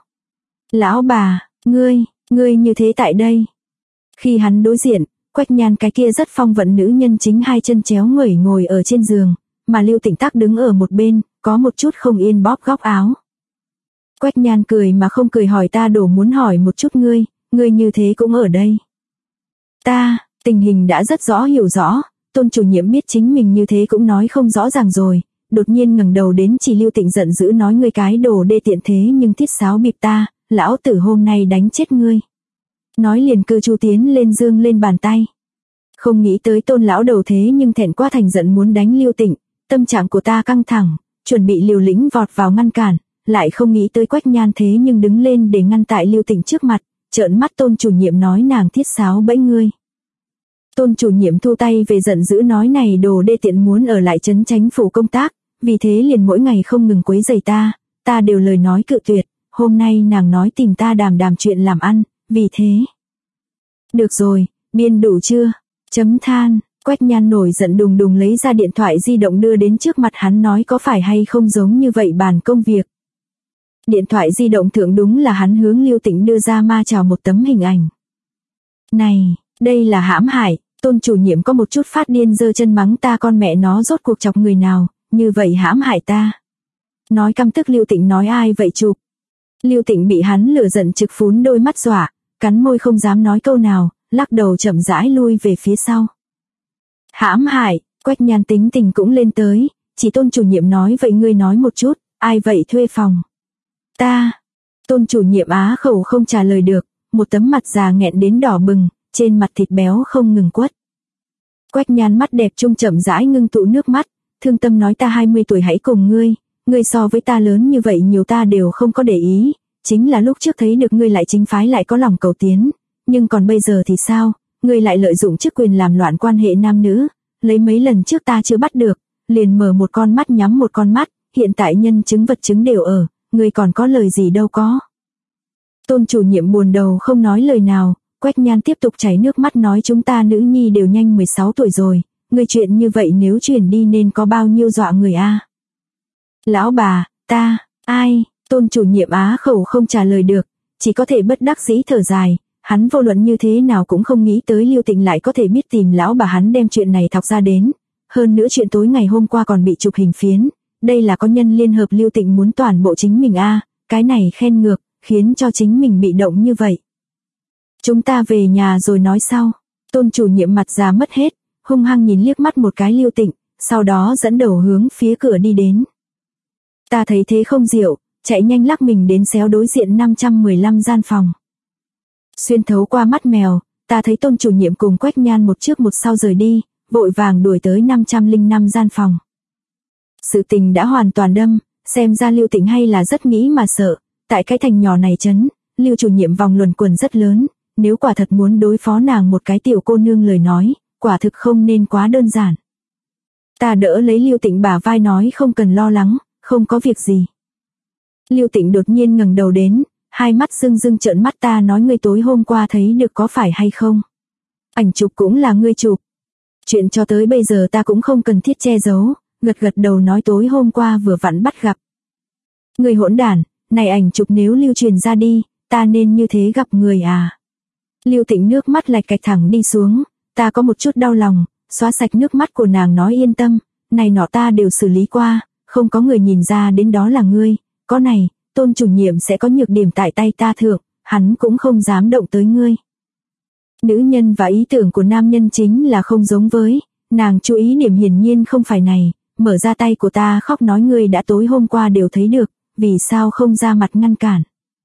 lão bà, ngươi như thế tại đây. Khi hắn đối diện, Quách Nhan cái kia rất phong vận nữ nhân chính hai chân chéo nguẩy ngồi ở trên giường, mà Lưu Tịnh Tắc đứng ở một bên, có một chút không yên bóp góc áo. Quách Nhan cười mà không cười hỏi ta đổ muốn hỏi một chút ngươi như thế cũng ở đây. Ta, tình hình đã rất rõ hiểu rõ, Tôn chủ nhiệm biết chính mình như thế cũng nói không rõ ràng rồi, đột nhiên ngẩng đầu đến chỉ Lưu Tịnh giận dữ nói ngươi cái đồ đê tiện thế nhưng thiết sáo bịp ta, lão tử hôm nay đánh chết ngươi. Nói liền cư chu tiến lên dương lên bàn tay. Không nghĩ tới Tôn lão đầu thế nhưng thẹn quá thành giận muốn đánh Lưu Tịnh, tâm trạng của ta căng thẳng, chuẩn bị liều lĩnh vọt vào ngăn cản, lại không nghĩ tới Quách Nhan thế nhưng đứng lên để ngăn tại Lưu Tịnh trước mặt, trợn mắt Tôn chủ nhiệm nói nàng thiết sáo bẫy ngươi. Tôn chủ nhiệm thu tay về giận dữ nói này đồ đê tiện muốn ở lại trấn Chánh phủ công tác, vì thế liền mỗi ngày không ngừng quấy rầy ta đều lời nói cự tuyệt, hôm nay nàng nói tìm ta đàm chuyện làm ăn, vì thế. Được rồi, biên đủ chưa? Chấm than, Quách Nhan nổi giận đùng đùng lấy ra điện thoại di động đưa đến trước mặt hắn nói có phải hay không giống như vậy bàn công việc. Điện thoại di động thượng đúng là hắn hướng Lưu Tịnh đưa ra ma chào một tấm hình ảnh. Này, đây là hãm hại, Tôn chủ nhiệm có một chút phát điên giơ chân mắng ta con mẹ nó rốt cuộc chọc người nào, như vậy hãm hại ta. Nói căm tức Lưu Tịnh nói ai vậy chụp. Lưu Tịnh bị hắn lửa giận trực phún đôi mắt dọa, cắn môi không dám nói câu nào, lắc đầu chậm rãi lui về phía sau. Hãm hại, Quách Nhan tính tình cũng lên tới, chỉ Tôn chủ nhiệm nói vậy ngươi nói một chút, ai vậy thuê phòng? Ta. Tôn chủ nhiệm á khẩu không trả lời được, một tấm mặt già nghẹn đến đỏ bừng, trên mặt thịt béo không ngừng quất. Quách Nhan mắt đẹp trung chậm rãi ngưng tụ nước mắt, thương tâm nói ta 20 tuổi hãy cùng ngươi so với ta lớn như vậy nhiều ta đều không có để ý, chính là lúc trước thấy được ngươi lại chính phái lại có lòng cầu tiến, nhưng còn bây giờ thì sao, ngươi lại lợi dụng chức quyền làm loạn quan hệ nam nữ, lấy mấy lần trước ta chưa bắt được, liền mở một con mắt nhắm một con mắt, hiện tại nhân chứng vật chứng đều ở, ngươi còn có lời gì đâu có. Tôn chủ nhiệm buồn đầu không nói lời nào, Quách Nhan tiếp tục chảy nước mắt nói chúng ta nữ nhi đều nhanh 16 tuổi rồi, ngươi chuyện như vậy nếu chuyển đi nên có bao nhiêu dọa người a. Lão bà, ta, ai, Tôn chủ nhiệm á khẩu không trả lời được, chỉ có thể bất đắc dĩ thở dài, hắn vô luận như thế nào cũng không nghĩ tới Lưu Tịnh lại có thể biết tìm lão bà hắn đem chuyện này thọc ra đến, hơn nữa chuyện tối ngày hôm qua còn bị chụp hình phiến, đây là có nhân liên hợp Lưu Tịnh muốn toàn bộ chính mình a, cái này khen ngược, khiến cho chính mình bị động như vậy. Chúng ta về nhà rồi nói sau. Tôn chủ nhiệm mặt già mất hết, hung hăng nhìn liếc mắt một cái Lưu Tịnh, sau đó dẫn đầu hướng phía cửa đi đến. Ta thấy thế không diệu, chạy nhanh lắc mình đến xéo đối diện 515 gian phòng. Xuyên thấu qua mắt mèo, ta thấy Tôn chủ nhiệm cùng Quách Nhan một trước một sau rời đi, vội vàng đuổi tới 505 gian phòng. Sự tình đã hoàn toàn đâm, xem ra Lưu Tịnh hay là rất nghĩ mà sợ, tại cái thành nhỏ này trấn, Lưu chủ nhiệm vòng luẩn quẩn rất lớn, nếu quả thật muốn đối phó nàng một cái tiểu cô nương lời nói, quả thực không nên quá đơn giản. Ta đỡ lấy Lưu Tịnh bả vai nói không cần lo lắng, không có việc gì. Lưu Tịnh đột nhiên ngẩng đầu đến, hai mắt rưng rưng trợn mắt. Ta nói ngươi tối hôm qua thấy được có phải hay không? Ảnh chụp cũng là ngươi chụp. Chuyện cho tới bây giờ ta cũng không cần thiết che giấu, gật gật đầu nói tối hôm qua vừa vặn bắt gặp. Ngươi hỗn đản, này ảnh chụp nếu lưu truyền ra đi, ta nên như thế gặp người à? Lưu Tịnh nước mắt lạch cạch thẳng đi xuống, ta có một chút đau lòng, xóa sạch nước mắt của nàng nói yên tâm, này nọ ta đều xử lý qua, không có người nhìn ra đến đó là ngươi, có này, Tôn chủ nhiệm sẽ có nhược điểm tại tay ta thượng, hắn cũng không dám động tới ngươi. Nữ nhân và ý tưởng của nam nhân chính là không giống với, nàng chú ý điểm hiển nhiên không phải này, mở ra tay của ta khóc nói ngươi đã tối hôm qua đều thấy được, vì sao không ra mặt ngăn cản.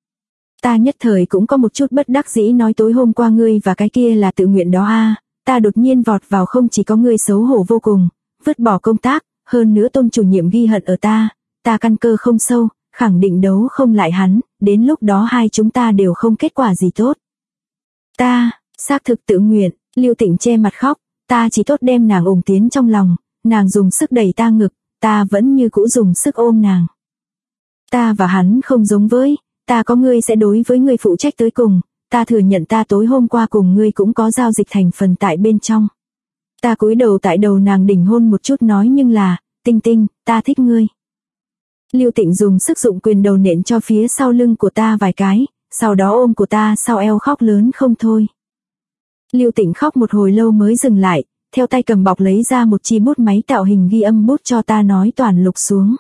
Ta nhất thời cũng có một chút bất đắc dĩ nói tối hôm qua ngươi và cái kia là tự nguyện đó a. Ta đột nhiên vọt vào không chỉ có ngươi xấu hổ vô cùng, vứt bỏ công tác, hơn nữa Tôn chủ nhiệm ghi hận ở ta căn cơ không sâu, khẳng định đấu không lại hắn, đến lúc đó hai chúng ta đều không kết quả gì tốt. Ta, xác thực tự nguyện, Lưu Tịnh che mặt khóc, ta chỉ tốt đem nàng ôm tiến trong lòng, nàng dùng sức đẩy ta ngực, ta vẫn như cũ dùng sức ôm nàng. Ta và hắn không giống với, ta có ngươi sẽ đối với ngươi phụ trách tới cùng, ta thừa nhận ta tối hôm qua cùng ngươi cũng có giao dịch thành phần tại bên trong. Ta cúi đầu tại đầu nàng đỉnh hôn một chút nói nhưng là, Tinh Tinh, ta thích ngươi. Lưu Tịnh dùng sức dụng quyền đầu nện cho phía sau lưng của ta vài cái, sau đó ôm của ta sau eo khóc lớn không thôi. Lưu Tịnh khóc một hồi lâu mới dừng lại, theo tay cầm bọc lấy ra một chi bút máy tạo hình ghi âm bút cho ta nói toàn lục xuống.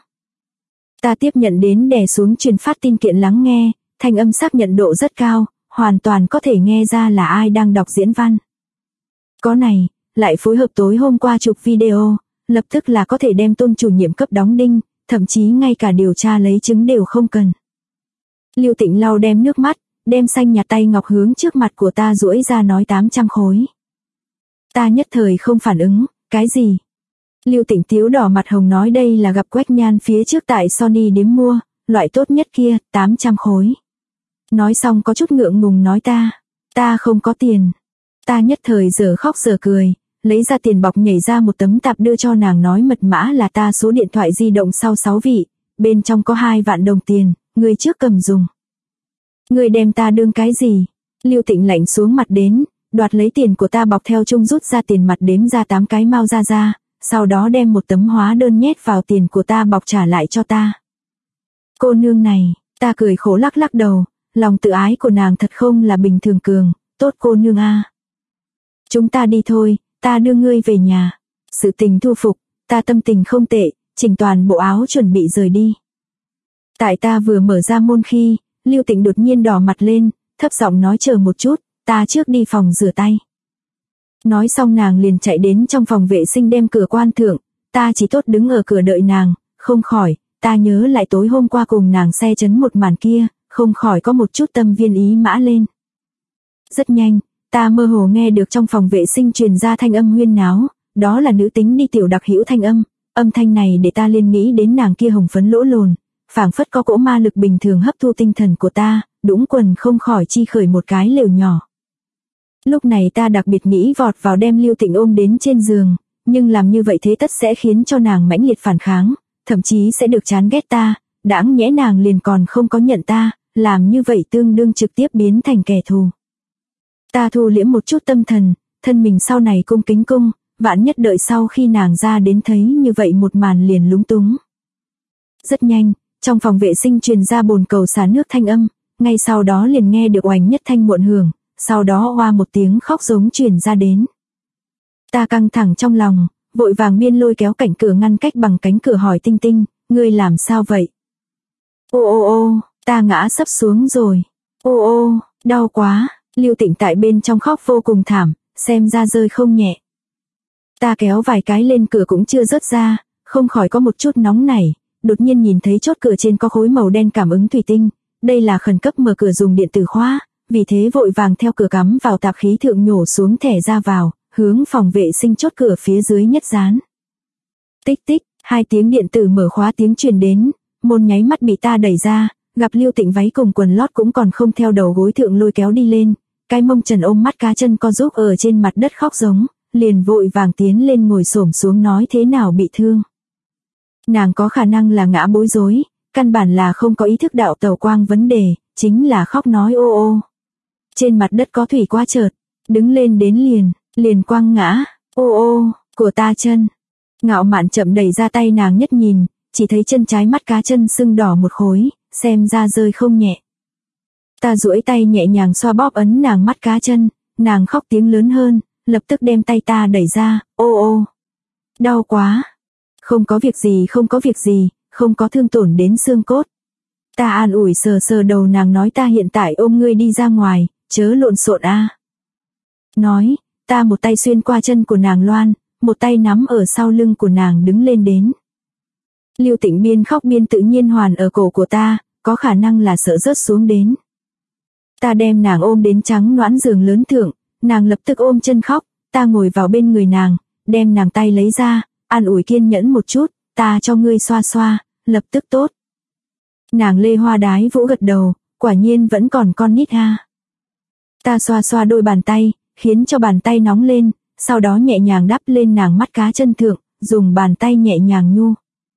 Ta tiếp nhận đến đè xuống truyền phát tin kiện lắng nghe, thanh âm xác nhận độ rất cao, hoàn toàn có thể nghe ra là ai đang đọc diễn văn. Có này, lại phối hợp tối hôm qua chụp video, lập tức là có thể đem Tôn chủ nhiệm cấp đóng đinh, thậm chí ngay cả điều tra lấy chứng đều không cần. Lưu Tịnh lau đem nước mắt, đem xanh nhạt tay ngọc hướng trước mặt của ta duỗi ra nói 800 khối. Ta nhất thời không phản ứng, cái gì? Lưu Tịnh tiếu đỏ mặt hồng nói đây là gặp Quách Nhan phía trước tại Sony điếm mua, loại tốt nhất kia, 800 khối. Nói xong có chút ngượng ngùng nói ta không có tiền. Ta nhất thời giờ khóc giờ cười, lấy ra tiền bọc nhảy ra một tấm tạp đưa cho nàng nói mật mã là ta số điện thoại di động sau 6 vị, bên trong có 2 vạn đồng tiền, ngươi trước cầm dùng. Ngươi đem ta đương cái gì? Lưu Tịnh lạnh xuống mặt đến, đoạt lấy tiền của ta bọc theo chung rút ra tiền mặt đếm ra 8 cái mao ra, sau đó đem một tấm hóa đơn nhét vào tiền của ta bọc trả lại cho ta. Cô nương này, ta cười khổ lắc lắc đầu, lòng tự ái của nàng thật không là bình thường cường, tốt cô nương a. Chúng ta đi thôi, ta đưa ngươi về nhà. Sự tình thu phục, ta tâm tình không tệ, chỉnh toàn bộ áo chuẩn bị rời đi. Tại ta vừa mở ra môn khi, Lưu Tịnh đột nhiên đỏ mặt lên, thấp giọng nói chờ một chút, ta trước đi phòng rửa tay. Nói xong nàng liền chạy đến trong phòng vệ sinh đem cửa quan thượng, ta chỉ tốt đứng ở cửa đợi nàng, không khỏi, ta nhớ lại tối hôm qua cùng nàng xe chấn một màn kia, không khỏi có một chút tâm viên ý mã lên. Rất nhanh, ta mơ hồ nghe được trong phòng vệ sinh truyền ra thanh âm huyên náo, đó là nữ tính đi tiểu đặc hữu thanh âm thanh này để ta liên nghĩ đến nàng kia hồng phấn lỗ lồn, phảng phất có cỗ ma lực bình thường hấp thu tinh thần của ta, đũng quần không khỏi chi khởi một cái lều nhỏ. Lúc này ta đặc biệt nghĩ vọt vào đem Lưu Tịnh ôm đến trên giường, nhưng làm như vậy thế tất sẽ khiến cho nàng mãnh liệt phản kháng, thậm chí sẽ được chán ghét ta, đãng nhẽ nàng liền còn không có nhận ta, làm như vậy tương đương trực tiếp biến thành kẻ thù. Ta thu liễm một chút tâm thần, thân mình sau này cung kính cung, vạn nhất đợi sau khi nàng ra đến thấy như vậy một màn liền lúng túng. Rất nhanh, trong phòng vệ sinh truyền ra bồn cầu xả nước thanh âm, ngay sau đó liền nghe được oành nhất thanh muộn hưởng, sau đó oa một tiếng khóc giống truyền ra đến. Ta căng thẳng trong lòng, vội vàng biên lôi kéo cạnh cửa ngăn cách bằng cánh cửa hỏi Tinh Tinh, ngươi làm sao vậy? Ô, ta ngã sấp xuống rồi. Ô, đau quá. Lưu Tịnh tại bên trong khóc vô cùng thảm, xem ra rơi không nhẹ. Ta kéo vài cái lên cửa cũng chưa rớt ra, không khỏi có một chút nóng nảy, đột nhiên nhìn thấy chốt cửa trên có khối màu đen cảm ứng thủy tinh, đây là khẩn cấp mở cửa dùng điện tử khóa, vì thế vội vàng theo cửa cắm vào tạp khí thượng nhổ xuống thẻ ra vào, hướng phòng vệ sinh chốt cửa phía dưới nhất dán. Tích tích, 2 tiếng điện tử mở khóa tiếng truyền đến, môn nháy mắt bị ta đẩy ra, gặp Lưu Tịnh váy cùng quần lót cũng còn không theo đầu gối thượng lôi kéo đi lên, cái mông trần ôm mắt cá chân co giúp ở trên mặt đất khóc giống, liền vội vàng tiến lên ngồi xổm xuống nói thế nào bị thương. Nàng có khả năng là ngã bối rối, căn bản là không có ý thức đạo tẩu quang vấn đề, chính là khóc nói ô ô. Trên mặt đất có thủy qua chợt, đứng lên đến liền quăng ngã, ô ô, của ta chân. Ngạo mạn chậm đẩy ra tay nàng nhất nhìn, chỉ thấy chân trái mắt cá chân sưng đỏ một khối, xem ra rơi không nhẹ. Ta duỗi tay nhẹ nhàng xoa bóp ấn nàng mắt cá chân, nàng khóc tiếng lớn hơn, lập tức đem tay ta đẩy ra, ô ô. Đau quá. Không có việc gì, không có việc gì, không có thương tổn đến xương cốt. Ta an ủi sờ sờ đầu nàng nói ta hiện tại ôm ngươi đi ra ngoài, chớ lộn xộn a. Nói, ta một tay xuyên qua chân của nàng loan, một tay nắm ở sau lưng của nàng đứng lên đến. Lưu Tịnh biên khóc biên tự nhiên hoàn ở cổ của ta, có khả năng là sợ rớt xuống đến. Ta đem nàng ôm đến trắng noãn giường lớn thượng, nàng lập tức ôm chân khóc, ta ngồi vào bên người nàng, đem nàng tay lấy ra, an ủi kiên nhẫn một chút, ta cho ngươi xoa xoa, lập tức tốt. Nàng lê hoa đái vũ gật đầu, quả nhiên vẫn còn con nít ha. Ta xoa xoa đôi bàn tay, khiến cho bàn tay nóng lên, sau đó nhẹ nhàng đắp lên nàng mắt cá chân thượng, dùng bàn tay nhẹ nhàng nhu.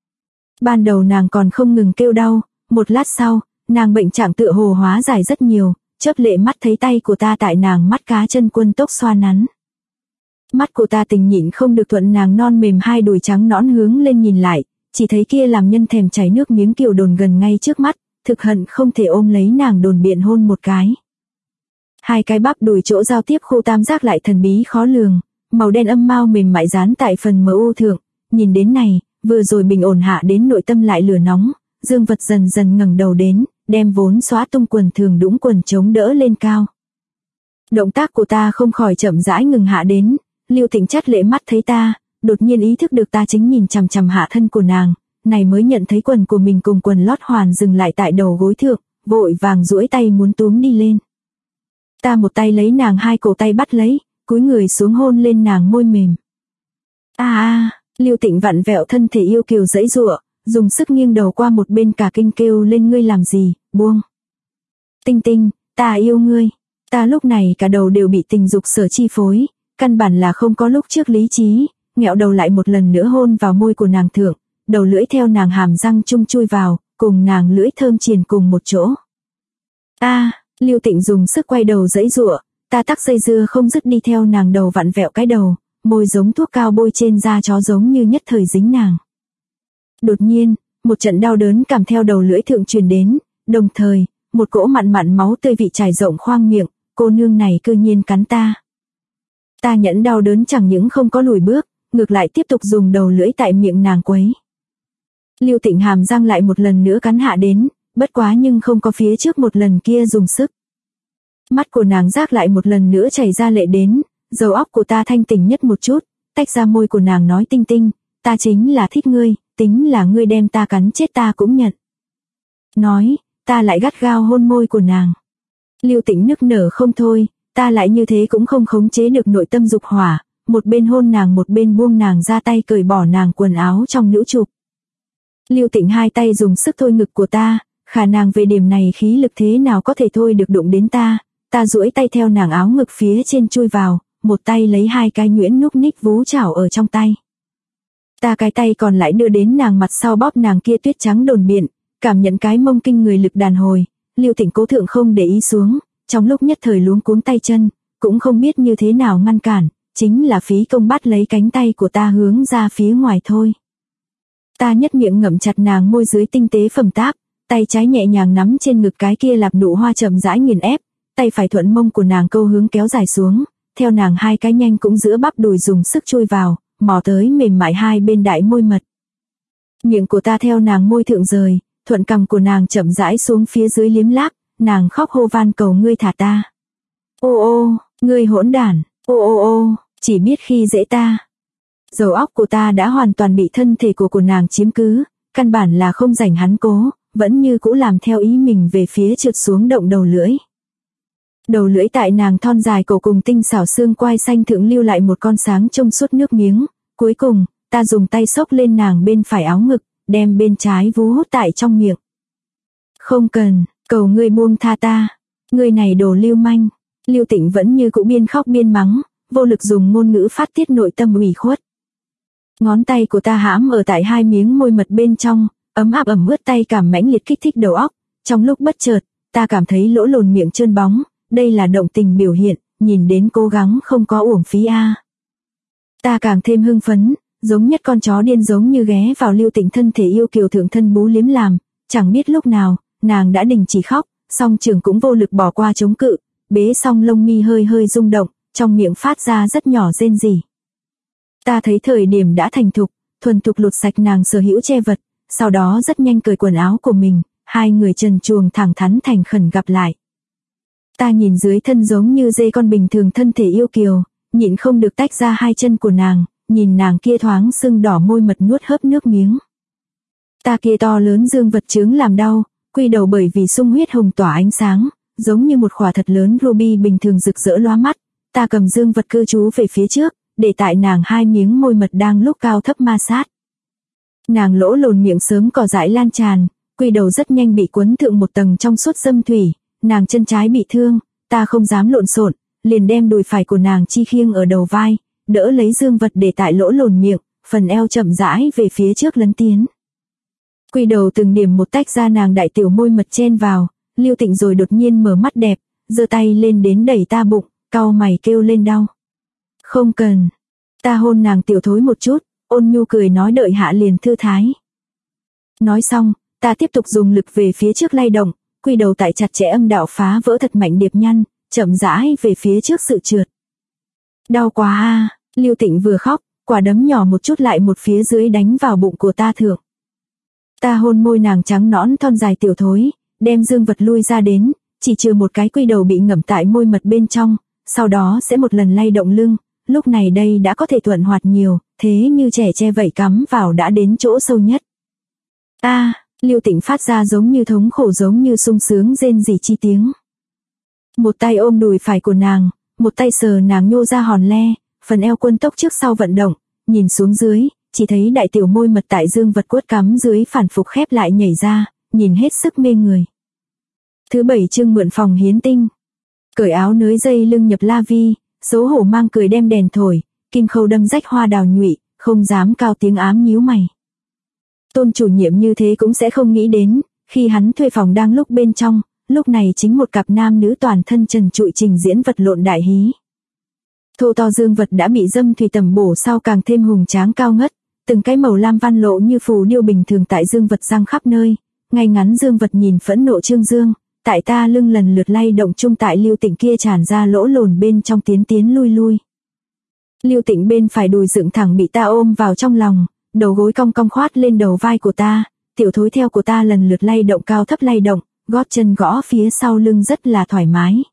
Ban đầu nàng còn không ngừng kêu đau, một lát sau, nàng bệnh trạng tựa hồ hóa giải rất nhiều, chớp lệ mắt thấy tay của ta tại nàng mắt cá chân quân tốc xoa nắn. Mắt của ta tình nhịn không được thuận nàng non mềm hai đùi trắng nõn hướng lên nhìn lại, chỉ thấy kia làm nhân thèm chảy nước miếng Kiều Đồn gần ngay trước mắt, thực hận không thể ôm lấy nàng đồn biện hôn một cái. Hai cái bắp đùi chỗ giao tiếp khô tam giác lại thần bí khó lường, màu đen âm mao mềm mại dán tại phần mỡ u thượng, nhìn đến này, vừa rồi bình ổn hạ đến nội tâm lại lửa nóng, dương vật dần dần ngẩng đầu đến, đem vốn xóa tung quần thường đũng quần chống đỡ lên cao. Động tác của ta không khỏi chậm rãi ngừng hạ đến, Lưu Tịnh chắt lệ mắt thấy ta, đột nhiên ý thức được ta chính nhìn chằm chằm hạ thân của nàng, này mới nhận thấy quần của mình cùng quần lót hoàn dừng lại tại đầu gối thượng, vội vàng duỗi tay muốn túm đi lên. Ta một tay lấy nàng hai cổ tay bắt lấy, cúi người xuống hôn lên nàng môi mềm. Lưu Tịnh vặn vẹo thân thể yêu kiều giãy giụa, dùng sức nghiêng đầu qua một bên cả kinh kêu lên ngươi làm gì, buông. Tinh Tinh, ta yêu ngươi. Ta lúc này cả đầu đều bị tình dục sở chi phối, căn bản là không có lúc trước lý trí, nghẹo đầu lại một lần nữa hôn vào môi của nàng thượng, đầu lưỡi theo nàng hàm răng chung chui vào, cùng nàng lưỡi thơm triền cùng một chỗ. Lưu Tịnh dùng sức quay đầu giãy giụa, ta tắc dây dưa không dứt đi theo nàng đầu vặn vẹo cái đầu, môi giống thuốc cao bôi trên da chó giống như nhất thời dính nàng. Đột nhiên, một trận đau đớn cảm theo đầu lưỡi thượng truyền đến, đồng thời, một cỗ mặn mặn máu tươi vị trải rộng khoang miệng, cô nương này cư nhiên cắn ta. Ta nhẫn đau đớn chẳng những không có lùi bước, ngược lại tiếp tục dùng đầu lưỡi tại miệng nàng quấy. Lưu Tịnh hàm răng lại một lần nữa cắn hạ đến, bất quá nhưng không có phía trước một lần kia dùng sức. Mắt của nàng rác lại một lần nữa chảy ra lệ đến, đầu óc của ta thanh tỉnh nhất một chút, tách ra môi của nàng nói Tinh Tinh, ta chính là thích ngươi, tính là ngươi đem ta cắn chết ta cũng nhận. Nói, ta lại gắt gao hôn môi của nàng. Lưu Tịnh nức nở không thôi, ta lại như thế cũng không khống chế được nội tâm dục hỏa, một bên hôn nàng một bên buông nàng ra tay cởi bỏ nàng quần áo trong nữ trục. Lưu Tịnh hai tay dùng sức thôi ngực của ta, khả nàng về điểm này khí lực thế nào có thể thôi được đụng đến ta duỗi tay theo nàng áo ngực phía trên chui vào, một tay lấy hai cái nhuyễn núc ních vú chảo ở trong tay. Ta cái tay còn lại đưa đến nàng mặt sau bóp nàng kia tuyết trắng đồn biện, cảm nhận cái mông kinh người lực đàn hồi, Lưu Tịnh cố thượng không để ý xuống, trong lúc nhất thời luống cuống tay chân, cũng không biết như thế nào ngăn cản, chính là phí công bắt lấy cánh tay của ta hướng ra phía ngoài thôi. Ta nhất miệng ngậm chặt nàng môi dưới tinh tế phẩm táp, tay trái nhẹ nhàng nắm trên ngực cái kia lạp nụ hoa chậm rãi nghiền ép, tay phải thuận mông của nàng câu hướng kéo dài xuống, theo nàng hai cái nhanh cũng giữa bắp đùi dùng sức chui vào, mò tới mềm mại hai bên đại môi mật. Miệng của ta theo nàng môi thượng rời, thuận cằm của nàng chậm rãi xuống phía dưới liếm láp, nàng khóc hô van cầu ngươi thả ta. Ô ô, ngươi hỗn đản, ô ô ô, chỉ biết khi dễ ta. Đầu óc của ta đã hoàn toàn bị thân thể của nàng chiếm cứ, căn bản là không rảnh hắn cố, vẫn như cũ làm theo ý mình về phía trượt xuống động đầu lưỡi. Đầu lưỡi tại nàng thon dài cổ cùng tinh xảo xương quai xanh thượng lưu lại một con sáng trong suốt nước miếng, cuối cùng, ta dùng tay xốc lên nàng bên phải áo ngực, đem bên trái vú hút tại trong miệng. Không cần, cầu ngươi buông tha ta, ngươi này đồ lưu manh. Lưu Tịnh vẫn như cũ biên khóc biên mắng, vô lực dùng ngôn ngữ phát tiết nội tâm ủy khuất. Ngón tay của ta hãm ở tại hai miếng môi mật bên trong, ấm áp ẩm ướt tay cảm mãnh liệt kích thích đầu óc. Trong lúc bất chợt, ta cảm thấy lỗ lồn miệng trơn bóng, đây là động tình biểu hiện, nhìn đến cố gắng không có uổng phí a. Ta càng thêm hưng phấn, giống nhất con chó điên giống như ghé vào Lưu Tịnh thân thể yêu kiều thượng thân bú liếm làm, chẳng biết lúc nào, nàng đã đình chỉ khóc, song trường cũng vô lực bỏ qua chống cự, bế song lông mi hơi hơi rung động, trong miệng phát ra rất nhỏ rên rỉ. Ta thấy thời điểm đã thành thục, thuần thục lột sạch nàng sở hữu che vật, sau đó rất nhanh cởi quần áo của mình, hai người trần truồng thẳng thắn thành khẩn gặp lại. Ta nhìn dưới thân giống như dê con bình thường thân thể yêu kiều, nhịn không được tách ra hai chân của nàng, nhìn nàng kia thoáng sưng đỏ môi mật nuốt hớp nước miếng. Ta kia to lớn dương vật trướng làm đau, quy đầu bởi vì sung huyết hồng tỏa ánh sáng, giống như một khỏa thật lớn ruby bình thường rực rỡ lóa mắt. Ta cầm dương vật cư trú về phía trước, để tại nàng hai miếng môi mật đang lúc cao thấp ma sát. Nàng lỗ lồn miệng sớm cỏ dại lan tràn, quy đầu rất nhanh bị quấn thượng một tầng trong suốt dâm thủy, nàng chân trái bị thương, ta không dám lộn xộn, liền đem đùi phải của nàng chi khiêng ở đầu vai, đỡ lấy dương vật để tại lỗ lồn miệng, phần eo chậm rãi về phía trước lấn tiến. Quy đầu từng điểm một tách ra nàng đại tiểu môi mật chen vào, Lưu Tịnh rồi đột nhiên mở mắt đẹp, giơ tay lên đến đẩy ta bụng, cau mày kêu lên đau. Không cần. Ta hôn nàng tiểu thối một chút, ôn nhu cười nói đợi hạ liền thư thái. Nói xong, ta tiếp tục dùng lực về phía trước lay động, quy đầu tại chặt chẽ âm đạo phá vỡ thật mạnh điệp nhăn, chậm rãi về phía trước sự trượt. Đau quá a, Lưu Tịnh vừa khóc, quả đấm nhỏ một chút lại một phía dưới đánh vào bụng của ta thượng. Ta hôn môi nàng trắng nõn thon dài tiểu thối, đem dương vật lui ra đến, chỉ trừ một cái quy đầu bị ngậm tại môi mật bên trong, sau đó sẽ một lần lay động lưng, lúc này đây đã có thể thuận hoạt nhiều, thế như trẻ tre vậy cắm vào đã đến chỗ sâu nhất. Lưu Tịnh phát ra giống như thống khổ giống như sung sướng rên rỉ chi tiếng. Một tay ôm đùi phải của nàng, một tay sờ nàng nhô ra hòn le, phần eo quân tốc trước sau vận động, nhìn xuống dưới, chỉ thấy đại tiểu môi mật tại dương vật quất cắm dưới phản phục khép lại nhảy ra, nhìn hết sức mê người. Thứ 7 chương mượn phòng hiến tinh. Cởi áo nới dây lưng nhập la vi, xấu hổ mang cười đem đèn thổi, kim khâu đâm rách hoa đào nhụy, không dám cao tiếng ám nhíu mày. Tôn chủ nhiệm như thế cũng sẽ không nghĩ đến, khi hắn thuê phòng đang lúc bên trong, lúc này chính một cặp nam nữ toàn thân trần trụi trình diễn vật lộn đại hí. Thô to dương vật đã bị dâm thủy tẩm bổ sau càng thêm hùng tráng cao ngất, từng cái màu lam văn lộ như phù điêu bình thường tại dương vật răng khắp nơi, ngay ngắn dương vật nhìn phẫn nộ trương dương, tại ta lưng lần lượt lay động chung tại Lưu Tịnh kia tràn ra lỗ lồn bên trong tiến lui lui. Lưu Tịnh bên phải đùi dựng thẳng bị ta ôm vào trong lòng, đầu gối cong cong khoát lên đầu vai của ta, tiểu thối theo của ta lần lượt lay động cao thấp lay động, gót chân gõ phía sau lưng rất là thoải mái.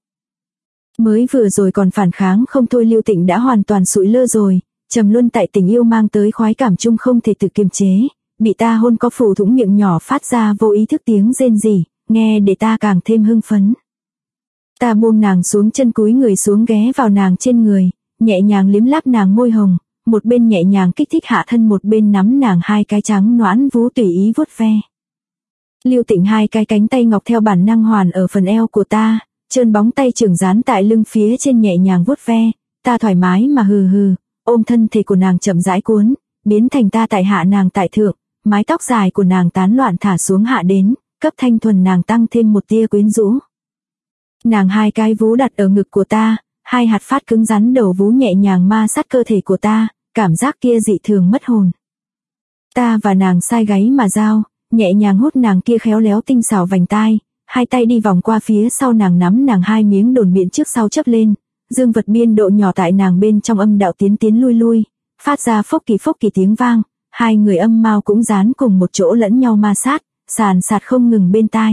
Mới vừa rồi còn phản kháng không thôi Lưu Tịnh đã hoàn toàn sụi lơ rồi, trầm luân tại tình yêu mang tới khoái cảm chung không thể tự kiềm chế, bị ta hôn có phủ thủng miệng nhỏ phát ra vô ý thức tiếng rên rỉ, nghe để ta càng thêm hưng phấn. Ta buông nàng xuống chân cúi người xuống ghé vào nàng trên người, nhẹ nhàng liếm láp nàng môi hồng, một bên nhẹ nhàng kích thích hạ thân một bên nắm nàng hai cái trắng nõn vú tùy ý vuốt ve. Lưu Tịnh hai cái cánh tay ngọc theo bản năng hoàn ở phần eo của ta, trơn bóng tay trưởng dán tại lưng phía trên nhẹ nhàng vuốt ve, ta thoải mái mà hừ hừ, ôm thân thể của nàng chậm rãi cuốn, biến thành ta tại hạ nàng tại thượng, mái tóc dài của nàng tán loạn thả xuống hạ đến, cấp thanh thuần nàng tăng thêm một tia quyến rũ. Nàng hai cái vú đặt ở ngực của ta, hai hạt phát cứng rắn đầu vú nhẹ nhàng ma sát cơ thể của ta, cảm giác kia dị thường mất hồn. Ta và nàng sai gáy mà giao, nhẹ nhàng hút nàng kia khéo léo tinh xảo vành tai, hai tay đi vòng qua phía sau nàng nắm nàng hai miếng đồn miệng trước sau chấp lên, dương vật biên độ nhỏ tại nàng bên trong âm đạo tiến lui lui, phát ra phốc kỳ tiếng vang, hai người âm mao cũng dán cùng một chỗ lẫn nhau ma sát, sàn sạt không ngừng bên tai.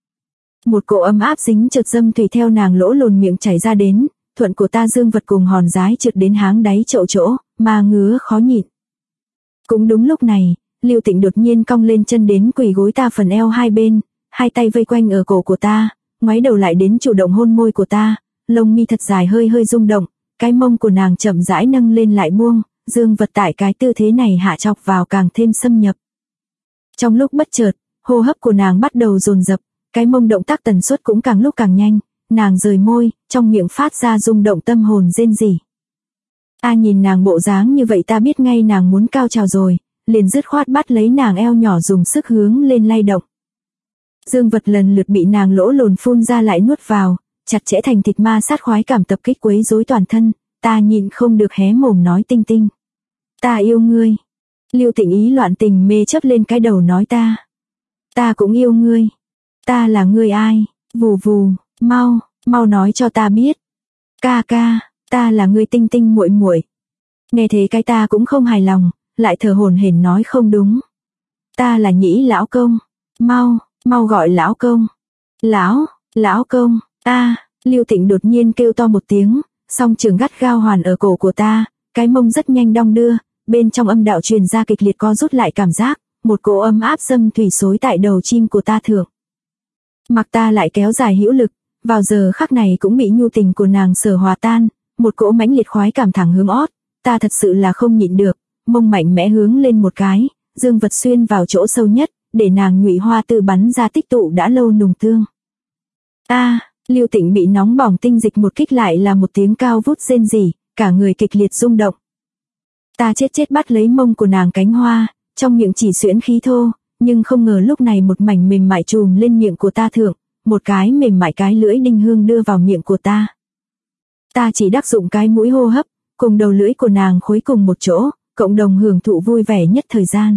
Một cỗ ấm áp dính chợt dâm thủy theo nàng lỗ lồn miệng chảy ra đến, thuận của ta dương vật cùng hòn dái trượt đến háng đáy chậu chỗ, mà ngứa khó nhịn. Cũng đúng lúc này, Lưu Tịnh đột nhiên cong lên chân đến quỳ gối ta phần eo hai bên, hai tay vây quanh ở cổ của ta, ngoáy đầu lại đến chủ động hôn môi của ta, lông mi thật dài hơi hơi rung động, cái mông của nàng chậm rãi nâng lên lại buông, dương vật tại cái tư thế này hạ chọc vào càng thêm xâm nhập. Trong lúc bất chợt, hô hấp của nàng bắt đầu dồn dập, cái mông động tác tần suất cũng càng lúc càng nhanh, nàng rời môi, trong miệng phát ra rung động tâm hồn rên rỉ. Ta nhìn nàng bộ dáng như vậy ta biết ngay nàng muốn cao trào rồi, liền dứt khoát bắt lấy nàng eo nhỏ dùng sức hướng lên lay động. Dương vật lần lượt bị nàng lỗ lồn phun ra lại nuốt vào, chặt chẽ thành thịt ma sát khoái cảm tập kích quấy rối toàn thân, ta nhịn không được hé mồm nói tinh tinh. Ta yêu ngươi. Lưu Tịnh ý loạn tình mê chớp lên cái đầu nói ta. Ta cũng yêu ngươi. Ta là ngươi ai? Vù vù, mau nói cho ta biết. Ca ca, ta là ngươi tinh tinh muội muội. Nghe thế cái ta cũng không hài lòng, lại thở hổn hển nói không đúng. Ta là Nhĩ lão công. Mau gọi lão công. Lão công, Lưu Tịnh đột nhiên kêu to một tiếng, song trường gắt gao hoàn ở cổ của ta, cái mông rất nhanh đong đưa, bên trong âm đạo truyền ra kịch liệt co rút lại cảm giác, một cỗ ấm áp dâm thủy xối tại đầu chim của ta thượng. Mặc ta lại kéo dài hữu lực, vào giờ khắc này cũng bị nhu tình của nàng sở hòa tan, một cỗ mãnh liệt khoái cảm thẳng hướng ót, ta thật sự là không nhịn được, mông mạnh mẽ hướng lên một cái, dương vật xuyên vào chỗ sâu nhất, để nàng nhụy hoa tự bắn ra tích tụ đã lâu nùng tương. Lưu Tịnh bị nóng bỏng tinh dịch một kích lại là một tiếng cao vút rên rỉ, cả người kịch liệt rung động. Ta chết bắt lấy mông của nàng cánh hoa, trong miệng chỉ xuyễn khí thô, nhưng không ngờ lúc này một mảnh mềm mại trùm lên miệng của ta thượng, một cái mềm mại cái lưỡi đinh hương đưa vào miệng của ta. Ta chỉ đắc dụng cái mũi hô hấp, cùng đầu lưỡi của nàng khối cùng một chỗ, cộng đồng hưởng thụ vui vẻ nhất thời gian.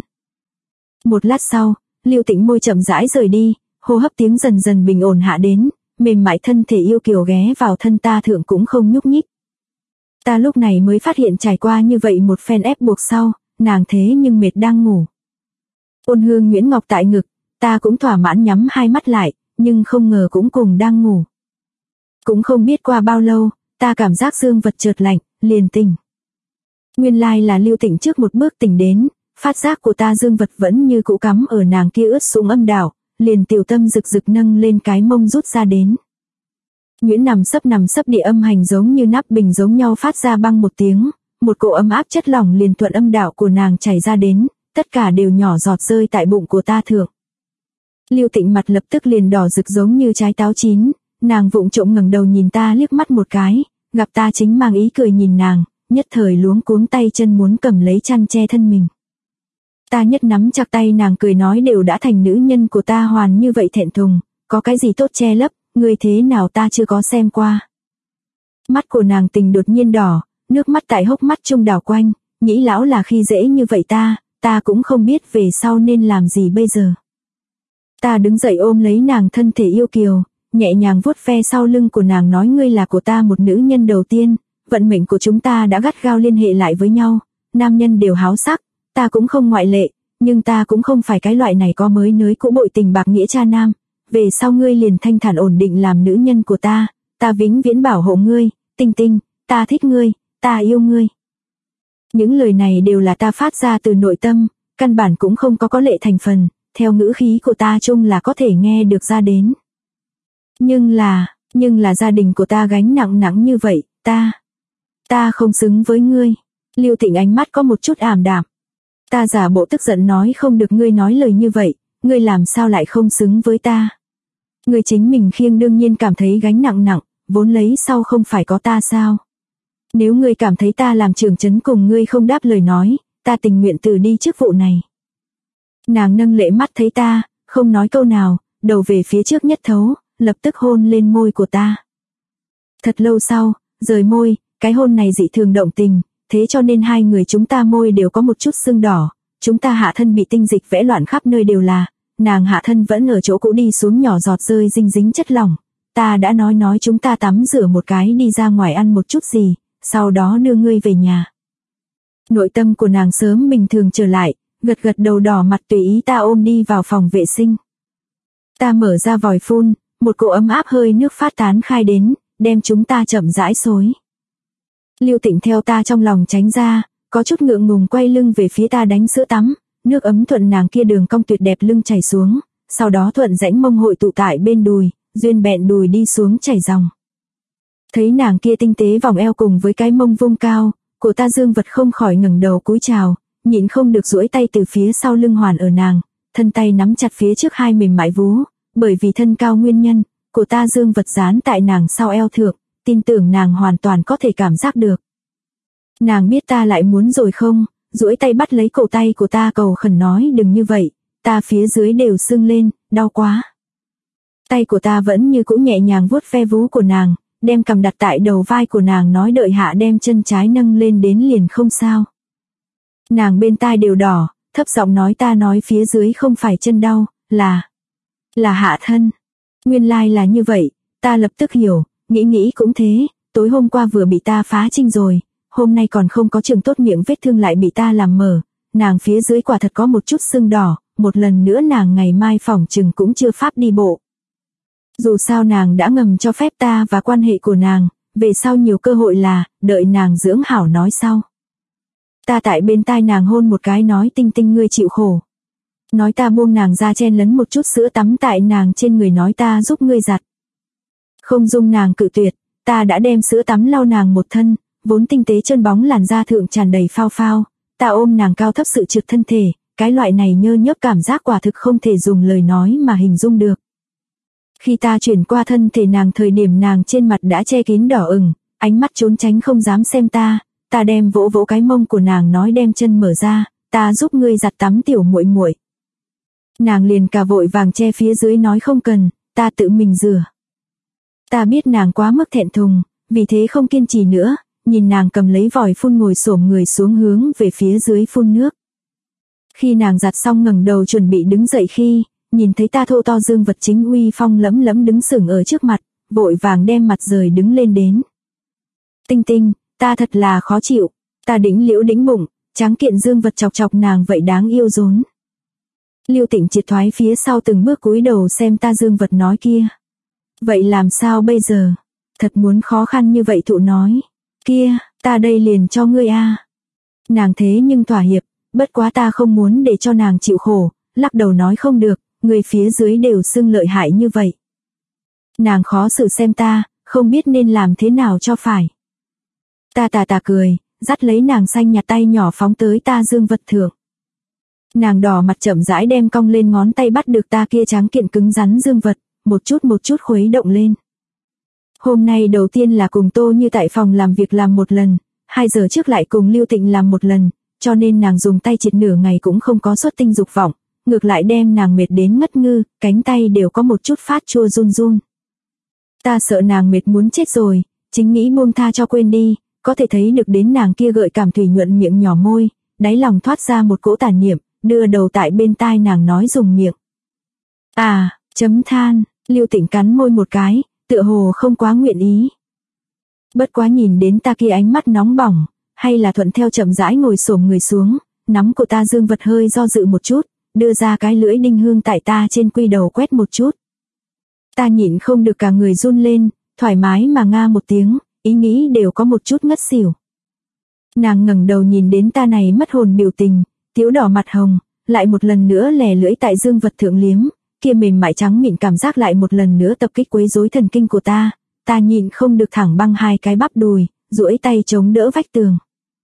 Một lát sau, Lưu Tịnh môi chậm rãi rời đi, hô hấp tiếng dần dần bình ổn hạ đến, mềm mại thân thể yêu kiều ghé vào thân ta thượng cũng không nhúc nhích. Ta lúc này mới phát hiện trải qua như vậy một phen ép buộc sau, nàng thế nhưng mệt đang ngủ. Ôn hương Nguyễn Ngọc tại ngực, ta cũng thỏa mãn nhắm hai mắt lại, nhưng không ngờ cũng cùng đang ngủ. Cũng không biết qua bao lâu, ta cảm giác dương vật chợt lạnh, liền tỉnh. Nguyên lai là Lưu Tịnh trước một bước tỉnh đến, phát giác của ta dương vật vẫn như cũ cắm ở nàng kia ướt sũng âm đạo, liền tiểu tâm rực rực nâng lên cái mông rút ra đến. Nguyễn nằm sấp địa âm hành giống như nắp bình giống nhau phát ra băng một tiếng, một cỗ ấm áp chất lỏng liền thuận âm đạo của nàng chảy ra đến, tất cả đều nhỏ giọt rơi tại bụng của ta thượng. Lưu Tịnh mặt lập tức liền đỏ rực giống như trái táo chín, nàng vụng trộm ngẩng đầu nhìn ta liếc mắt một cái, gặp ta chính mang ý cười nhìn nàng, nhất thời luống cuống tay chân muốn cầm lấy chăn che thân mình. Ta nhất nắm chặt tay nàng cười nói đều đã thành nữ nhân của ta hoàn như vậy thẹn thùng, có cái gì tốt che lấp, người thế nào ta chưa có xem qua. Mắt của nàng tình đột nhiên đỏ, nước mắt tại hốc mắt trung đảo quanh, Nhĩ lão là khi dễ như vậy ta cũng không biết về sau nên làm gì bây giờ. Ta đứng dậy ôm lấy nàng thân thể yêu kiều, nhẹ nhàng vuốt ve sau lưng của nàng nói ngươi là của ta một nữ nhân đầu tiên, vận mệnh của chúng ta đã gắt gao liên hệ lại với nhau, nam nhân đều háo sắc, ta cũng không ngoại lệ, nhưng ta cũng không phải cái loại này có mới nới cũ bội tình bạc nghĩa cha nam, về sau ngươi liền thanh thản ổn định làm nữ nhân của ta vĩnh viễn bảo hộ ngươi, Tinh Tinh, ta thích ngươi, ta yêu ngươi. Những lời này đều là ta phát ra từ nội tâm, căn bản cũng không có lệ thành phần, theo ngữ khí của ta chung là có thể nghe được ra đến. Nhưng là gia đình của ta gánh nặng như vậy, ta không xứng với ngươi. Lưu Tịnh ánh mắt có một chút ảm đạm. Ta giả bộ tức giận nói không được ngươi nói lời như vậy, ngươi làm sao lại không xứng với ta. Ngươi chính mình khiêng đương nhiên cảm thấy gánh nặng, vốn lấy sau không phải có ta sao. Nếu ngươi cảm thấy ta làm trưởng trấn cùng ngươi không đáp lời nói, ta tình nguyện từ đi chức vụ này. Nàng nâng lệ mắt thấy ta, không nói câu nào, đầu về phía trước nhất thấu, lập tức hôn lên môi của ta. Thật lâu sau, rời môi, cái hôn này dị thường động tình, thế cho nên hai người chúng ta môi đều có một chút sưng đỏ, chúng ta hạ thân bị tinh dịch vẽ loạn khắp nơi đều là, nàng hạ thân vẫn ở chỗ cũ đi xuống nhỏ giọt rơi dinh dính chất lỏng. Ta đã nói chúng ta tắm rửa một cái đi ra ngoài ăn một chút gì, sau đó đưa ngươi về nhà. Nội tâm của nàng sớm bình thường trở lại, gật đầu đỏ mặt tùy ý ta ôm đi vào phòng vệ sinh. Ta mở ra vòi phun, một cỗ ấm áp hơi nước phát tán khai đến, đem chúng ta chậm rãi xối. Lưu Tịnh theo ta trong lòng tránh ra, có chút ngượng ngùng quay lưng về phía ta đánh sữa tắm, nước ấm thuận nàng kia đường cong tuyệt đẹp lưng chảy xuống, sau đó thuận rãnh mông hội tụ tại bên đùi, duyên bẹn đùi đi xuống chảy dòng. Thấy nàng kia tinh tế vòng eo cùng với cái mông vung cao, của ta dương vật không khỏi ngẩng đầu cúi chào, nhịn không được duỗi tay từ phía sau lưng hoàn ở nàng, thân tay nắm chặt phía trước hai mềm mại vú, bởi vì thân cao nguyên nhân, của ta dương vật dán tại nàng sau eo thượng, tin tưởng nàng hoàn toàn có thể cảm giác được. Nàng biết ta lại muốn rồi không, duỗi tay bắt lấy cổ tay của ta cầu khẩn nói đừng như vậy, ta phía dưới đều sưng lên, đau quá. Tay của ta vẫn như cũ nhẹ nhàng vuốt ve vú của nàng, đem cằm đặt tại đầu vai của nàng nói đợi hạ đem chân trái nâng lên đến liền không sao. Nàng bên tai đều đỏ, thấp giọng nói ta nói phía dưới không phải chân đau, là hạ thân. Nguyên lai là như vậy, ta lập tức hiểu, nghĩ cũng thế, tối hôm qua vừa bị ta phá trinh rồi, hôm nay còn không có chừng tốt miệng vết thương lại bị ta làm mở, nàng phía dưới quả thật có một chút sưng đỏ, một lần nữa nàng ngày mai phỏng chừng cũng chưa pháp đi bộ. Dù sao nàng đã ngầm cho phép ta và quan hệ của nàng, về sau nhiều cơ hội là, đợi nàng dưỡng hảo nói sau. Ta tại bên tai nàng hôn một cái nói Tinh Tinh ngươi chịu khổ. Nói ta buông nàng ra chen lấn một chút sữa tắm tại nàng trên người nói ta giúp ngươi giặt. Không dung nàng cự tuyệt, ta đã đem sữa tắm lau nàng một thân, vốn tinh tế chân bóng làn da thượng tràn đầy phao phao, ta ôm nàng cao thấp sự trượt thân thể, cái loại này nhơ nhớp cảm giác quả thực không thể dùng lời nói mà hình dung được. Khi ta chuyển qua thân thể nàng thời điểm nàng trên mặt đã che kín đỏ ửng, ánh mắt trốn tránh không dám xem ta đem vỗ vỗ cái mông của nàng nói đem chân mở ra, ta giúp ngươi giặt tắm tiểu muội muội. Nàng liền cả vội vàng che phía dưới nói không cần, ta tự mình rửa. Ta biết nàng quá mức thẹn thùng, vì thế không kiên trì nữa, nhìn nàng cầm lấy vòi phun ngồi xổm người xuống hướng về phía dưới phun nước. Khi nàng giặt xong ngẩng đầu chuẩn bị đứng dậy khi, nhìn thấy ta thô to dương vật chính uy phong lẫm lẫm đứng sững ở trước mặt, vội vàng đem mặt rời đứng lên đến. Tinh Tinh, ta thật là khó chịu, ta đĩnh liễu đĩnh bụng, tráng kiện dương vật chọc chọc nàng vậy đáng yêu rốn. Lưu Tịnh triệt thoái phía sau từng bước cúi đầu xem ta dương vật nói kia. Vậy làm sao bây giờ? Thật muốn khó khăn như vậy thụ nói. Kia, ta đây liền cho ngươi a. Nàng thế nhưng thỏa hiệp, bất quá ta không muốn để cho nàng chịu khổ, lắc đầu nói không được, người phía dưới đều sưng lợi hại như vậy. Nàng khó xử xem ta, không biết nên làm thế nào cho phải. Ta tà cười, dắt lấy nàng xanh nhạt tay nhỏ phóng tới ta dương vật thượng. Nàng đỏ mặt chậm rãi đem cong lên ngón tay bắt được ta kia tráng kiện cứng rắn dương vật, một chút khuấy động lên. Hôm nay đầu tiên là cùng Tô Như tại phòng làm việc làm một lần, 2 giờ trước lại cùng Lưu Tịnh làm một lần, cho nên nàng dùng tay triệt nửa ngày cũng không có xuất tinh dục vọng, ngược lại đem nàng mệt đến ngất ngư, cánh tay đều có một chút phát chua run. Ta sợ nàng mệt muốn chết rồi, chính nghĩ buông tha cho quên đi, có thể thấy được đến nàng kia gợi cảm thủy nhuận miệng nhỏ môi, đáy lòng thoát ra một cỗ tàn niệm, đưa đầu tại bên tai nàng nói dùng miệng. Chấm than, Lưu Tịnh cắn môi một cái, tựa hồ không quá nguyện ý. Bất quá nhìn đến ta kia ánh mắt nóng bỏng, hay là thuận theo chậm rãi ngồi xổm người xuống, nắm của ta dương vật hơi do dự một chút, đưa ra cái lưỡi đinh hương tại ta trên quy đầu quét một chút. Ta nhịn không được cả người run lên, thoải mái mà nga một tiếng, ý nghĩ đều có một chút ngất xỉu. Nàng ngẩng đầu nhìn đến ta này mất hồn biểu tình, tiếu đỏ mặt hồng, lại một lần nữa lè lưỡi tại dương vật thượng liếm, kia mềm mại trắng mịn cảm giác lại một lần nữa tập kích quấy rối thần kinh của ta nhịn không được thẳng băng 2 cái bắp đùi, duỗi tay chống đỡ vách tường.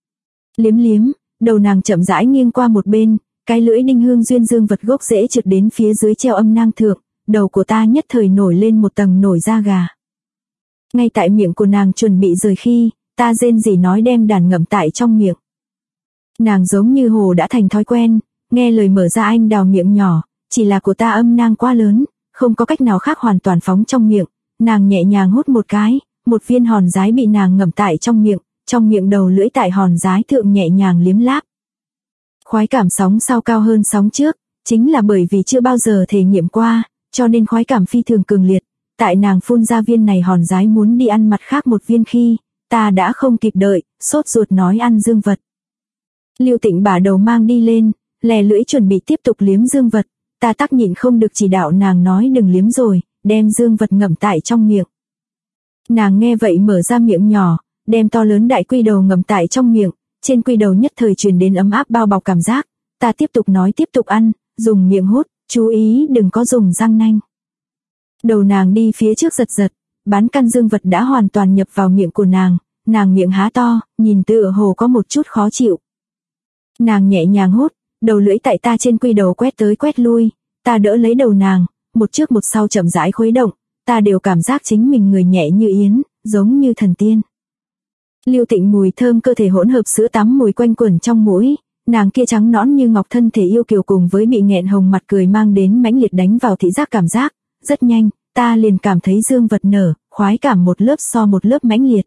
Liếm, đầu nàng chậm rãi nghiêng qua một bên, cái lưỡi đinh hương duyên dương vật gốc rễ trượt đến phía dưới treo âm nang thượng, đầu của ta nhất thời nổi lên một tầng nổi da gà. Ngay tại miệng của nàng chuẩn bị rời khi, ta rên rỉ nói đem đàn ngậm tại trong miệng. Nàng giống như hồ đã thành thói quen, nghe lời mở ra anh đào miệng nhỏ, chỉ là của ta âm nang quá lớn, không có cách nào khác hoàn toàn phóng trong miệng, nàng nhẹ nhàng hút một cái, một viên hòn giái bị nàng ngậm tại trong miệng đầu lưỡi tại hòn giái thượng nhẹ nhàng liếm láp. Khoái cảm sóng sau cao hơn sóng trước, chính là bởi vì chưa bao giờ thể nghiệm qua, cho nên khoái cảm phi thường cường liệt, tại nàng phun ra viên này hòn giái muốn đi ăn mặt khác một viên khi, ta đã không kịp đợi, sốt ruột nói ăn dương vật. Lưu Tịnh bả đầu mang đi lên, lè lưỡi chuẩn bị tiếp tục liếm dương vật, ta tắc nhịn không được chỉ đạo nàng nói đừng liếm rồi, đem dương vật ngậm tại trong miệng. Nàng nghe vậy mở ra miệng nhỏ, đem to lớn đại quy đầu ngậm tại trong miệng, trên quy đầu nhất thời truyền đến ấm áp bao bọc cảm giác, ta tiếp tục nói tiếp tục ăn, dùng miệng hút, chú ý đừng có dùng răng nanh. Đầu nàng đi phía trước giật, bán căn dương vật đã hoàn toàn nhập vào miệng của nàng miệng há to, nhìn tựa hồ có một chút khó chịu. Nàng nhẹ nhàng hút, đầu lưỡi tại ta trên quy đầu quét tới quét lui, ta đỡ lấy đầu nàng, một trước một sau chậm rãi khuấy động, ta đều cảm giác chính mình người nhẹ như yến, giống như thần tiên. Lưu Tịnh mùi thơm cơ thể hỗn hợp sữa tắm mùi quanh quẩn trong mũi, nàng kia trắng nõn như ngọc thân thể yêu kiều cùng với bị nghẹn hồng mặt cười mang đến mãnh liệt đánh vào thị giác cảm giác, rất nhanh, ta liền cảm thấy dương vật nở, khoái cảm một lớp so một lớp mãnh liệt.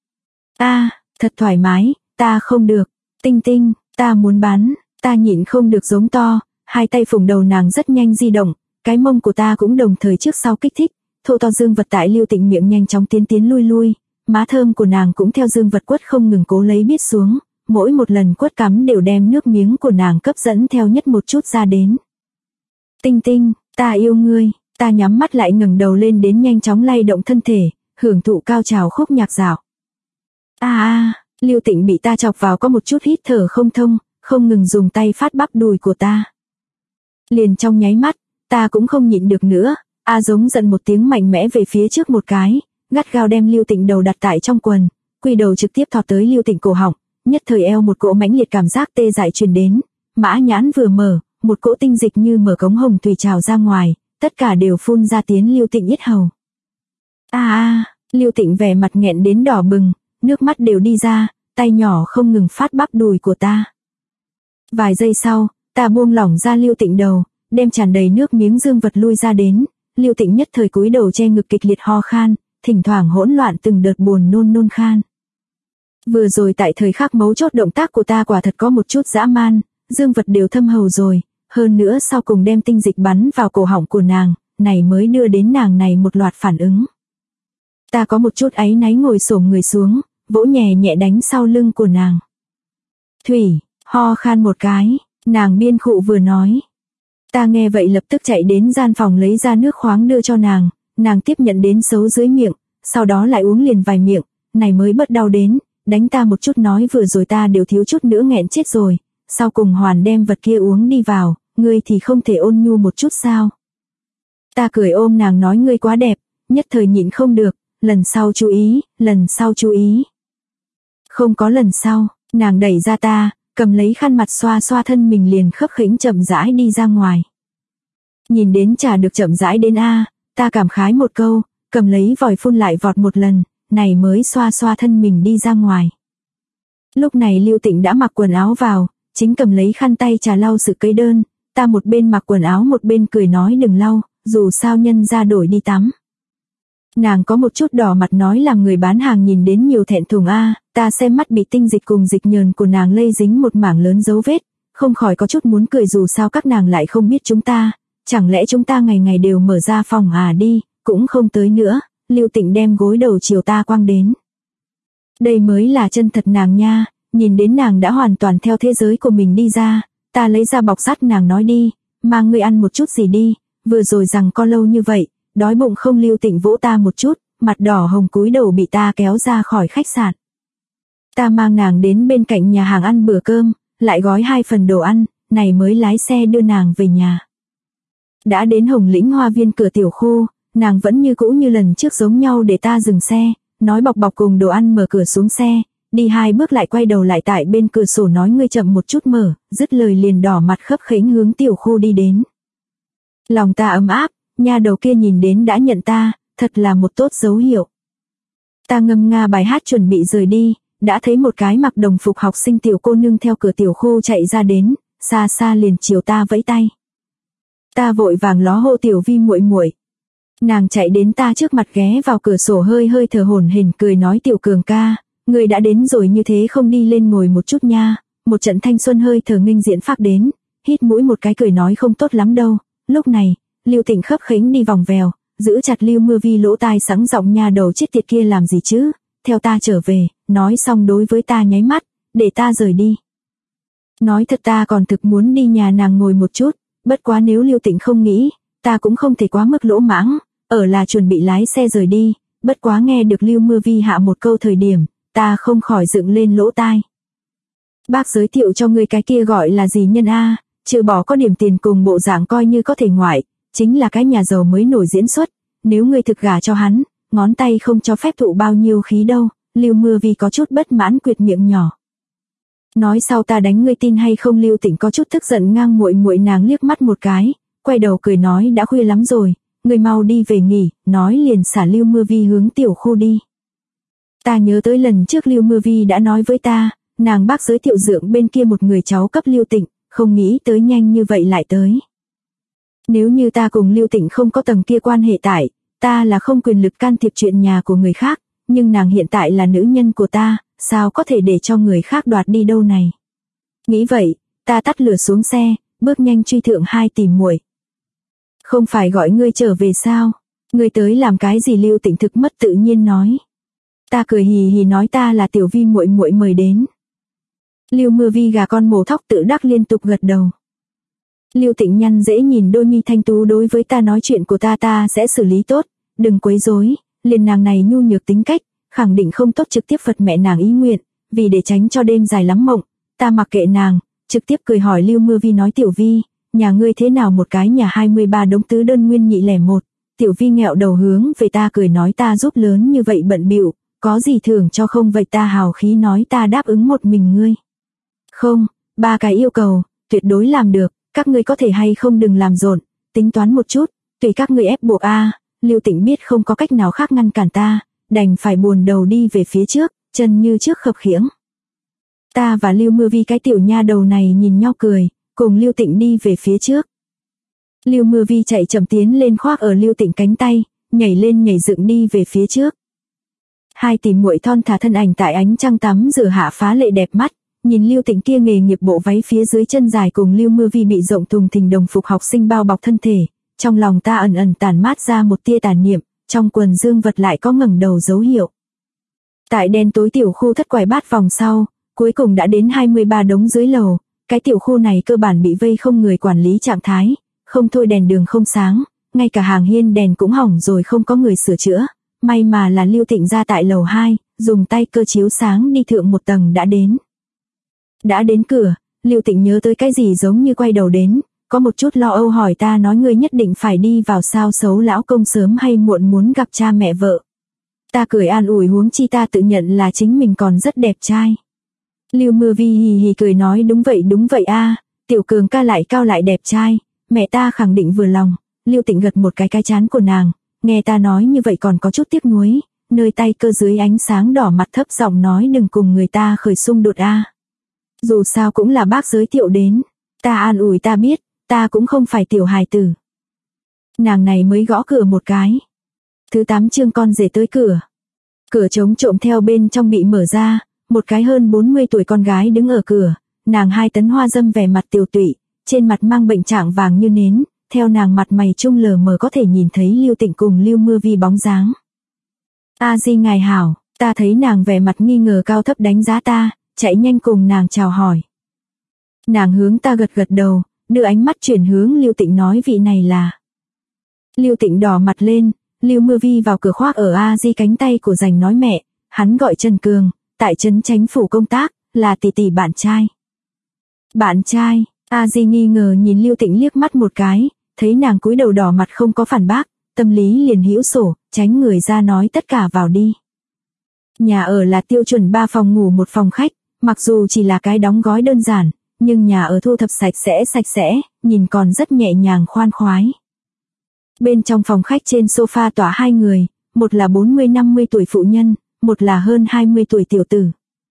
Thật thoải mái, ta không được, Tinh Tinh, ta muốn bắn, ta nhịn không được giống to, hai tay phủng đầu nàng rất nhanh di động, cái mông của ta cũng đồng thời trước sau kích thích, thô to dương vật tại Lưu Tịnh miệng nhanh chóng tiến lui lui, má thơm của nàng cũng theo dương vật quất không ngừng cố lấy biết xuống, mỗi một lần quất cắm đều đem nước miếng của nàng cấp dẫn theo nhất một chút ra đến. Tinh Tinh, ta yêu ngươi, ta nhắm mắt lại ngẩng đầu lên đến nhanh chóng lay động thân thể, hưởng thụ cao trào khúc nhạc dạo. Lưu Tịnh bị ta chọc vào có một chút hít thở không thông, không ngừng dùng tay phát bắp đùi của ta. Liền trong nháy mắt, ta cũng không nhịn được nữa, giống giận một tiếng mạnh mẽ về phía trước một cái, gắt gao đem Lưu Tịnh đầu đặt tại trong quần, quỳ đầu trực tiếp thọt tới Lưu Tịnh cổ họng, nhất thời eo một cỗ mãnh liệt cảm giác tê dại truyền đến, mã nhãn vừa mở, một cỗ tinh dịch như mở cống hồng thủy trào ra ngoài, tất cả đều phun ra tiến Lưu Tịnh yết hầu. Lưu Tịnh vẻ mặt nghẹn đến đỏ bừng, nước mắt đều đi ra, tay nhỏ không ngừng phát bắp đùi của ta. Vài giây sau, ta buông lỏng ra Lưu Tịnh đầu, đem tràn đầy nước miếng dương vật lui ra đến, Lưu Tịnh nhất thời cúi đầu che ngực kịch liệt ho khan, thỉnh thoảng hỗn loạn từng đợt buồn nôn khan. Vừa rồi tại thời khắc mấu chốt động tác của ta quả thật có một chút dã man, dương vật đều thâm hầu rồi, hơn nữa sau cùng đem tinh dịch bắn vào cổ họng của nàng, này mới đưa đến nàng này một loạt phản ứng. Ta có một chút áy náy ngồi xổm người xuống, vỗ nhẹ nhẹ đánh sau lưng của nàng. Thủy, ho khan một cái, nàng biên khụ vừa nói. Ta nghe vậy lập tức chạy đến gian phòng lấy ra nước khoáng đưa cho nàng, nàng tiếp nhận đến xấu dưới miệng, sau đó lại uống liền vài miệng, này mới bớt đau đến, đánh ta một chút nói vừa rồi ta đều thiếu chút nữa nghẹn chết rồi, sau cùng hoàn đem vật kia uống đi vào, ngươi thì không thể ôn nhu một chút sao. Ta cười ôm nàng nói ngươi quá đẹp, nhất thời nhịn không được, lần sau chú ý. Không có lần sau, nàng đẩy ra ta, cầm lấy khăn mặt xoa xoa thân mình liền khấp khỉnh chậm rãi đi ra ngoài. Nhìn đến chả được chậm rãi đến ta cảm khái một câu, cầm lấy vòi phun lại vọt một lần, này mới xoa xoa thân mình đi ra ngoài. Lúc này Lưu Tịnh đã mặc quần áo vào, chính cầm lấy khăn tay trà lau sự cây đơn, ta một bên mặc quần áo một bên cười nói đừng lau, dù sao nhân ra đổi đi tắm. Nàng có một chút đỏ mặt nói làm người bán hàng nhìn đến nhiều thẹn thùng ta xem mắt bị tinh dịch cùng dịch nhờn của nàng lây dính một mảng lớn dấu vết, không khỏi có chút muốn cười dù sao các nàng lại không biết chúng ta, chẳng lẽ chúng ta ngày ngày đều mở ra phòng đi, cũng không tới nữa, Lưu Tịnh đem gối đầu chiều ta quăng đến. Đây mới là chân thật nàng nha, nhìn đến nàng đã hoàn toàn theo thế giới của mình đi ra, ta lấy ra bọc sắt nàng nói đi, mang ngươi ăn một chút gì đi, vừa rồi rằng có lâu như vậy, đói bụng không. Lưu Tịnh vỗ ta một chút, mặt đỏ hồng cúi đầu bị ta kéo ra khỏi khách sạn. Ta mang nàng đến bên cạnh nhà hàng ăn bữa cơm, lại gói 2 phần đồ ăn, này mới lái xe đưa nàng về nhà. Đã đến Hồng Lĩnh Hoa Viên cửa tiểu khu, nàng vẫn như cũ như lần trước giống nhau để ta dừng xe, nói bọc cùng đồ ăn mở cửa xuống xe, đi 2 bước lại quay đầu lại tại bên cửa sổ nói ngươi chậm một chút mở, dứt lời liền đỏ mặt khấp khỉnh hướng tiểu khu đi đến. Lòng ta ấm áp, nha đầu kia nhìn đến đã nhận ta, thật là một tốt dấu hiệu. Ta ngâm nga bài hát chuẩn bị rời đi, đã thấy một cái mặc đồng phục học sinh tiểu cô nương theo cửa tiểu khu chạy ra đến, xa xa liền chiều ta vẫy tay. Ta vội vàng ló hô Tiểu Vi muội muội. Nàng chạy đến ta trước mặt ghé vào cửa sổ hơi hơi thở hổn hển cười nói Tiểu Cường ca, người đã đến rồi như thế không đi lên ngồi một chút nha. Một trận thanh xuân hơi thở nghênh diễn phát đến, hít mũi một cái cười nói không tốt lắm đâu. Lúc này, Lưu Tịnh khấp khỉnh đi vòng vèo, giữ chặt Lưu Mưa Vi lỗ tai sẵn giọng nha đầu chết tiệt kia làm gì chứ, theo ta trở về, nói xong đối với ta nháy mắt, để ta rời đi. Nói thật ta còn thực muốn đi nhà nàng ngồi một chút, bất quá nếu Lưu Tịnh không nghĩ, ta cũng không thể quá mức lỗ mãng, ở là chuẩn bị lái xe rời đi, bất quá nghe được Lưu Mưa Vi hạ một câu thời điểm, ta không khỏi dựng lên lỗ tai. Bác giới thiệu cho ngươi cái kia gọi là gì nhân trừ bỏ có điểm tiền cùng bộ dạng coi như có thể ngoại, chính là cái nhà giàu mới nổi diễn xuất, nếu ngươi thực gả cho hắn, ngón tay không cho phép thụ bao nhiêu khí đâu. Lưu Mưa Vi có chút bất mãn quyệt miệng nhỏ. Nói sau ta đánh ngươi tin hay không. Lưu Tịnh có chút tức giận ngang muội muội nàng liếc mắt một cái, quay đầu cười nói đã khuya lắm rồi, ngươi mau đi về nghỉ, nói liền xả Lưu Mưa Vi hướng tiểu khu đi. Ta nhớ tới lần trước Lưu Mưa Vi đã nói với ta, nàng bác giới thiệu dượng bên kia một người cháu cấp Lưu Tịnh, không nghĩ tới nhanh như vậy lại tới. Nếu như ta cùng Lưu Tịnh không có tầng kia quan hệ tại, ta là không quyền lực can thiệp chuyện nhà của người khác, nhưng nàng hiện tại là nữ nhân của ta, sao có thể để cho người khác đoạt đi đâu này. Nghĩ vậy, ta tắt lửa xuống xe, bước nhanh truy thượng hai tỷ muội. Không phải gọi ngươi trở về sao? Ngươi tới làm cái gì? Lưu Tịnh thực mất tự nhiên nói. Ta cười hì hì nói ta là Tiểu Vi muội muội mời đến. Lưu Mưa Vi gà con mổ thóc tự đắc liên tục gật đầu. Lưu Tịnh nhăn dễ nhìn đôi mi thanh tú đối với ta nói chuyện của ta sẽ xử lý tốt, đừng quấy rối. Liền nàng này nhu nhược tính cách, khẳng định không tốt trực tiếp phật mẹ nàng ý nguyện, vì để tránh cho đêm dài lắm mộng, ta mặc kệ nàng, trực tiếp cười hỏi Lưu Mưa Vi nói Tiểu Vi, nhà ngươi thế nào một cái nhà 23 đống tứ đơn nguyên nhị lẻ một. Tiểu Vi nghẹo đầu hướng về ta cười nói ta giúp lớn như vậy bận bịu, có gì thưởng cho không? Vậy ta hào khí nói ta đáp ứng một mình ngươi. Không, 3 cái yêu cầu, tuyệt đối làm được, các ngươi có thể hay không đừng làm rộn, tính toán một chút, tùy các ngươi ép buộc a. Lưu Tịnh biết không có cách nào khác ngăn cản ta, đành phải buồn đầu đi về phía trước, chân như trước khập khiễng. Ta và Lưu Mưa Vi cái tiểu nha đầu này nhìn nhau cười, cùng Lưu Tịnh đi về phía trước. Lưu Mưa Vi chạy chậm tiến lên khoác ở Lưu Tịnh cánh tay, nhảy lên nhảy dựng đi về phía trước. Hai tỷ muội thon thả thân ảnh tại ánh trăng tắm rửa hạ phá lệ đẹp mắt, nhìn Lưu Tịnh kia nghề nghiệp bộ váy phía dưới chân dài cùng Lưu Mưa Vi bị rộng thùng thình đồng phục học sinh bao bọc thân thể, trong lòng ta ẩn ẩn tản mát ra một tia tàn niệm, trong quần dương vật lại có ngẩng đầu dấu hiệu. Tại đen tối tiểu khu thất quải bát vòng sau, cuối cùng đã đến 23 đống dưới lầu, cái tiểu khu này cơ bản bị vây không người quản lý trạng thái, không thôi đèn đường không sáng, ngay cả hàng hiên đèn cũng hỏng rồi không có người sửa chữa, may mà là Lưu Tịnh ra tại lầu 2, dùng tay cơ chiếu sáng đi thượng một tầng đã đến. Đã đến cửa, Lưu Tịnh nhớ tới cái gì giống như quay đầu đến, có một chút lo âu hỏi ta nói ngươi nhất định phải đi vào sao? Xấu lão công sớm hay muộn muốn gặp cha mẹ vợ. Ta cười an ủi huống chi ta tự nhận là chính mình còn rất đẹp trai. Lưu Mưa Vi hì hì cười nói đúng vậy a, Tiểu Cường ca lại cao lại đẹp trai, mẹ ta khẳng định vừa lòng. Lưu Tịnh gật một cái trán của nàng, nghe ta nói như vậy còn có chút tiếc nuối, nơi tay cơ dưới ánh sáng đỏ mặt thấp giọng nói đừng cùng người ta khởi xung đột a. Dù sao cũng là bác giới thiệu đến, ta an ủi ta biết, ta cũng không phải tiểu hài tử. Nàng này mới gõ cửa một cái. Thứ 8 chương con rể tới cửa. Cửa trống trộm theo bên trong bị mở ra, một cái hơn 40 tuổi con gái đứng ở cửa, nàng 2 tấn hoa dâm vẻ mặt tiều tụy, trên mặt mang bệnh trạng vàng như nến, theo nàng mặt mày trung lờ mờ có thể nhìn thấy Lưu Tịnh cùng Lưu Mưa Vi bóng dáng. A Di ngài hảo, ta thấy nàng vẻ mặt nghi ngờ cao thấp đánh giá ta, chạy nhanh cùng nàng chào hỏi. Nàng hướng ta gật đầu, đưa ánh mắt chuyển hướng Lưu Tịnh nói vị này là. Lưu Tịnh đỏ mặt lên, Lưu Mưa Vi vào cửa khoác ở A Di cánh tay của rành nói mẹ, hắn gọi Trần Cường, tại trấn Chánh phủ công tác, là tỷ tỷ bạn trai. Bạn trai? A Di nghi ngờ nhìn Lưu Tịnh liếc mắt một cái, thấy nàng cúi đầu đỏ mặt không có phản bác, tâm lý liền hữu sổ, tránh người ra nói tất cả vào đi. Nhà ở là tiêu chuẩn 3 phòng ngủ 1 phòng khách, mặc dù chỉ là cái đóng gói đơn giản, nhưng nhà ở thu thập sạch sẽ, nhìn còn rất nhẹ nhàng khoan khoái. Bên trong phòng khách trên sofa tỏa 2 người, một là 40-50 tuổi phụ nhân, một là hơn 20 tuổi tiểu tử.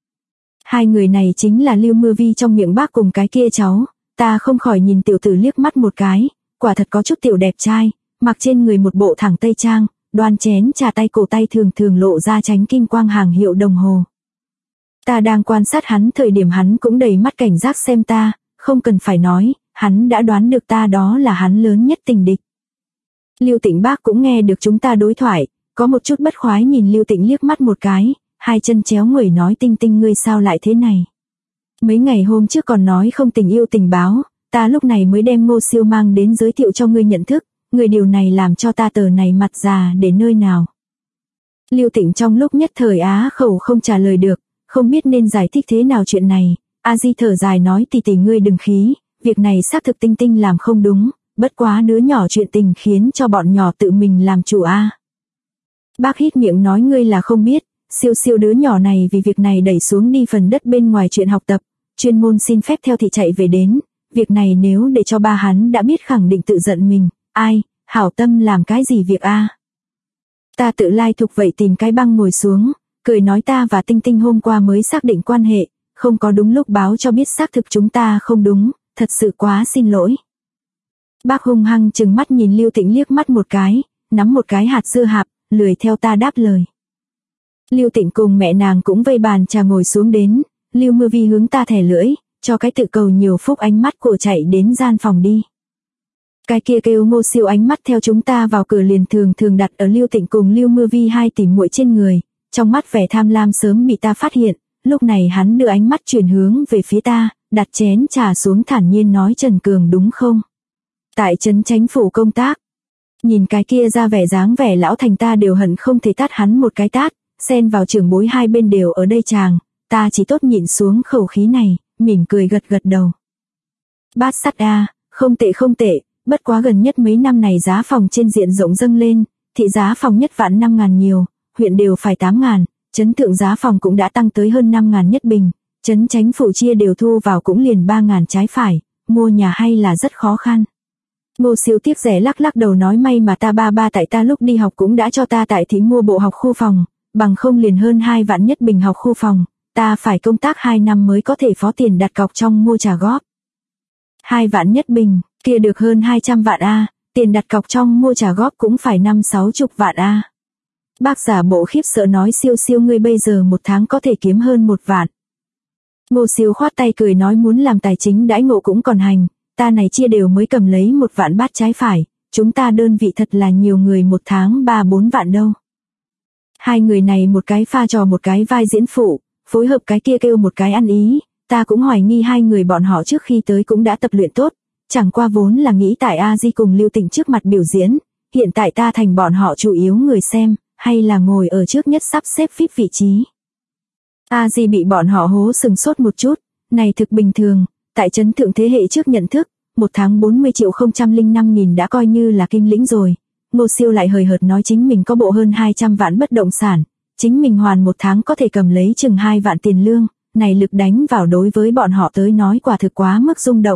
2 người này chính là Lưu Mưa Vi trong miệng bác cùng cái kia cháu, ta không khỏi nhìn tiểu tử liếc mắt một cái, quả thật có chút tiểu đẹp trai, mặc trên người một bộ thẳng tây trang, đoan chén trà tay cổ tay thường lộ ra tránh kim quang hàng hiệu đồng hồ. Ta đang quan sát hắn thời điểm hắn cũng đầy mắt cảnh giác xem ta, không cần phải nói, hắn đã đoán được ta đó là hắn lớn nhất tình địch. Lưu Tịnh bác cũng nghe được chúng ta đối thoại, có một chút bất khoái nhìn Lưu Tịnh liếc mắt một cái, 2 chân chéo người nói Tinh Tinh ngươi sao lại thế này. Mấy ngày hôm trước còn nói không tình yêu tình báo, ta lúc này mới đem Ngô Siêu mang đến giới thiệu cho ngươi nhận thức, người điều này làm cho ta tờ này mặt già để nơi nào. Lưu Tịnh trong lúc nhất thời á khẩu không trả lời được, không biết nên giải thích thế nào chuyện này. A Di thở dài nói tỷ tỷ ngươi đừng khí, việc này xác thực Tinh Tinh làm không đúng, bất quá đứa nhỏ chuyện tình khiến cho bọn nhỏ tự mình làm chủ a. Bác hít miệng nói ngươi là không biết, Siêu đứa nhỏ này vì việc này đẩy xuống đi phần đất bên ngoài chuyện học tập, chuyên môn xin phép theo thị chạy về đến, việc này nếu để cho ba hắn đã biết khẳng định tự giận mình, ai, hảo tâm làm cái gì việc a. Ta tự lai thục vậy tìm cái băng ngồi xuống, cười nói ta và Tinh Tinh hôm qua mới xác định quan hệ, không có đúng lúc báo cho biết xác thực chúng ta không đúng, thật sự quá xin lỗi. Bác hung hăng trừng mắt nhìn Lưu Tịnh liếc mắt một cái, nắm một cái hạt dưa hạp, lười theo ta đáp lời. Lưu Tịnh cùng mẹ nàng cũng vây bàn trà ngồi xuống đến, Lưu Mưa Vi hướng ta thẻ lưỡi, cho cái tự cầu nhiều phúc ánh mắt của chạy đến gian phòng đi. Cái kia kêu Ngô Siêu ánh mắt theo chúng ta vào cửa liền thường thường đặt ở Lưu Tịnh cùng Lưu Mưa Vi hai tỷ muội trên người, trong mắt vẻ tham lam sớm bị ta phát hiện, lúc này hắn đưa ánh mắt chuyển hướng về phía ta, đặt chén trà xuống thản nhiên nói Trần Cường đúng không? Tại trấn Chánh phủ công tác. Nhìn cái kia ra vẻ dáng vẻ lão thành ta đều hận không thể tát hắn một cái tát, xen vào trưởng bối hai bên đều ở đây chàng, ta chỉ tốt nhịn xuống khẩu khí này, mỉm cười gật gật đầu. Bát sắt a, không tệ, bất quá gần nhất mấy năm này giá phòng trên diện rộng dâng lên, thị giá phòng nhất vạn 5.000 nhiều, huyện đều phải 8.000, trấn thượng giá phòng cũng đã tăng tới hơn 5.000 nhất bình, trấn Chánh phủ chia đều thu vào cũng liền 3.000 trái phải, mua nhà hay là rất khó khăn. Ngô Siêu tiếc rẻ lắc lắc đầu nói may mà ta ba tại ta lúc đi học cũng đã cho ta tại thị mua bộ học khu phòng, bằng không liền hơn 2 vạn nhất bình học khu phòng, ta phải công tác 2 năm mới có thể phó tiền đặt cọc trong mua trả góp. 2 vạn nhất bình, kia được hơn 200 vạn a, tiền đặt cọc trong mua trả góp cũng phải 5-60 vạn a. Bác giả bộ khiếp sợ nói Siêu ngươi bây giờ một tháng có thể kiếm hơn 1 vạn. Ngô Siêu khoát tay cười nói muốn làm tài chính đãi ngộ cũng còn hành, ta này chia đều mới cầm lấy 1 vạn bát trái phải, chúng ta đơn vị thật là nhiều người một tháng 3-4 vạn đâu. Hai người này một cái pha trò một cái vai diễn phụ, phối hợp cái kia kêu một cái ăn ý, ta cũng hoài nghi hai người bọn họ trước khi tới cũng đã tập luyện tốt, chẳng qua vốn là nghĩ tại A Di cùng Lưu Tịnh trước mặt biểu diễn, hiện tại ta thành bọn họ chủ yếu người xem, hay là ngồi ở trước nhất sắp xếp VIP vị trí. A Di bị bọn họ hố sừng sốt một chút, này thực bình thường, tại trấn thượng thế hệ trước nhận thức, một tháng 40.005.000 đã coi như là kim lĩnh rồi. Ngô Siêu lại hời hợt nói chính mình có bộ hơn 200 vạn bất động sản, chính mình hoàn một tháng có thể cầm lấy chừng 2 vạn tiền lương, này lực đánh vào đối với bọn họ tới nói quả thực quá mức rung động.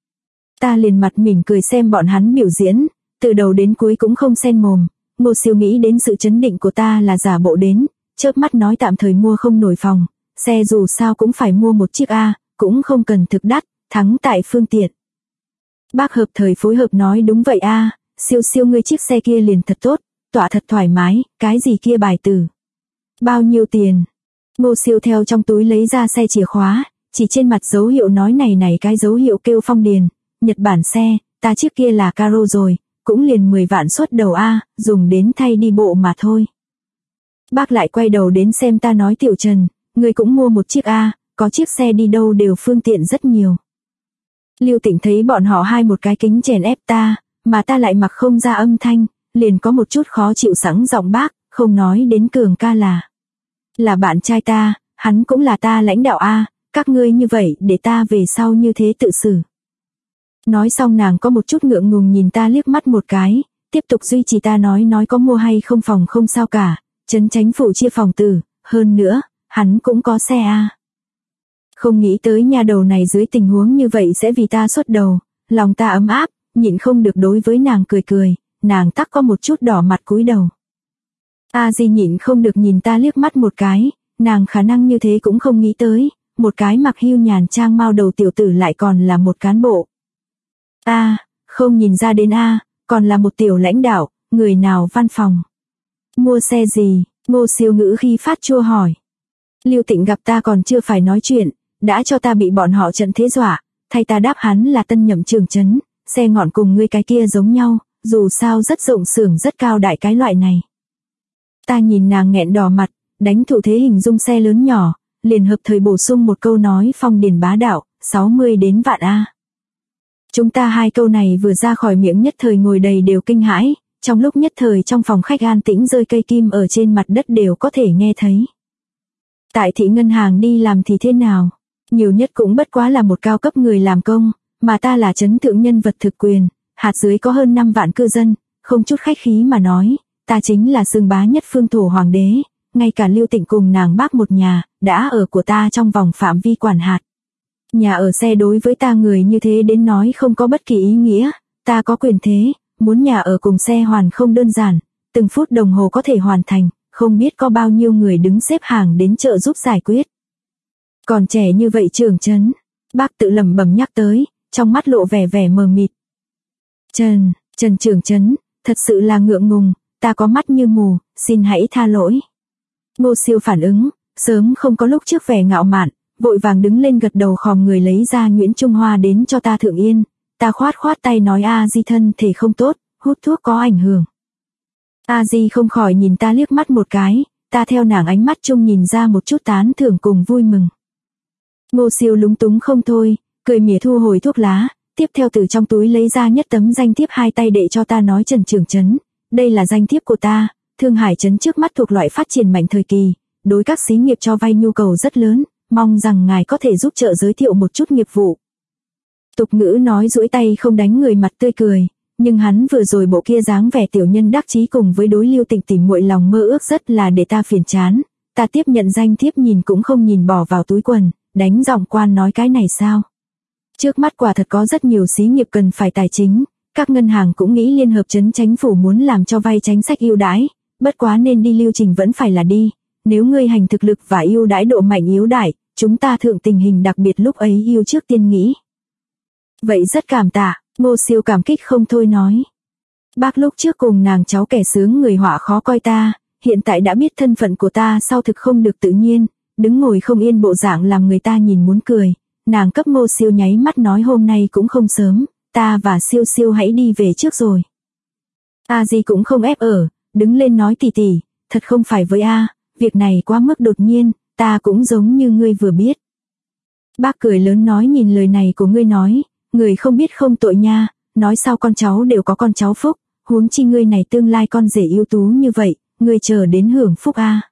Ta liền mặt mỉm cười xem bọn hắn biểu diễn, từ đầu đến cuối cũng không xen mồm. Ngô Siêu nghĩ đến sự chấn định của ta là giả bộ đến, chớp mắt nói tạm thời mua không nổi phòng, xe dù sao cũng phải mua một chiếc A, cũng không cần thực đắt, thắng tại phương tiện. Bác hợp thời phối hợp nói đúng vậy a, Siêu ngươi chiếc xe kia liền thật tốt, tỏa thật thoải mái, cái gì kia bài tử. Bao nhiêu tiền? Ngô Siêu theo trong túi lấy ra xe chìa khóa, chỉ trên mặt dấu hiệu nói này cái dấu hiệu kêu Phong Điền, Nhật Bản xe, ta chiếc kia là Caro rồi, cũng liền 10 vạn xuất đầu a, dùng đến thay đi bộ mà thôi. Bác lại quay đầu đến xem ta nói Tiểu Trần, ngươi cũng mua một chiếc a, có chiếc xe đi đâu đều phương tiện rất nhiều. Lưu Tịnh thấy bọn họ hai một cái kính chèn ép ta, mà ta lại mặc không ra âm thanh, liền có một chút khó chịu sẵn giọng bác, không nói đến Cường ca là bạn trai ta, hắn cũng là ta lãnh đạo a, các ngươi như vậy để ta về sau như thế tự xử. Nói xong nàng có một chút ngượng ngùng nhìn ta liếc mắt một cái, tiếp tục duy trì ta nói có mua hay không phòng không sao cả, trấn Chánh phủ chia phòng tử, hơn nữa, hắn cũng có xe a. Không nghĩ tới nhà đầu này dưới tình huống như vậy sẽ vì ta xuất đầu, lòng ta ấm áp, nhịn không được đối với nàng cười, nàng tắc có một chút đỏ mặt cúi đầu. A Di nhịn không được nhìn ta liếc mắt một cái, nàng khả năng như thế cũng không nghĩ tới, một cái mặc hưu nhàn trang mao đầu tiểu tử lại còn là một cán bộ. Không nhìn ra đến còn là một tiểu lãnh đạo, người nào văn phòng. Mua xe gì? Ngô Siêu ngữ khi phát chua hỏi. Lưu Tịnh gặp ta còn chưa phải nói chuyện, đã cho ta bị bọn họ trận thế dọa, thay ta đáp hắn là tân nhậm trưởng trấn, xe ngọn cùng ngươi cái kia giống nhau, dù sao rất rộng xưởng rất cao đại cái loại này. Ta nhìn nàng nghẹn đỏ mặt, đánh thủ thế hình dung xe lớn nhỏ, liền hợp thời bổ sung một câu nói Phong Điền bá đạo, 60 đến vạn a. Chúng ta hai câu này vừa ra khỏi miệng nhất thời ngồi đầy đều kinh hãi, trong lúc nhất thời trong phòng khách an tĩnh rơi cây kim ở trên mặt đất đều có thể nghe thấy. Tại thị ngân hàng đi làm thì thế nào? Nhiều nhất cũng bất quá là một cao cấp người làm công, mà ta là trấn thượng nhân vật thực quyền, hạt dưới có hơn 5 vạn cư dân, không chút khách khí mà nói, ta chính là xương bá nhất phương thổ hoàng đế, ngay cả Lưu Tịnh cùng nàng bác một nhà, đã ở của ta trong vòng phạm vi quản hạt. Nhà ở xe đối với ta người như thế đến nói không có bất kỳ ý nghĩa, ta có quyền thế, muốn nhà ở cùng xe hoàn không đơn giản, từng phút đồng hồ có thể hoàn thành, không biết có bao nhiêu người đứng xếp hàng đến chợ giúp giải quyết. Còn trẻ như vậy trưởng trấn, bác tự lẩm bẩm nhắc tới, trong mắt lộ vẻ mờ mịt. Trần trưởng trấn, thật sự là ngượng ngùng, ta có mắt như mù, xin hãy tha lỗi. Ngô Siêu phản ứng, sớm không có lúc trước vẻ ngạo mạn, vội vàng đứng lên gật đầu khom người lấy ra nhuyễn Trung Hoa đến cho ta thượng yên. Ta khoát tay nói A Di thân thể không tốt, hút thuốc có ảnh hưởng. A Di không khỏi nhìn ta liếc mắt một cái, ta theo nàng ánh mắt chung nhìn ra một chút tán thưởng cùng vui mừng. Ngô Siêu lúng túng không thôi, cười mỉa thu hồi thuốc lá, tiếp theo từ trong túi lấy ra nhất tấm danh thiếp hai tay đệ cho ta nói Trần trưởng trấn, đây là danh thiếp của ta, Thương Hải trấn trước mắt thuộc loại phát triển mạnh thời kỳ, đối các xí nghiệp cho vay nhu cầu rất lớn, mong rằng ngài có thể giúp trợ giới thiệu một chút nghiệp vụ. Tục ngữ nói duỗi tay không đánh người mặt tươi cười, nhưng hắn vừa rồi bộ kia dáng vẻ tiểu nhân đắc chí cùng với đối Lưu Tịnh tìm muội lòng mơ ước rất là để ta phiền chán. Ta tiếp nhận danh thiếp nhìn cũng không nhìn bỏ vào túi quần, đánh giọng quan nói cái này sao? Trước mắt quả thật có rất nhiều xí nghiệp cần phải tài chính, các ngân hàng cũng nghĩ liên hợp trấn chính phủ muốn làm cho vay chính sách ưu đãi, bất quá nên đi lưu trình vẫn phải là đi, nếu ngươi hành thực lực và ưu đãi độ mạnh yếu đại, chúng ta thượng tình hình đặc biệt lúc ấy yêu trước tiên nghĩ. Vậy rất cảm tạ, Ngô Siêu cảm kích không thôi nói. Bác lúc trước cùng nàng cháu kẻ sướng người họa khó coi ta, hiện tại đã biết thân phận của ta sau thực không được tự nhiên, đứng ngồi không yên bộ dạng làm người ta nhìn muốn cười. Nàng cấp Ngô Siêu nháy mắt nói hôm nay cũng không sớm, ta và Siêu Siêu hãy đi về trước rồi. A Di cũng không ép ở, đứng lên nói tỷ, thật không phải với A, việc này quá mức đột nhiên, ta cũng giống như ngươi vừa biết. Bác cười lớn nói nhìn lời này của ngươi nói, người không biết không tội nha, nói sao con cháu đều có con cháu phúc, huống chi ngươi này tương lai con rể ưu tú như vậy, ngươi chờ đến hưởng phúc A.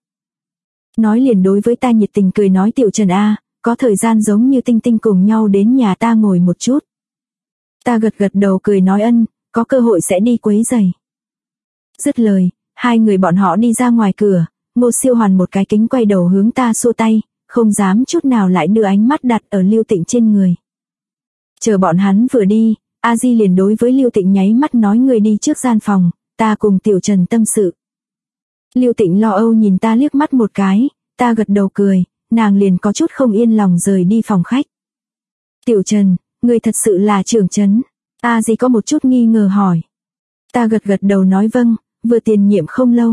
Nói liền đối với ta nhiệt tình cười nói tiểu Trần A, có thời gian giống như Tinh Tinh cùng nhau đến nhà ta ngồi một chút. Ta gật đầu cười nói ân, có cơ hội sẽ đi quấy giày. Dứt lời, hai người bọn họ đi ra ngoài cửa, Ngô Siêu hoàn một cái kính quay đầu hướng ta xua tay, không dám chút nào lại đưa ánh mắt đặt ở Lưu Tịnh trên người. Chờ bọn hắn vừa đi, A Di liền đối với Lưu Tịnh nháy mắt nói người đi trước gian phòng, ta cùng tiểu Trần tâm sự. Lưu Tịnh lo âu nhìn ta liếc mắt một cái, ta gật đầu cười, nàng liền có chút không yên lòng rời đi phòng khách. Tiểu Trần, người thật sự là trưởng trấn? A Di có một chút nghi ngờ hỏi. Ta gật đầu nói vâng, vừa tiền nhiệm không lâu.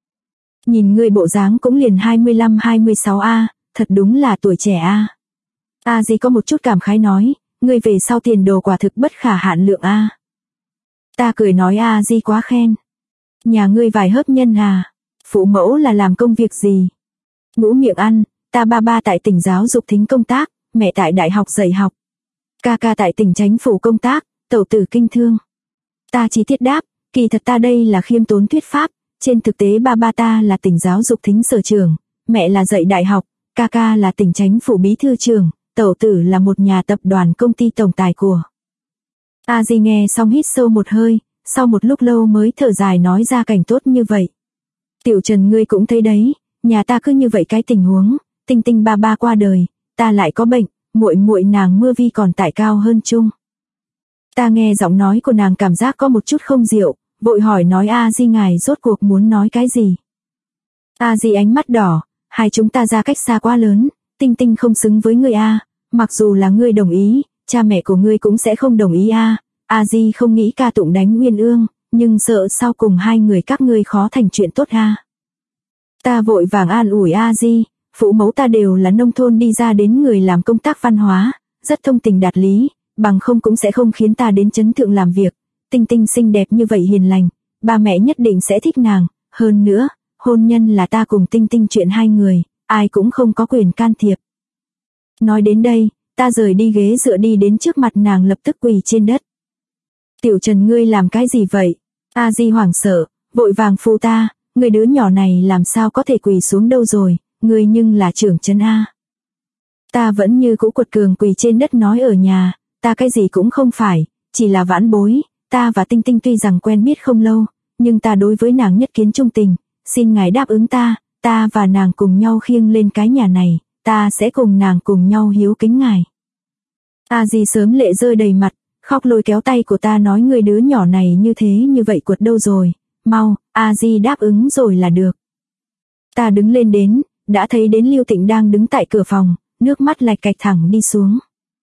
Nhìn người bộ dáng cũng liền 25-26 A, thật đúng là tuổi trẻ A. A Di có một chút cảm khái nói, người về sau tiền đồ quả thực bất khả hạn lượng A. Ta cười nói A Di quá khen. Nhà ngươi vài hớp nhân à, phụ mẫu là làm công việc gì? Ngũ miệng ăn, ta ba tại tỉnh giáo dục thính công tác, mẹ tại đại học dạy học. Ca tại tỉnh chánh phủ công tác, tẩu tử kinh thương. Ta chi tiết đáp, kỳ thật ta đây là khiêm tốn thuyết pháp, trên thực tế ba ta là tỉnh giáo dục thính sở trưởng, mẹ là dạy đại học, ca là tỉnh chánh phủ bí thư trưởng, tẩu tử là một nhà tập đoàn công ty tổng tài của. A Di nghe xong hít sâu một hơi, sau một lúc lâu mới thở dài nói ra cảnh tốt như vậy. Tiểu Trần ngươi cũng thấy đấy, nhà ta cứ như vậy cái tình huống, Tinh Tinh ba qua đời, ta lại có bệnh, muội nàng Mưa Vi còn tại cao hơn chung. Ta nghe giọng nói của nàng cảm giác có một chút không diệu, vội hỏi nói A Di ngài rốt cuộc muốn nói cái gì. A Di ánh mắt đỏ, hai chúng ta ra cách xa quá lớn, Tinh Tinh không xứng với ngươi A, mặc dù là ngươi đồng ý, cha mẹ của ngươi cũng sẽ không đồng ý A. A Di không nghĩ ca tụng đánh Uyên Ương, nhưng sợ sau cùng hai người các ngươi khó thành chuyện tốt A. Ta vội vàng an ủi A Di, phụ mẫu ta đều là nông thôn đi ra đến người làm công tác văn hóa, rất thông tình đạt lý, bằng không cũng sẽ không khiến ta đến trấn thượng làm việc. Tinh Tinh xinh đẹp như vậy hiền lành, ba mẹ nhất định sẽ thích nàng, hơn nữa, hôn nhân là ta cùng Tinh Tinh chuyện hai người, ai cũng không có quyền can thiệp. Nói đến đây, ta rời đi ghế dựa đi đến trước mặt nàng lập tức quỳ trên đất. Tiểu Trần ngươi làm cái gì vậy? A Di hoảng sợ, vội vàng phụ ta, người đứa nhỏ này làm sao có thể quỳ xuống đâu rồi, ngươi nhưng là trưởng trấn A. Ta vẫn như cũ quật cường quỳ trên đất nói ở nhà, ta cái gì cũng không phải, chỉ là vãn bối, ta và Tinh Tinh tuy rằng quen biết không lâu, nhưng ta đối với nàng nhất kiến trung tình, xin ngài đáp ứng ta và nàng cùng nhau khiêng lên cái nhà này, ta sẽ cùng nàng cùng nhau hiếu kính ngài. A Di sớm lệ rơi đầy mặt, khóc lôi kéo tay của ta nói người đứa nhỏ này như thế như vậy quật đâu rồi, mau, A Di đáp ứng rồi là được. Ta đứng lên đến, đã thấy đến Lưu Tịnh đang đứng tại cửa phòng, nước mắt lạch cạch thẳng đi xuống.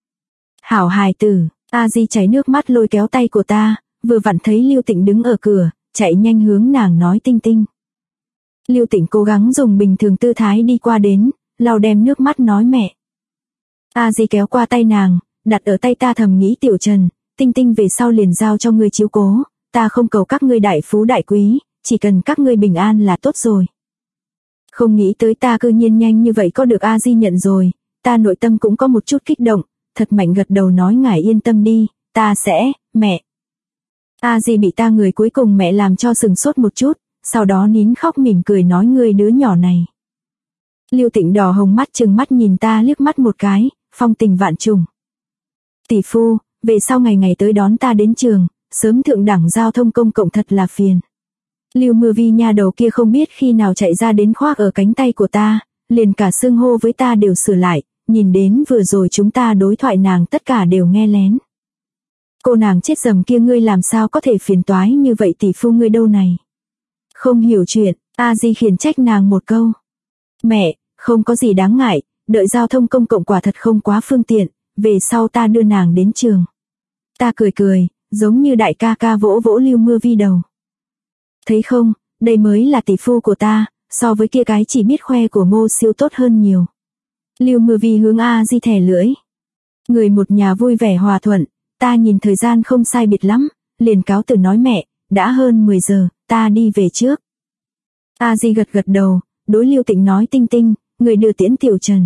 Hảo hài tử, A Di chảy nước mắt lôi kéo tay của ta, vừa vặn thấy Lưu Tịnh đứng ở cửa, chạy nhanh hướng nàng nói Tinh Tinh. Lưu Tịnh cố gắng dùng bình thường tư thái đi qua đến, lau đem nước mắt nói mẹ. A Di kéo qua tay nàng, đặt ở tay ta thầm nghĩ Tiểu Trần, Tinh Tinh về sau liền giao cho ngươi chiếu cố, ta không cầu các ngươi đại phú đại quý, chỉ cần các ngươi bình an là tốt rồi. Không nghĩ tới ta cư nhiên nhanh như vậy có được A Di nhận rồi, ta nội tâm cũng có một chút kích động, thật mạnh gật đầu nói ngài yên tâm đi, ta sẽ, mẹ. A Di bị ta người cuối cùng mẹ làm cho sừng sốt một chút, sau đó nín khóc mỉm cười nói ngươi đứa nhỏ này. Lưu Tịnh đỏ hồng mắt trừng mắt nhìn ta liếc mắt một cái, phong tình vạn trùng. Tỷ phu, về sau ngày ngày tới đón ta đến trường, sớm thượng đẳng giao thông công cộng thật là phiền. Lưu Mưa Vi nha đầu kia không biết khi nào chạy ra đến khoác ở cánh tay của ta, liền cả xưng hô với ta đều sửa lại, nhìn đến vừa rồi chúng ta đối thoại nàng tất cả đều nghe lén. Cô nàng chết dầm kia ngươi làm sao có thể phiền toái như vậy tỷ phu ngươi đâu này. Không hiểu chuyện, A Di khiển trách nàng một câu. Mẹ, không có gì đáng ngại, đợi giao thông công cộng quả thật không quá phương tiện, về sau ta đưa nàng đến trường. Ta cười cười, giống như đại ca ca vỗ vỗ Lưu Mưa Vi đầu. Thấy không, đây mới là tỷ phu của ta, so với kia cái chỉ biết khoe của Ngô Siêu tốt hơn nhiều. Lưu Mưa Vi hướng A Di thẻ lưỡi. Người một nhà vui vẻ hòa thuận, ta nhìn thời gian không sai biệt lắm, liền cáo từ nói mẹ, đã hơn 10 giờ, ta đi về trước. A Di gật gật đầu, đối Lưu Tịnh nói Tinh Tinh, người đưa tiễn Tiểu Trần.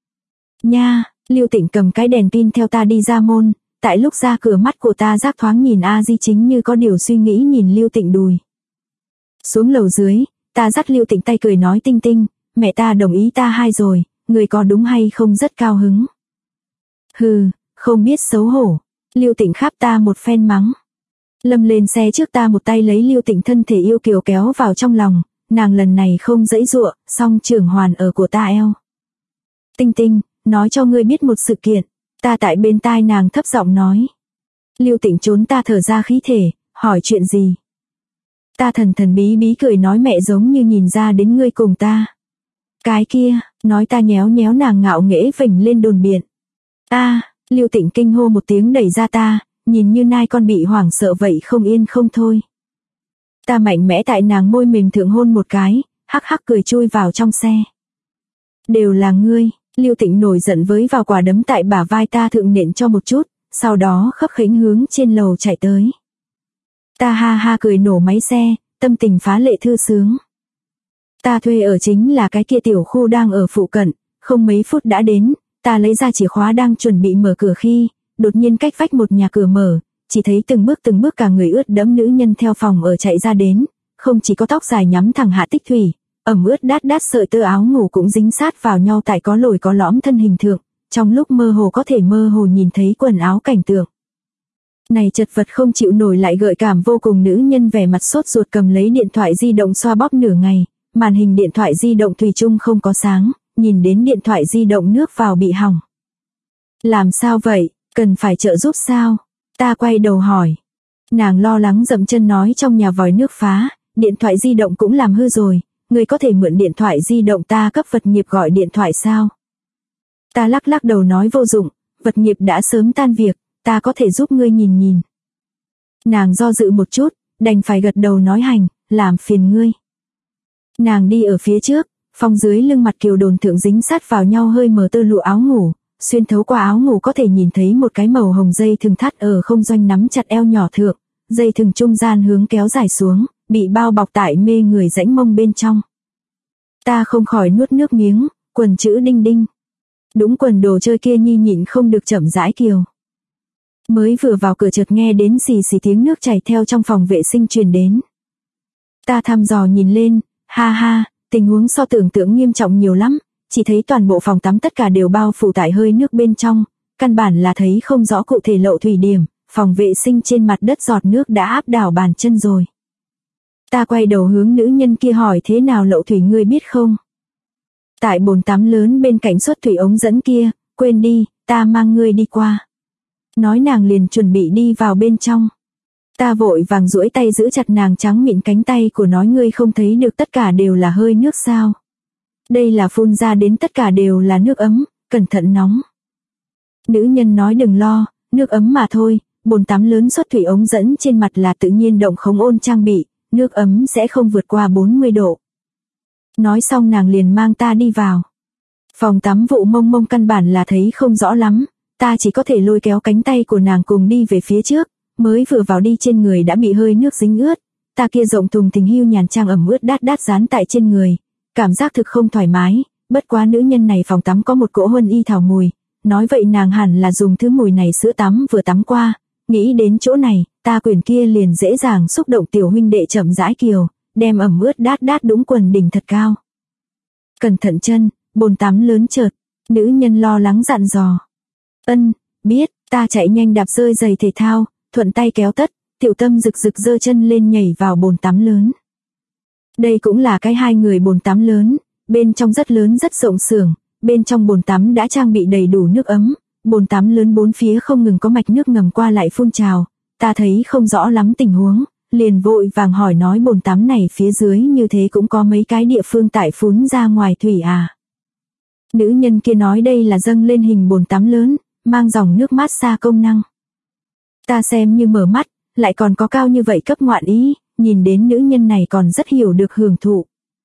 Nha, Lưu Tịnh cầm cái đèn pin theo ta đi ra môn, tại lúc ra cửa mắt của ta giác thoáng nhìn A Di chính như có điều suy nghĩ nhìn Lưu Tịnh đùi. Xuống lầu dưới, ta dắt Lưu Tịnh tay cười nói Tinh Tinh, mẹ ta đồng ý ta hai rồi, người có đúng hay không rất cao hứng. Hừ, không biết xấu hổ. Lưu Tịnh kháp ta một phen mắng. Lâm lên xe trước ta một tay lấy Lưu Tịnh thân thể yêu kiều kéo vào trong lòng, nàng lần này không giãy giụa, song trưởng hoàn ở của ta eo. Tinh Tinh, nói cho ngươi biết một sự kiện, ta tại bên tai nàng thấp giọng nói. Lưu Tịnh trốn ta thở ra khí thể, hỏi chuyện gì. Ta thần thần bí bí cười nói mẹ giống như nhìn ra đến ngươi cùng ta. Cái kia, nói ta nhéo nhéo nàng ngạo nghễ vểnh lên đồn biện. Lưu Tịnh kinh hô một tiếng đẩy ra ta, nhìn như nai con bị hoảng sợ vậy không yên không thôi. Ta mạnh mẽ tại nàng môi mềm thượng hôn một cái, hắc hắc cười chui vào trong xe. Đều là ngươi, Lưu Tịnh nổi giận với vào quả đấm tại bả vai ta thượng nện cho một chút, sau đó khấp khỉnh hướng trên lầu chạy tới. Ta ha ha cười nổ máy xe, tâm tình phá lệ thư sướng. Ta thuê ở chính là cái kia tiểu khu đang ở phụ cận, không mấy phút đã đến, ta lấy ra chìa khóa đang chuẩn bị mở cửa khi, đột nhiên cách vách một nhà cửa mở, chỉ thấy từng bước cả người ướt đẫm nữ nhân theo phòng ở chạy ra đến, không chỉ có tóc dài nhắm thẳng hạ tích thủy, ẩm ướt đát đát sợi tơ áo ngủ cũng dính sát vào nhau tại có lồi có lõm thân hình thượng, trong lúc mơ hồ có thể mơ hồ nhìn thấy quần áo cảnh tượng. Này chật vật không chịu nổi lại gợi cảm vô cùng nữ nhân vẻ mặt sốt ruột cầm lấy điện thoại di động xoa bóp nửa ngày, màn hình điện thoại di động thủy chung không có sáng, nhìn đến điện thoại di động nước vào bị hỏng. Làm sao vậy, cần phải trợ giúp sao? Ta quay đầu hỏi. Nàng lo lắng dậm chân nói trong nhà vòi nước phá, điện thoại di động cũng làm hư rồi, người có thể mượn điện thoại di động ta cấp vật nghiệp gọi điện thoại sao? Ta lắc lắc đầu nói vô dụng, vật nghiệp đã sớm tan việc, ta có thể giúp ngươi nhìn nhìn. Nàng do dự một chút, đành phải gật đầu nói hành, làm phiền ngươi. Nàng đi ở phía trước, phong dưới lưng mặt kiều đồn thượng dính sát vào nhau hơi mờ tơ lụa áo ngủ, xuyên thấu qua áo ngủ có thể nhìn thấy một cái màu hồng dây thừng thắt ở không doanh nắm chặt eo nhỏ thượng, dây thừng trung gian hướng kéo dài xuống, bị bao bọc tại mê người rãnh mông bên trong. Ta không khỏi nuốt nước miếng, quần chữ đinh đinh. Đúng quần đồ chơi kia nhi nhịn không được chậm rãi kiều. Mới vừa vào cửa chợt nghe đến xì xì tiếng nước chảy theo trong phòng vệ sinh truyền đến. Ta thăm dò nhìn lên, ha ha, tình huống so tưởng tượng nghiêm trọng nhiều lắm, chỉ thấy toàn bộ phòng tắm tất cả đều bao phủ tại hơi nước bên trong, căn bản là thấy không rõ cụ thể lậu thủy điểm, phòng vệ sinh trên mặt đất giọt nước đã áp đảo bàn chân rồi. Ta quay đầu hướng nữ nhân kia hỏi thế nào lậu thủy ngươi biết không? Tại bồn tắm lớn bên cạnh xuất thủy ống dẫn kia, quên đi, ta mang ngươi đi qua. Nói nàng liền chuẩn bị đi vào bên trong. Ta vội vàng duỗi tay giữ chặt nàng trắng mịn cánh tay của nói ngươi không thấy được tất cả đều là hơi nước sao. Đây là phun ra đến tất cả đều là nước ấm, cẩn thận nóng. Nữ nhân nói đừng lo, nước ấm mà thôi, bồn tắm lớn xuất thủy ống dẫn trên mặt là tự nhiên động khống ôn trang bị, nước ấm sẽ không vượt qua 40 độ. Nói xong nàng liền mang ta đi vào. Phòng tắm vụ mông mông căn bản là thấy không rõ lắm, ta chỉ có thể lôi kéo cánh tay của nàng cùng đi về phía trước, mới vừa vào đi trên người đã bị hơi nước dính ướt, ta kia rộng thùng thình hưu nhàn trang ẩm ướt đát đát dán tại trên người, cảm giác thực không thoải mái, bất quá nữ nhân này phòng tắm có một cỗ huân y thảo mùi, nói vậy nàng hẳn là dùng thứ mùi này sữa tắm vừa tắm qua, nghĩ đến chỗ này, ta quyển kia liền dễ dàng xúc động tiểu huynh đệ chậm rãi kiều, đem ẩm ướt đát đát đũng quần đỉnh thật cao. Cẩn thận chân, bồn tắm lớn chợt, nữ nhân lo lắng dặn dò. Ân, biết, ta chạy nhanh đạp rơi giày thể thao, thuận tay kéo tất, tiểu tâm rực rực giơ chân lên nhảy vào bồn tắm lớn. Đây cũng là cái hai người bồn tắm lớn, bên trong rất lớn rất rộng xưởng, bên trong bồn tắm đã trang bị đầy đủ nước ấm, bồn tắm lớn bốn phía không ngừng có mạch nước ngầm qua lại phun trào, ta thấy không rõ lắm tình huống, liền vội vàng hỏi nói bồn tắm này phía dưới như thế cũng có mấy cái địa phương tại phun ra ngoài thủy à. Nữ nhân kia nói đây là dâng lên hình bồn tắm lớn, mang dòng nước mát xa công năng. Ta xem như mở mắt, lại còn có cao như vậy cấp ngoạn ý, nhìn đến nữ nhân này còn rất hiểu được hưởng thụ.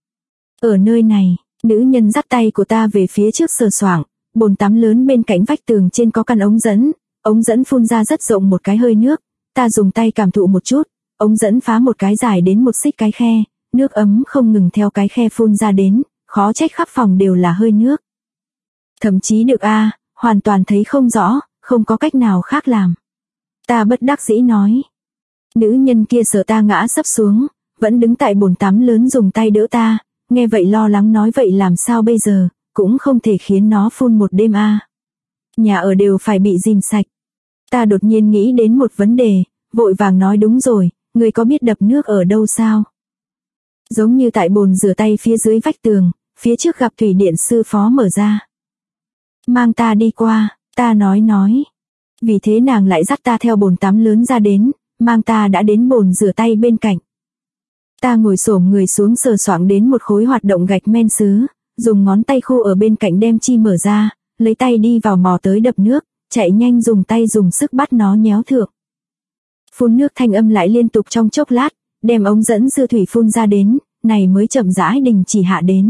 Ở nơi này, nữ nhân dắt tay của ta về phía trước sờ soạng, bồn tắm lớn bên cạnh vách tường trên có căn ống dẫn phun ra rất rộng một cái hơi nước, ta dùng tay cảm thụ một chút, ống dẫn phá một cái dài đến một xích cái khe, nước ấm không ngừng theo cái khe phun ra đến, khó trách khắp phòng đều là hơi nước. Thậm chí được hoàn toàn thấy không rõ, không có cách nào khác làm. Ta bất đắc dĩ nói. Nữ nhân kia sợ ta ngã sấp xuống, vẫn đứng tại bồn tắm lớn dùng tay đỡ ta, nghe vậy lo lắng nói vậy làm sao bây giờ, cũng không thể khiến nó phun một đêm Nhà ở đều phải bị dìm sạch. Ta đột nhiên nghĩ đến một vấn đề, vội vàng nói đúng rồi, người có biết đập nước ở đâu sao? Giống như tại bồn rửa tay phía dưới vách tường, phía trước gặp thủy điện sư phó mở ra. Mang ta đi qua, ta nói. Vì thế nàng lại dắt ta theo bồn tắm lớn ra đến, mang ta đã đến bồn rửa tay bên cạnh. Ta ngồi xổm người xuống sờ soạng đến một khối hoạt động gạch men sứ, dùng ngón tay khô ở bên cạnh đem chi mở ra, lấy tay đi vào mò tới đập nước, chạy nhanh dùng tay dùng sức bắt nó nhéo thượng. Phun nước thanh âm lại liên tục trong chốc lát, đem ống dẫn dư thủy phun ra đến, này mới chậm rãi đình chỉ hạ đến.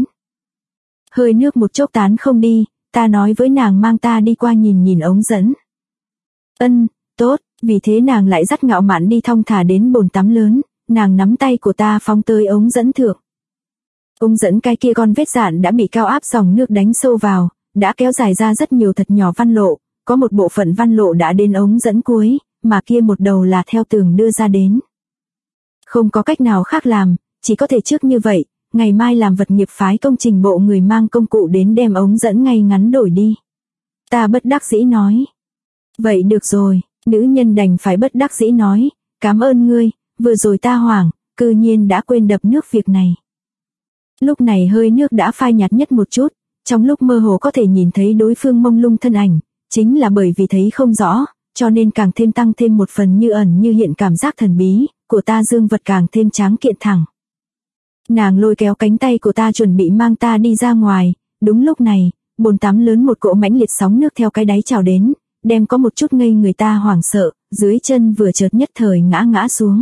Hơi nước một chốc tán không đi, ta nói với nàng mang ta đi qua nhìn ống dẫn. Ân, tốt, vì thế nàng lại dắt ngạo mạn đi thong thả đến bồn tắm lớn, nàng nắm tay của ta phóng tới ống dẫn thượng. Ống dẫn cái kia con vết dạn đã bị cao áp dòng nước đánh sâu vào, đã kéo dài ra rất nhiều thật nhỏ văn lộ, có một bộ phận văn lộ đã đến ống dẫn cuối, mà kia một đầu là theo tường đưa ra đến. Không có cách nào khác làm, chỉ có thể trước như vậy, ngày mai làm vật nghiệp phái công trình bộ người mang công cụ đến đem ống dẫn ngay ngắn đổi đi. Ta bất đắc dĩ nói. Vậy được rồi, nữ nhân đành phải bất đắc dĩ nói, cảm ơn ngươi, vừa rồi ta hoảng, cư nhiên đã quên đập nước việc này. Lúc này hơi nước đã phai nhạt nhất một chút, trong lúc mơ hồ có thể nhìn thấy đối phương mông lung thân ảnh, chính là bởi vì thấy không rõ, cho nên càng thêm tăng thêm một phần như ẩn như hiện cảm giác thần bí, của ta dương vật càng thêm tráng kiện thẳng. Nàng lôi kéo cánh tay của ta chuẩn bị mang ta đi ra ngoài, đúng lúc này, bồn tắm lớn một cỗ mãnh liệt sóng nước theo cái đáy trào đến, đem có một chút ngây người ta hoảng sợ, dưới chân vừa chợt nhất thời ngã xuống.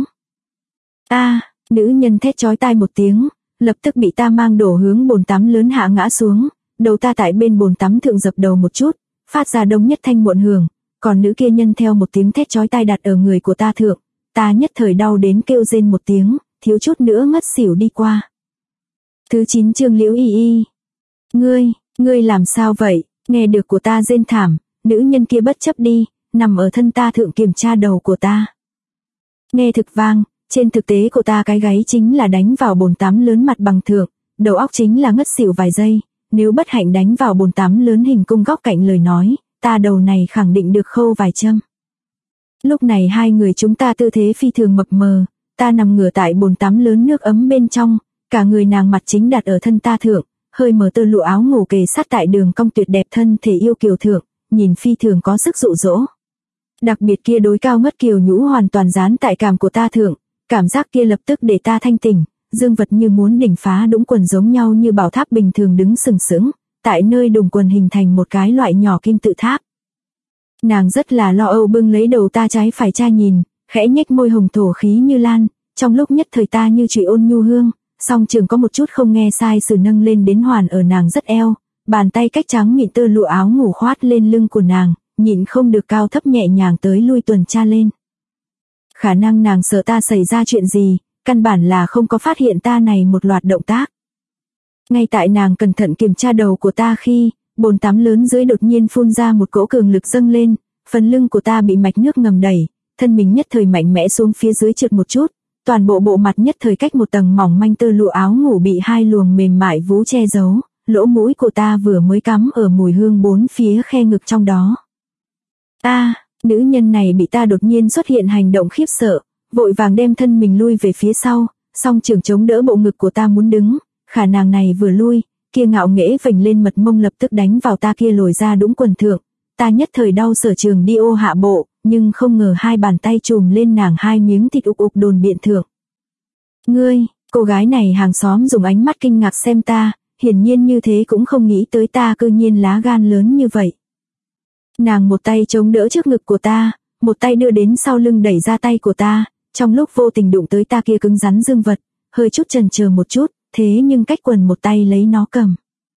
Nữ nhân thét chói tai một tiếng, lập tức bị ta mang đổ hướng bồn tắm lớn hạ ngã xuống, đầu ta tại bên bồn tắm thượng dập đầu một chút, phát ra đông nhất thanh muộn hưởng, còn nữ kia nhân theo một tiếng thét chói tai đặt ở người của ta thượng, ta nhất thời đau đến kêu rên một tiếng, thiếu chút nữa ngất xỉu đi qua. Thứ 9 chương Liễu Y Y. Ngươi làm sao vậy? Nghe được của ta rên thảm, nữ nhân kia bất chấp đi, nằm ở thân ta thượng kiểm tra đầu của ta. Nghe thực vang, trên thực tế của ta cái gáy chính là đánh vào bồn tắm lớn mặt bằng thượng, đầu óc chính là ngất xỉu vài giây, nếu bất hạnh đánh vào bồn tắm lớn hình cung góc cạnh lời nói, ta đầu này khẳng định được khâu vài châm. Lúc này hai người chúng ta tư thế phi thường mập mờ, ta nằm ngửa tại bồn tắm lớn nước ấm bên trong, cả người nàng mặt chính đặt ở thân ta thượng, hơi mở tơ lụa áo ngủ kề sát tại đường cong tuyệt đẹp thân thể yêu kiều thượng, nhìn phi thường có sức dụ dỗ. Đặc biệt kia đối cao ngất kiều nhũ hoàn toàn dán tại cằm của ta thượng, cảm giác kia lập tức để ta thanh tỉnh, dương vật như muốn đỉnh phá đũng quần giống nhau như bảo tháp bình thường đứng sừng sững, tại nơi đùng quần hình thành một cái loại nhỏ kim tự tháp. Nàng rất là lo âu bưng lấy đầu ta trái phải tra nhìn, khẽ nhếch môi hồng thổ khí như lan, trong lúc nhất thời ta như chủy ôn nhu hương, song trường có một chút không nghe sai sự nâng lên đến hoàn ở nàng rất eo, bàn tay cách trắng mịn tơ lụa áo ngủ khoát lên lưng của nàng, nhịn không được cao thấp nhẹ nhàng tới lui tuần tra lên. Khả năng nàng sợ ta xảy ra chuyện gì, căn bản là không có phát hiện ta này một loạt động tác. Ngay tại nàng cẩn thận kiểm tra đầu của ta khi, bồn tắm lớn dưới đột nhiên phun ra một cỗ cường lực dâng lên, phần lưng của ta bị mạch nước ngầm đẩy, thân mình nhất thời mạnh mẽ xuống phía dưới trượt một chút, toàn bộ bộ mặt nhất thời cách một tầng mỏng manh tơ lụa áo ngủ bị hai luồng mềm mại vú che giấu, lỗ mũi của ta vừa mới cắm ở mùi hương bốn phía khe ngực trong đó. Nữ nhân này bị ta đột nhiên xuất hiện hành động khiếp sợ, vội vàng đem thân mình lui về phía sau, song trường chống đỡ bộ ngực của ta muốn đứng, khả năng này vừa lui, kia ngạo nghễ vểnh lên mật mông lập tức đánh vào ta kia lồi ra đũng quần thượng, ta nhất thời đau sở trường đi ô hạ bộ, nhưng không ngờ hai bàn tay chùm lên nàng hai miếng thịt ục ục đồn biện thượng. Ngươi, cô gái này hàng xóm dùng ánh mắt kinh ngạc xem ta, hiển nhiên như thế cũng không nghĩ tới ta cư nhiên lá gan lớn như vậy. Nàng một tay chống đỡ trước ngực của ta, một tay đưa đến sau lưng đẩy ra tay của ta, trong lúc vô tình đụng tới ta kia cứng rắn dương vật, hơi chút chần chờ một chút, thế nhưng cách quần một tay lấy nó cầm.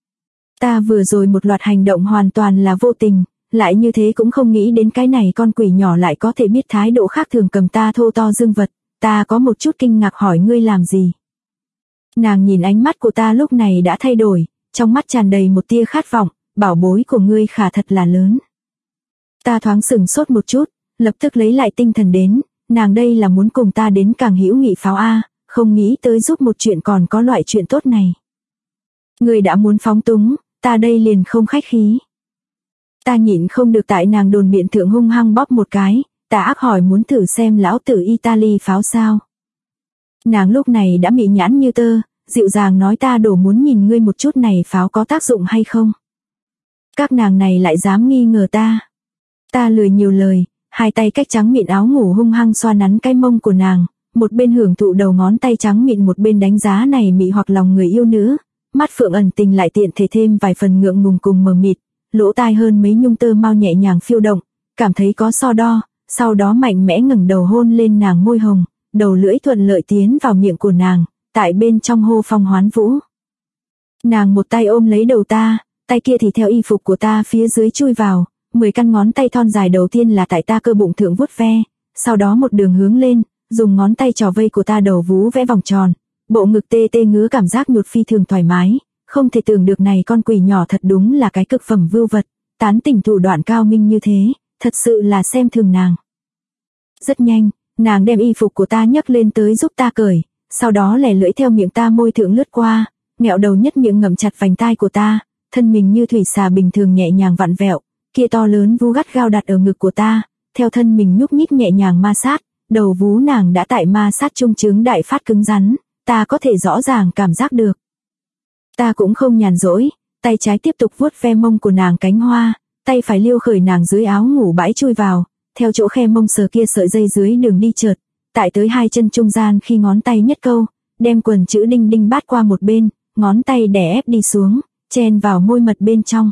Ta vừa rồi một loạt hành động hoàn toàn là vô tình, lại như thế cũng không nghĩ đến cái này con quỷ nhỏ lại có thể biết thái độ khác thường cầm ta thô to dương vật, ta có một chút kinh ngạc hỏi ngươi làm gì. Nàng nhìn ánh mắt của ta lúc này đã thay đổi, trong mắt tràn đầy một tia khát vọng, bảo bối của ngươi khả thật là lớn. Ta thoáng sừng sốt một chút, lập tức lấy lại tinh thần đến, nàng đây là muốn cùng ta đến càng hữu nghị pháo A, không nghĩ tới giúp một chuyện còn có loại chuyện tốt này. Ngươi đã muốn phóng túng, ta đây liền không khách khí. Ta nhịn không được tại nàng đồn miệng thượng hung hăng bóp một cái, ta ác hỏi muốn thử xem lão tử Italy pháo sao. Nàng lúc này đã mị nhãn như tơ, dịu dàng nói ta đổ muốn nhìn ngươi một chút này pháo có tác dụng hay không. Các nàng này lại dám nghi ngờ ta. Ta lười nhiều lời, hai tay cách trắng mịn áo ngủ hung hăng xoa nắn cái mông của nàng, một bên hưởng thụ đầu ngón tay trắng mịn một bên đánh giá này mị hoặc lòng người yêu nữ, mắt phượng ẩn tình lại tiện thể thêm vài phần ngượng ngùng cùng mờ mịt, lỗ tai hơn mấy nhung tơ mau nhẹ nhàng phiêu động, cảm thấy có so đo, sau đó mạnh mẽ ngẩng đầu hôn lên nàng môi hồng, đầu lưỡi thuận lợi tiến vào miệng của nàng, tại bên trong hô phong hoán vũ. Nàng một tay ôm lấy đầu ta, tay kia thì theo y phục của ta phía dưới chui vào, 10 căn ngón tay thon dài đầu tiên là tại ta cơ bụng thượng vuốt ve, sau đó một đường hướng lên, dùng ngón tay trò vây của ta đầu vú vẽ vòng tròn, bộ ngực tê tê ngứa cảm giác nhột phi thường thoải mái, không thể tưởng được này con quỷ nhỏ thật đúng là cái cực phẩm vưu vật, tán tỉnh thủ đoạn cao minh như thế, thật sự là xem thường nàng. Rất nhanh, nàng đem y phục của ta nhấc lên tới giúp ta cởi, sau đó lẻ lưỡi theo miệng ta môi thượng lướt qua, nghẹo đầu nhất miệng ngậm chặt vành tai của ta, thân mình như thủy xà bình thường nhẹ nhàng vặn vẹo, kia to lớn vú gắt gao đặt ở ngực của ta, theo thân mình nhúc nhích nhẹ nhàng ma sát, đầu vú nàng đã tại ma sát trung chứng đại phát cứng rắn, ta có thể rõ ràng cảm giác được. Ta cũng không nhàn rỗi, tay trái tiếp tục vuốt ve mông của nàng cánh hoa, tay phải liêu khởi nàng dưới áo ngủ bãi chui vào, theo chỗ khe mông sờ kia sợi dây dưới đường đi chợt, tại tới hai chân trung gian khi ngón tay nhất câu, đem quần chữ đinh đinh bát qua một bên, ngón tay đè ép đi xuống, chen vào môi mật bên trong.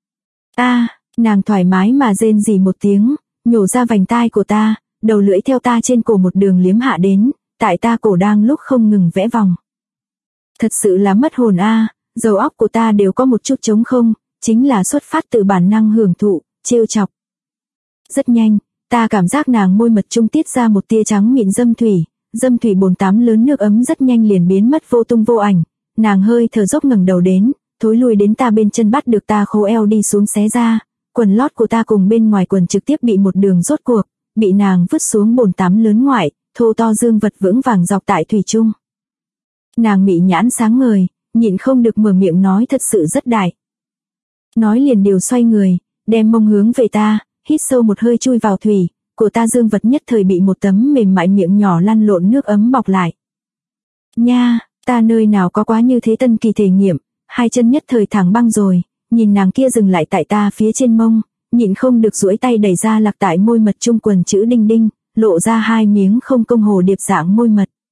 Nàng thoải mái mà rên rỉ một tiếng, nhổ ra vành tai của ta, đầu lưỡi theo ta trên cổ một đường liếm hạ đến, tại ta cổ đang lúc không ngừng vẽ vòng. Thật sự là mất hồn đầu óc của ta đều có một chút trống không, chính là xuất phát từ bản năng hưởng thụ, trêu chọc. Rất nhanh, ta cảm giác nàng môi mật trung tiết ra một tia trắng mịn dâm thủy bồn tắm lớn nước ấm rất nhanh liền biến mất vô tung vô ảnh, nàng hơi thở dốc ngẩng đầu đến, thối lùi đến ta bên chân bắt được ta khô eo đi xuống xé ra, quần lót của ta cùng bên ngoài quần trực tiếp bị một đường rốt cuộc, bị nàng vứt xuống bồn tắm lớn ngoại, thô to dương vật vững vàng dọc tại thủy chung. Nàng mị nhãn sáng ngời, nhịn không được mở miệng nói thật sự rất đại. Nói liền điều xoay người, đem mông hướng về ta, hít sâu một hơi chui vào thủy, của ta dương vật nhất thời bị một tấm mềm mại miệng nhỏ lăn lộn nước ấm bọc lại. Nha, ta nơi nào có quá như thế tân kỳ thể nghiệm, hai chân nhất thời thẳng băng rồi, nhìn nàng kia dừng lại tại ta phía trên mông, nhịn không được duỗi tay đẩy ra lạc tại môi mật trung quần chữ đinh đinh, lộ ra hai miếng không công hồ điệp dạng môi mật.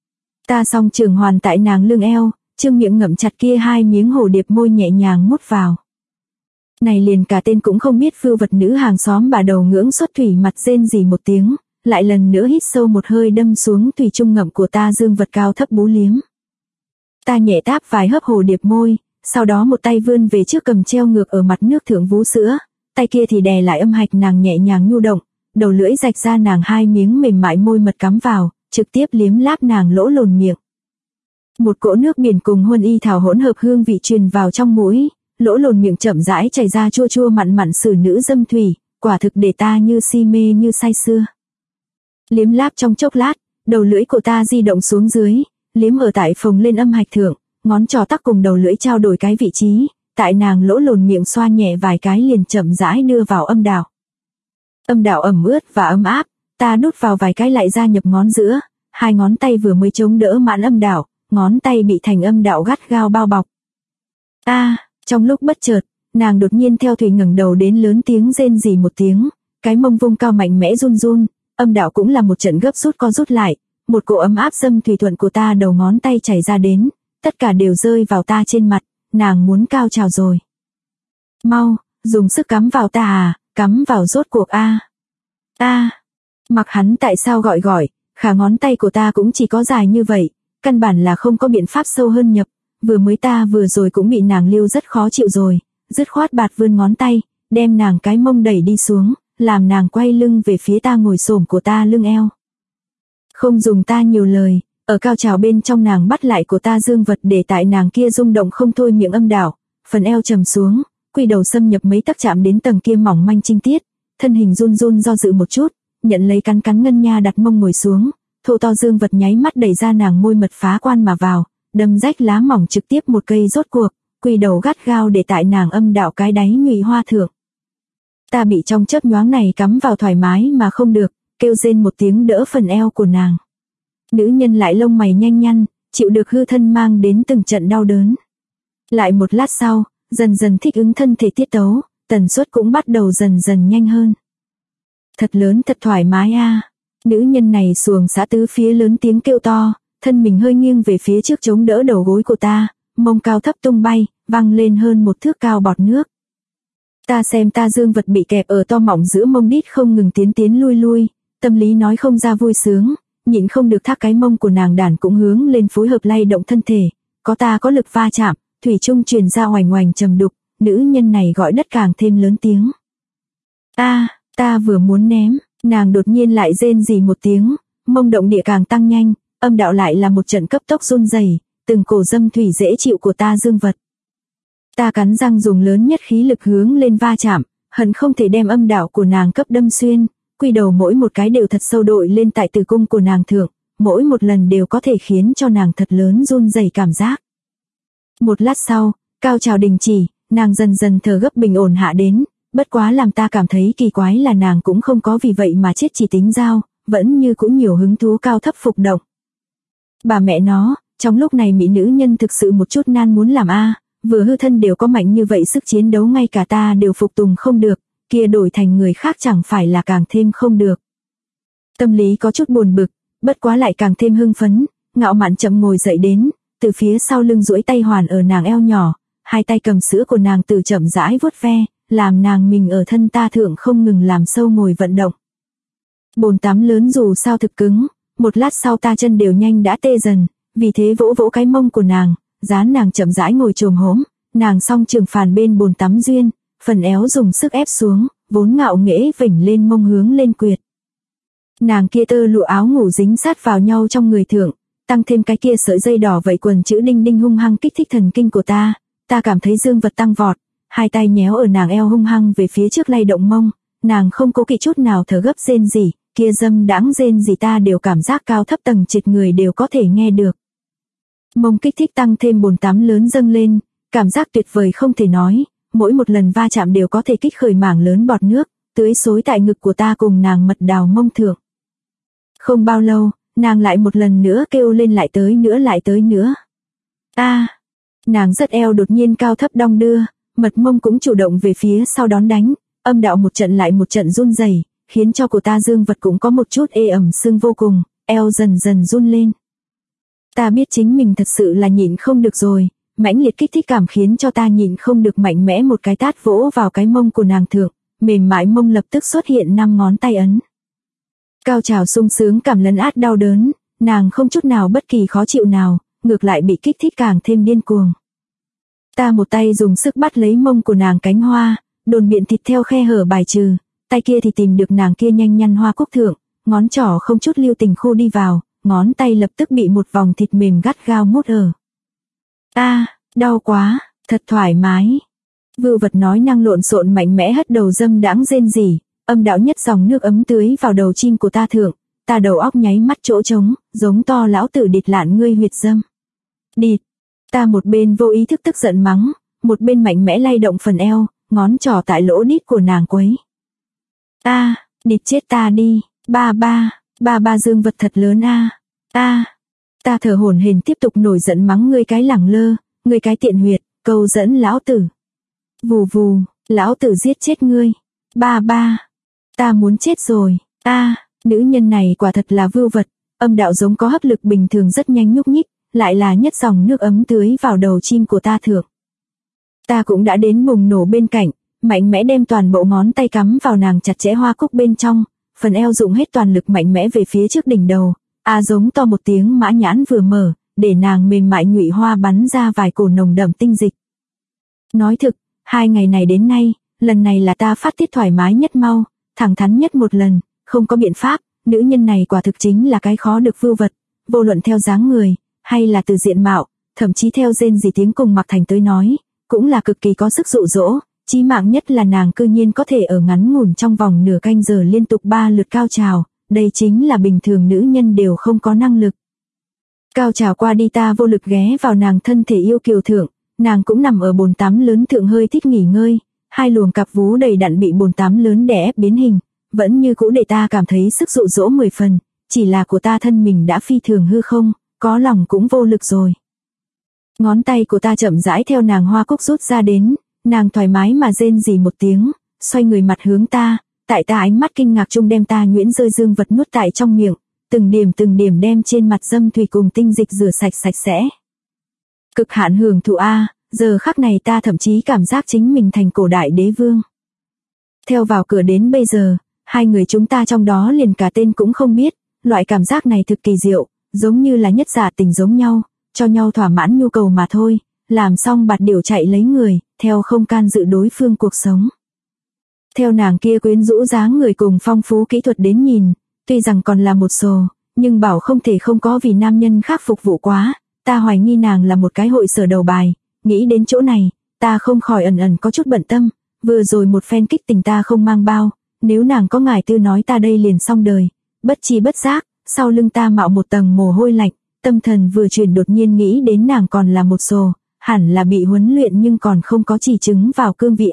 Ta song trường hoàn tại nàng lưng eo, trương miệng ngậm chặt kia hai miếng hồ điệp môi nhẹ nhàng mút vào. Này liền cả tên cũng không biết vưu vật nữ hàng xóm bà đầu ngưỡng xuất thủy mặt rên rỉ một tiếng, lại lần nữa hít sâu một hơi đâm xuống thủy trung ngậm của ta dương vật cao thấp bú liếm. Ta nhẹ táp vài hớp hồ điệp môi, sau đó một tay vươn về trước cầm treo ngược ở mặt nước thượng vú sữa, tay kia thì đè lại âm hạch nàng nhẹ nhàng nhu động, đầu lưỡi rạch ra nàng hai miếng mềm mại môi mật cắm vào, trực tiếp liếm láp nàng lỗ lồn miệng. Một cỗ nước biển cùng huân y thảo hỗn hợp hương vị truyền vào trong mũi, lỗ lồn miệng chậm rãi chảy ra chua chua mặn mặn xử nữ dâm thủy, quả thực để ta như si mê như say sưa. Liếm láp trong chốc lát, đầu lưỡi của ta di động xuống dưới, liếm ở tại phồng lên âm hạch thượng, ngón trỏ tắc cùng đầu lưỡi trao đổi cái vị trí, tại nàng lỗ lồn miệng xoa nhẹ vài cái liền chậm rãi đưa vào âm đạo. Âm đạo ẩm ướt và ấm áp, ta đút vào vài cái lại gia nhập ngón giữa, hai ngón tay vừa mới chống đỡ mãn âm đạo, ngón tay bị thành âm đạo gắt gao bao bọc. Trong lúc bất chợt, nàng đột nhiên theo thủy ngẩng đầu đến lớn tiếng rên rỉ một tiếng, cái mông vung cao mạnh mẽ run run, âm đạo cũng là một trận gấp rút co rút lại, một cỗ ấm áp dâm thủy thuận của ta đầu ngón tay chảy ra đến, tất cả đều rơi vào ta trên mặt, nàng muốn cao trào rồi. Mau, dùng sức cắm vào ta cắm vào rốt cuộc Mặc hắn tại sao gọi, khả ngón tay của ta cũng chỉ có dài như vậy, căn bản là không có biện pháp sâu hơn nhập, vừa rồi cũng bị nàng lưu rất khó chịu rồi, dứt khoát bạt vươn ngón tay, đem nàng cái mông đẩy đi xuống, làm nàng quay lưng về phía ta ngồi xổm của ta lưng eo. Không dùng ta nhiều lời, ở cao trào bên trong nàng bắt lại của ta dương vật để tại nàng kia rung động không thôi miệng âm đạo, phần eo trầm xuống, quy đầu xâm nhập mấy tấc chạm đến tầng kia mỏng manh trinh tiết, thân hình run run do dự một chút, nhận lấy cắn ngân nha đặt mông ngồi xuống, thô to dương vật nháy mắt đẩy ra nàng môi mật phá quan mà vào, đâm rách lá mỏng trực tiếp một cây rốt cuộc, quy đầu gắt gao để tại nàng âm đạo cái đáy nhụy hoa thượng. Ta bị trong chớp nhoáng này cắm vào thoải mái mà không được, kêu rên một tiếng đỡ phần eo của nàng. Nữ nhân lại lông mày nhanh nhăn, chịu được hư thân mang đến từng trận đau đớn. Lại một lát sau, dần dần thích ứng thân thể tiết tấu, tần suất cũng bắt đầu dần dần nhanh hơn. Thật lớn thật thoải mái Nữ nhân này xuồng xã tứ phía lớn tiếng kêu to, thân mình hơi nghiêng về phía trước chống đỡ đầu gối của ta, mông cao thấp tung bay, văng lên hơn một thước cao bọt nước. Ta xem ta dương vật bị kẹp ở to mỏng giữa mông đít không ngừng tiến lui, tâm lý nói không ra vui sướng, nhịn không được thác cái mông của nàng đàn cũng hướng lên phối hợp lay động thân thể, có ta có lực va chạm, thủy chung truyền ra oành oành trầm đục, nữ nhân này gọi đất càng thêm lớn tiếng. Ta vừa muốn ném, nàng đột nhiên lại rên rỉ một tiếng, mông động địa càng tăng nhanh, âm đạo lại là một trận cấp tốc run rẩy, từng cổ dâm thủy dễ chịu của ta dương vật. Ta cắn răng dùng lớn nhất khí lực hướng lên va chạm, hận không thể đem âm đạo của nàng cấp đâm xuyên, quy đầu mỗi một cái đều thật sâu đội lên tại tử cung của nàng thượng, mỗi một lần đều có thể khiến cho nàng thật lớn run rẩy cảm giác. Một lát sau, cao trào đình chỉ, nàng dần dần thở gấp bình ổn hạ đến, bất quá làm ta cảm thấy kỳ quái là nàng cũng không có vì vậy mà chết chỉ tính giao, vẫn như cũng nhiều hứng thú cao thấp phục động. Bà mẹ nó, trong lúc này mỹ nữ nhân thực sự một chút nan muốn làm vừa hư thân đều có mạnh như vậy sức chiến đấu ngay cả ta đều phục tùng không được, kia đổi thành người khác chẳng phải là càng thêm không được. Tâm lý có chút buồn bực, bất quá lại càng thêm hưng phấn, ngạo mạn chậm ngồi dậy đến, từ phía sau lưng duỗi tay hoàn ở nàng eo nhỏ, hai tay cầm sữa của nàng từ chậm rãi vuốt ve, làm nàng mình ở thân ta thượng không ngừng làm sâu ngồi vận động. Bồn tắm lớn dù sao thực cứng, một lát sau ta chân đều nhanh đã tê dần, vì thế vỗ vỗ cái mông của nàng, dán nàng chậm rãi ngồi chồm hổm, nàng song trường phàn bên bồn tắm duyên, phần éo dùng sức ép xuống, vốn ngạo nghễ vểnh lên mông hướng lên quyệt. Nàng kia tơ lụa áo ngủ dính sát vào nhau trong người thượng, tăng thêm cái kia sợi dây đỏ vậy quần chữ đinh đinh hung hăng kích thích thần kinh của ta cảm thấy dương vật tăng vọt, hai tay nhéo ở nàng eo hung hăng về phía trước lay động mông, nàng không cố kỵ chút nào thở gấp rên rỉ, kia dâm đãng rên rỉ ta đều cảm giác cao thấp tầng trệt người đều có thể nghe được. Mông kích thích tăng thêm bồn tắm lớn dâng lên, cảm giác tuyệt vời không thể nói, mỗi một lần va chạm đều có thể kích khởi mảng lớn bọt nước, tưới xối tại ngực của ta cùng nàng mật đào mông thượng. Không bao lâu, nàng lại một lần nữa kêu lên lại tới nữa. Nàng rất eo đột nhiên cao thấp đong đưa, mật mông cũng chủ động về phía sau đón đánh, âm đạo một trận lại một trận run rẩy, khiến cho của ta dương vật cũng có một chút ê ẩm sưng vô cùng, eo dần dần run lên. Ta biết chính mình thật sự là nhịn không được rồi, mãnh liệt kích thích cảm khiến cho ta nhịn không được mạnh mẽ một cái tát vỗ vào cái mông của nàng thượng, mềm mại mông lập tức xuất hiện 5 ngón tay ấn. Cao trào sung sướng cảm lấn át đau đớn, nàng không chút nào bất kỳ khó chịu nào, ngược lại bị kích thích càng thêm điên cuồng. Ta một tay dùng sức bắt lấy mông của nàng cánh hoa, đồn biện thịt theo khe hở bài trừ, tay kia thì tìm được nàng kia nhanh nhăn hoa cúc thượng, ngón trỏ không chút lưu tình khu đi vào, ngón tay lập tức bị một vòng thịt mềm gắt gao mút ở. Đau quá, thật thoải mái. Vưu vật nói năng lộn xộn mạnh mẽ hất đầu dâm đãng rên rỉ, âm đạo nhất dòng nước ấm tưới vào đầu chim của ta thượng, ta đầu óc nháy mắt chỗ trống, giống to lão tử địt lạn ngươi huyệt dâm. Địt, ta một bên vô ý thức tức giận mắng, một bên mạnh mẽ lay động phần eo, ngón trỏ tại lỗ đít của nàng quấy. Địt chết ta đi, ba dương vật thật lớn Ta thở hổn hển tiếp tục nổi giận mắng ngươi cái lẳng lơ, ngươi cái tiện huyệt, câu dẫn lão tử. Vù vù, lão tử giết chết ngươi. Ta muốn chết rồi. Nữ nhân này quả thật là vưu vật, âm đạo giống có hấp lực bình thường rất nhanh nhúc nhích, lại là nhất dòng nước ấm tưới vào đầu chim của ta thượng. Ta cũng đã đến bùng nổ bên cạnh, mạnh mẽ đem toàn bộ ngón tay cắm vào nàng chặt chẽ hoa cúc bên trong, phần eo dụng hết toàn lực mạnh mẽ về phía trước đỉnh đầu. Giống to một tiếng mã nhãn vừa mở, để nàng mềm mại nhụy hoa bắn ra vài cổ nồng đậm tinh dịch. Nói thực, 2 ngày này đến nay, lần này là ta phát tiết thoải mái nhất mau, thẳng thắn nhất một lần, không có biện pháp, nữ nhân này quả thực chính là cái khó được vưu vật, vô luận theo dáng người, hay là từ diện mạo, thậm chí theo rên rỉ tiếng cùng mặc thành tới nói, cũng là cực kỳ có sức dụ dỗ, chí mạng nhất là nàng cư nhiên có thể ở ngắn ngủn trong vòng nửa canh giờ liên tục 3 lượt cao trào, đây chính là bình thường nữ nhân đều không có năng lực. Cao trào qua đi ta vô lực ghé vào nàng thân thể yêu kiều thượng, nàng cũng nằm ở bồn tắm lớn thượng hơi thích nghỉ ngơi, 2 luồng cặp vú đầy đặn bị bồn tắm lớn đè ép biến hình, vẫn như cũ để ta cảm thấy sức dụ dỗ 10 phần, chỉ là của ta thân mình đã phi thường hư không, có lòng cũng vô lực rồi. Ngón tay của ta chậm rãi theo nàng hoa cúc rút ra đến, nàng thoải mái mà rên rỉ một tiếng, xoay người mặt hướng ta, tại ta ánh mắt kinh ngạc chung đem ta nhuyễn rơi dương vật nuốt tại trong miệng, từng điểm đem trên mặt dâm thủy cùng tinh dịch rửa sạch sạch sẽ. Cực hạn hưởng thụ giờ khắc này ta thậm chí cảm giác chính mình thành cổ đại đế vương. Theo vào cửa đến bây giờ, 2 người chúng ta trong đó liền cả tên cũng không biết, loại cảm giác này thực kỳ diệu, giống như là nhất giả tình giống nhau, cho nhau thỏa mãn nhu cầu mà thôi, làm xong bạt điểu chạy lấy người, theo không can dự đối phương cuộc sống. Theo nàng kia quyến rũ dáng người cùng phong phú kỹ thuật đến nhìn, tuy rằng còn là một sồ, nhưng bảo không thể không có vì nam nhân khác phục vụ quá, ta hoài nghi nàng là một cái hội sở đầu bài, nghĩ đến chỗ này, ta không khỏi ẩn có chút bận tâm, vừa rồi một phen kích tình ta không mang bao, nếu nàng có ngài tư nói ta đây liền xong đời, bất chi bất giác, sau lưng ta mạo một tầng mồ hôi lạnh, tâm thần vừa chuyển đột nhiên nghĩ đến nàng còn là một sồ, hẳn là bị huấn luyện nhưng còn không có chỉ chứng vào cương vị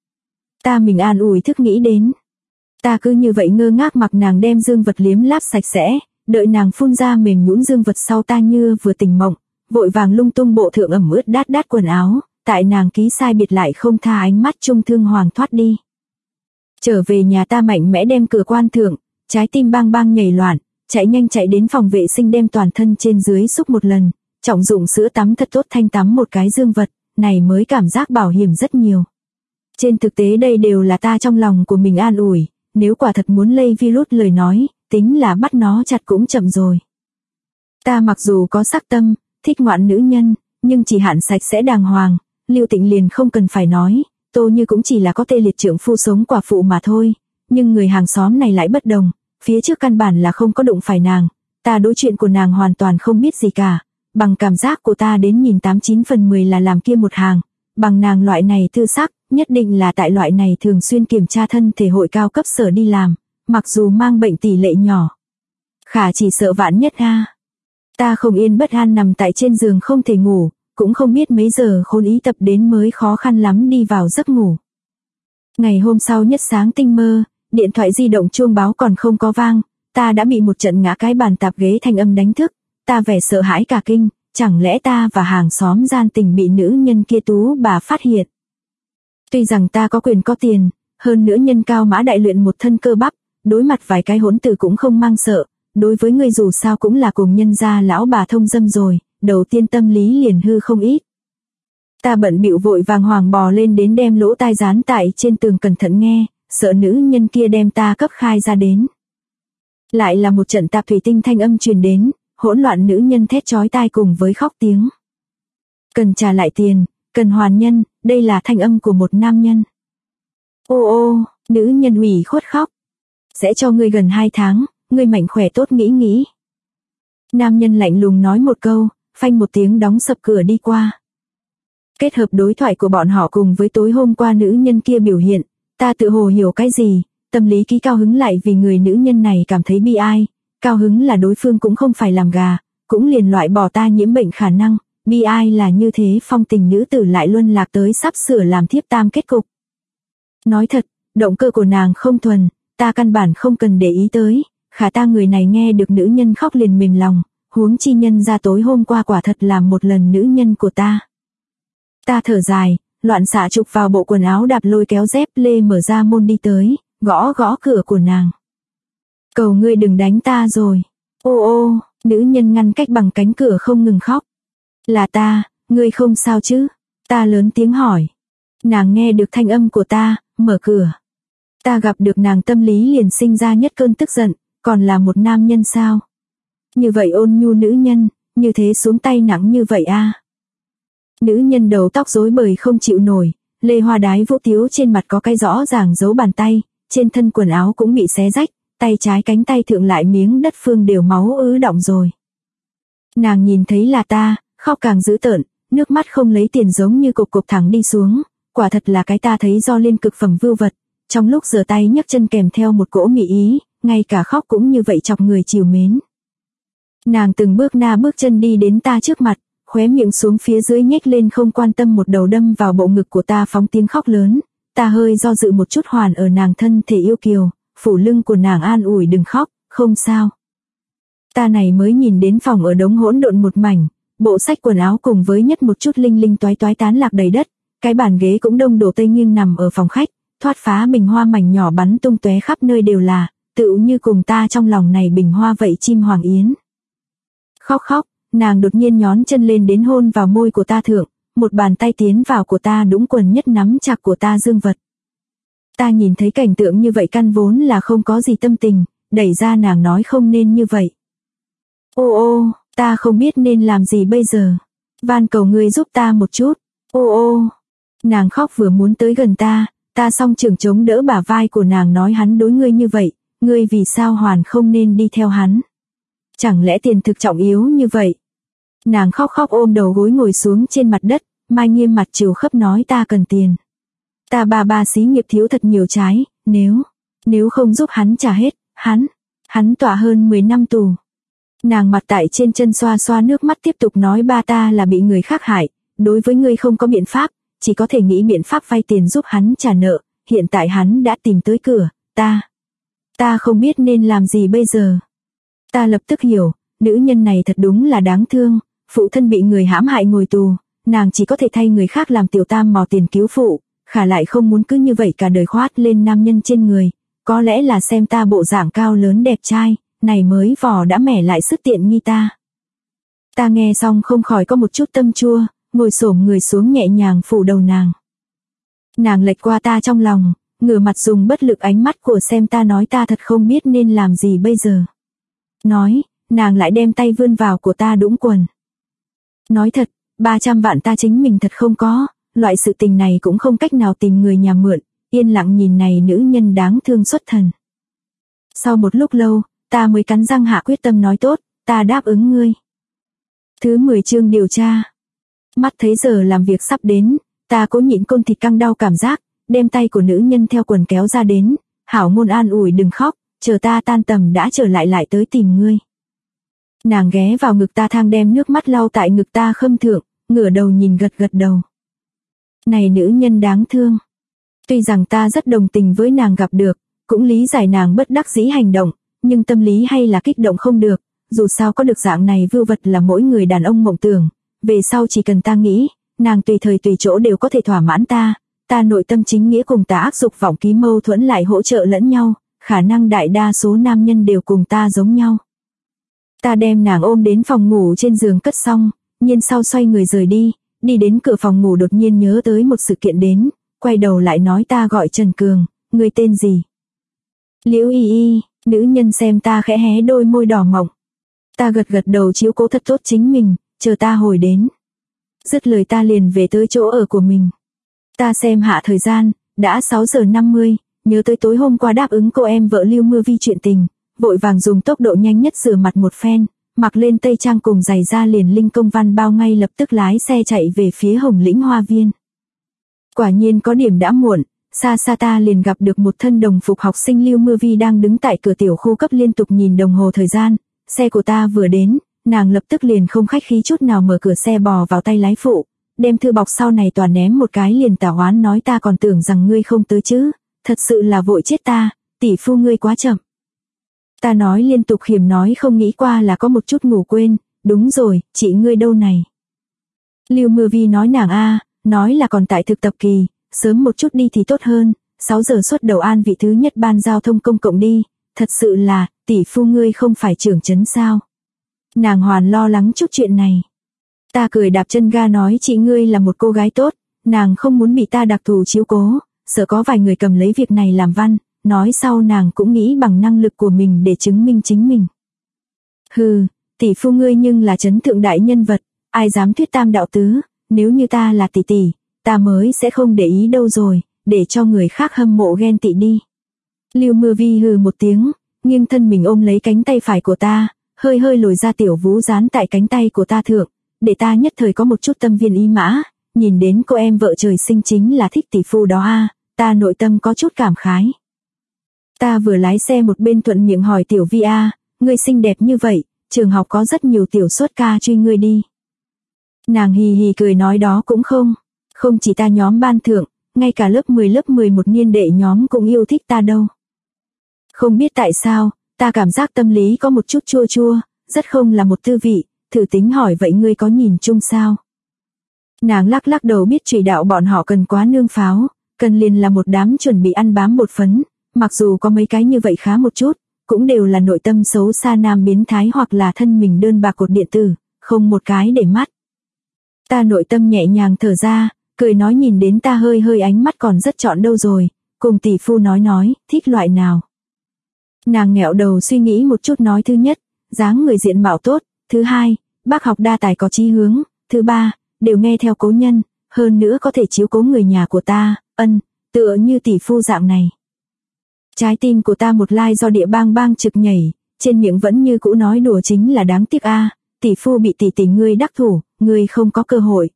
Ta mình an ủi thức nghĩ đến. Ta cứ như vậy ngơ ngác mặc nàng đem dương vật liếm láp sạch sẽ, đợi nàng phun ra mềm nhũn dương vật sau ta như vừa tỉnh mộng, vội vàng lung tung bộ thượng ẩm ướt đát quần áo, tại nàng ký sai biệt lại không tha ánh mắt trung thương hoàng thoát đi. Trở về nhà ta mạnh mẽ đem cửa quan thượng, trái tim bang bang nhảy loạn, chạy nhanh chạy đến phòng vệ sinh đem toàn thân trên dưới xúc một lần, trọng dụng sữa tắm thật tốt thanh tắm một cái dương vật, này mới cảm giác bảo hiểm rất nhiều. Trên thực tế đây đều là ta trong lòng của mình an ủi, nếu quả thật muốn lây virus lời nói, tính là bắt nó chặt cũng chậm rồi. Ta mặc dù có sắc tâm, thích ngoạn nữ nhân, nhưng chỉ hạn sạch sẽ đàng hoàng, Lưu Tịnh liền không cần phải nói, Tô Như cũng chỉ là có tê liệt trượng phu sống quả phụ mà thôi, nhưng người hàng xóm này lại bất đồng, phía trước căn bản là không có đụng phải nàng, ta đối chuyện của nàng hoàn toàn không biết gì cả, bằng cảm giác của ta đến nhìn 89 phần 10 là làm kia một hàng, bằng nàng loại này tư sắc, nhất định là tại loại này thường xuyên kiểm tra thân thể hội cao cấp sở đi làm, mặc dù mang bệnh tỷ lệ nhỏ. Khả chỉ sợ vạn nhất Ta không yên bất an nằm tại trên giường không thể ngủ, cũng không biết mấy giờ khôn ý tập đến mới khó khăn lắm đi vào giấc ngủ. Ngày hôm sau nhất sáng tinh mơ, điện thoại di động chuông báo còn không có vang, ta đã bị một trận ngã cái bàn tạp ghế thanh âm đánh thức, ta vẻ sợ hãi cả kinh, chẳng lẽ ta và hàng xóm gian tình bị nữ nhân kia tú bà phát hiện. Tuy rằng ta có quyền có tiền, hơn nữa nhân cao mã đại luyện một thân cơ bắp, đối mặt vài cái hỗn tử cũng không mang sợ, đối với ngươi dù sao cũng là cùng nhân gia lão bà thông dâm rồi, đầu tiên tâm lý liền hư không ít. Ta bận bịu vội vàng hoàng bò lên đến đem lỗ tai dán tại trên tường cẩn thận nghe, sợ nữ nhân kia đem ta cấp khai ra đến. Lại là một trận tạp thủy tinh thanh âm truyền đến, hỗn loạn nữ nhân thét chói tai cùng với khóc tiếng. Cần trả lại tiền, cần hoàn nhân, đây là thanh âm của một nam nhân. Ô ô, nữ nhân ủy khuất khóc. Sẽ cho ngươi gần 2 tháng, ngươi mạnh khỏe tốt nghĩ. Nam nhân lạnh lùng nói một câu, phanh một tiếng đóng sập cửa đi qua. Kết hợp đối thoại của bọn họ cùng với tối hôm qua nữ nhân kia biểu hiện, ta tự hồ hiểu cái gì, tâm lý ký cao hứng lại vì người nữ nhân này cảm thấy bi ai, cao hứng là đối phương cũng không phải làm gà, cũng liền loại bỏ ta nhiễm bệnh khả năng, bi ai là như thế phong tình nữ tử lại luân lạc tới sắp sửa làm thiếp tam kết cục. Nói thật, động cơ của nàng không thuần, ta căn bản không cần để ý tới, khả ta người này nghe được nữ nhân khóc liền mềm lòng, huống chi nhân ra tối hôm qua quả thật làm một lần nữ nhân của ta. Ta thở dài, loạn xạ chụp vào bộ quần áo đạp lôi kéo dép lê mở ra môn đi tới, gõ gõ cửa của nàng. Cầu ngươi đừng đánh ta rồi. Ô ô, nữ nhân ngăn cách bằng cánh cửa không ngừng khóc. Là ta, ngươi không sao chứ? Ta lớn tiếng hỏi. Nàng nghe được thanh âm của ta, mở cửa. Ta gặp được nàng tâm lý liền sinh ra nhất cơn tức giận, còn là một nam nhân sao? Như vậy ôn nhu nữ nhân, như thế xuống tay nặng như vậy a. Nữ nhân đầu tóc rối bời không chịu nổi, lê hoa đái vũ tiếu trên mặt có cái rõ ràng dấu bàn tay, trên thân quần áo cũng bị xé rách, tay trái cánh tay thượng lại miếng đất phương đều máu ứ đọng rồi. Nàng nhìn thấy là ta, khóc càng dữ tợn, nước mắt không lấy tiền giống như cục thẳng đi xuống, quả thật là cái ta thấy do lên cực phẩm vưu vật, trong lúc giơ tay nhấc chân kèm theo một cỗ mị ý, ngay cả khóc cũng như vậy chọc người chiều mến. Nàng từng bước chân đi đến ta trước mặt, khóe miệng xuống phía dưới nhếch lên không quan tâm một đầu đâm vào bộ ngực của ta phóng tiếng khóc lớn, ta hơi do dự một chút hoàn ở nàng thân thể yêu kiều, phủ lưng của nàng an ủi đừng khóc, không sao. Ta này mới nhìn đến phòng ở đống hỗn độn một mảnh, bộ sách quần áo cùng với nhất một chút linh linh toái toái tán lạc đầy đất, cái bàn ghế cũng đông đổ tây nghiêng nằm ở phòng khách, thoát phá bình hoa mảnh nhỏ bắn tung tóe khắp nơi đều là, tựu như cùng ta trong lòng này bình hoa vậy chim hoàng yến. Khóc, nàng đột nhiên nhón chân lên đến hôn vào môi của ta thượng, một bàn tay tiến vào của ta đũng quần nhất nắm chặt của ta dương vật. Ta nhìn thấy cảnh tượng như vậy căn vốn là không có gì tâm tình, đẩy ra nàng nói không nên như vậy. Ô ô, ta không biết nên làm gì bây giờ. Van cầu ngươi giúp ta một chút. Ô ô, nàng khóc vừa muốn tới gần ta song trường chống đỡ bả vai của nàng nói hắn đối ngươi như vậy, ngươi vì sao hoàn không nên đi theo hắn. Chẳng lẽ tiền thực trọng yếu như vậy? Nàng khóc ôm đầu gối ngồi xuống trên mặt đất, mai nghiêm mặt trìu khấp nói ta cần tiền. Ta bà xí nghiệp thiếu thật nhiều trái, nếu không giúp hắn trả hết, hắn tọa hơn 10 năm tù. Nàng mặt tại trên chân xoa xoa nước mắt tiếp tục nói ba ta là bị người khác hại, đối với ngươi không có biện pháp, chỉ có thể nghĩ biện pháp vay tiền giúp hắn trả nợ, hiện tại hắn đã tìm tới cửa, ta không biết nên làm gì bây giờ. Ta lập tức hiểu, nữ nhân này thật đúng là đáng thương, phụ thân bị người hãm hại ngồi tù, nàng chỉ có thể thay người khác làm tiểu tam mò tiền cứu phụ, khả lại không muốn cứ như vậy cả đời khoát lên nam nhân trên người, có lẽ là xem ta bộ dạng cao lớn đẹp trai, này mới vò đã mẻ lại sức tiện nghi ta. Ta nghe xong không khỏi có một chút tâm chua, ngồi xổm người xuống nhẹ nhàng phủ đầu nàng. Nàng lệch qua ta trong lòng, ngửa mặt dùng bất lực ánh mắt của xem ta nói ta thật không biết nên làm gì bây giờ. Nói, nàng lại đem tay vươn vào của ta đũng quần. Nói thật, 300 vạn ta chính mình thật không có, loại sự tình này cũng không cách nào tìm người nhà mượn, yên lặng nhìn này nữ nhân đáng thương xuất thần. Sau một lúc lâu, ta mới cắn răng hạ quyết tâm nói tốt, ta đáp ứng ngươi. Thứ 10 chương điều tra. Mắt thấy giờ làm việc sắp đến, ta cố nhịn côn thịt căng đau cảm giác, đem tay của nữ nhân theo quần kéo ra đến, hảo ngôn an ủi đừng khóc, chờ ta tan tầm đã trở lại tới tìm ngươi. Nàng ghé vào ngực ta thang đem nước mắt lau tại ngực ta khâm thượng, ngửa đầu nhìn gật đầu. Này nữ nhân đáng thương. Tuy rằng ta rất đồng tình với nàng gặp được, cũng lý giải nàng bất đắc dĩ hành động, nhưng tâm lý hay là kích động không được, dù sao có được dạng này vưu vật là mỗi người đàn ông mộng tưởng, về sau chỉ cần ta nghĩ, nàng tùy thời tùy chỗ đều có thể thỏa mãn ta nội tâm chính nghĩa cùng tà ác dục vọng ký mâu thuẫn lại hỗ trợ lẫn nhau, khả năng đại đa số nam nhân đều cùng ta giống nhau. Ta đem nàng ôm đến phòng ngủ trên giường cất xong, nhiên sau xoay người rời đi, đi đến cửa phòng ngủ đột nhiên nhớ tới một sự kiện đến, quay đầu lại nói ta gọi Trần Cường, ngươi tên gì? Liễu Y Y, nữ nhân xem ta khẽ hé đôi môi đỏ mọng. Ta gật gật đầu chiếu cố thật tốt chính mình, chờ ta hồi đến. Dứt lời ta liền về tới chỗ ở của mình. Ta xem hạ thời gian, đã 6 giờ 50, nhớ tới tối hôm qua đáp ứng cô em vợ Lưu Mưa Vi chuyện tình, vội vàng dùng tốc độ nhanh nhất rửa mặt một phen, mặc lên tây trang cùng giày da liền linh công văn bao ngay lập tức lái xe chạy về phía Hồng Lĩnh Hoa Viên. Quả nhiên có điểm đã muộn, xa xa ta liền gặp được một thân đồng phục học sinh Lưu Mưa Vi đang đứng tại cửa tiểu khu cấp liên tục nhìn đồng hồ thời gian, xe của ta vừa đến, nàng lập tức liền không khách khí chút nào mở cửa xe bò vào tay lái phụ, đem thư bọc sau này toàn ném một cái liền tả oán nói ta còn tưởng rằng ngươi không tới chứ, thật sự là vội chết ta, tỷ phu ngươi quá chậm. Ta nói liên tục khiểm nói không nghĩ qua là có một chút ngủ quên, đúng rồi, chị ngươi đâu này. Lưu Mưa Vi nói nàng nói là còn tại thực tập kỳ, sớm một chút đi thì tốt hơn, 6 giờ xuất đầu an vị thứ nhất ban giao thông công cộng đi, thật sự là, tỷ phu ngươi không phải trưởng trấn sao. Nàng hoàn lo lắng chút chuyện này. Ta cười đạp chân ga nói chị ngươi là một cô gái tốt, nàng không muốn bị ta đặc thù chiếu cố, sợ có vài người cầm lấy việc này làm văn, nói sau nàng cũng nghĩ bằng năng lực của mình để chứng minh chính mình. Hừ, tỷ phu ngươi nhưng là trấn thượng đại nhân vật, ai dám thuyết tam đạo tứ, nếu như ta là tỷ tỷ, ta mới sẽ không để ý đâu rồi, để cho người khác hâm mộ ghen tị đi. Lưu Mưa Vi hừ một tiếng, nghiêng thân mình ôm lấy cánh tay phải của ta, hơi hơi lồi ra tiểu vú dán tại cánh tay của ta thượng, để ta nhất thời có một chút tâm viên ý mã, nhìn đến cô em vợ trời sinh chính là thích tỷ phu đó ta nội tâm có chút cảm khái. Ta vừa lái xe một bên thuận miệng hỏi tiểu Vi ngươi xinh đẹp như vậy, trường học có rất nhiều tiểu xuất ca truy ngươi đi. Nàng hì hì cười nói đó cũng không chỉ ta nhóm ban thượng, ngay cả lớp 10 lớp 11 niên đệ nhóm cũng yêu thích ta đâu. Không biết tại sao, ta cảm giác tâm lý có một chút chua chua, rất không là một tư vị, thử tính hỏi vậy ngươi có nhìn chung sao? Nàng lắc lắc đầu biết trùy đạo bọn họ cần quá nương pháo, cần liền là một đám chuẩn bị ăn bám bột phấn, mặc dù có mấy cái như vậy khá một chút, cũng đều là nội tâm xấu xa nam biến thái hoặc là thân mình đơn bạc cột điện tử, không một cái để mắt. Ta nội tâm nhẹ nhàng thở ra, cười nói nhìn đến ta hơi hơi ánh mắt còn rất trọn đâu rồi, cùng tỷ phu nói, thích loại nào. Nàng nghẹo đầu suy nghĩ một chút nói thứ nhất, dáng người diện mạo tốt, thứ hai, bác học đa tài có chí hướng, thứ ba, đều nghe theo cố nhân, hơn nữa có thể chiếu cố người nhà của ta, tựa như tỷ phu dạng này. Trái tim của ta một lai do địa bang bang trực nhảy, trên miệng vẫn như cũ nói đùa chính là đáng tiếc tỷ phu bị tỷ tỷ ngươi đắc thủ, ngươi không có cơ hội.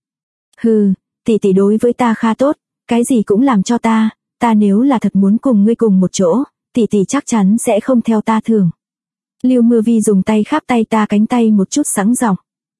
Hừ, tỷ tỷ đối với ta khá tốt, cái gì cũng làm cho ta nếu là thật muốn cùng ngươi cùng một chỗ, tỷ tỷ chắc chắn sẽ không theo ta thường. Lưu Mưa Vi dùng tay khắp tay ta cánh tay một chút sẵn giọng.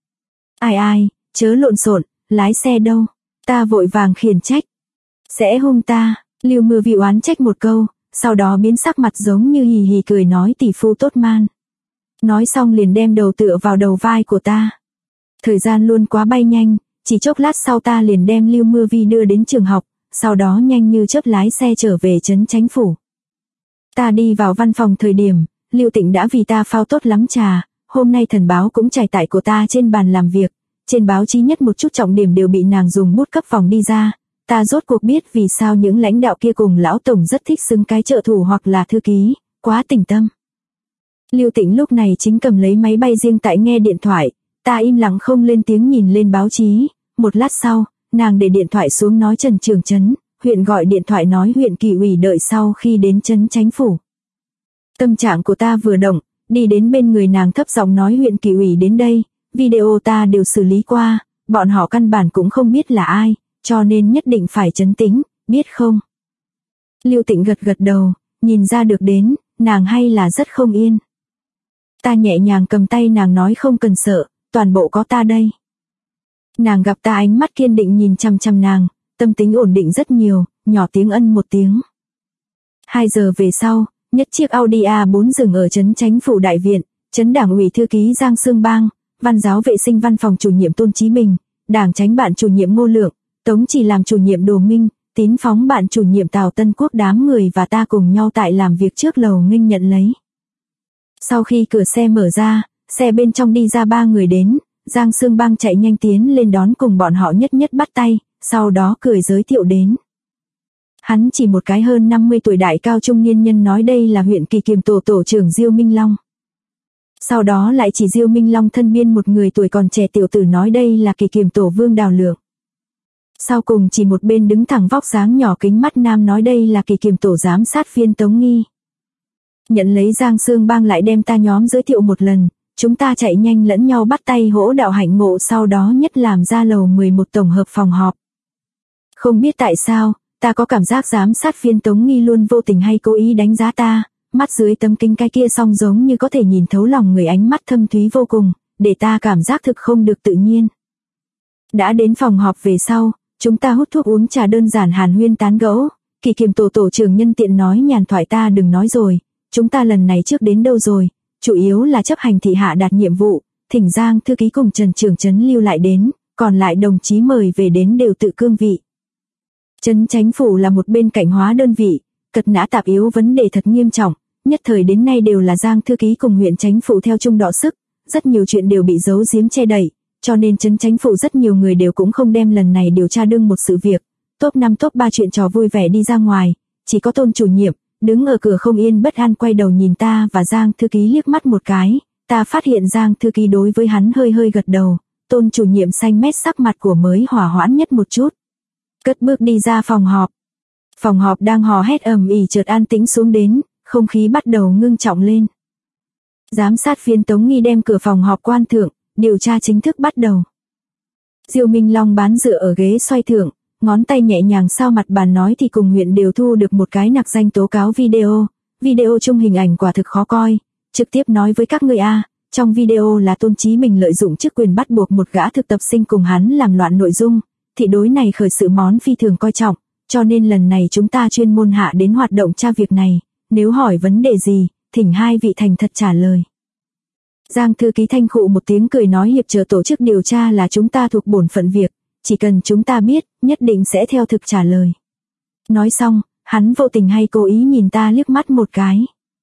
Ai, chớ lộn xộn, lái xe đâu, ta vội vàng khiển trách. Sẽ hung ta, Lưu Mưa Vi oán trách một câu, sau đó biến sắc mặt giống như hì hì cười nói tỷ phu tốt man. Nói xong liền đem đầu tựa vào đầu vai của ta. Thời gian luôn quá bay nhanh, chỉ chốc lát sau ta liền đem Lưu Mưa Vi đưa đến trường học, sau đó nhanh như chớp lái xe trở về trấn Chánh phủ. Ta đi vào văn phòng thời điểm, Lưu Tịnh đã vì ta phao tốt lắm trà, hôm nay thần báo cũng trải tại của ta trên bàn làm việc, trên báo chí nhất một chút trọng điểm đều bị nàng dùng bút cấp vòng đi ra, ta rốt cuộc biết vì sao những lãnh đạo kia cùng lão tổng rất thích xưng cái trợ thủ hoặc là thư ký, quá tỉnh tâm. Lưu Tịnh lúc này chính cầm lấy máy bay riêng tại nghe điện thoại, ta im lặng không lên tiếng nhìn lên báo chí, một lát sau, nàng để điện thoại xuống nói Trần Trường Trấn, huyện gọi điện thoại nói huyện Kỳ ủy đợi sau khi đến trấn Chánh phủ. Tâm trạng của ta vừa động, đi đến bên người nàng thấp giọng nói huyện Kỳ ủy đến đây, video ta đều xử lý qua, bọn họ căn bản cũng không biết là ai, cho nên nhất định phải trấn tĩnh, biết không? Lưu Tịnh gật gật đầu, nhìn ra được đến, nàng hay là rất không yên. Ta nhẹ nhàng cầm tay nàng nói không cần sợ, toàn bộ có ta đây. Nàng gặp ta ánh mắt kiên định nhìn chằm chằm nàng, tâm tính ổn định rất nhiều, nhỏ tiếng ân một tiếng. 2 giờ về sau, nhất chiếc Audi A4 dừng ở trấn Chánh phủ đại viện, trấn đảng ủy thư ký Giang Sương Bang, văn giáo vệ sinh văn phòng chủ nhiệm Tôn Chí Bình, đảng chánh bạn chủ nhiệm Ngô Lượng, Tống Chỉ làm chủ nhiệm Đồ Minh, Tín Phóng bạn chủ nhiệm Tào Tân Quốc đám người và ta cùng nhau tại làm việc trước lầu nghênh nhận lấy. Sau khi cửa xe mở ra, xe bên trong đi ra 3 người đến, Giang Sương Bang chạy nhanh tiến lên đón cùng bọn họ nhất nhất bắt tay, sau đó cười giới thiệu đến. Hắn chỉ một cái hơn 50 tuổi đại cao trung niên nhân nói đây là huyện Kỳ Kiềm tổ tổ trưởng Diêu Minh Long. Sau đó lại chỉ Diêu Minh Long thân biên một người tuổi còn trẻ tiểu tử nói đây là Kỳ Kiềm tổ Vương Đào Lượng. Sau cùng chỉ một bên đứng thẳng vóc dáng nhỏ kính mắt nam nói đây là Kỳ Kiềm tổ giám sát viên Tống Nghi. Nhận lấy Giang Sương Bang lại đem ta nhóm giới thiệu một lần, chúng ta chạy nhanh lẫn nhau bắt tay hỗ đạo hạnh ngộ sau đó nhất làm ra lầu 11 tổng hợp phòng họp. Không biết tại sao, ta có cảm giác giám sát viên Tống Nghi luôn vô tình hay cố ý đánh giá ta, mắt dưới tấm kính cái kia song giống như có thể nhìn thấu lòng người ánh mắt thâm thúy vô cùng, để ta cảm giác thực không được tự nhiên. Đã đến phòng họp về sau, chúng ta hút thuốc uống trà đơn giản hàn huyên tán gẫu, Kỳ Kiềm tổ tổ trưởng nhân tiện nói nhàn thoại ta đừng nói rồi, chúng ta lần này trước đến đâu rồi, chủ yếu là chấp hành thị hạ đạt nhiệm vụ, thỉnh Giang thư ký cùng Trần trưởng trấn lưu lại đến, còn lại đồng chí mời về đến đều tự cương vị. Trấn Chánh phủ là một bên cảnh hóa đơn vị, cật nã tạp yếu vấn đề thật nghiêm trọng, nhất thời đến nay đều là Giang thư ký cùng huyện Chánh phủ theo chung đọ sức, rất nhiều chuyện đều bị giấu giếm che đậy, cho nên Trấn Chánh phủ rất nhiều người đều cũng không đem lần này điều tra đương một sự việc, top 5 top 3 chuyện trò vui vẻ đi ra ngoài, chỉ có Tôn chủ nhiệm đứng ở cửa không yên bất an quay đầu nhìn ta và Giang thư ký liếc mắt một cái, ta phát hiện Giang thư ký đối với hắn hơi hơi gật đầu, Tôn chủ nhiệm xanh mét sắc mặt của mới hỏa hoãn nhất một chút. Cất bước đi ra phòng họp. Phòng họp đang hò hét ầm ĩ chợt an tĩnh xuống đến, không khí bắt đầu ngưng trọng lên. Giám sát viên Tống Nghi đem cửa phòng họp quan thượng, điều tra chính thức bắt đầu. Diêu Minh Long bán dựa ở ghế xoay thượng, ngón tay nhẹ nhàng sao mặt bàn nói thì cùng huyện đều thu được một cái nặc danh tố cáo video chung hình ảnh quả thực khó coi, trực tiếp nói với các người trong video là Tôn Chí Bình lợi dụng chức quyền bắt buộc một gã thực tập sinh cùng hắn làm loạn nội dung, thị đối này khởi sự món phi thường coi trọng, cho nên lần này chúng ta chuyên môn hạ đến hoạt động tra việc này, nếu hỏi vấn đề gì, thỉnh hai vị thành thật trả lời. Giang thư ký thanh khụ một tiếng cười nói hiệp trợ tổ chức điều tra là chúng ta thuộc bổn phận việc, chỉ cần chúng ta biết, nhất định sẽ theo thực trả lời. Nói xong, hắn vô tình hay cố ý nhìn ta liếc mắt một cái.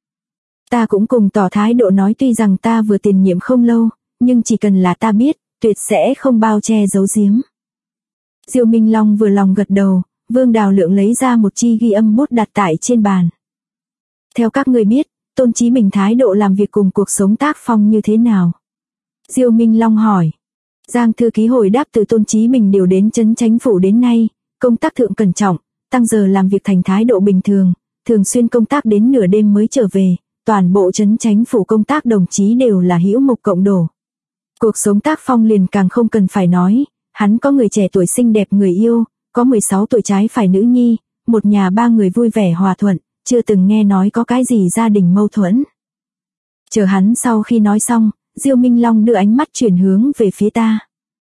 Ta cũng cùng tỏ thái độ nói tuy rằng ta vừa tiền nhiệm không lâu, nhưng chỉ cần là ta biết, tuyệt sẽ không bao che giấu giếm. Diêu Minh Long vừa lòng gật đầu, Vương Đào Lượng lấy ra một chi ghi âm bút đặt tại trên bàn. Theo các người biết, Tôn Chí Bình thái độ làm việc cùng cuộc sống tác phong như thế nào? Diêu Minh Long hỏi. Giang thư ký hồi đáp từ Tôn Chí Bình điều đến Trấn Chánh phủ đến nay, công tác thượng cẩn trọng, tăng giờ làm việc thành thái độ bình thường, thường xuyên công tác đến nửa đêm mới trở về, toàn bộ Trấn Chánh phủ công tác đồng chí đều là hữu mục cộng đổ. Cuộc sống tác phong liền càng không cần phải nói, hắn có người trẻ tuổi xinh đẹp người yêu, có 16 tuổi trái phải nữ nhi, một nhà 3 người vui vẻ hòa thuận, chưa từng nghe nói có cái gì gia đình mâu thuẫn. Chờ hắn sau khi nói xong, Diêu Minh Long đưa ánh mắt chuyển hướng về phía ta.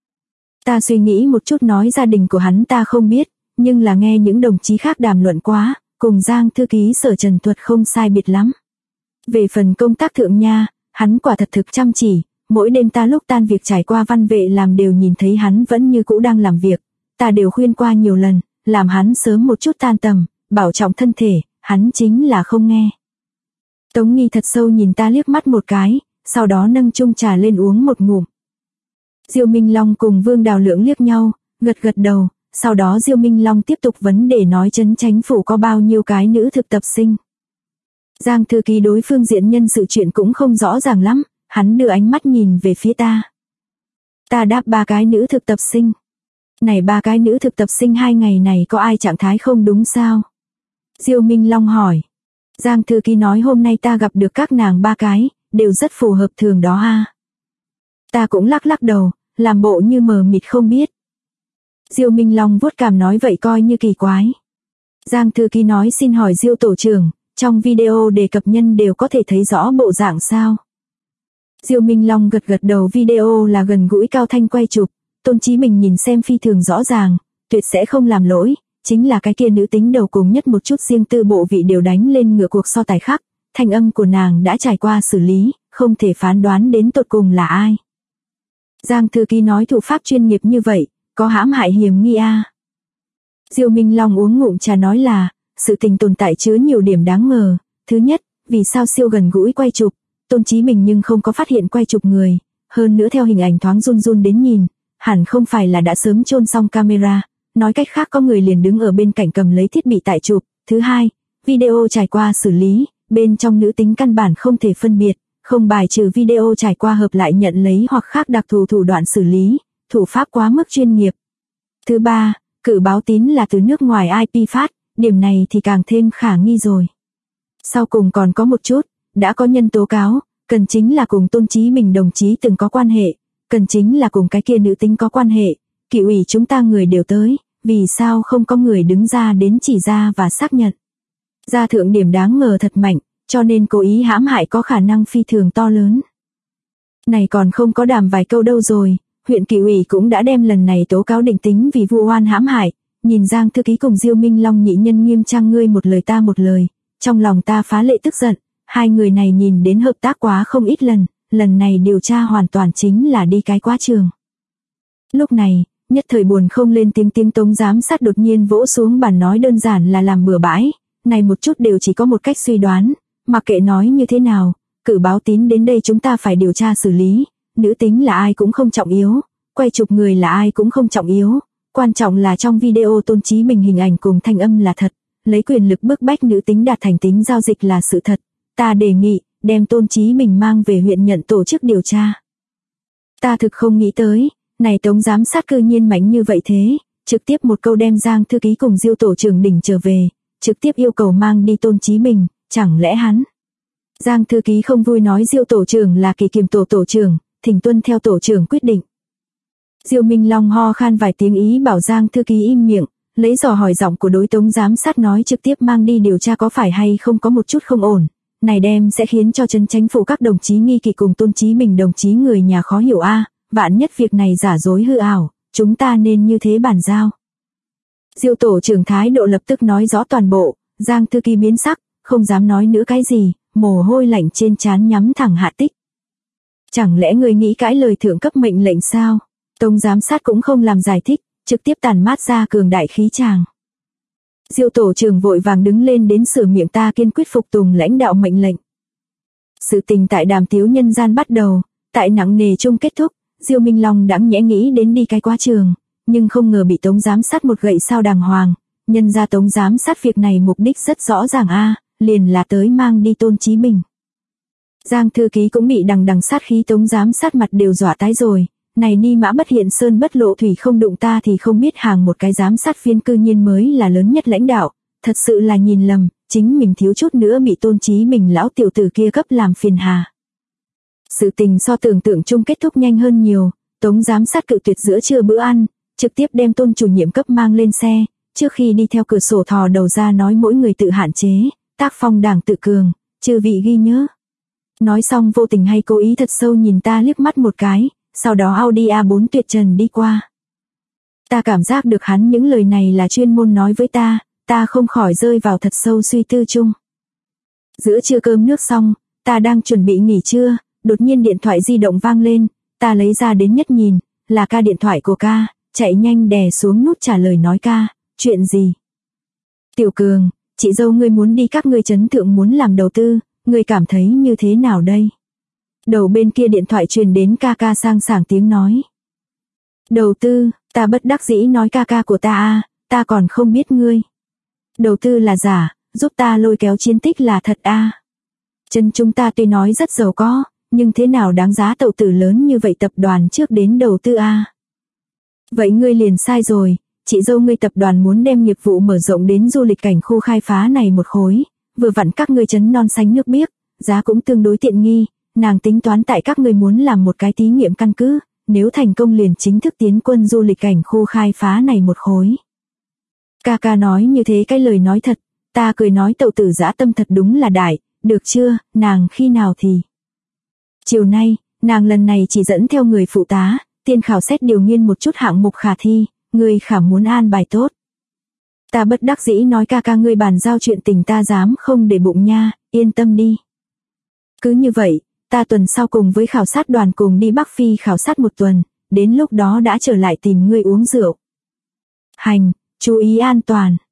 Ta suy nghĩ một chút nói gia đình của hắn ta không biết, nhưng là nghe những đồng chí khác đàm luận quá, cùng Giang thư ký Sở Trần thuật không sai biệt lắm. Về phần công tác thượng nha, hắn quả thật thực chăm chỉ, mỗi đêm ta lúc tan việc trải qua văn vệ làm đều nhìn thấy hắn vẫn như cũ đang làm việc, ta đều khuyên qua nhiều lần, làm hắn sớm một chút tan tầm, bảo trọng thân thể, hắn chính là không nghe. Tống Nghi thật sâu nhìn ta liếc mắt một cái, sau đó nâng chung trà lên uống một ngụm. Diêu Minh Long cùng Vương Đào Lượng liếc nhau, gật gật đầu, sau đó Diêu Minh Long tiếp tục vấn đề nói Trấn Chánh phủ có bao nhiêu cái nữ thực tập sinh. Giang thư ký đối phương diện nhân sự chuyện cũng không rõ ràng lắm, hắn đưa ánh mắt nhìn về phía ta. Ta đáp 3 cái nữ thực tập sinh. Này 3 cái nữ thực tập sinh 2 ngày này có ai trạng thái không đúng sao? Diêu Minh Long hỏi. Giang thư ký nói hôm nay ta gặp được các nàng 3 cái, đều rất phù hợp thường đó Ta cũng lắc lắc đầu, làm bộ như mờ mịt không biết. Diêu Minh Long vuốt cằm nói vậy coi như kỳ quái. Giang thư ký nói xin hỏi Diêu tổ trưởng, trong video đề cập nhân đều có thể thấy rõ bộ dạng sao? Diêu Minh Long gật gật đầu video là gần gũi cao thanh quay chụp, Tôn Chí Bình nhìn xem phi thường rõ ràng, tuyệt sẽ không làm lỗi, chính là cái kia nữ tính đầu cùng nhất một chút riêng tư bộ vị đều đánh lên ngựa cuộc so tài khác, thanh âm của nàng đã trải qua xử lý, không thể phán đoán đến tột cùng là ai. Giang thư ký nói thủ pháp chuyên nghiệp như vậy, có hãm hại hiểm nghi Diêu Minh Long uống ngụm trà nói là, sự tình tồn tại chứa nhiều điểm đáng ngờ, thứ nhất, vì sao siêu gần gũi quay chụp, Tôn Chí Bình nhưng không có phát hiện quay chụp người, hơn nữa theo hình ảnh thoáng run run đến nhìn, hẳn không phải là đã sớm chôn xong camera, nói cách khác có người liền đứng ở bên cạnh cầm lấy thiết bị tại chụp. Thứ hai, video trải qua xử lý, bên trong nữ tính căn bản không thể phân biệt, không bài trừ video trải qua hợp lại nhận lấy hoặc khác đặc thù thủ đoạn xử lý, thủ pháp quá mức chuyên nghiệp. Thứ ba, cử báo tín là từ nước ngoài IP phát, điểm này thì càng thêm khả nghi rồi. Sau cùng còn có một chút, đã có nhân tố cáo, cần chính là cùng Tôn Chí Bình đồng chí từng có quan hệ, cần chính là cùng cái kia nữ tính có quan hệ, Kỷ ủy chúng ta người đều tới, vì sao không có người đứng ra đến chỉ ra và xác nhận. Gia thượng điểm đáng ngờ thật mạnh, cho nên cố ý hãm hại có khả năng phi thường to lớn. Này còn không có đàm vài câu đâu rồi, huyện Kỷ ủy cũng đã đem lần này tố cáo định tính vì vu oan hãm hại, nhìn Giang thư ký cùng Diêu Minh Long nhị nhân nghiêm trang ngươi một lời ta một lời, trong lòng ta phá lệ tức giận, hai người này nhìn đến hợp tác quá không ít lần này điều tra hoàn toàn chính là đi cái quá trường. Lúc này, nhất thời buồn không lên tiếng Tống giám sát đột nhiên vỗ xuống bàn nói đơn giản là làm bừa bãi, này một chút đều chỉ có một cách suy đoán, mặc kệ nói như thế nào, cử báo tín đến đây chúng ta phải điều tra xử lý, nữ tính là ai cũng không trọng yếu, quay chụp người là ai cũng không trọng yếu, quan trọng là trong video Tôn Chí Bình hình ảnh cùng thanh âm là thật, lấy quyền lực bức bách nữ tính đạt thành tính giao dịch là sự thật, ta đề nghị, đem Tôn Chí Bình mang về huyện nhận tổ chức điều tra. Ta thực không nghĩ tới, này Tống giám sát cư nhiên mạnh như vậy thế, trực tiếp một câu đem Giang thư ký cùng Diêu tổ trưởng đỉnh trở về, trực tiếp yêu cầu mang đi Tôn Chí Bình, chẳng lẽ hắn. Giang thư ký không vui nói Diêu tổ trưởng là kỳ kiểm tổ trưởng, thỉnh tuân theo tổ trưởng quyết định. Diêu Minh Long ho khan vài tiếng ý bảo Giang thư ký im miệng, lấy dò hỏi giọng của đối Tống giám sát nói trực tiếp mang đi điều tra có phải hay không có một chút không ổn. Này đem sẽ khiến cho trấn chánh phủ các đồng chí nghi kỵ cùng Tôn Chí Bình đồng chí người nhà khó hiểu a, vạn nhất việc này giả dối hư ảo, chúng ta nên như thế bàn giao. Diêu tổ trưởng thái độ lập tức nói rõ toàn bộ, Giang thư ký biến sắc, không dám nói nữa cái gì, mồ hôi lạnh trên trán nhắm thẳng hạ tích. Chẳng lẽ người nghĩ cãi lời thượng cấp mệnh lệnh sao? Tống giám sát cũng không làm giải thích, trực tiếp tản mát ra cường đại khí tràng. Diêu tổ trưởng vội vàng đứng lên đến sửa miệng ta kiên quyết phục tùng lãnh đạo mệnh lệnh. Sự tình tại Đàm Tiếu nhân gian bắt đầu, tại nặng nề chung kết thúc, Diêu Minh Long đãng nhẽ nghĩ đến đi cái quá trường, nhưng không ngờ bị Tống giám sát một gậy sao đàng hoàng, nhân ra Tống giám sát việc này mục đích rất rõ ràng a, liền là tới mang đi Tôn Chí Bình. Giang thư ký cũng bị đằng sát khí Tống giám sát mặt đều dọa tái rồi, này ni mã bất hiện sơn bất lộ thủy không đụng ta thì không biết hàng một cái giám sát viên cư nhiên mới là lớn nhất lãnh đạo, thật sự là nhìn lầm, chính mình thiếu chút nữa bị Tôn Chí Bình lão tiểu tử kia cấp làm phiền hà. Sự tình so tưởng tượng chung kết thúc nhanh hơn nhiều, Tống giám sát cự tuyệt giữa trưa bữa ăn, trực tiếp đem Tôn chủ nhiệm cấp mang lên xe, trước khi đi theo cửa sổ thò đầu ra nói mỗi người tự hạn chế, tác phong đảng tự cường, chư vị ghi nhớ. Nói xong vô tình hay cố ý thật sâu nhìn ta liếc mắt một cái, sau đó Audi A4 tuyệt trần đi qua. Ta cảm giác được hắn những lời này là chuyên môn nói với ta không khỏi rơi vào thật sâu suy tư chung. Giữa trưa cơm nước xong, ta đang chuẩn bị nghỉ trưa, đột nhiên điện thoại di động vang lên, ta lấy ra đến nhất nhìn, là ca điện thoại của ca, chạy nhanh đè xuống nút trả lời nói ca, chuyện gì? Tiểu Cường, chị dâu ngươi muốn đi các ngươi trấn thượng muốn làm đầu tư, ngươi cảm thấy như thế nào đây? Đầu bên kia điện thoại truyền đến ca ca sang sảng tiếng nói. Đầu tư, ta bất đắc dĩ nói ca ca của ta ta còn không biết ngươi. Đầu tư là giả, giúp ta lôi kéo chiến tích là thật Chân chúng ta tuy nói rất giàu có, nhưng thế nào đáng giá tậu tử lớn như vậy tập đoàn trước đến đầu tư Vậy ngươi liền sai rồi, chị dâu ngươi tập đoàn muốn đem nghiệp vụ mở rộng đến du lịch cảnh khu khai phá này một khối, vừa vặn các ngươi trấn non xanh nước biếc, giá cũng tương đối tiện nghi, nàng tính toán tại các ngươi muốn làm một cái thí nghiệm căn cứ, nếu thành công liền chính thức tiến quân du lịch cảnh khu khai phá này một khối. Ca ca nói như thế cái lời nói thật, ta cười nói tậu tử dã tâm thật đúng là đại, được chưa, nàng khi nào thì. Chiều nay, nàng lần này chỉ dẫn theo người phụ tá, tiên khảo xét điều nghiên một chút hạng mục khả thi, người khả muốn an bài tốt. Ta bất đắc dĩ nói ca ca ngươi bàn giao chuyện tình ta dám không để bụng nha, yên tâm đi. Cứ như vậy, ta tuần sau cùng với khảo sát đoàn cùng đi Bắc Phi khảo sát một tuần, đến lúc đó đã trở lại tìm ngươi uống rượu. Hành, chú ý an toàn.